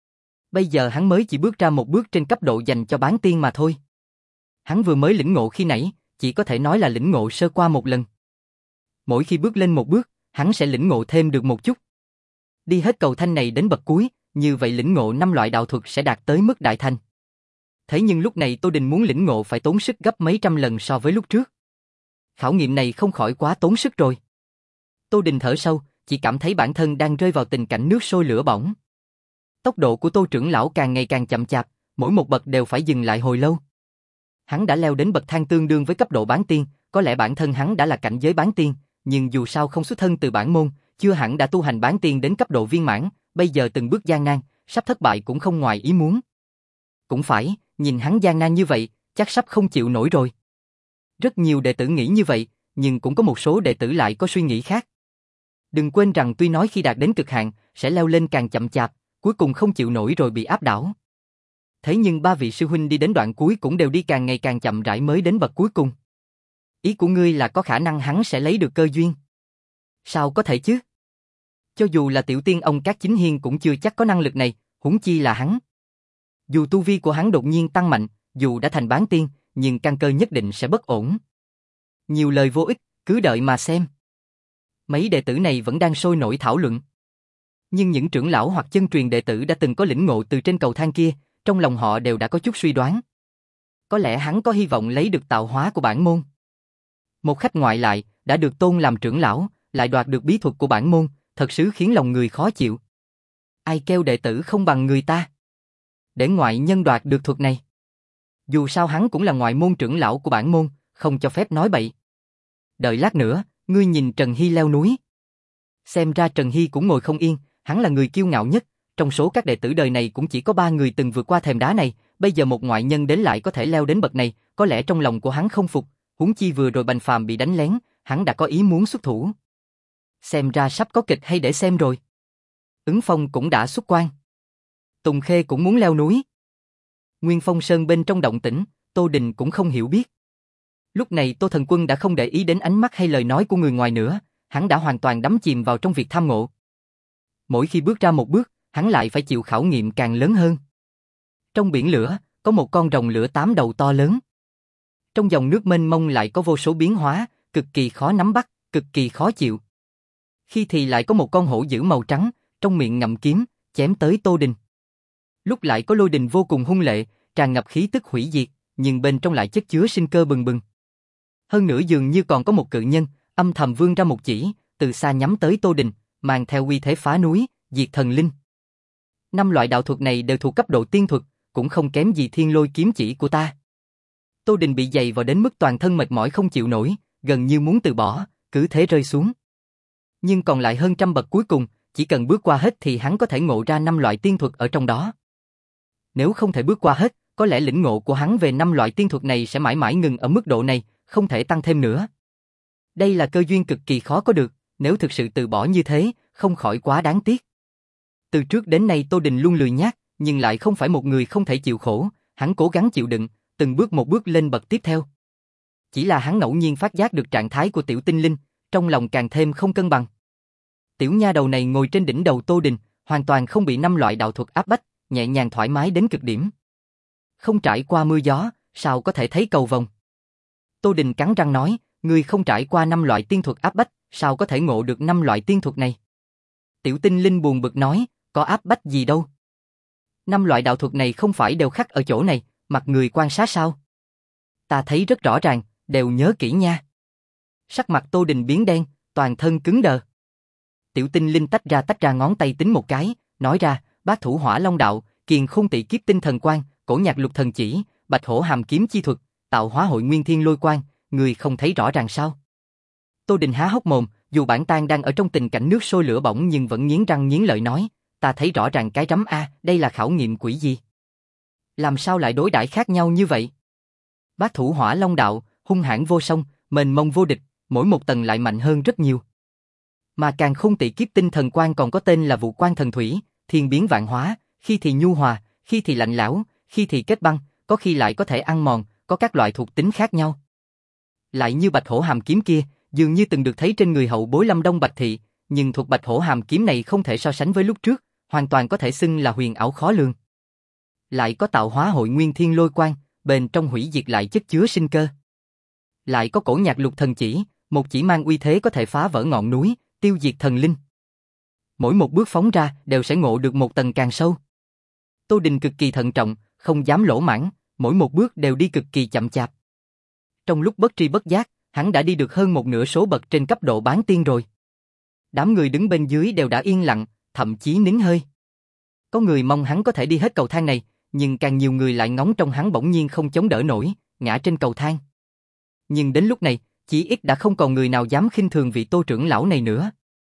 Bây giờ hắn mới chỉ bước ra một bước trên cấp độ dành cho bán tiên mà thôi. Hắn vừa mới lĩnh ngộ khi nãy, chỉ có thể nói là lĩnh ngộ sơ qua một lần. Mỗi khi bước lên một bước, hắn sẽ lĩnh ngộ thêm được một chút. Đi hết cầu thanh này đến bậc cuối, như vậy lĩnh ngộ năm loại đạo thuật sẽ đạt tới mức đại thành. Thế nhưng lúc này Tô Đình muốn lĩnh ngộ phải tốn sức gấp mấy trăm lần so với lúc trước. Khảo nghiệm này không khỏi quá tốn sức rồi. Tô Đình thở sâu, chỉ cảm thấy bản thân đang rơi vào tình cảnh nước sôi lửa bỏng. Tốc độ của Tô trưởng lão càng ngày càng chậm chạp, mỗi một bậc đều phải dừng lại hồi lâu. Hắn đã leo đến bậc thang tương đương với cấp độ bán tiên, có lẽ bản thân hắn đã là cảnh giới bán tiên, nhưng dù sao không xuất thân từ bản môn, chưa hẳn đã tu hành bán tiên đến cấp độ viên mãn, bây giờ từng bước gian nan, sắp thất bại cũng không ngoài ý muốn. Cũng phải, nhìn hắn gian nan như vậy, chắc sắp không chịu nổi rồi. Rất nhiều đệ tử nghĩ như vậy, nhưng cũng có một số đệ tử lại có suy nghĩ khác. Đừng quên rằng tuy nói khi đạt đến cực hạn, sẽ leo lên càng chậm chạp, cuối cùng không chịu nổi rồi bị áp đảo. Thế nhưng ba vị sư huynh đi đến đoạn cuối cũng đều đi càng ngày càng chậm rãi mới đến bậc cuối cùng. Ý của ngươi là có khả năng hắn sẽ lấy được cơ duyên. Sao có thể chứ? Cho dù là tiểu tiên ông Cát Chính Hiên cũng chưa chắc có năng lực này, huống chi là hắn. Dù tu vi của hắn đột nhiên tăng mạnh, dù đã thành bán tiên, nhưng căn cơ nhất định sẽ bất ổn. Nhiều lời vô ích, cứ đợi mà xem. Mấy đệ tử này vẫn đang sôi nổi thảo luận. Nhưng những trưởng lão hoặc chân truyền đệ tử đã từng có lĩnh ngộ từ trên cầu thang kia, trong lòng họ đều đã có chút suy đoán. Có lẽ hắn có hy vọng lấy được tạo hóa của bản môn. Một khách ngoại lại, đã được tôn làm trưởng lão, lại đoạt được bí thuật của bản môn, thật sự khiến lòng người khó chịu. Ai kêu đệ tử không bằng người ta? Để ngoại nhân đoạt được thuật này. Dù sao hắn cũng là ngoại môn trưởng lão của bản môn, không cho phép nói bậy. Đợi lát nữa, ngươi nhìn Trần Hy leo núi. Xem ra Trần Hy cũng ngồi không yên, hắn là người kiêu ngạo nhất, trong số các đệ tử đời này cũng chỉ có ba người từng vượt qua thềm đá này, bây giờ một ngoại nhân đến lại có thể leo đến bậc này, có lẽ trong lòng của hắn không phục, huống chi vừa rồi Bành Phàm bị đánh lén, hắn đã có ý muốn xuất thủ. Xem ra sắp có kịch hay để xem rồi. Ứng Phong cũng đã xuất quan. Tùng Khê cũng muốn leo núi. Nguyên Phong Sơn bên trong động tĩnh, Tô Đình cũng không hiểu biết. Lúc này Tô Thần Quân đã không để ý đến ánh mắt hay lời nói của người ngoài nữa, hắn đã hoàn toàn đắm chìm vào trong việc tham ngộ. Mỗi khi bước ra một bước, hắn lại phải chịu khảo nghiệm càng lớn hơn. Trong biển lửa, có một con rồng lửa tám đầu to lớn. Trong dòng nước mênh mông lại có vô số biến hóa, cực kỳ khó nắm bắt, cực kỳ khó chịu. Khi thì lại có một con hổ dữ màu trắng, trong miệng ngậm kiếm, chém tới Tô Đình. Lúc lại có lôi đình vô cùng hung lệ, tràn ngập khí tức hủy diệt, nhưng bên trong lại chất chứa sinh cơ bừng bừng. Hơn nữa dường như còn có một cự nhân, âm thầm vươn ra một chỉ, từ xa nhắm tới Tô Đình, mang theo uy thế phá núi, diệt thần linh. Năm loại đạo thuật này đều thuộc cấp độ tiên thuật, cũng không kém gì thiên lôi kiếm chỉ của ta. Tô Đình bị dày vào đến mức toàn thân mệt mỏi không chịu nổi, gần như muốn từ bỏ, cứ thế rơi xuống. Nhưng còn lại hơn trăm bậc cuối cùng, chỉ cần bước qua hết thì hắn có thể ngộ ra năm loại tiên thuật ở trong đó. Nếu không thể bước qua hết, có lẽ lĩnh ngộ của hắn về năm loại tiên thuật này sẽ mãi mãi ngừng ở mức độ này, không thể tăng thêm nữa. Đây là cơ duyên cực kỳ khó có được, nếu thực sự từ bỏ như thế, không khỏi quá đáng tiếc. Từ trước đến nay Tô Đình luôn lười nhác, nhưng lại không phải một người không thể chịu khổ, hắn cố gắng chịu đựng, từng bước một bước lên bậc tiếp theo. Chỉ là hắn ngẫu nhiên phát giác được trạng thái của tiểu tinh linh, trong lòng càng thêm không cân bằng. Tiểu nha đầu này ngồi trên đỉnh đầu Tô Đình, hoàn toàn không bị năm loại đạo thuật áp bách, nhẹ nhàng thoải mái đến cực điểm. Không trải qua mưa gió, sao có thể thấy cầu vồng? Tô Đình cắn răng nói, ngươi không trải qua năm loại tiên thuật áp bách, sao có thể ngộ được năm loại tiên thuật này? Tiểu tinh linh buồn bực nói, có áp bách gì đâu. Năm loại đạo thuật này không phải đều khắc ở chỗ này, mặt người quan sát sao? Ta thấy rất rõ ràng, đều nhớ kỹ nha. Sắc mặt Tô Đình biến đen, toàn thân cứng đờ. Tiểu tinh linh tách ra tách ra ngón tay tính một cái, nói ra, bát thủ hỏa long đạo, kiền khôn tị kiếp tinh thần quan, cổ nhạc lục thần chỉ, bạch hổ hàm kiếm chi thuật, tạo hóa hội nguyên thiên lôi quan, người không thấy rõ ràng sao? Tô Đình há hốc mồm, dù bản tang đang ở trong tình cảnh nước sôi lửa bỏng nhưng vẫn nghiến răng nghiến lợi nói, ta thấy rõ ràng cái rắm a, đây là khảo nghiệm quỷ gì? Làm sao lại đối đãi khác nhau như vậy? Bát thủ hỏa long đạo, hung hãn vô song, mênh mông vô địch, mỗi một tầng lại mạnh hơn rất nhiều. Mà càng khôn tị kiếp tinh thần quan còn có tên là vụ quan thần thủy, thiên biến vạn hóa, khi thì nhu hòa, khi thì lạnh lẽo, khi thì kết băng, có khi lại có thể ăn mòn, có các loại thuộc tính khác nhau. Lại như bạch hổ hàm kiếm kia, dường như từng được thấy trên người hậu bối Lâm Đông Bạch Thị, nhưng thuộc bạch hổ hàm kiếm này không thể so sánh với lúc trước, hoàn toàn có thể xưng là huyền ảo khó lường. Lại có tạo hóa hội nguyên thiên lôi quan, bên trong hủy diệt lại chất chứa sinh cơ. Lại có cổ nhạc lục thần chỉ, một chỉ mang uy thế có thể phá vỡ ngọn núi, tiêu diệt thần linh. Mỗi một bước phóng ra đều sẽ ngộ được một tầng càng sâu. Tô Đình cực kỳ thận trọng, không dám lỗ mãng, mỗi một bước đều đi cực kỳ chậm chạp. Trong lúc bất tri bất giác, hắn đã đi được hơn một nửa số bậc trên cấp độ bán tiên rồi. Đám người đứng bên dưới đều đã yên lặng, thậm chí nín hơi. Có người mong hắn có thể đi hết cầu thang này, nhưng càng nhiều người lại ngóng trông hắn bỗng nhiên không chống đỡ nổi, ngã trên cầu thang. Nhưng đến lúc này, chỉ ít đã không còn người nào dám khinh thường vị Tô trưởng lão này nữa.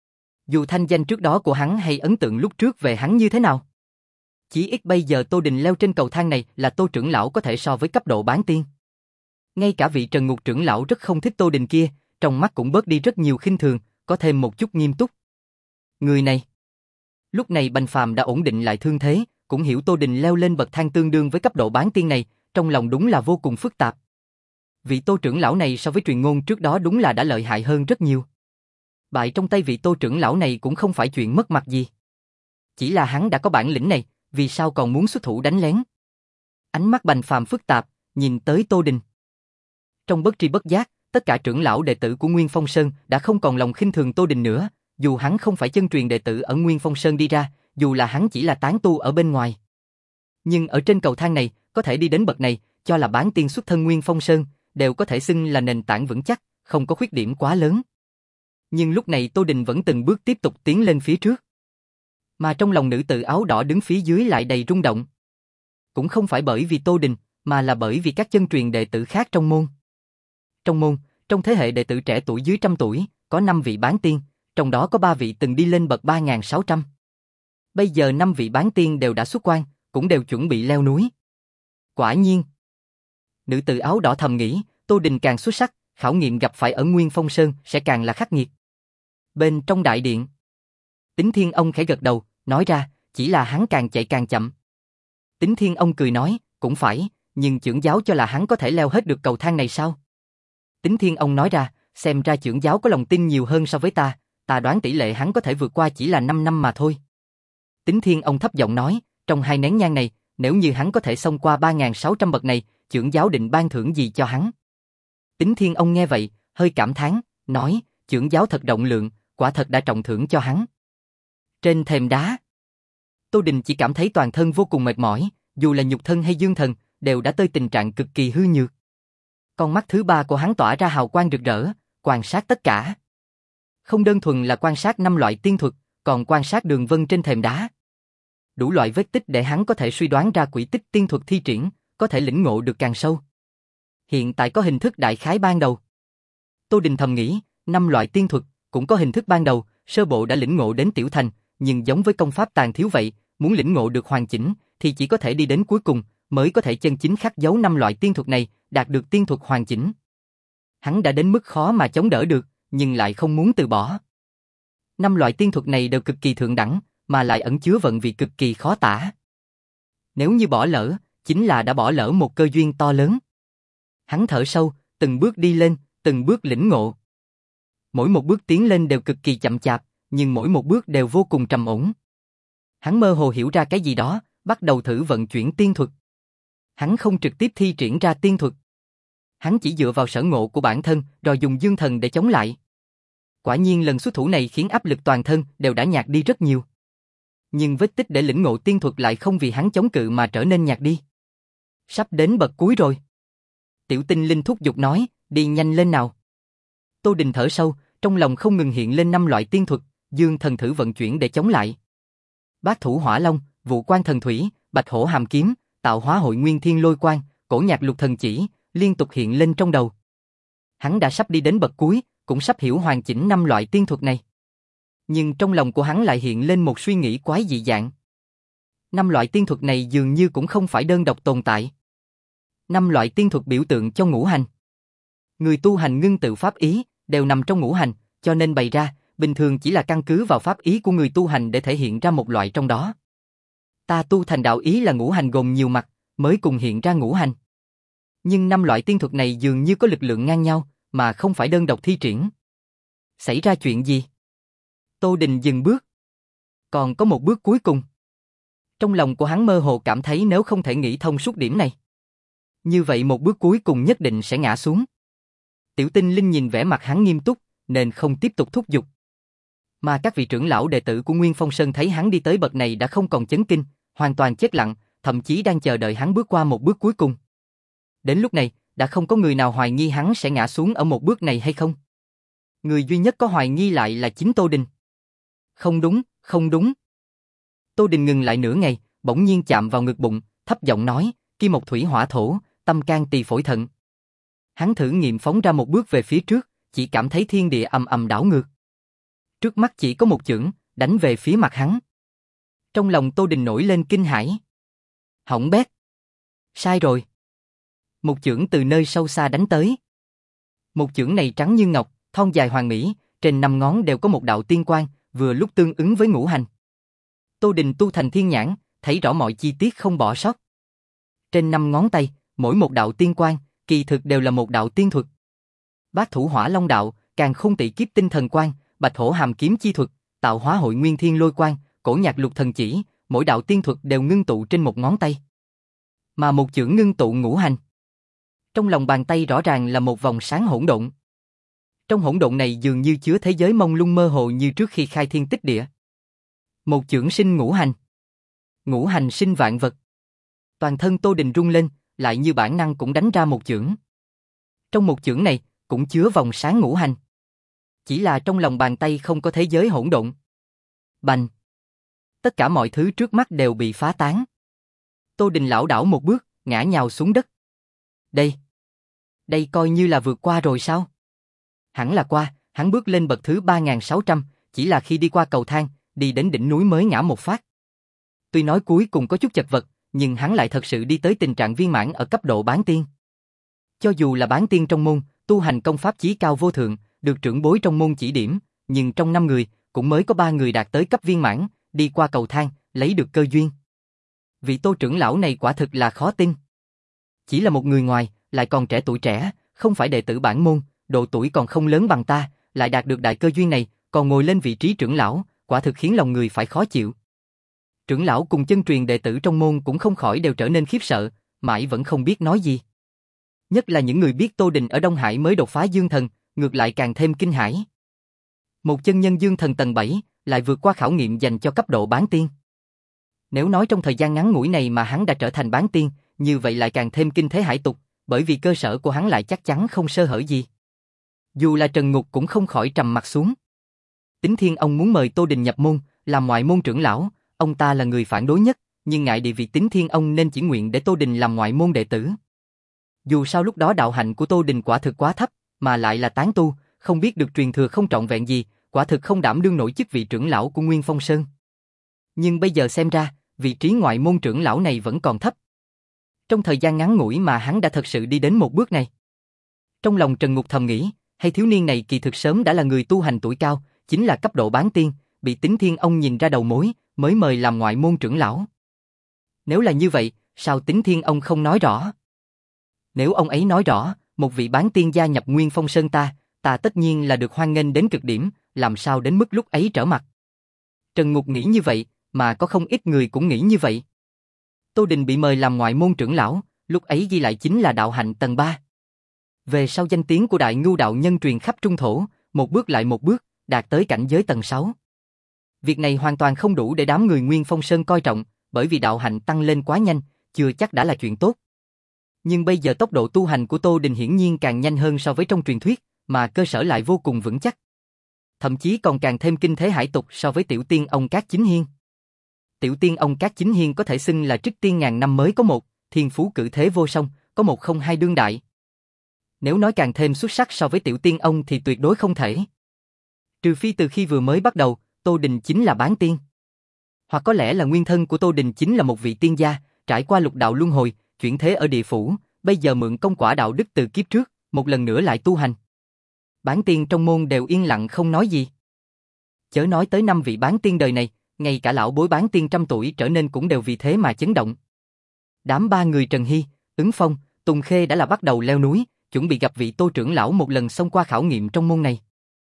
Dù thanh danh trước đó của hắn hay ấn tượng lúc trước về hắn như thế nào. Chỉ ít bây giờ Tô Đình leo trên cầu thang này là Tô trưởng lão có thể so với cấp độ bán tiên. Ngay cả vị Trần Ngục trưởng lão rất không thích Tô Đình kia, trong mắt cũng bớt đi rất nhiều khinh thường, có thêm một chút nghiêm túc. Người này. Lúc này Bành Phàm đã ổn định lại thương thế, cũng hiểu Tô Đình leo lên bậc thang tương đương với cấp độ bán tiên này, trong lòng đúng là vô cùng phức tạp. Vị Tô trưởng lão này so với truyền ngôn trước đó đúng là đã lợi hại hơn rất nhiều. Bại trong tay vị Tô trưởng lão này cũng không phải chuyện mất mặt gì. Chỉ là hắn đã có bản lĩnh này, vì sao còn muốn xuất thủ đánh lén? Ánh mắt Bành Phàm phức tạp, nhìn tới Tô Đình. Trong bất tri bất giác, tất cả trưởng lão đệ tử của Nguyên Phong Sơn đã không còn lòng khinh thường Tô Đình nữa, dù hắn không phải chân truyền đệ tử ở Nguyên Phong Sơn đi ra, dù là hắn chỉ là tán tu ở bên ngoài. Nhưng ở trên cầu thang này, có thể đi đến bậc này, cho là bán tiên xuất thân Nguyên Phong Sơn, đều có thể xưng là nền tảng vững chắc, không có khuyết điểm quá lớn. Nhưng lúc này Tô Đình vẫn từng bước tiếp tục tiến lên phía trước. Mà trong lòng nữ tử áo đỏ đứng phía dưới lại đầy rung động. Cũng không phải bởi vì Tô Đình, mà là bởi vì các chân truyền đệ tử khác trong môn. Trong môn, trong thế hệ đệ tử trẻ tuổi dưới trăm tuổi, có năm vị bán tiên, trong đó có ba vị từng đi lên bậc ba nghìn sáu trăm. Bây giờ năm vị bán tiên đều đã xuất quan, cũng đều chuẩn bị leo núi. Quả nhiên. Nữ tử áo đỏ thầm nghĩ, Tô Đình càng xuất sắc, khảo nghiệm gặp phải ở Nguyên Phong Sơn sẽ càng là khắc nghiệt. Bên trong đại điện, Tính Thiên Ông khẽ gật đầu, nói ra, chỉ là hắn càng chạy càng chậm. Tính Thiên Ông cười nói, cũng phải, nhưng trưởng giáo cho là hắn có thể leo hết được cầu thang này sao? Tính Thiên Ông nói ra, xem ra trưởng giáo có lòng tin nhiều hơn so với ta, ta đoán tỷ lệ hắn có thể vượt qua chỉ là năm năm mà thôi. Tính Thiên Ông thấp giọng nói, trong hai nén nhang này, nếu như hắn có thể xông qua ba nghìn sáu trăm bậc này, trưởng giáo định ban thưởng gì cho hắn? Tính Thiên Ông nghe vậy, hơi cảm thán, nói, trưởng giáo thật rộng lượng, quả thật đã trọng thưởng cho hắn. Trên thềm đá, Tô Đình chỉ cảm thấy toàn thân vô cùng mệt mỏi, dù là nhục thân hay dương thần, đều đã tới tình trạng cực kỳ hư nhược. Con mắt thứ ba của hắn tỏa ra hào quang rực rỡ, quan sát tất cả. Không đơn thuần là quan sát năm loại tiên thuật, còn quan sát đường vân trên thềm đá. Đủ loại vết tích để hắn có thể suy đoán ra quỹ tích tiên thuật thi triển, có thể lĩnh ngộ được càng sâu. Hiện tại có hình thức đại khái ban đầu. Tô Đình thầm nghĩ, năm loại tiên thuật cũng có hình thức ban đầu, sơ bộ đã lĩnh ngộ đến tiểu thành, nhưng giống với công pháp tàn thiếu vậy, muốn lĩnh ngộ được hoàn chỉnh thì chỉ có thể đi đến cuối cùng, mới có thể chân chính khắc dấu năm loại tiên thuật này, đạt được tiên thuật hoàn chỉnh. Hắn đã đến mức khó mà chống đỡ được, nhưng lại không muốn từ bỏ. Năm loại tiên thuật này đều cực kỳ thượng đẳng, mà lại ẩn chứa vận vị cực kỳ khó tả. Nếu như bỏ lỡ, chính là đã bỏ lỡ một cơ duyên to lớn. Hắn thở sâu, từng bước đi lên, từng bước lĩnh ngộ. Mỗi một bước tiến lên đều cực kỳ chậm chạp, nhưng mỗi một bước đều vô cùng trầm ổn. Hắn mơ hồ hiểu ra cái gì đó, bắt đầu thử vận chuyển tiên thuật. Hắn không trực tiếp thi triển ra tiên thuật. Hắn chỉ dựa vào sở ngộ của bản thân, rồi dùng dương thần để chống lại. Quả nhiên lần xuất thủ này khiến áp lực toàn thân đều đã nhạt đi rất nhiều. Nhưng vết tích để lĩnh ngộ tiên thuật lại không vì hắn chống cự mà trở nên nhạt đi. Sắp đến bậc cuối rồi. Tiểu Tinh Linh thúc giục nói, đi nhanh lên nào. Tô Đình thở sâu, trong lòng không ngừng hiện lên năm loại tiên thuật, dương thần thử vận chuyển để chống lại. Bát thủ hỏa long, vụ quan thần thủy, bạch hổ hàm kiếm, tạo hóa hội nguyên thiên lôi quang, cổ nhạc lục thần chỉ, liên tục hiện lên trong đầu. Hắn đã sắp đi đến bậc cuối, cũng sắp hiểu hoàn chỉnh năm loại tiên thuật này. Nhưng trong lòng của hắn lại hiện lên một suy nghĩ quái dị dạng. Năm loại tiên thuật này dường như cũng không phải đơn độc tồn tại. Năm loại tiên thuật biểu tượng cho ngũ hành. Người tu hành ngưng tự pháp ý, đều nằm trong ngũ hành, cho nên bày ra, bình thường chỉ là căn cứ vào pháp ý của người tu hành để thể hiện ra một loại trong đó. Ta tu thành đạo ý là ngũ hành gồm nhiều mặt, mới cùng hiện ra ngũ hành. Nhưng năm loại tiên thuật này dường như có lực lượng ngang nhau, mà không phải đơn độc thi triển. Xảy ra chuyện gì? Tô Đình dừng bước. Còn có một bước cuối cùng. Trong lòng của hắn mơ hồ cảm thấy nếu không thể nghĩ thông suốt điểm này, như vậy một bước cuối cùng nhất định sẽ ngã xuống. Tiểu Tinh Linh nhìn vẻ mặt hắn nghiêm túc, nên không tiếp tục thúc giục. Mà các vị trưởng lão đệ tử của Nguyên Phong Sơn thấy hắn đi tới bậc này đã không còn chấn kinh, hoàn toàn chết lặng, thậm chí đang chờ đợi hắn bước qua một bước cuối cùng. Đến lúc này, đã không có người nào hoài nghi hắn sẽ ngã xuống ở một bước này hay không. Người duy nhất có hoài nghi lại là chính Tô Đình. Không đúng, không đúng. Tô Đình ngừng lại nửa ngày, bỗng nhiên chạm vào ngực bụng, thấp giọng nói, kim một thủy hỏa thổ, tâm can tỳ phổi thận. Hắn thử nghiệm phóng ra một bước về phía trước, chỉ cảm thấy thiên địa ầm ầm đảo ngược. Trước mắt chỉ có một chưởng, đánh về phía mặt hắn. Trong lòng Tô Đình nổi lên kinh hãi. Hỏng bét. Sai rồi. Một chưởng từ nơi sâu xa đánh tới. Một chưởng này trắng như ngọc, thon dài hoàn mỹ, trên năm ngón đều có một đạo tiên quang, vừa lúc tương ứng với ngũ hành. Tô Đình tu thành thiên nhãn, thấy rõ mọi chi tiết không bỏ sót. Trên năm ngón tay, mỗi một đạo tiên quang, kỳ thực đều là một đạo tiên thuật. Bát thủ hỏa long đạo, càn khôn tị kiếp tinh thần quang, bạch hổ hàm kiếm chi thuật, tạo hóa hội nguyên thiên lôi quang, cổ nhạc lục thần chỉ, mỗi đạo tiên thuật đều ngưng tụ trên một ngón tay. Mà một chưởng ngưng tụ ngũ hành. Trong lòng bàn tay rõ ràng là một vòng sáng hỗn độn. Trong hỗn độn này dường như chứa thế giới mông lung mơ hồ như trước khi khai thiên tích địa. Một chưởng sinh ngũ hành. Ngũ hành sinh vạn vật. Toàn thân Tô Đình rung lên, lại như bản năng cũng đánh ra một chưởng. Trong một chưởng này, cũng chứa vòng sáng ngũ hành. Chỉ là trong lòng bàn tay không có thế giới hỗn độn. Bành! Tất cả mọi thứ trước mắt đều bị phá tán. Tô Đình lảo đảo một bước, ngã nhào xuống đất. Đây! Đây coi như là vượt qua rồi sao? Hẳn là qua, hắn bước lên bậc thứ ba nghìn sáu trăm, chỉ là khi đi qua cầu thang, đi đến đỉnh núi mới ngã một phát. Tuy nói cuối cùng có chút chật vật, nhưng hắn lại thật sự đi tới tình trạng viên mãn ở cấp độ bán tiên. Cho dù là bán tiên trong môn, tu hành công pháp chí cao vô thượng, được trưởng bối trong môn chỉ điểm, nhưng trong năm người, cũng mới có ba người đạt tới cấp viên mãn, đi qua cầu thang, lấy được cơ duyên. Vị Tô trưởng lão này quả thực là khó tin. Chỉ là một người ngoài, lại còn trẻ tuổi trẻ, không phải đệ tử bản môn, độ tuổi còn không lớn bằng ta, lại đạt được đại cơ duyên này, còn ngồi lên vị trí trưởng lão, quả thực khiến lòng người phải khó chịu. Trưởng lão cùng chân truyền đệ tử trong môn cũng không khỏi đều trở nên khiếp sợ, mãi vẫn không biết nói gì. Nhất là những người biết Tô Đình ở Đông Hải mới đột phá dương thần, ngược lại càng thêm kinh hãi. Một chân nhân dương thần tầng bảy, lại vượt qua khảo nghiệm dành cho cấp độ bán tiên. Nếu nói trong thời gian ngắn ngủi này mà hắn đã trở thành bán tiên, như vậy lại càng thêm kinh thế hải tục, bởi vì cơ sở của hắn lại chắc chắn không sơ hở gì. Dù là Trần Ngục cũng không khỏi trầm mặt xuống. Tính Thiên ông muốn mời Tô Đình nhập môn, làm ngoại môn trưởng lão, ông ta là người phản đối nhất, nhưng ngại địa vị Tính Thiên ông nên chỉ nguyện để Tô Đình làm ngoại môn đệ tử. Dù sao lúc đó đạo hạnh của Tô Đình quả thực quá thấp, mà lại là tán tu, không biết được truyền thừa không trọn vẹn gì, quả thực không đảm đương nổi chức vị trưởng lão của Nguyên Phong Sơn. Nhưng bây giờ xem ra, vị trí ngoại môn trưởng lão này vẫn còn thấp. Trong thời gian ngắn ngủi mà hắn đã thật sự đi đến một bước này. Trong lòng Trần Ngục thầm nghĩ, hay thiếu niên này kỳ thực sớm đã là người tu hành tuổi cao, chính là cấp độ bán tiên, bị Tính Thiên ông nhìn ra đầu mối, mới mời làm ngoại môn trưởng lão. Nếu là như vậy, sao Tính Thiên ông không nói rõ? Nếu ông ấy nói rõ, một vị bán tiên gia nhập Nguyên Phong Sơn ta, ta tất nhiên là được hoan nghênh đến cực điểm, làm sao đến mức lúc ấy trở mặt. Trần Ngục nghĩ như vậy, mà có không ít người cũng nghĩ như vậy. Tô Đình bị mời làm ngoại môn trưởng lão, lúc ấy ghi lại chính là đạo hạnh tầng ba. Về sau danh tiếng của Đại Ngưu đạo nhân truyền khắp trung thổ, một bước lại một bước, đạt tới cảnh giới tầng sáu. Việc này hoàn toàn không đủ để đám người Nguyên Phong Sơn coi trọng, bởi vì đạo hạnh tăng lên quá nhanh, chưa chắc đã là chuyện tốt. Nhưng bây giờ tốc độ tu hành của Tô Đình hiển nhiên càng nhanh hơn so với trong truyền thuyết, mà cơ sở lại vô cùng vững chắc. Thậm chí còn càng thêm kinh thế hải tục so với tiểu tiên ông Cát Chính Hiên. Tiểu tiên ông Cát Chính Hiên có thể xưng là trích tiên ngàn năm mới có một, thiên phú cử thế vô song, có một không hai đương đại. Nếu nói càng thêm xuất sắc so với tiểu tiên ông thì tuyệt đối không thể. Trừ phi từ khi vừa mới bắt đầu, Tô Đình chính là bán tiên. Hoặc có lẽ là nguyên thân của Tô Đình chính là một vị tiên gia, trải qua lục đạo luân hồi, chuyển thế ở địa phủ, bây giờ mượn công quả đạo đức từ kiếp trước, một lần nữa lại tu hành. Bán tiên trong môn đều yên lặng không nói gì. Chớ nói tới năm vị bán tiên đời này, ngay cả lão bối bán tiên trăm tuổi trở nên cũng đều vì thế mà chấn động. Đám ba người Trần Hy, Ứng Phong, Tùng Khê đã là bắt đầu leo núi, chuẩn bị gặp vị Tô trưởng lão một lần xông qua khảo nghiệm trong môn này.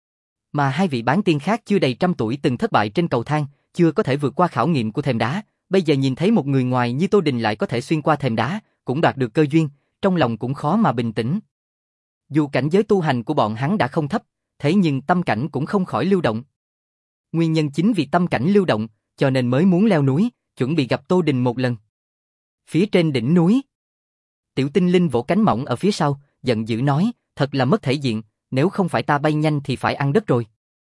Mà hai vị bán tiên khác chưa đầy trăm tuổi từng thất bại trên cầu thang, chưa có thể vượt qua khảo nghiệm của thềm đá, bây giờ nhìn thấy một người ngoài như Tô Đình lại có thể xuyên qua thềm đá, cũng đoạt được cơ duyên, trong lòng cũng khó mà bình tĩnh. Dù cảnh giới tu hành của bọn hắn đã không thấp, thế nhưng tâm cảnh cũng không khỏi lưu động. Nguyên nhân chính vì tâm cảnh lưu động, cho nên mới muốn leo núi, chuẩn bị gặp Tô Đình một lần. Phía trên đỉnh núi, Tiểu Tinh Linh vỗ cánh mỏng ở phía sau, giận dữ nói, thật là mất thể diện, nếu không phải ta bay nhanh thì phải ăn đất rồi.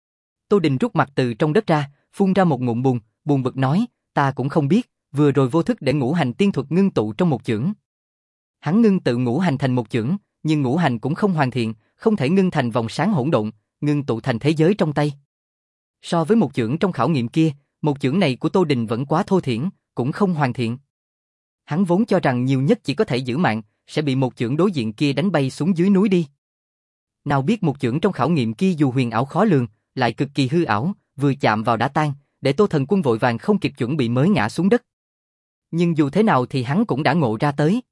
Tô Đình rút mặt từ trong đất ra, phun ra một ngụm bùn, buồn bực nói, ta cũng không biết, vừa rồi vô thức để ngũ hành tiên thuật ngưng tụ trong một chưởng. Hắn ngưng tự ngũ hành thành một chưởng, nhưng ngũ hành cũng không hoàn thiện, không thể ngưng thành vòng sáng hỗn độn, ngưng tụ thành thế giới trong tay. So với một chưởng trong khảo nghiệm kia, một chưởng này của Tô Đình vẫn quá thô thiển, cũng không hoàn thiện. Hắn vốn cho rằng nhiều nhất chỉ có thể giữ mạng, sẽ bị một chưởng đối diện kia đánh bay xuống dưới núi đi. Nào biết một chưởng trong khảo nghiệm kia dù huyền ảo khó lường, lại cực kỳ hư ảo, vừa chạm vào đã tan, để Tô Thần Quân vội vàng không kịp chuẩn bị mới ngã xuống đất. Nhưng dù thế nào thì hắn cũng đã ngộ ra tới.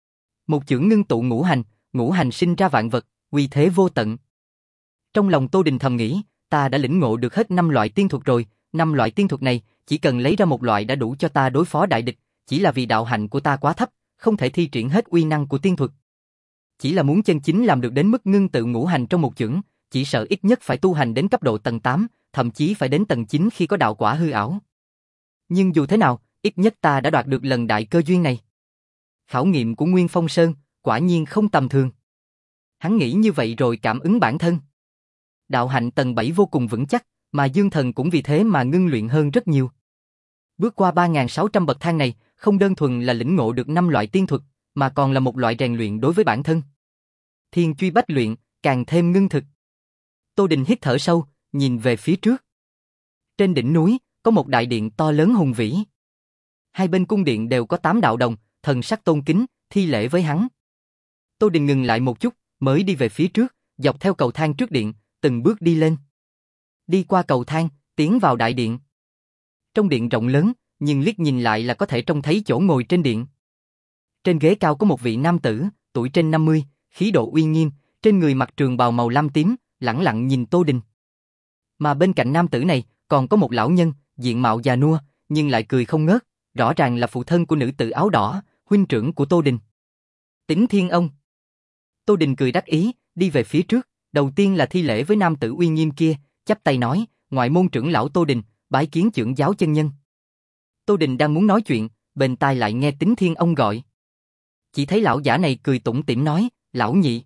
Một chưởng ngưng tụ ngũ hành, ngũ hành sinh ra vạn vật, uy thế vô tận. Trong lòng Tô Đình thầm nghĩ, ta đã lĩnh ngộ được hết năm loại tiên thuật rồi, năm loại tiên thuật này, chỉ cần lấy ra một loại đã đủ cho ta đối phó đại địch, chỉ là vì đạo hạnh của ta quá thấp, không thể thi triển hết uy năng của tiên thuật. Chỉ là muốn chân chính làm được đến mức ngưng tự ngũ hành trong một chưởng, chỉ sợ ít nhất phải tu hành đến cấp độ tầng tám, thậm chí phải đến tầng chín khi có đạo quả hư ảo. Nhưng dù thế nào, ít nhất ta đã đoạt được lần đại cơ duyên này. Khảo nghiệm của Nguyên Phong Sơn, quả nhiên không tầm thường. Hắn nghĩ như vậy rồi cảm ứng bản thân. Đạo hạnh tầng bảy vô cùng vững chắc, mà dương thần cũng vì thế mà ngưng luyện hơn rất nhiều. Bước qua ba nghìn sáu trăm bậc thang này, không đơn thuần là lĩnh ngộ được năm loại tiên thuật, mà còn là một loại rèn luyện đối với bản thân. Thiên truy bách luyện, càng thêm ngưng thực. Tô Đình hít thở sâu, nhìn về phía trước. Trên đỉnh núi, có một đại điện to lớn hùng vĩ. Hai bên cung điện đều có tám đạo đồng, thần sắc tôn kính, thi lễ với hắn. Tô Đình ngừng lại một chút, mới đi về phía trước, dọc theo cầu thang trước điện, từng bước đi lên. Đi qua cầu thang, tiến vào đại điện. Trong điện rộng lớn, nhưng liếc nhìn lại là có thể trông thấy chỗ ngồi trên điện. Trên ghế cao có một vị nam tử, tuổi trên năm mươi, khí độ uy nghiêm, trên người mặc trường bào màu lam tím, lẳng lặng nhìn Tô Đình. Mà bên cạnh nam tử này, còn có một lão nhân, diện mạo già nua, nhưng lại cười không ngớt, rõ ràng là phụ thân của nữ tử áo đỏ, huynh trưởng của Tô Đình. Tính Thiên ông. Tô Đình cười đắc ý, đi về phía trước, đầu tiên là thi lễ với nam tử uy nghiêm kia, chắp tay nói, ngoại môn trưởng lão Tô Đình, bái kiến trưởng giáo chân nhân. Tô Đình đang muốn nói chuyện, bên tai lại nghe Tính Thiên ông gọi. Chỉ thấy lão giả này cười tủm tỉm nói, lão nhị.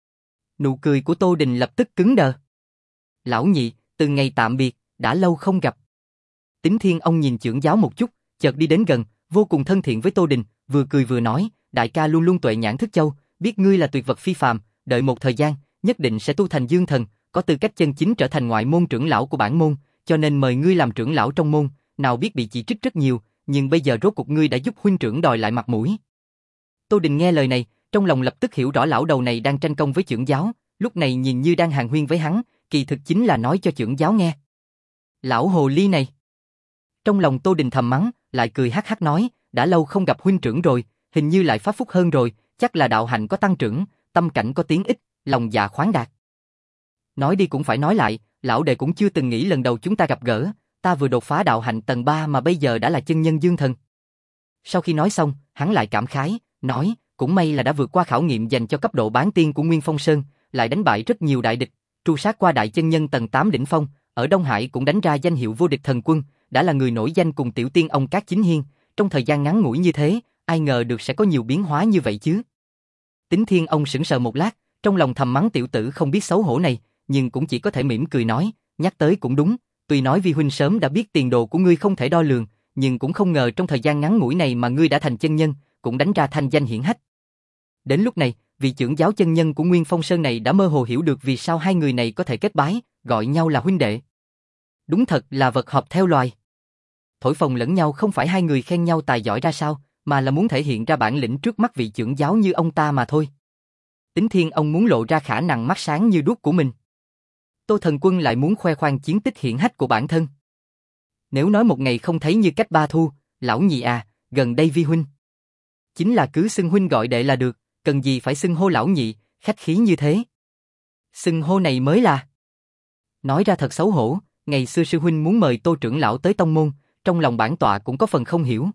Nụ cười của Tô Đình lập tức cứng đờ. Lão nhị, từ ngày tạm biệt, đã lâu không gặp. Tính Thiên ông nhìn trưởng giáo một chút, chợt đi đến gần, vô cùng thân thiện với Tô Đình, vừa cười vừa nói, đại ca luôn luôn tuệ nhãn thức châu, biết ngươi là tuyệt vật phi phàm, đợi một thời gian, nhất định sẽ tu thành dương thần, có tư cách chân chính trở thành ngoại môn trưởng lão của bản môn, cho nên mời ngươi làm trưởng lão trong môn, nào biết bị chỉ trích rất nhiều, nhưng bây giờ rốt cuộc ngươi đã giúp huynh trưởng đòi lại mặt mũi. Tô Đình nghe lời này, trong lòng lập tức hiểu rõ lão đầu này đang tranh công với chưởng giáo, lúc này nhìn như đang hàn huyên với hắn, kỳ thực chính là nói cho chưởng giáo nghe. Lão hồ ly này. Trong lòng Tô Đình thầm mắng, lại cười hắc hắc nói, đã lâu không gặp huynh trưởng rồi, hình như lại pháp phúc hơn rồi, chắc là đạo hạnh có tăng trưởng, tâm cảnh có tiến ích, lòng dạ khoáng đạt. Nói đi cũng phải nói lại, lão đệ cũng chưa từng nghĩ lần đầu chúng ta gặp gỡ, ta vừa đột phá đạo hạnh tầng ba mà bây giờ đã là chân nhân dương thần. Sau khi nói xong, hắn lại cảm khái, nói, cũng may là đã vượt qua khảo nghiệm dành cho cấp độ bán tiên của Nguyên Phong Sơn, lại đánh bại rất nhiều đại địch, tru sát qua đại chân nhân tầng tám đỉnh phong, ở Đông Hải cũng đánh ra danh hiệu vô địch thần quân, đã là người nổi danh cùng tiểu tiên ông Cát Chính Hiên, trong thời gian ngắn ngủi như thế, ai ngờ được sẽ có nhiều biến hóa như vậy chứ. Tính Thiên ông sững sờ một lát, trong lòng thầm mắng tiểu tử không biết xấu hổ này, nhưng cũng chỉ có thể mỉm cười nói, nhắc tới cũng đúng, tuy nói vi huynh sớm đã biết tiền đồ của ngươi không thể đo lường, nhưng cũng không ngờ trong thời gian ngắn ngủi này mà ngươi đã thành chân nhân, cũng đánh ra thanh danh hiển hách. Đến lúc này, vị trưởng giáo chân nhân của Nguyên Phong Sơn này đã mơ hồ hiểu được vì sao hai người này có thể kết bái, gọi nhau là huynh đệ. Đúng thật là vật hợp theo loài. Thổi phồng lẫn nhau không phải hai người khen nhau tài giỏi ra sao, mà là muốn thể hiện ra bản lĩnh trước mắt vị trưởng giáo như ông ta mà thôi. Tính Thiên ông muốn lộ ra khả năng mắt sáng như đuốc của mình. Tô Thần Quân lại muốn khoe khoang chiến tích hiển hách của bản thân. Nếu nói một ngày không thấy như cách ba thu, lão nhị à, gần đây vi huynh. Chính là cứ xưng huynh gọi đệ là được, cần gì phải xưng hô lão nhị, khách khí như thế. Xưng hô này mới là. Nói ra thật xấu hổ, ngày xưa sư huynh muốn mời Tô trưởng lão tới tông môn, trong lòng bản tọa cũng có phần không hiểu.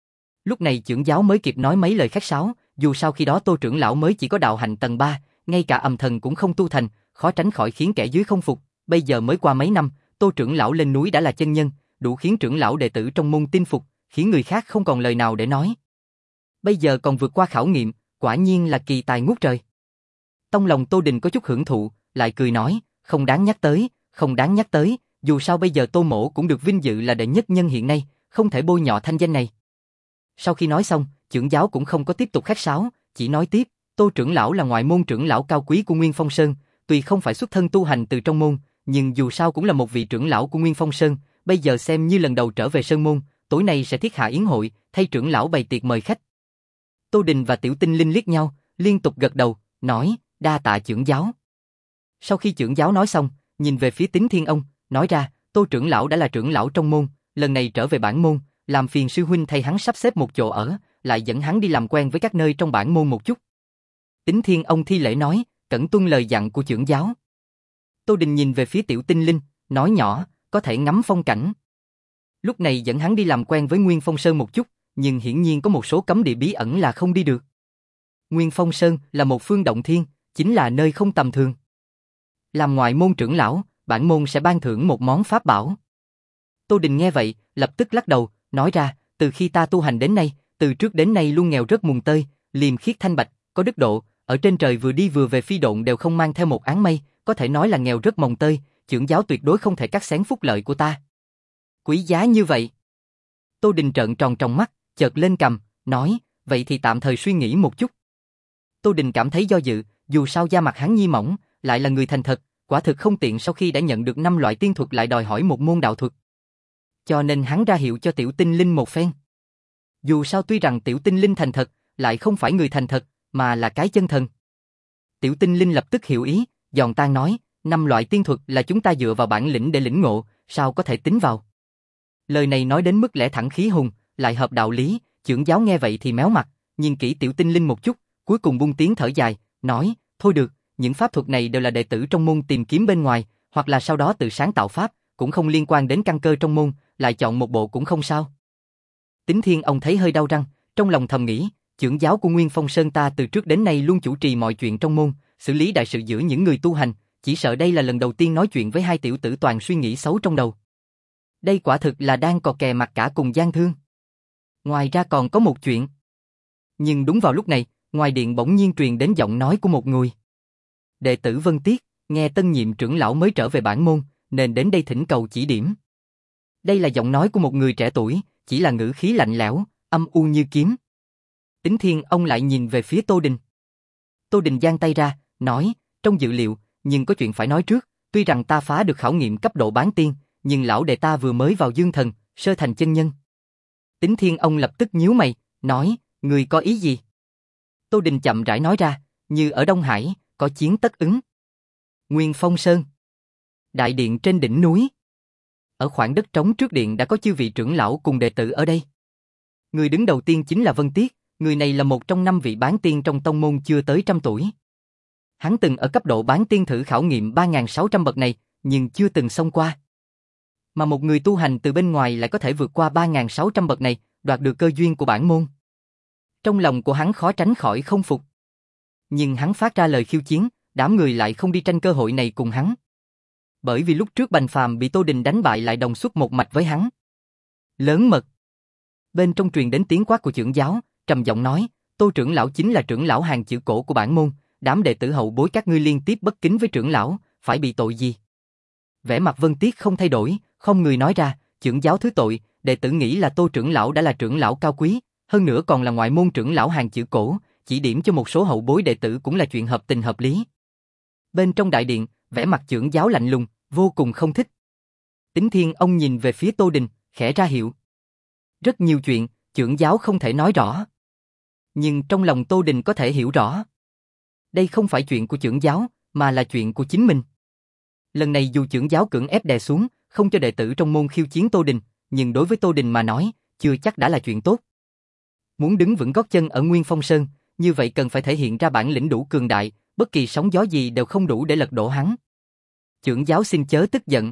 Lúc này trưởng giáo mới kịp nói mấy lời khách sáo, dù sao khi đó Tô trưởng lão mới chỉ có đạo hạnh tầng ba, ngay cả âm thần cũng không tu thành, khó tránh khỏi khiến kẻ dưới không phục, bây giờ mới qua mấy năm, Tô trưởng lão lên núi đã là chân nhân, đủ khiến trưởng lão đệ tử trong môn tin phục, khiến người khác không còn lời nào để nói. Bây giờ còn vượt qua khảo nghiệm, quả nhiên là kỳ tài ngút trời. Trong lòng Tô Đình có chút hưởng thụ, lại cười nói, không đáng nhắc tới, không đáng nhắc tới, dù sao bây giờ Tô Mỗ cũng được vinh dự là đệ nhất nhân hiện nay, không thể bôi nhọ thanh danh này. Sau khi nói xong, trưởng giáo cũng không có tiếp tục khách sáo, chỉ nói tiếp, Tô trưởng lão là ngoại môn trưởng lão cao quý của Nguyên Phong Sơn, tuy không phải xuất thân tu hành từ trong môn, nhưng dù sao cũng là một vị trưởng lão của Nguyên Phong Sơn, bây giờ xem như lần đầu trở về sơn môn, tối nay sẽ thiết hạ yến hội, thay trưởng lão bày tiệc mời khách. Tô Đình và Tiểu Tinh Linh liếc nhau, liên tục gật đầu, nói, đa tạ trưởng giáo. Sau khi trưởng giáo nói xong, nhìn về phía Tính Thiên ông, nói ra, Tô trưởng lão đã là trưởng lão trong môn, lần này trở về bản môn, làm phiền sư huynh thay hắn sắp xếp một chỗ ở, lại dẫn hắn đi làm quen với các nơi trong bản môn một chút. Tính Thiên ông thi lễ nói, cẩn tuân lời dặn của trưởng giáo. Tô Đình nhìn về phía Tiểu Tinh Linh, nói nhỏ, có thể ngắm phong cảnh. Lúc này dẫn hắn đi làm quen với Nguyên Phong Sơn một chút, nhưng hiển nhiên có một số cấm địa bí ẩn là không đi được. Nguyên Phong Sơn là một phương động thiên, chính là nơi không tầm thường. Làm ngoại môn trưởng lão, bản môn sẽ ban thưởng một món pháp bảo. Tô Đình nghe vậy, lập tức lắc đầu, nói ra, từ khi ta tu hành đến nay, từ trước đến nay luôn nghèo rất mùng tơi, liêm khiết thanh bạch, có đức độ, ở trên trời vừa đi vừa về phi độn đều không mang theo một áng mây, có thể nói là nghèo rất mồng tơi, trưởng giáo tuyệt đối không thể cắt xén phúc lợi của ta. Quý giá như vậy. Tô Đình trợn tròn trong mắt, chợt lên cằm, nói, vậy thì tạm thời suy nghĩ một chút. Tô Đình cảm thấy do dự, dù sao da mặt hắn nhi mỏng, lại là người thành thật, quả thực không tiện sau khi đã nhận được năm loại tiên thuật lại đòi hỏi một môn đạo thuật. Cho nên hắn ra hiệu cho Tiểu Tinh Linh một phen. Dù sao tuy rằng Tiểu Tinh Linh thành thật, lại không phải người thành thật, mà là cái chân thần. Tiểu Tinh Linh lập tức hiểu ý, giòn tan nói, năm loại tiên thuật là chúng ta dựa vào bản lĩnh để lĩnh ngộ, sao có thể tính vào. Lời này nói đến mức lẽ thẳng khí hùng, lại hợp đạo lý, trưởng giáo nghe vậy thì méo mặt, nhìn kỹ Tiểu Tinh Linh một chút, cuối cùng buông tiếng thở dài, nói, thôi được, những pháp thuật này đều là đệ tử trong môn tìm kiếm bên ngoài, hoặc là sau đó tự sáng tạo pháp, cũng không liên quan đến căn cơ trong môn, lại chọn một bộ cũng không sao. Tính Thiên ông thấy hơi đau răng, trong lòng thầm nghĩ, trưởng giáo của Nguyên Phong Sơn ta từ trước đến nay luôn chủ trì mọi chuyện trong môn, xử lý đại sự giữa những người tu hành, chỉ sợ đây là lần đầu tiên nói chuyện với hai tiểu tử toàn suy nghĩ xấu trong đầu. Đây quả thực là đang cò kè mặt cả cùng gian thương. Ngoài ra còn có một chuyện. Nhưng đúng vào lúc này, ngoài điện bỗng nhiên truyền đến giọng nói của một người. Đệ tử Vân Tiết, nghe tân nhiệm trưởng lão mới trở về bản môn, nên đến đây thỉnh cầu chỉ điểm. Đây là giọng nói của một người trẻ tuổi, chỉ là ngữ khí lạnh lẽo, âm u như kiếm. Tính Thiên ông lại nhìn về phía Tô Đình. Tô Đình giang tay ra, nói, trong dự liệu, nhưng có chuyện phải nói trước, tuy rằng ta phá được khảo nghiệm cấp độ bán tiên, nhưng lão đệ ta vừa mới vào dương thần, sơ thành chân nhân. Tính Thiên ông lập tức nhíu mày, nói, người có ý gì? Tô Đình chậm rãi nói ra, như ở Đông Hải, có chiến tất ứng. Nguyên Phong Sơn. Đại điện trên đỉnh núi. Ở khoảng đất trống trước điện đã có chư vị trưởng lão cùng đệ tử ở đây. Người đứng đầu tiên chính là Vân Tiết, người này là một trong năm vị bán tiên trong tông môn chưa tới trăm tuổi. Hắn từng ở cấp độ bán tiên thử khảo nghiệm ba nghìn sáu trăm bậc này, nhưng chưa từng xông qua. Mà một người tu hành từ bên ngoài lại có thể vượt qua ba nghìn sáu trăm bậc này, đoạt được cơ duyên của bản môn. Trong lòng của hắn khó tránh khỏi không phục. Nhưng hắn phát ra lời khiêu chiến, đám người lại không đi tranh cơ hội này cùng hắn. Bởi vì lúc trước Bành Phàm bị Tô Đình đánh bại lại đồng xuất một mạch với hắn. Lớn mật. Bên trong truyền đến tiếng quát của trưởng giáo, trầm giọng nói, Tô trưởng lão chính là trưởng lão hàng chữ cổ của bản môn, đám đệ tử hậu bối các ngươi liên tiếp bất kính với trưởng lão, phải bị tội gì? Vẻ mặt Vân Tiết không thay đổi, không người nói ra, trưởng giáo thứ tội, đệ tử nghĩ là Tô trưởng lão đã là trưởng lão cao quý, hơn nữa còn là ngoại môn trưởng lão hàng chữ cổ, chỉ điểm cho một số hậu bối đệ tử cũng là chuyện hợp tình hợp lý. Bên trong đại điện, vẻ mặt trưởng giáo lạnh lùng, vô cùng không thích. Tính Thiên ông nhìn về phía Tô Đình, khẽ ra hiệu. Rất nhiều chuyện, trưởng giáo không thể nói rõ. Nhưng trong lòng Tô Đình có thể hiểu rõ. Đây không phải chuyện của trưởng giáo, mà là chuyện của chính mình. Lần này dù trưởng giáo cưỡng ép đè xuống, không cho đệ tử trong môn khiêu chiến Tô Đình, nhưng đối với Tô Đình mà nói, chưa chắc đã là chuyện tốt. Muốn đứng vững gót chân ở Nguyên Phong Sơn, như vậy cần phải thể hiện ra bản lĩnh đủ cường đại, bất kỳ sóng gió gì đều không đủ để lật đổ hắn. Trưởng giáo xin chớ tức giận.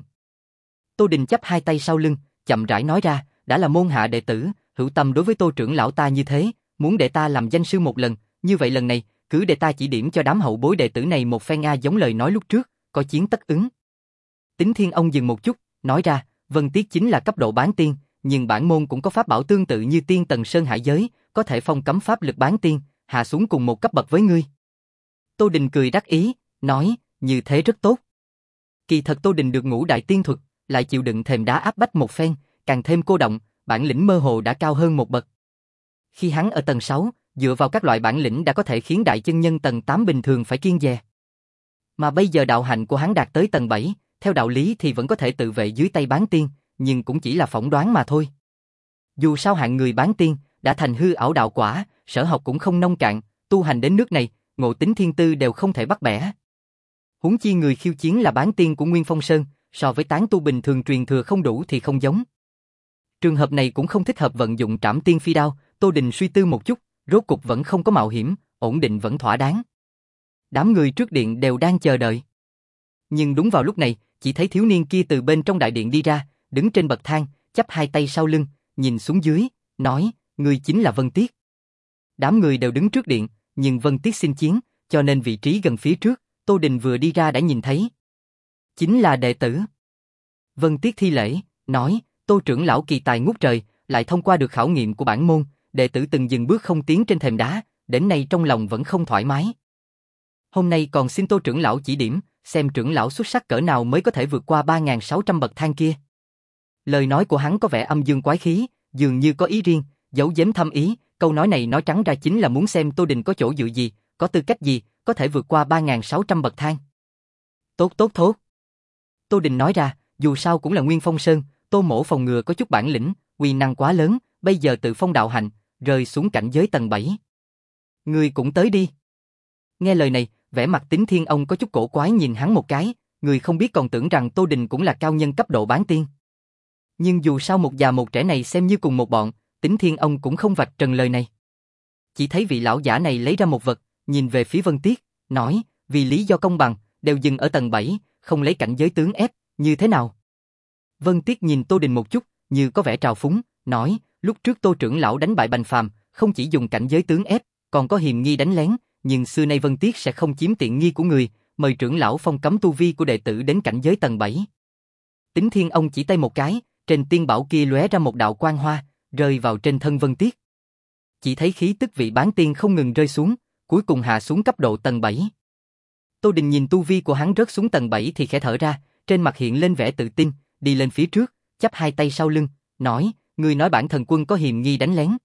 Tô Đình chắp hai tay sau lưng, chậm rãi nói ra, đã là môn hạ đệ tử, hữu tâm đối với Tô trưởng lão ta như thế, muốn để ta làm danh sư một lần, như vậy lần này, cứ để ta chỉ điểm cho đám hậu bối đệ tử này một phen a giống lời nói lúc trước, có chiến tất ứng. Tính Thiên ông dừng một chút, nói ra, Vân Tiết chính là cấp độ bán tiên, nhưng bản môn cũng có pháp bảo tương tự như Tiên Tần Sơn Hải Giới, có thể phong cấm pháp lực bán tiên, hạ xuống cùng một cấp bậc với ngươi. Tô Đình cười đắc ý, nói, như thế rất tốt. Kỳ thật Tô Đình được ngũ đại tiên thuật, lại chịu đựng thềm đá áp bách một phen, càng thêm cô động, bản lĩnh mơ hồ đã cao hơn một bậc. Khi hắn ở tầng sáu, dựa vào các loại bản lĩnh đã có thể khiến đại chân nhân tầng tám bình thường phải kiêng dè. Mà bây giờ đạo hạnh của hắn đạt tới tầng bảy, theo đạo lý thì vẫn có thể tự vệ dưới tay bán tiên, nhưng cũng chỉ là phỏng đoán mà thôi. Dù sao hạng người bán tiên, đã thành hư ảo đạo quả, sở học cũng không nông cạn, tu hành đến nước này, ngộ tính thiên tư đều không thể bắt bẻ. Huống chi người khiêu chiến là bán tiên của Nguyên Phong Sơn, so với tán tu bình thường truyền thừa không đủ thì không giống. Trường hợp này cũng không thích hợp vận dụng Trảm Tiên Phi Đao, Tô Đình suy tư một chút, rốt cục vẫn không có mạo hiểm, ổn định vẫn thỏa đáng. Đám người trước điện đều đang chờ đợi. Nhưng đúng vào lúc này, chỉ thấy thiếu niên kia từ bên trong đại điện đi ra, đứng trên bậc thang, chắp hai tay sau lưng, nhìn xuống dưới, nói, người chính là Vân Tiết. Đám người đều đứng trước điện, nhưng Vân Tiết xin chiến, cho nên vị trí gần phía trước, Tô Đình vừa đi ra đã nhìn thấy. Chính là đệ tử. Vân Tiết thi lễ, nói, Tô trưởng lão kỳ tài ngút trời, lại thông qua được khảo nghiệm của bản môn, đệ tử từng dừng bước không tiến trên thềm đá, đến nay trong lòng vẫn không thoải mái. Hôm nay còn xin Tô trưởng lão chỉ điểm, xem trưởng lão xuất sắc cỡ nào mới có thể vượt qua ba nghìn sáu trăm bậc thang kia. Lời nói của hắn có vẻ âm dương quái khí, dường như có ý riêng, giấu giếm thâm ý, câu nói này nói trắng ra chính là muốn xem Tô Đình có chỗ dựa gì, có tư cách gì, có thể vượt qua ba nghìn sáu trăm bậc thang. Tốt tốt tốt. Tô Đình nói ra, dù sao cũng là Nguyên Phong Sơn, Tô mỗ phòng ngừa có chút bản lĩnh, uy năng quá lớn, bây giờ tự phong đạo hành, rơi xuống cảnh giới tầng bảy. Ngươi cũng tới đi. Nghe lời này, vẻ mặt Tính Thiên ông có chút cổ quái nhìn hắn một cái, người không biết còn tưởng rằng Tô Đình cũng là cao nhân cấp độ bán tiên. Nhưng dù sao một già một trẻ này xem như cùng một bọn, Tính Thiên ông cũng không vạch trần lời này. Chỉ thấy vị lão giả này lấy ra một vật, nhìn về phía Vân Tiết, nói, vì lý do công bằng, đều dừng ở tầng bảy, không lấy cảnh giới tướng ép, như thế nào? Vân Tiết nhìn Tô Đình một chút, như có vẻ trào phúng, nói, lúc trước Tô trưởng lão đánh bại Bành Phàm, không chỉ dùng cảnh giới tướng ép, còn có hiềm nghi đánh lén, nhưng xưa nay Vân Tiết sẽ không chiếm tiện nghi của người, mời trưởng lão phong cấm tu vi của đệ tử đến cảnh giới tầng bảy. Tính Thiên ông chỉ tay một cái, trên tiên bảo kia lóe ra một đạo quang hoa, rơi vào trên thân Vân Tiết. Chỉ thấy khí tức vị bán tiên không ngừng rơi xuống, cuối cùng hạ xuống cấp độ tầng bảy. Tô Đình nhìn tu vi của hắn rớt xuống tầng bảy thì khẽ thở ra, trên mặt hiện lên vẻ tự tin, đi lên phía trước, chắp hai tay sau lưng, nói, ngươi nói bản thần quân có hiềm nghi đánh lén.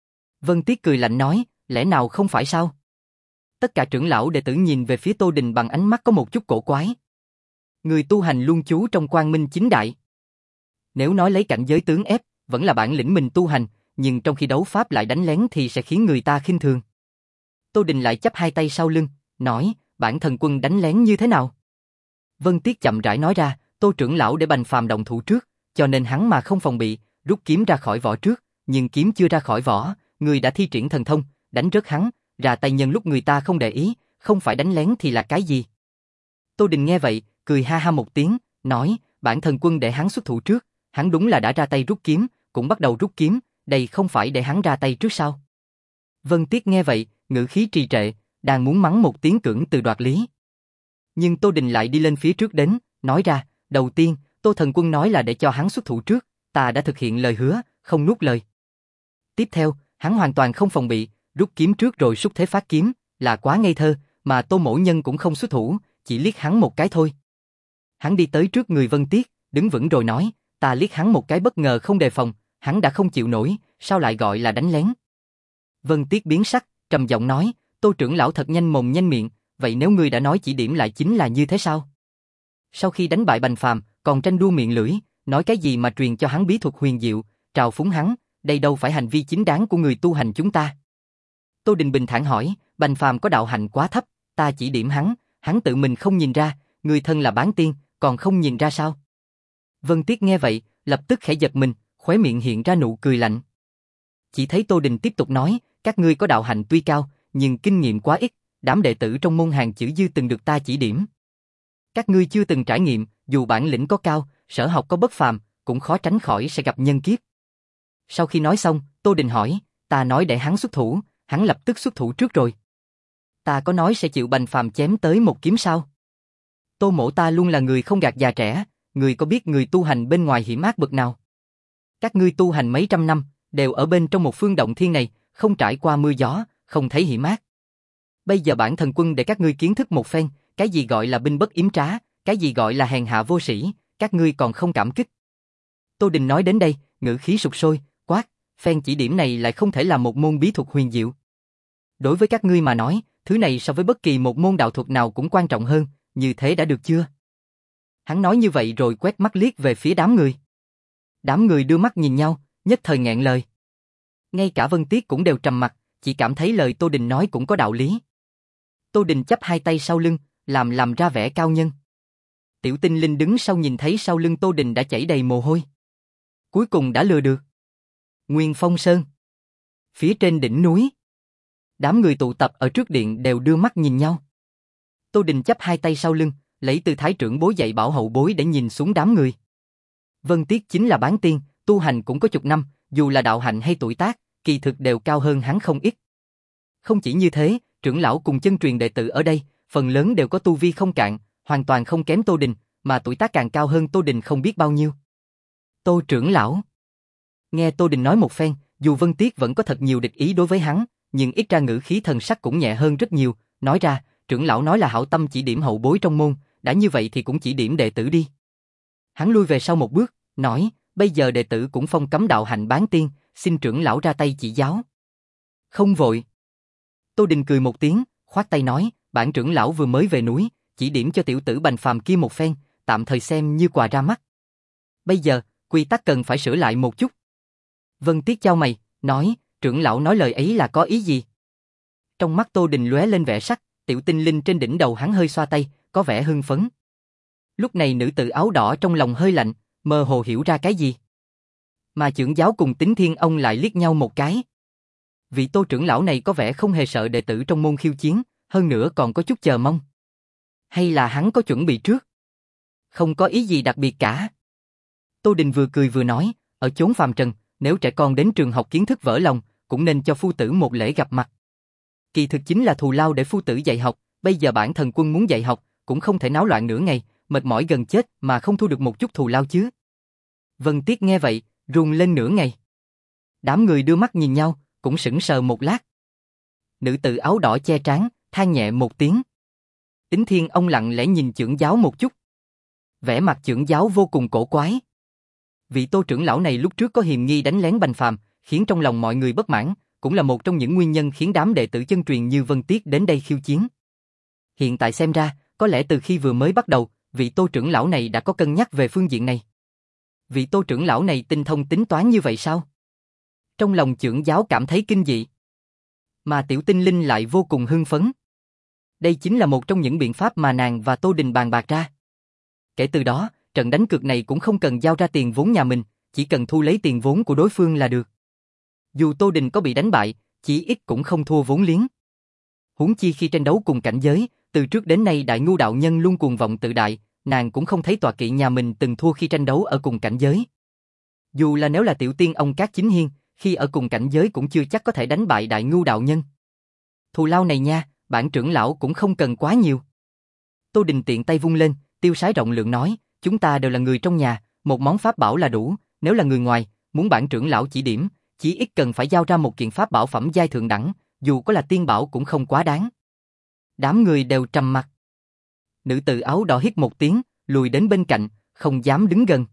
Vân Tiết cười lạnh nói, lẽ nào không phải sao? Tất cả trưởng lão đệ tử nhìn về phía Tô Đình bằng ánh mắt có một chút cổ quái. Người tu hành luôn trú trong quang minh chính đại. Nếu nói lấy cảnh giới tướng ép, vẫn là bản lĩnh mình tu hành, nhưng trong khi đấu pháp lại đánh lén thì sẽ khiến người ta khinh thường. Tô Đình lại chắp hai tay sau lưng, nói, bản thần quân đánh lén như thế nào? Vân Tiết chậm rãi nói ra, Tô trưởng lão để Bành Phàm động thủ trước, cho nên hắn mà không phòng bị, rút kiếm ra khỏi vỏ trước, nhưng kiếm chưa ra khỏi vỏ, người đã thi triển thần thông, đánh rớt hắn, ra tay nhân lúc người ta không để ý, không phải đánh lén thì là cái gì? Tô Đình nghe vậy, cười ha ha một tiếng, nói, bản thần quân để hắn xuất thủ trước, hắn đúng là đã ra tay rút kiếm, cũng bắt đầu rút kiếm, đây không phải để hắn ra tay trước sao? Vân Tiết nghe vậy, ngữ khí trì trệ, đang muốn mắng một tiếng cưỡng từ đoạt lý. Nhưng Tô Đình lại đi lên phía trước đến, nói ra, đầu tiên, Tô thần quân nói là để cho hắn xuất thủ trước, ta đã thực hiện lời hứa, không nuốt lời. Tiếp theo, hắn hoàn toàn không phòng bị, rút kiếm trước rồi xúc thế phát kiếm, là quá ngây thơ, mà Tô mỗ nhân cũng không xuất thủ, chỉ liếc hắn một cái thôi. Hắn đi tới trước người Vân Tiết, đứng vững rồi nói, ta liếc hắn một cái bất ngờ không đề phòng, hắn đã không chịu nổi, sao lại gọi là đánh lén? Vân Tiết biến sắc, trầm giọng nói, Tô trưởng lão thật nhanh mồm nhanh miệng, vậy nếu ngươi đã nói chỉ điểm lại chính là như thế sao? Sau khi đánh bại Bành Phàm, còn tranh đua miệng lưỡi, nói cái gì mà truyền cho hắn bí thuật huyền diệu, trào phúng hắn, đây đâu phải hành vi chính đáng của người tu hành chúng ta. Tô Đình bình thản hỏi, Bành Phàm có đạo hạnh quá thấp, ta chỉ điểm hắn, hắn tự mình không nhìn ra, người thân là bán tiên, còn không nhìn ra sao? Vân Tiết nghe vậy, lập tức khẽ giật mình, khóe miệng hiện ra nụ cười lạnh. Chỉ thấy Tô Đình tiếp tục nói, các ngươi có đạo hạnh tuy cao, nhưng kinh nghiệm quá ít, đám đệ tử trong môn hàng chữ dư từng được ta chỉ điểm. Các ngươi chưa từng trải nghiệm, dù bản lĩnh có cao, sở học có bất phàm, cũng khó tránh khỏi sẽ gặp nhân kiếp. Sau khi nói xong, Tô Đình hỏi, ta nói để hắn xuất thủ, hắn lập tức xuất thủ trước rồi. Ta có nói sẽ chịu Bành Phàm chém tới một kiếm sao? Tô mỗ ta luôn là người không gạt già trẻ, người có biết người tu hành bên ngoài hiểm ác bậc nào? Các ngươi tu hành mấy trăm năm, đều ở bên trong một phương động thiên này, không trải qua mưa gió, không thấy hiểm ác. Bây giờ bản thần quân để các ngươi kiến thức một phen, cái gì gọi là binh bất yếm trá, cái gì gọi là hèn hạ vô sĩ, các ngươi còn không cảm kích. Tô Đình nói đến đây, ngữ khí sục sôi, quát, phen chỉ điểm này lại không thể là một môn bí thuật huyền diệu. Đối với các ngươi mà nói, thứ này so với bất kỳ một môn đạo thuật nào cũng quan trọng hơn, như thế đã được chưa? Hắn nói như vậy rồi quét mắt liếc về phía đám người. Đám người đưa mắt nhìn nhau, nhất thời nghẹn lời. Ngay cả Vân Tiết cũng đều trầm mặt, chỉ cảm thấy lời Tô Đình nói cũng có đạo lý. Tô Đình chắp hai tay sau lưng, làm làm ra vẻ cao nhân. Tiểu Tinh Linh đứng sau nhìn thấy sau lưng Tô Đình đã chảy đầy mồ hôi. Cuối cùng đã lừa được. Nguyên Phong Sơn. Phía trên đỉnh núi. Đám người tụ tập ở trước điện đều đưa mắt nhìn nhau. Tô Đình chắp hai tay sau lưng, lấy tư thái trưởng bối dạy bảo hậu bối để nhìn xuống đám người. Vân Tiết chính là bán tiên, tu hành cũng có chục năm, dù là đạo hạnh hay tuổi tác, kỳ thực đều cao hơn hắn không ít. Không chỉ như thế, trưởng lão cùng chân truyền đệ tử ở đây, phần lớn đều có tu vi không cạn, hoàn toàn không kém Tô Đình, mà tuổi tác càng cao hơn Tô Đình không biết bao nhiêu. Tô trưởng lão. Nghe Tô Đình nói một phen, dù Vân Tiết vẫn có thật nhiều địch ý đối với hắn, nhưng ít ra ngữ khí thần sắc cũng nhẹ hơn rất nhiều, nói ra, trưởng lão nói là hảo tâm chỉ điểm hậu bối trong môn, đã như vậy thì cũng chỉ điểm đệ tử đi. Hắn lui về sau một bước, nói, bây giờ đệ tử cũng phong cấm đạo hạnh bán tiên, xin trưởng lão ra tay chỉ giáo. Không vội. Tô Đình cười một tiếng, khoát tay nói, bản trưởng lão vừa mới về núi, chỉ điểm cho tiểu tử Bành Phàm kia một phen, tạm thời xem như quà ra mắt. Bây giờ, quy tắc cần phải sửa lại một chút. Vân Tiết chau mày, nói, trưởng lão nói lời ấy là có ý gì? Trong mắt Tô Đình lóe lên vẻ sắc, tiểu tinh linh trên đỉnh đầu hắn hơi xoa tay, có vẻ hưng phấn. Lúc này nữ tử áo đỏ trong lòng hơi lạnh, mơ hồ hiểu ra cái gì. Mà trưởng giáo cùng Tính Thiên ông lại liếc nhau một cái. Vị Tô trưởng lão này có vẻ không hề sợ đệ tử trong môn khiêu chiến, hơn nữa còn có chút chờ mong. Hay là hắn có chuẩn bị trước? Không có ý gì đặc biệt cả. Tô Đình vừa cười vừa nói, ở chốn phàm trần, nếu trẻ con đến trường học kiến thức vỡ lòng, cũng nên cho phu tử một lễ gặp mặt. Kỳ thực chính là thù lao để phu tử dạy học, bây giờ bản thần quân muốn dạy học, cũng không thể náo loạn nửa ngày, mệt mỏi gần chết mà không thu được một chút thù lao chứ. Vân Tiết nghe vậy, run lên nửa ngày. Đám người đưa mắt nhìn nhau, cũng sững sờ một lát. Nữ tử áo đỏ che trán, than nhẹ một tiếng. Tính Thiên ông lặng lẽ nhìn trưởng giáo một chút. Vẻ mặt trưởng giáo vô cùng cổ quái. Vị Tô trưởng lão này lúc trước có hiềm nghi đánh lén Bành Phàm, khiến trong lòng mọi người bất mãn, cũng là một trong những nguyên nhân khiến đám đệ tử chân truyền như Vân Tiết đến đây khiêu chiến. Hiện tại xem ra, có lẽ từ khi vừa mới bắt đầu, vị Tô trưởng lão này đã có cân nhắc về phương diện này. Vị Tô trưởng lão này tinh thông tính toán như vậy sao? Trong lòng trưởng giáo cảm thấy kinh dị. Mà Tiểu Tinh Linh lại vô cùng hưng phấn. Đây chính là một trong những biện pháp mà nàng và Tô Đình bàn bạc ra. Kể từ đó, trận đánh cược này cũng không cần giao ra tiền vốn nhà mình, chỉ cần thu lấy tiền vốn của đối phương là được. Dù Tô Đình có bị đánh bại, chỉ ít cũng không thua vốn liếng. Huống chi khi tranh đấu cùng cảnh giới, từ trước đến nay Đại Ngu đạo nhân luôn cuồng vọng tự đại, nàng cũng không thấy tọa kỵ nhà mình từng thua khi tranh đấu ở cùng cảnh giới. Dù là nếu là tiểu tiên ông Cát Chính Hiên, khi ở cùng cảnh giới cũng chưa chắc có thể đánh bại Đại Ngu đạo nhân. Thù lao này nha, bản trưởng lão cũng không cần quá nhiều. Tô Đình tiện tay vung lên, tiêu sái rộng lượng nói, chúng ta đều là người trong nhà, một món pháp bảo là đủ, nếu là người ngoài, muốn bản trưởng lão chỉ điểm, chỉ ít cần phải giao ra một kiện pháp bảo phẩm giai thượng đẳng, dù có là tiên bảo cũng không quá đáng. Đám người đều trầm mặc. Nữ tử áo đỏ hít một tiếng, lùi đến bên cạnh, không dám đứng gần.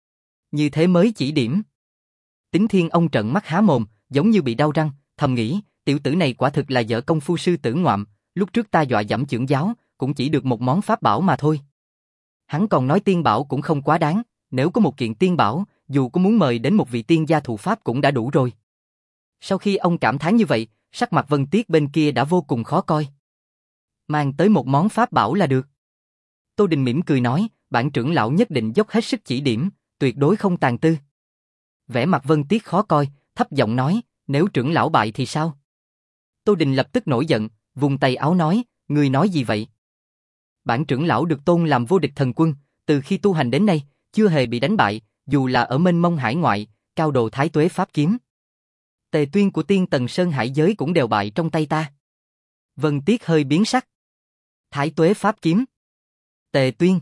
Như thế mới chỉ điểm. Tính Thiên ông trợn mắt há mồm, giống như bị đau răng, thầm nghĩ, tiểu tử này quả thực là dở công phu sư tử ngoạm, lúc trước ta dọa dẫm chưởng giáo, cũng chỉ được một món pháp bảo mà thôi. Hắn còn nói tiên bảo cũng không quá đáng, nếu có một kiện tiên bảo, dù có muốn mời đến một vị tiên gia thụ pháp cũng đã đủ rồi. Sau khi ông cảm thán như vậy, sắc mặt Vân Tiết bên kia đã vô cùng khó coi. Mang tới một món pháp bảo là được. Tô Đình mỉm cười nói, bản trưởng lão nhất định dốc hết sức chỉ điểm, tuyệt đối không tàn tư. Vẻ mặt Vân Tiết khó coi, thấp giọng nói, nếu trưởng lão bại thì sao? Tô Đình lập tức nổi giận, vùng tay áo nói, ngươi nói gì vậy? Bản trưởng lão được tôn làm vô địch thần quân, từ khi tu hành đến nay, chưa hề bị đánh bại, dù là ở mênh mông hải ngoại, cao độ thái tuế pháp kiếm. Tề Tuyên của Tiên Tần Sơn Hải giới cũng đều bại trong tay ta. Vân Tiết hơi biến sắc. Thái tuế pháp kiếm. Tề Tuyên.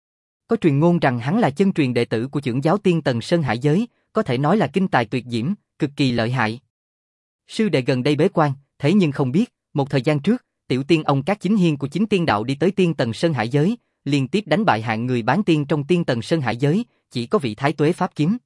Có truyền ngôn rằng hắn là chân truyền đệ tử của trưởng giáo Tiên Tần Sơn Hải giới, có thể nói là kinh tài tuyệt diễm, cực kỳ lợi hại. Sư đệ gần đây bế quan, thế nhưng không biết, một thời gian trước, tiểu tiên ông Cát Chính Hiên của chính tiên đạo đi tới Tiên Tần Sơn Hải giới, liên tiếp đánh bại hạng người bán tiên trong Tiên Tần Sơn Hải giới, chỉ có vị thái tuế pháp kiếm.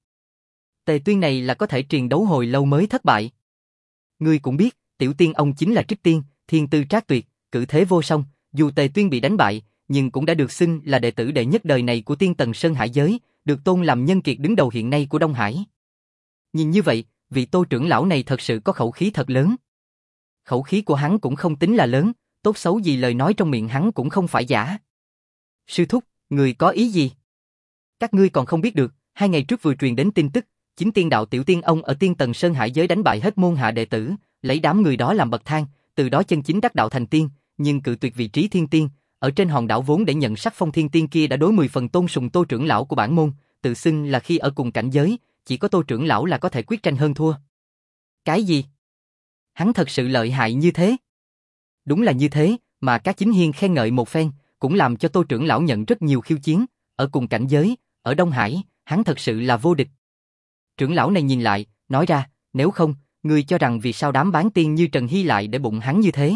Tề Tuyên này là có thể triền đấu hồi lâu mới thất bại. Ngươi cũng biết, tiểu tiên ông chính là trích tiên, thiên tư trác tuyệt, cử thế vô song, dù Tề Tuyên bị đánh bại, nhưng cũng đã được xưng là đệ tử đệ nhất đời này của Tiên Tần Sơn Hải giới, được tôn làm nhân kiệt đứng đầu hiện nay của Đông Hải. Nhìn như vậy, vị Tô trưởng lão này thật sự có khẩu khí thật lớn. Khẩu khí của hắn cũng không tính là lớn, tốt xấu gì lời nói trong miệng hắn cũng không phải giả. Sư thúc, người có ý gì? Các ngươi còn không biết được, hai ngày trước vừa truyền đến tin tức, chính tiên đạo tiểu tiên ông ở Tiên Tần Sơn Hải giới đánh bại hết môn hạ đệ tử, lấy đám người đó làm bậc thang, từ đó chân chính đắc đạo thành tiên, nhưng cự tuyệt vị trí thiên tiên, ở trên hòn đảo vốn để nhận sắc phong thiên tiên kia đã đối mười phần tôn sùng Tô trưởng lão của bản môn, tự xưng là khi ở cùng cảnh giới, chỉ có Tô trưởng lão là có thể quyết tranh hơn thua. Cái gì? Hắn thật sự lợi hại như thế? Đúng là như thế, mà Cát Chính Hiên khen ngợi một phen, cũng làm cho Tô trưởng lão nhận rất nhiều khiêu chiến, ở cùng cảnh giới, ở Đông Hải, hắn thật sự là vô địch. Trưởng lão này nhìn lại, nói ra, nếu không, ngươi cho rằng vì sao đám bán tiên như Trần Hy lại để bụng hắn như thế?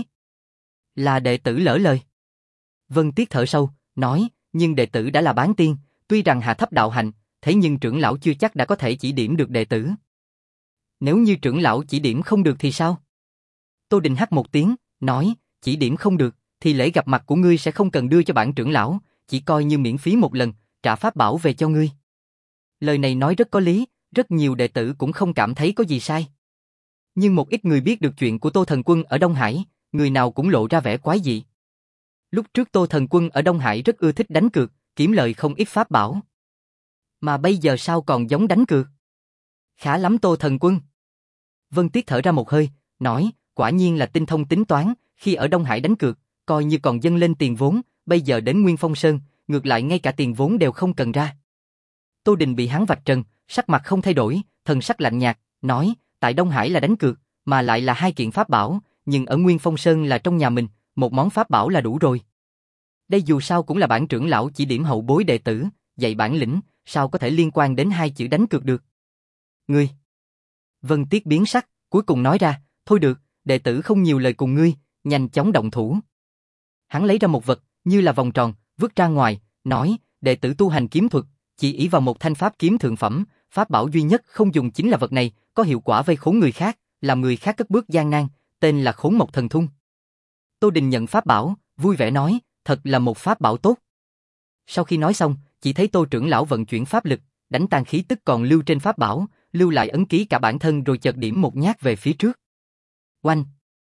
Là đệ tử lỡ lời. Vân Tiết thở sâu, nói, nhưng đệ tử đã là bán tiên, tuy rằng hạ thấp đạo hạnh, thế nhưng trưởng lão chưa chắc đã có thể chỉ điểm được đệ tử. Nếu như trưởng lão chỉ điểm không được thì sao? Tô Đình hắt một tiếng, nói, chỉ điểm không được, thì lễ gặp mặt của ngươi sẽ không cần đưa cho bản trưởng lão, chỉ coi như miễn phí một lần, trả pháp bảo về cho ngươi. Lời này nói rất có lý, rất nhiều đệ tử cũng không cảm thấy có gì sai. Nhưng một ít người biết được chuyện của Tô Thần Quân ở Đông Hải, người nào cũng lộ ra vẻ quái dị. Lúc trước Tô Thần Quân ở Đông Hải rất ưa thích đánh cược, kiếm lời không ít pháp bảo. Mà bây giờ sao còn giống đánh cược? Khá lắm Tô Thần Quân. Vân Tiết thở ra một hơi, nói, quả nhiên là tinh thông tính toán, khi ở Đông Hải đánh cược, coi như còn dâng lên tiền vốn, bây giờ đến Nguyên Phong Sơn, ngược lại ngay cả tiền vốn đều không cần ra. Tô Đình bị hắn vạch trần, sắc mặt không thay đổi, thần sắc lạnh nhạt, nói, tại Đông Hải là đánh cược, mà lại là hai kiện pháp bảo, nhưng ở Nguyên Phong Sơn là trong nhà mình, một món pháp bảo là đủ rồi. Đây dù sao cũng là bản trưởng lão chỉ điểm hậu bối đệ tử, dạy bản lĩnh, sao có thể liên quan đến hai chữ đánh cược được? Ngươi. Vân Tiết biến sắc, cuối cùng nói ra, thôi được, đệ tử không nhiều lời cùng ngươi, nhanh chóng động thủ. Hắn lấy ra một vật, như là vòng tròn, vứt ra ngoài, nói, đệ tử tu hành kiếm thuật, chỉ ỷ vào một thanh pháp kiếm thượng phẩm, pháp bảo duy nhất không dùng chính là vật này, có hiệu quả vây khốn người khác, làm người khác cất bước gian nan, tên là Khốn Mộc Thần Thung. Tô Đình nhận pháp bảo, vui vẻ nói, thật là một pháp bảo tốt. Sau khi nói xong, chỉ thấy Tô trưởng lão vận chuyển pháp lực, đánh tan khí tức còn lưu trên pháp bảo, lưu lại ấn ký cả bản thân rồi chợt điểm một nhát về phía trước. Oanh!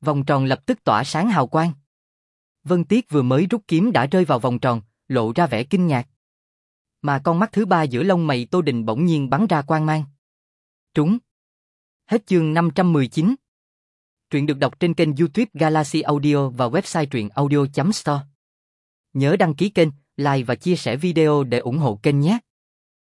Vòng tròn lập tức tỏa sáng hào quang. Vân Tiết vừa mới rút kiếm đã rơi vào vòng tròn, lộ ra vẻ kinh ngạc. Mà con mắt thứ ba giữa lông mày Tô Đình bỗng nhiên bắn ra quang mang. Trúng. Hết chương năm trăm mười chín. Truyện được đọc trên kênh YouTube Galaxy Audio và website truyện audio chấm store. Nhớ đăng ký kênh, like và chia sẻ video để ủng hộ kênh nhé.